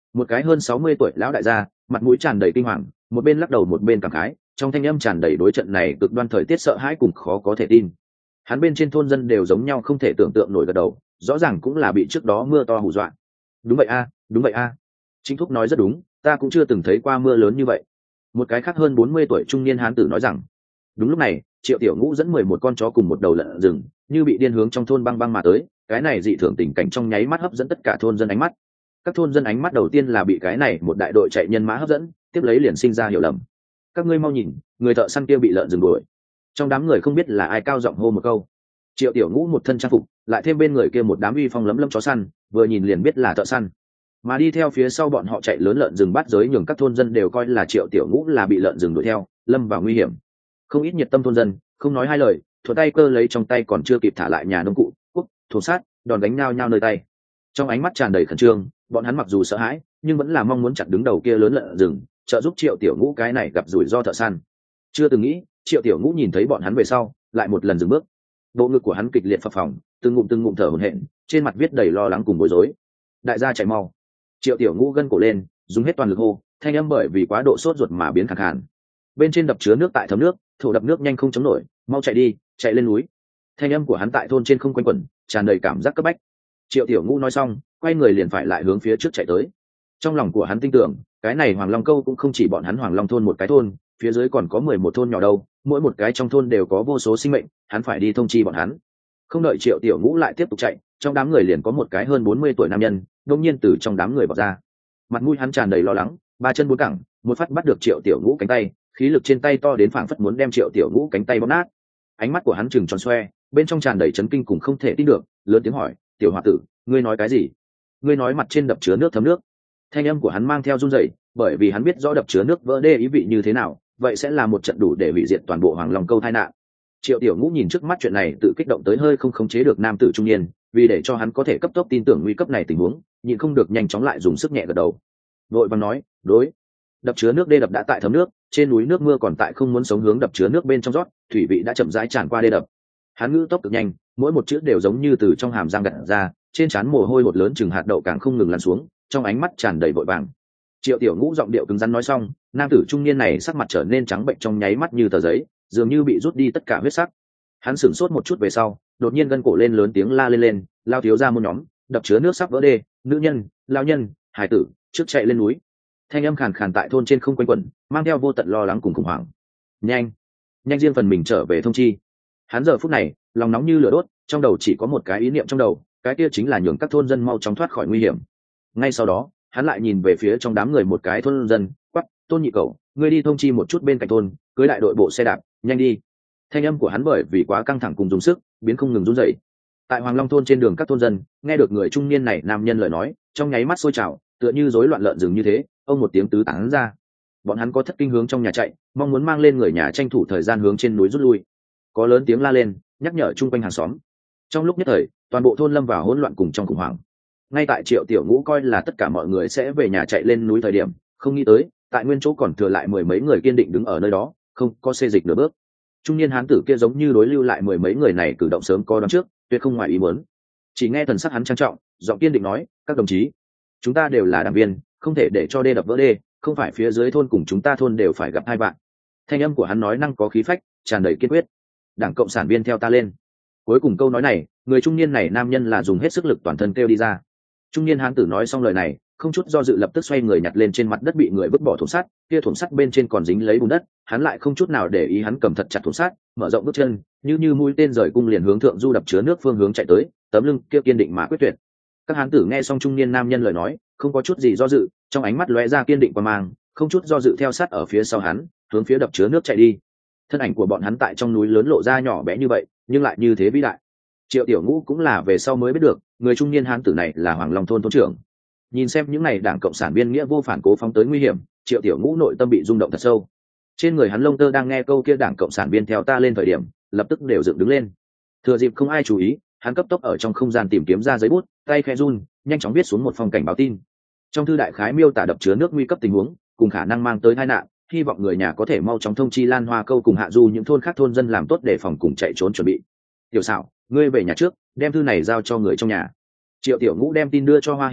Một cái hơn sáu mươi tuổi lão đại gia, mặt mũi tràn đầy kinh hoàng, một bên lắc đầu một bên cảm khái, trong thanh âm tràn đầy đối trận này cực đoan thời tiết sợ hãi cùng khó có thể tin. Hắn bên trên thôn dân đều giống nhau không thể tưởng tượng nổi gật đầu, rõ ràng cũng là bị trước đó mưa to hù dọa. Đúng vậy a, đúng vậy a. À. Chính Thúc nói rất đúng, ta cũng chưa từng thấy qua mưa lớn như vậy. Một cái khác hơn bốn mươi tuổi trung niên hán tử nói rằng. Đúng lúc này, Triệu Tiểu Ngũ dẫn mười một con chó cùng một đầu lợn rừng, như bị điên hướng trong thôn băng băng mà tới, cái này dị thường tình cảnh trong nháy mắt hấp dẫn tất cả thôn dân ánh mắt. Các thôn dân ánh mắt đầu tiên là bị cái này một đại đội chạy nhân mã hấp dẫn, tiếp lấy liền sinh ra hiểu lầm. Các ngươi mau nhìn, người thợ săn kia bị lợn rừng đuổi. Trong đám người không biết là ai cao giọng hô một câu. Triệu Tiểu Ngũ một thân trang phục, lại thêm bên người kia một đám uy phong lấm lấm chó săn, vừa nhìn liền biết là thợ săn. Mà đi theo phía sau bọn họ chạy lớn lợn rừng bắt giới nhường các thôn dân đều coi là Triệu Tiểu Ngũ là bị lợn rừng đuổi theo, lâm vào nguy hiểm. Không ít nhiệt tâm thôn dân, không nói hai lời, thuận tay cơ lấy trong tay còn chưa kịp thả lại nhà nông cụ, cuốc, thổ sát, đòn đánh nhau nhau nơi tay. Trong ánh mắt tràn đầy khẩn trương, bọn hắn mặc dù sợ hãi, nhưng vẫn là mong muốn chặt đứng đầu kia lớn lợn rừng, trợ giúp Triệu Tiểu Ngũ cái này gặp rủi ro thợ săn. Chưa từng nghĩ, Triệu Tiểu Ngũ nhìn thấy bọn hắn về sau, lại một lần dừng bước. Bộ ngực của hắn kịch liệt phập phồng, từng ngụm từng ngụm thở hổn hển, trên mặt viết đầy lo lắng cùng bối rối. Đại gia chạy mau! Triệu Tiểu Ngũ gân cổ lên, dùng hết toàn lực hô, thanh âm bởi vì quá độ sốt ruột mà biến khàn khàn. Bên trên đập chứa nước tại thấm nước, thổ đập nước nhanh không chống nổi, mau chạy đi, chạy lên núi. Thanh âm của hắn tại thôn trên không quanh quẩn, tràn đầy cảm giác cấp bách. Triệu Tiểu Ngũ nói xong, quay người liền phải lại hướng phía trước chạy tới. Trong lòng của hắn tin tưởng, cái này Hoàng Long Câu cũng không chỉ bọn hắn Hoàng Long thôn một cái thôn, phía dưới còn có mười một thôn nhỏ đâu, mỗi một cái trong thôn đều có vô số sinh mệnh, hắn phải đi thông chi bọn hắn. Không đợi Triệu Tiểu Ngũ lại tiếp tục chạy, trong đám người liền có một cái hơn bốn mươi tuổi nam nhân, đột nhiên từ trong đám người vọt ra. Mặt mũi hắn tràn đầy lo lắng, ba chân bốn cẳng, một phát bắt được Triệu Tiểu Ngũ cánh tay, khí lực trên tay to đến phảng phất muốn đem Triệu Tiểu Ngũ cánh tay bóp nát. Ánh mắt của hắn trừng tròn xoe, bên trong tràn đầy chấn kinh cùng không thể tin được, lớn tiếng hỏi, "Tiểu hòa tử, ngươi nói cái gì? Ngươi nói mặt trên đập chứa nước thấm nước?" Thanh âm của hắn mang theo run rẩy, bởi vì hắn biết rõ đập chứa nước vỡ đê ý vị như thế nào, vậy sẽ là một trận đủ để hủy diệt toàn bộ Hoàng Long Câu tai nạn. Triệu Tiểu Ngũ nhìn trước mắt chuyện này tự kích động tới hơi không khống chế được nam tử trung niên, vì để cho hắn có thể cấp tốc tin tưởng nguy cấp này tình huống, nhịn không được nhanh chóng lại dùng sức nhẹ gật đầu. Vội vàng nói, "Đối, đập chứa nước đê đập đã tại thấm nước, trên núi nước mưa còn tại không muốn sống hướng đập chứa nước bên trong rót, thủy vị đã chậm rãi tràn qua đê đập." Hắn ngữ tốc cực nhanh, mỗi một chữ đều giống như từ trong hàm răng gặt ra, trên trán mồ hôi hột lớn chừng hạt đậu càng không ngừng lăn xuống, trong ánh mắt tràn đầy vội vàng. Triệu Tiểu Ngũ giọng điệu cứng rắn nói xong, nam tử trung niên này sắc mặt trở nên trắng bệnh trong nháy mắt như tờ giấy, dường như bị rút đi tất cả huyết sắc. Hắn sửng sốt một chút về sau, đột nhiên gân cổ lên lớn tiếng la lên lên, lao thiếu ra một nhóm, đập chứa nước sắp vỡ đê, nữ nhân, lao nhân, hải tử, trước chạy lên núi. Thanh âm khàn khàn tại thôn trên không quanh quẩn, mang theo vô tận lo lắng cùng khủng hoảng. Nhanh, nhanh riêng phần mình trở về thông chi. Hắn giờ phút này, lòng nóng như lửa đốt, trong đầu chỉ có một cái ý niệm trong đầu, cái kia chính là nhường các thôn dân mau chóng thoát khỏi nguy hiểm. Ngay sau đó, hắn lại nhìn về phía trong đám người một cái thôn dân, quắc, Tôn nhị cậu, ngươi đi thông chi một chút bên cạnh thôn, cưới đại đội bộ xe đạp, nhanh đi. Thanh âm của hắn bởi vì quá căng thẳng cùng dùng sức, biến không ngừng run rẩy. Tại Hoàng Long thôn trên đường các thôn dân, nghe được người trung niên này nam nhân lời nói, trong nháy mắt sôi trào, tựa như rối loạn lợn rừng như thế, ông một tiếng tứ tán ra. Bọn hắn có thất kinh hướng trong nhà chạy, mong muốn mang lên người nhà tranh thủ thời gian hướng trên núi rút lui. Có lớn tiếng la lên, nhắc nhở chung quanh hàng xóm. Trong lúc nhất thời, toàn bộ thôn lâm vào hỗn loạn cùng trong khủng hoảng. Ngay tại Triệu Tiểu Ngũ coi là tất cả mọi người sẽ về nhà chạy lên núi thời điểm, không nghĩ tới, tại nguyên chỗ còn thừa lại mười mấy người kiên định đứng ở nơi đó, không có xê dịch nửa bước. Trung niên hán tử kia giống như đối lưu lại mười mấy người này cử động sớm có đoán trước, tuyệt không ngoài ý muốn. Chỉ nghe thần sắc hắn trang trọng, giọng kiên định nói, "Các đồng chí, chúng ta đều là đảng viên, không thể để cho đê đập vỡ đê, không phải phía dưới thôn cùng chúng ta thôn đều phải gặp hai bạn." Thanh âm của hắn nói năng có khí phách, tràn đầy kiên quyết. "Đảng cộng sản viên theo ta lên." Cuối cùng câu nói này, người trung niên này nam nhân là dùng hết sức lực toàn thân kêu đi ra. Trung niên hán tử nói xong lời này, không chút do dự lập tức xoay người nhặt lên trên mặt đất bị người vứt bỏ thùng sắt, kia thùng sắt bên trên còn dính lấy bùn đất, hắn lại không chút nào để ý, hắn cầm thật chặt thùng sắt, mở rộng bước chân, như như mũi tên rời cung liền hướng thượng du đập chứa nước phương hướng chạy tới, tấm lưng kia kiên định mà quyết tuyệt. Các hán tử nghe xong trung niên nam nhân lời nói, không có chút gì do dự, trong ánh mắt lóe ra kiên định và mang, không chút do dự theo sát ở phía sau hắn, hướng phía đập chứa nước chạy đi. Thân ảnh của bọn hắn tại trong núi lớn lộ ra nhỏ bé như vậy, nhưng lại như thế vĩ đại. Triệu Tiểu Ngũ cũng là về sau mới biết được, người trung niên hán tử này là Hoàng Long thôn thôn trưởng. Nhìn xem những này đảng cộng sản biên nghĩa vô phản cố phóng tới nguy hiểm, Triệu Tiểu Ngũ nội tâm bị rung động thật sâu. Trên người hắn lông tơ đang nghe câu kia đảng cộng sản biên theo ta lên thời điểm, lập tức đều dựng đứng lên. Thừa dịp không ai chú ý, hắn cấp tốc ở trong không gian tìm kiếm ra giấy bút, tay khẽ run, nhanh chóng viết xuống một phong cảnh báo tin. Trong thư đại khái miêu tả đập chứa nước nguy cấp tình huống, cùng khả năng mang tới tai nạn, hy vọng người nhà có thể mau chóng thông chi Lan Hoa Câu cùng hạ du những thôn khác thôn dân làm tốt để phòng cùng chạy trốn chuẩn bị. Tiểu Sảo, ngươi về nhà trước, đem thư này giao cho người trong nhà. Triệu Tiểu Ngũ đem tin đưa cho Hoa Hỷ Thước,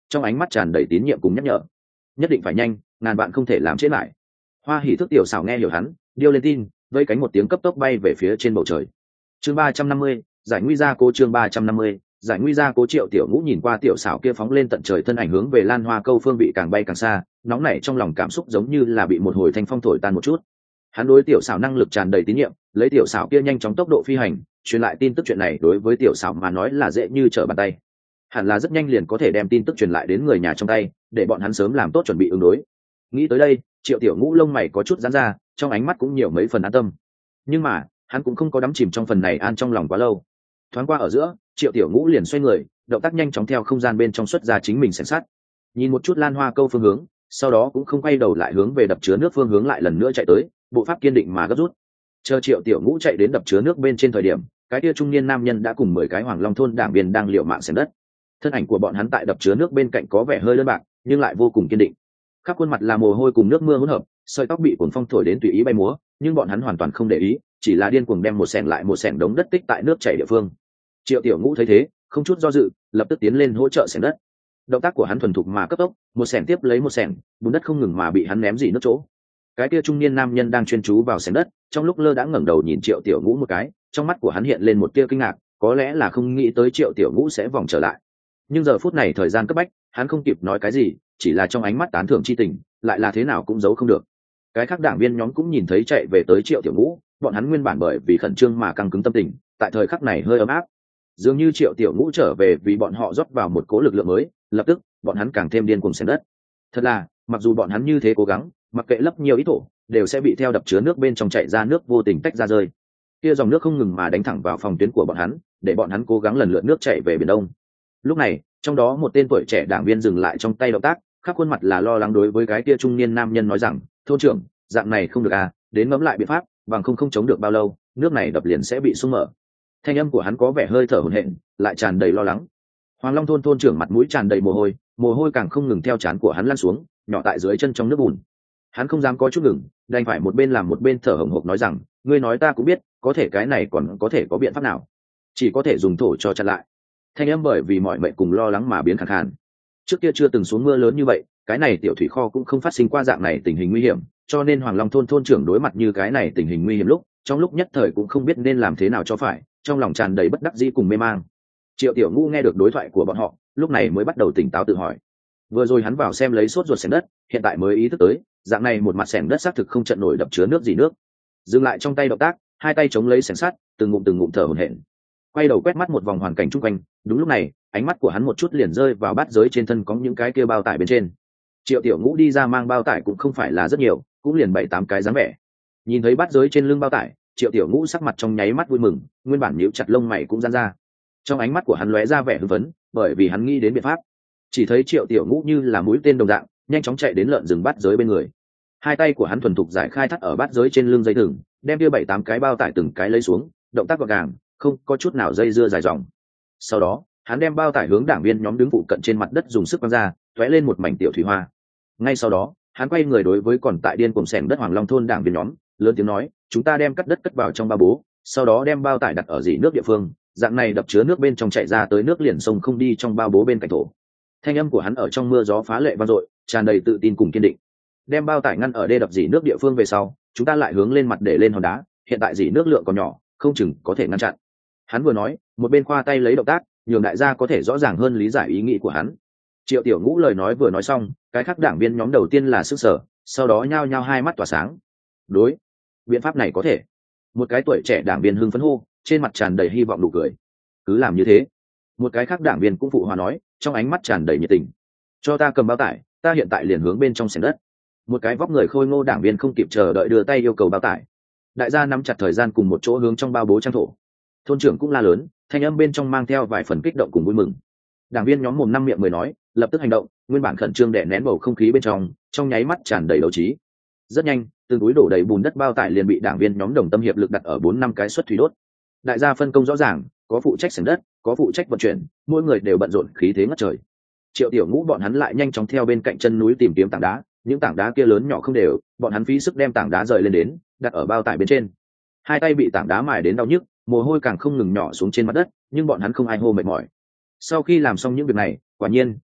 trong ánh mắt tràn đầy tín nhiệm cùng nhắc nhở. Nhất định phải nhanh, ngàn bạn không thể làm chết lại. Hoa Hỉ Thức tiểu xảo nghe hiểu hắn, điêu lên tin, vây cánh một tiếng cấp tốc bay về phía trên bầu trời. Chương ba trăm năm mươi, giải nguy gia cố chương ba trăm năm mươi, giải nguy gia cố. Triệu Tiểu Ngũ nhìn qua tiểu xảo kia phóng lên tận trời thân ảnh hướng về Lan Hoa Câu phương vị càng bay càng xa, nóng nảy trong lòng cảm xúc giống như là bị một hồi thanh phong thổi tan một chút. Hắn đối tiểu xảo năng lực tràn đầy tín nhiệm, lấy tiểu xảo kia nhanh chóng tốc độ phi hành, truyền lại tin tức chuyện này đối với tiểu xảo mà nói là dễ như trở bàn tay. Hẳn là rất nhanh liền có thể đem tin tức truyền lại đến người nhà trong tay, để bọn hắn sớm làm tốt chuẩn bị ứng đối. Nghĩ tới đây, Triệu Tiểu Ngũ lông mày có chút giãn ra, trong ánh mắt cũng nhiều mấy phần an tâm. Nhưng mà, hắn cũng không có đắm chìm trong phần này an trong lòng quá lâu. Thoáng qua ở giữa, Triệu Tiểu Ngũ liền xoay người, động tác nhanh chóng theo không gian bên trong xuất ra chính mình xem sát. Nhìn một chút Lan Hoa Câu phương hướng, sau đó cũng không quay đầu lại hướng về đập chứa nước phương hướng lại lần nữa chạy tới, bộ pháp kiên định mà gấp rút. Chờ Triệu Tiểu Ngũ chạy đến đập chứa nước bên trên thời điểm, cái kia trung niên nam nhân đã cùng mười cái Hoàng Long thôn đảng viên đang liều mạng xẻng đất. Thân ảnh của bọn hắn tại đập chứa nước bên cạnh có vẻ hơi đơn bạc, nhưng lại vô cùng kiên định. Khắp khuôn mặt là mồ hôi cùng nước mưa hỗn hợp, sợi tóc bị cuồng phong thổi đến tùy ý bay múa, nhưng bọn hắn hoàn toàn không để ý, chỉ là điên cuồng đem một xẻng lại một xẻng đống đất tích tại nước chảy địa phương. Triệu Tiểu Ngũ thấy thế, không chút do dự, lập tức tiến lên hỗ trợ xẻng đất. Động tác của hắn thuần thục mà cấp tốc, một xẻng tiếp lấy một xẻng, bùn đất không ngừng mà bị hắn ném dỉ nước chỗ. Cái kia trung niên nam nhân đang chuyên chú vào xẻng đất, trong lúc lơ đãng ngẩng đầu nhìn Triệu Tiểu Ngũ một cái, trong mắt của hắn hiện lên một tia kinh ngạc, có lẽ là không nghĩ tới Triệu Tiểu Ngũ sẽ vòng trở lại. Nhưng giờ phút này thời gian cấp bách, hắn không kịp nói cái gì, chỉ là trong ánh mắt tán thưởng chi tình, lại là thế nào cũng giấu không được. Cái khác đảng viên nhóm cũng nhìn thấy chạy về tới Triệu Tiểu Ngũ, bọn hắn nguyên bản bởi vì khẩn trương mà căng cứng tâm tình, tại thời khắc này hơi ấm áp. Dường như Triệu Tiểu Ngũ trở về vì bọn họ rót vào một cỗ lực lượng mới, lập tức bọn hắn càng thêm điên cuồng xẻng đất. Thật là, mặc dù bọn hắn như thế cố gắng, mặc kệ lấp nhiều ít thổ, đều sẽ bị theo đập chứa nước bên trong chạy ra nước vô tình tách ra rơi. Kia dòng nước không ngừng mà đánh thẳng vào phòng tuyến của bọn hắn, để bọn hắn cố gắng lần lượt nước chảy về biển đông. Lúc này, trong đó một tên tuổi trẻ đảng viên dừng lại trong tay động tác, khắp khuôn mặt là lo lắng đối với cái kia trung niên nam nhân nói rằng, thôn trưởng, dạng này không được à, đến ngẫm lại biện pháp, bằng không không chống được bao lâu, nước này đập liền sẽ bị sung mở. Thanh âm của hắn có vẻ hơi thở hổn hển, lại tràn đầy lo lắng. Hoàng Long thôn thôn trưởng mặt mũi tràn đầy mồ hôi, mồ hôi càng không ngừng theo trán của hắn lăn xuống, nhỏ tại dưới chân trong nước bùn. Hắn không dám có chút ngừng, đành phải một bên làm một bên thở hổn hộc nói rằng, ngươi nói ta cũng biết, có thể cái này còn có thể có biện pháp nào? Chỉ có thể dùng thổ cho chặn lại. Thanh âm bởi vì mọi mệnh cùng lo lắng mà biến khàn khàn. Trước kia chưa từng xuống mưa lớn như vậy, cái này tiểu thủy kho cũng không phát sinh qua dạng này tình hình nguy hiểm, cho nên Hoàng Long thôn thôn trưởng đối mặt như cái này tình hình nguy hiểm lúc, trong lúc nhất thời cũng không biết nên làm thế nào cho phải, trong lòng tràn đầy bất đắc dĩ cùng mê mang. Triệu Tiểu Ngũ nghe được đối thoại của bọn họ, lúc này mới bắt đầu tỉnh táo tự hỏi. Vừa rồi hắn vào xem lấy sốt ruột xẻng đất, hiện tại mới ý thức tới, dạng này một mặt xẻng đất xác thực không trận nổi đập chứa nước gì nước. Dừng lại trong tay động tác, hai tay chống lấy xẻng sắt, từng ngụm từng ngụm thở hổn hển. Quay đầu quét mắt một vòng hoàn cảnh chung quanh, đúng lúc này, ánh mắt của hắn một chút liền rơi vào bát giới trên thân có những cái kia bao tải bên trên. Triệu Tiểu Ngũ đi ra mang bao tải cũng không phải là rất nhiều, cũng liền bảy tám cái dáng vẻ. Nhìn thấy bát giới trên lưng bao tải, Triệu Tiểu Ngũ sắc mặt trong nháy mắt vui mừng, nguyên bản nhíu chặt lông mày cũng giãn ra. Trong ánh mắt của hắn lóe ra vẻ hưng phấn, bởi vì hắn nghĩ đến biện pháp. Chỉ thấy Triệu Tiểu Ngũ như là mũi tên đồng dạng, nhanh chóng chạy đến lợn rừng bát giới bên người. Hai tay của hắn thuần thục giải khai thắt ở bát giới trên lưng dây thừng, đem kia bảy tám cái bao tải từng cái lấy xuống, động tác gọn gàng, không có chút nào dây dưa dài dòng. Sau đó, hắn đem bao tải hướng đảng viên nhóm đứng phụ cận trên mặt đất dùng sức quăng ra, tóe lên một mảnh tiểu thủy hoa. Ngay sau đó, hắn quay người đối với còn tại điên cuồng xẻng đất Hoàng Long thôn đảng viên nhóm, lớn tiếng nói, chúng ta đem cắt đất cất vào trong ba bố, sau đó đem bao tải đặt ở dỉ nước địa phương, dạng này đập chứa nước bên trong chạy ra tới nước liền sông không đi trong bao bố bên cạnh thổ. Thanh âm của hắn ở trong mưa gió phá lệ vang dội, tràn đầy tự tin cùng kiên định. Đem bao tải ngăn ở đê đập dỉ nước địa phương về sau, chúng ta lại hướng lên mặt để lên hòn đá, hiện tại dỉ nước lượng còn nhỏ, không chừng có thể ngăn chặn. Hắn vừa nói, một bên khoa tay lấy động tác, nhường đại gia có thể rõ ràng hơn lý giải ý nghĩ của hắn. Triệu Tiểu Ngũ lời nói vừa nói xong, cái khác đảng viên nhóm đầu tiên là sức sở, sau đó nhao nhao hai mắt tỏa sáng. Đối, biện pháp này có thể. Một cái tuổi trẻ đảng viên hưng phấn hô, trên mặt tràn đầy hy vọng nụ cười. Cứ làm như thế. Một cái khác đảng viên cũng phụ hòa nói, trong ánh mắt tràn đầy nhiệt tình. Cho ta cầm bao tải, ta hiện tại liền hướng bên trong xẻng đất. Một cái vóc người khôi ngô đảng viên không kịp chờ đợi đưa tay yêu cầu bao tải. Đại gia nắm chặt thời gian cùng một chỗ hướng trong bao bố trang thổ. Thôn trưởng cũng la lớn, thanh âm bên trong mang theo vài phần kích động cùng vui mừng. Đảng viên nhóm mồm năm miệng mười nói, lập tức hành động, nguyên bản khẩn trương đè nén bầu không khí bên trong, trong nháy mắt tràn đầy đấu trí. Rất nhanh, từng túi đổ đầy bùn đất bao tải liền bị đảng viên nhóm đồng tâm hiệp lực đặt ở bốn năm cái suất thủy đốt. Đại gia phân công rõ ràng, có phụ trách xẻng đất, có phụ trách vận chuyển, mỗi người đều bận rộn khí thế ngất trời. Triệu Tiểu Ngũ bọn hắn lại nhanh chóng theo bên cạnh chân núi tìm kiếm tảng đá, những tảng đá kia lớn nhỏ không đều, bọn hắn phí sức đem tảng đá rời lên đến, đặt ở bao tải bên trên. Hai tay bị tảng đá mài đến đau nhức, mồ hôi càng không ngừng nhỏ xuống trên mặt đất, nhưng bọn hắn không ai hô mệt mỏi. Sau khi làm xong những việc này, quả nhiên,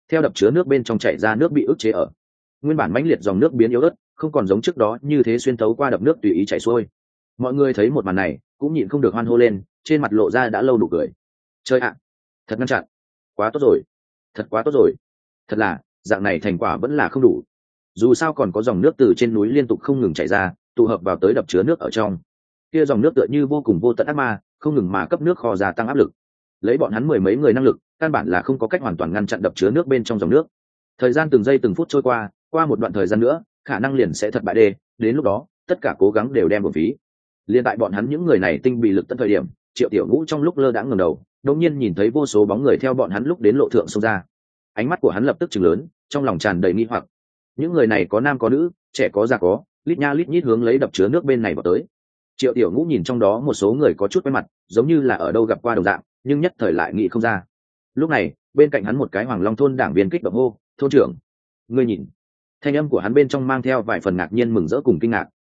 theo đập chứa nước bên trong chảy ra nước bị ức chế ở. Nguyên bản mãnh liệt dòng nước biến yếu ớt, không còn giống trước đó như thế xuyên thấu qua đập nước tùy ý chảy xuôi. Mọi người thấy một màn này cũng nhịn không được hoan hô lên, trên mặt lộ ra đã lâu nụ cười. Chơi ạ, thật ngăn chặn, quá tốt rồi, thật quá tốt rồi. Thật là dạng này thành quả vẫn là không đủ, dù sao còn có dòng nước từ trên núi liên tục không ngừng chảy ra, tụ hợp vào tới đập chứa nước ở trong. Kia dòng nước tựa như vô cùng vô tận ác ma, không ngừng mà cấp nước kho gia tăng áp lực. Lấy bọn hắn mười mấy người năng lực, căn bản là không có cách hoàn toàn ngăn chặn đập chứa nước bên trong dòng nước. Thời gian từng giây từng phút trôi qua, qua một đoạn thời gian nữa, khả năng liền sẽ thật bại đê, đến lúc đó, tất cả cố gắng đều đem uổng phí. Liên tại bọn hắn những người này tinh bị lực tận thời điểm, Triệu Tiểu Ngũ trong lúc lơ đãng ngẩng đầu, đột nhiên nhìn thấy vô số bóng người theo bọn hắn lúc đến lộ thượng xông ra. Ánh mắt của hắn lập tức trừng lớn, trong lòng tràn đầy nghi hoặc. Những người này có nam có nữ, trẻ có già có, lít nha lít nhít hướng lấy đập chứa nước bên này vào tới. Triệu Tiểu Ngũ nhìn trong đó một số người có chút quen mặt, giống như là ở đâu gặp qua đồng dạng, nhưng nhất thời lại nghĩ không ra. Lúc này, bên cạnh hắn một cái Hoàng Long thôn đảng viên kích động hô, "Thôn trưởng, ngươi nhìn!" Thanh âm của hắn bên trong mang theo vài phần ngạc nhiên mừng rỡ cùng kinh ngạc.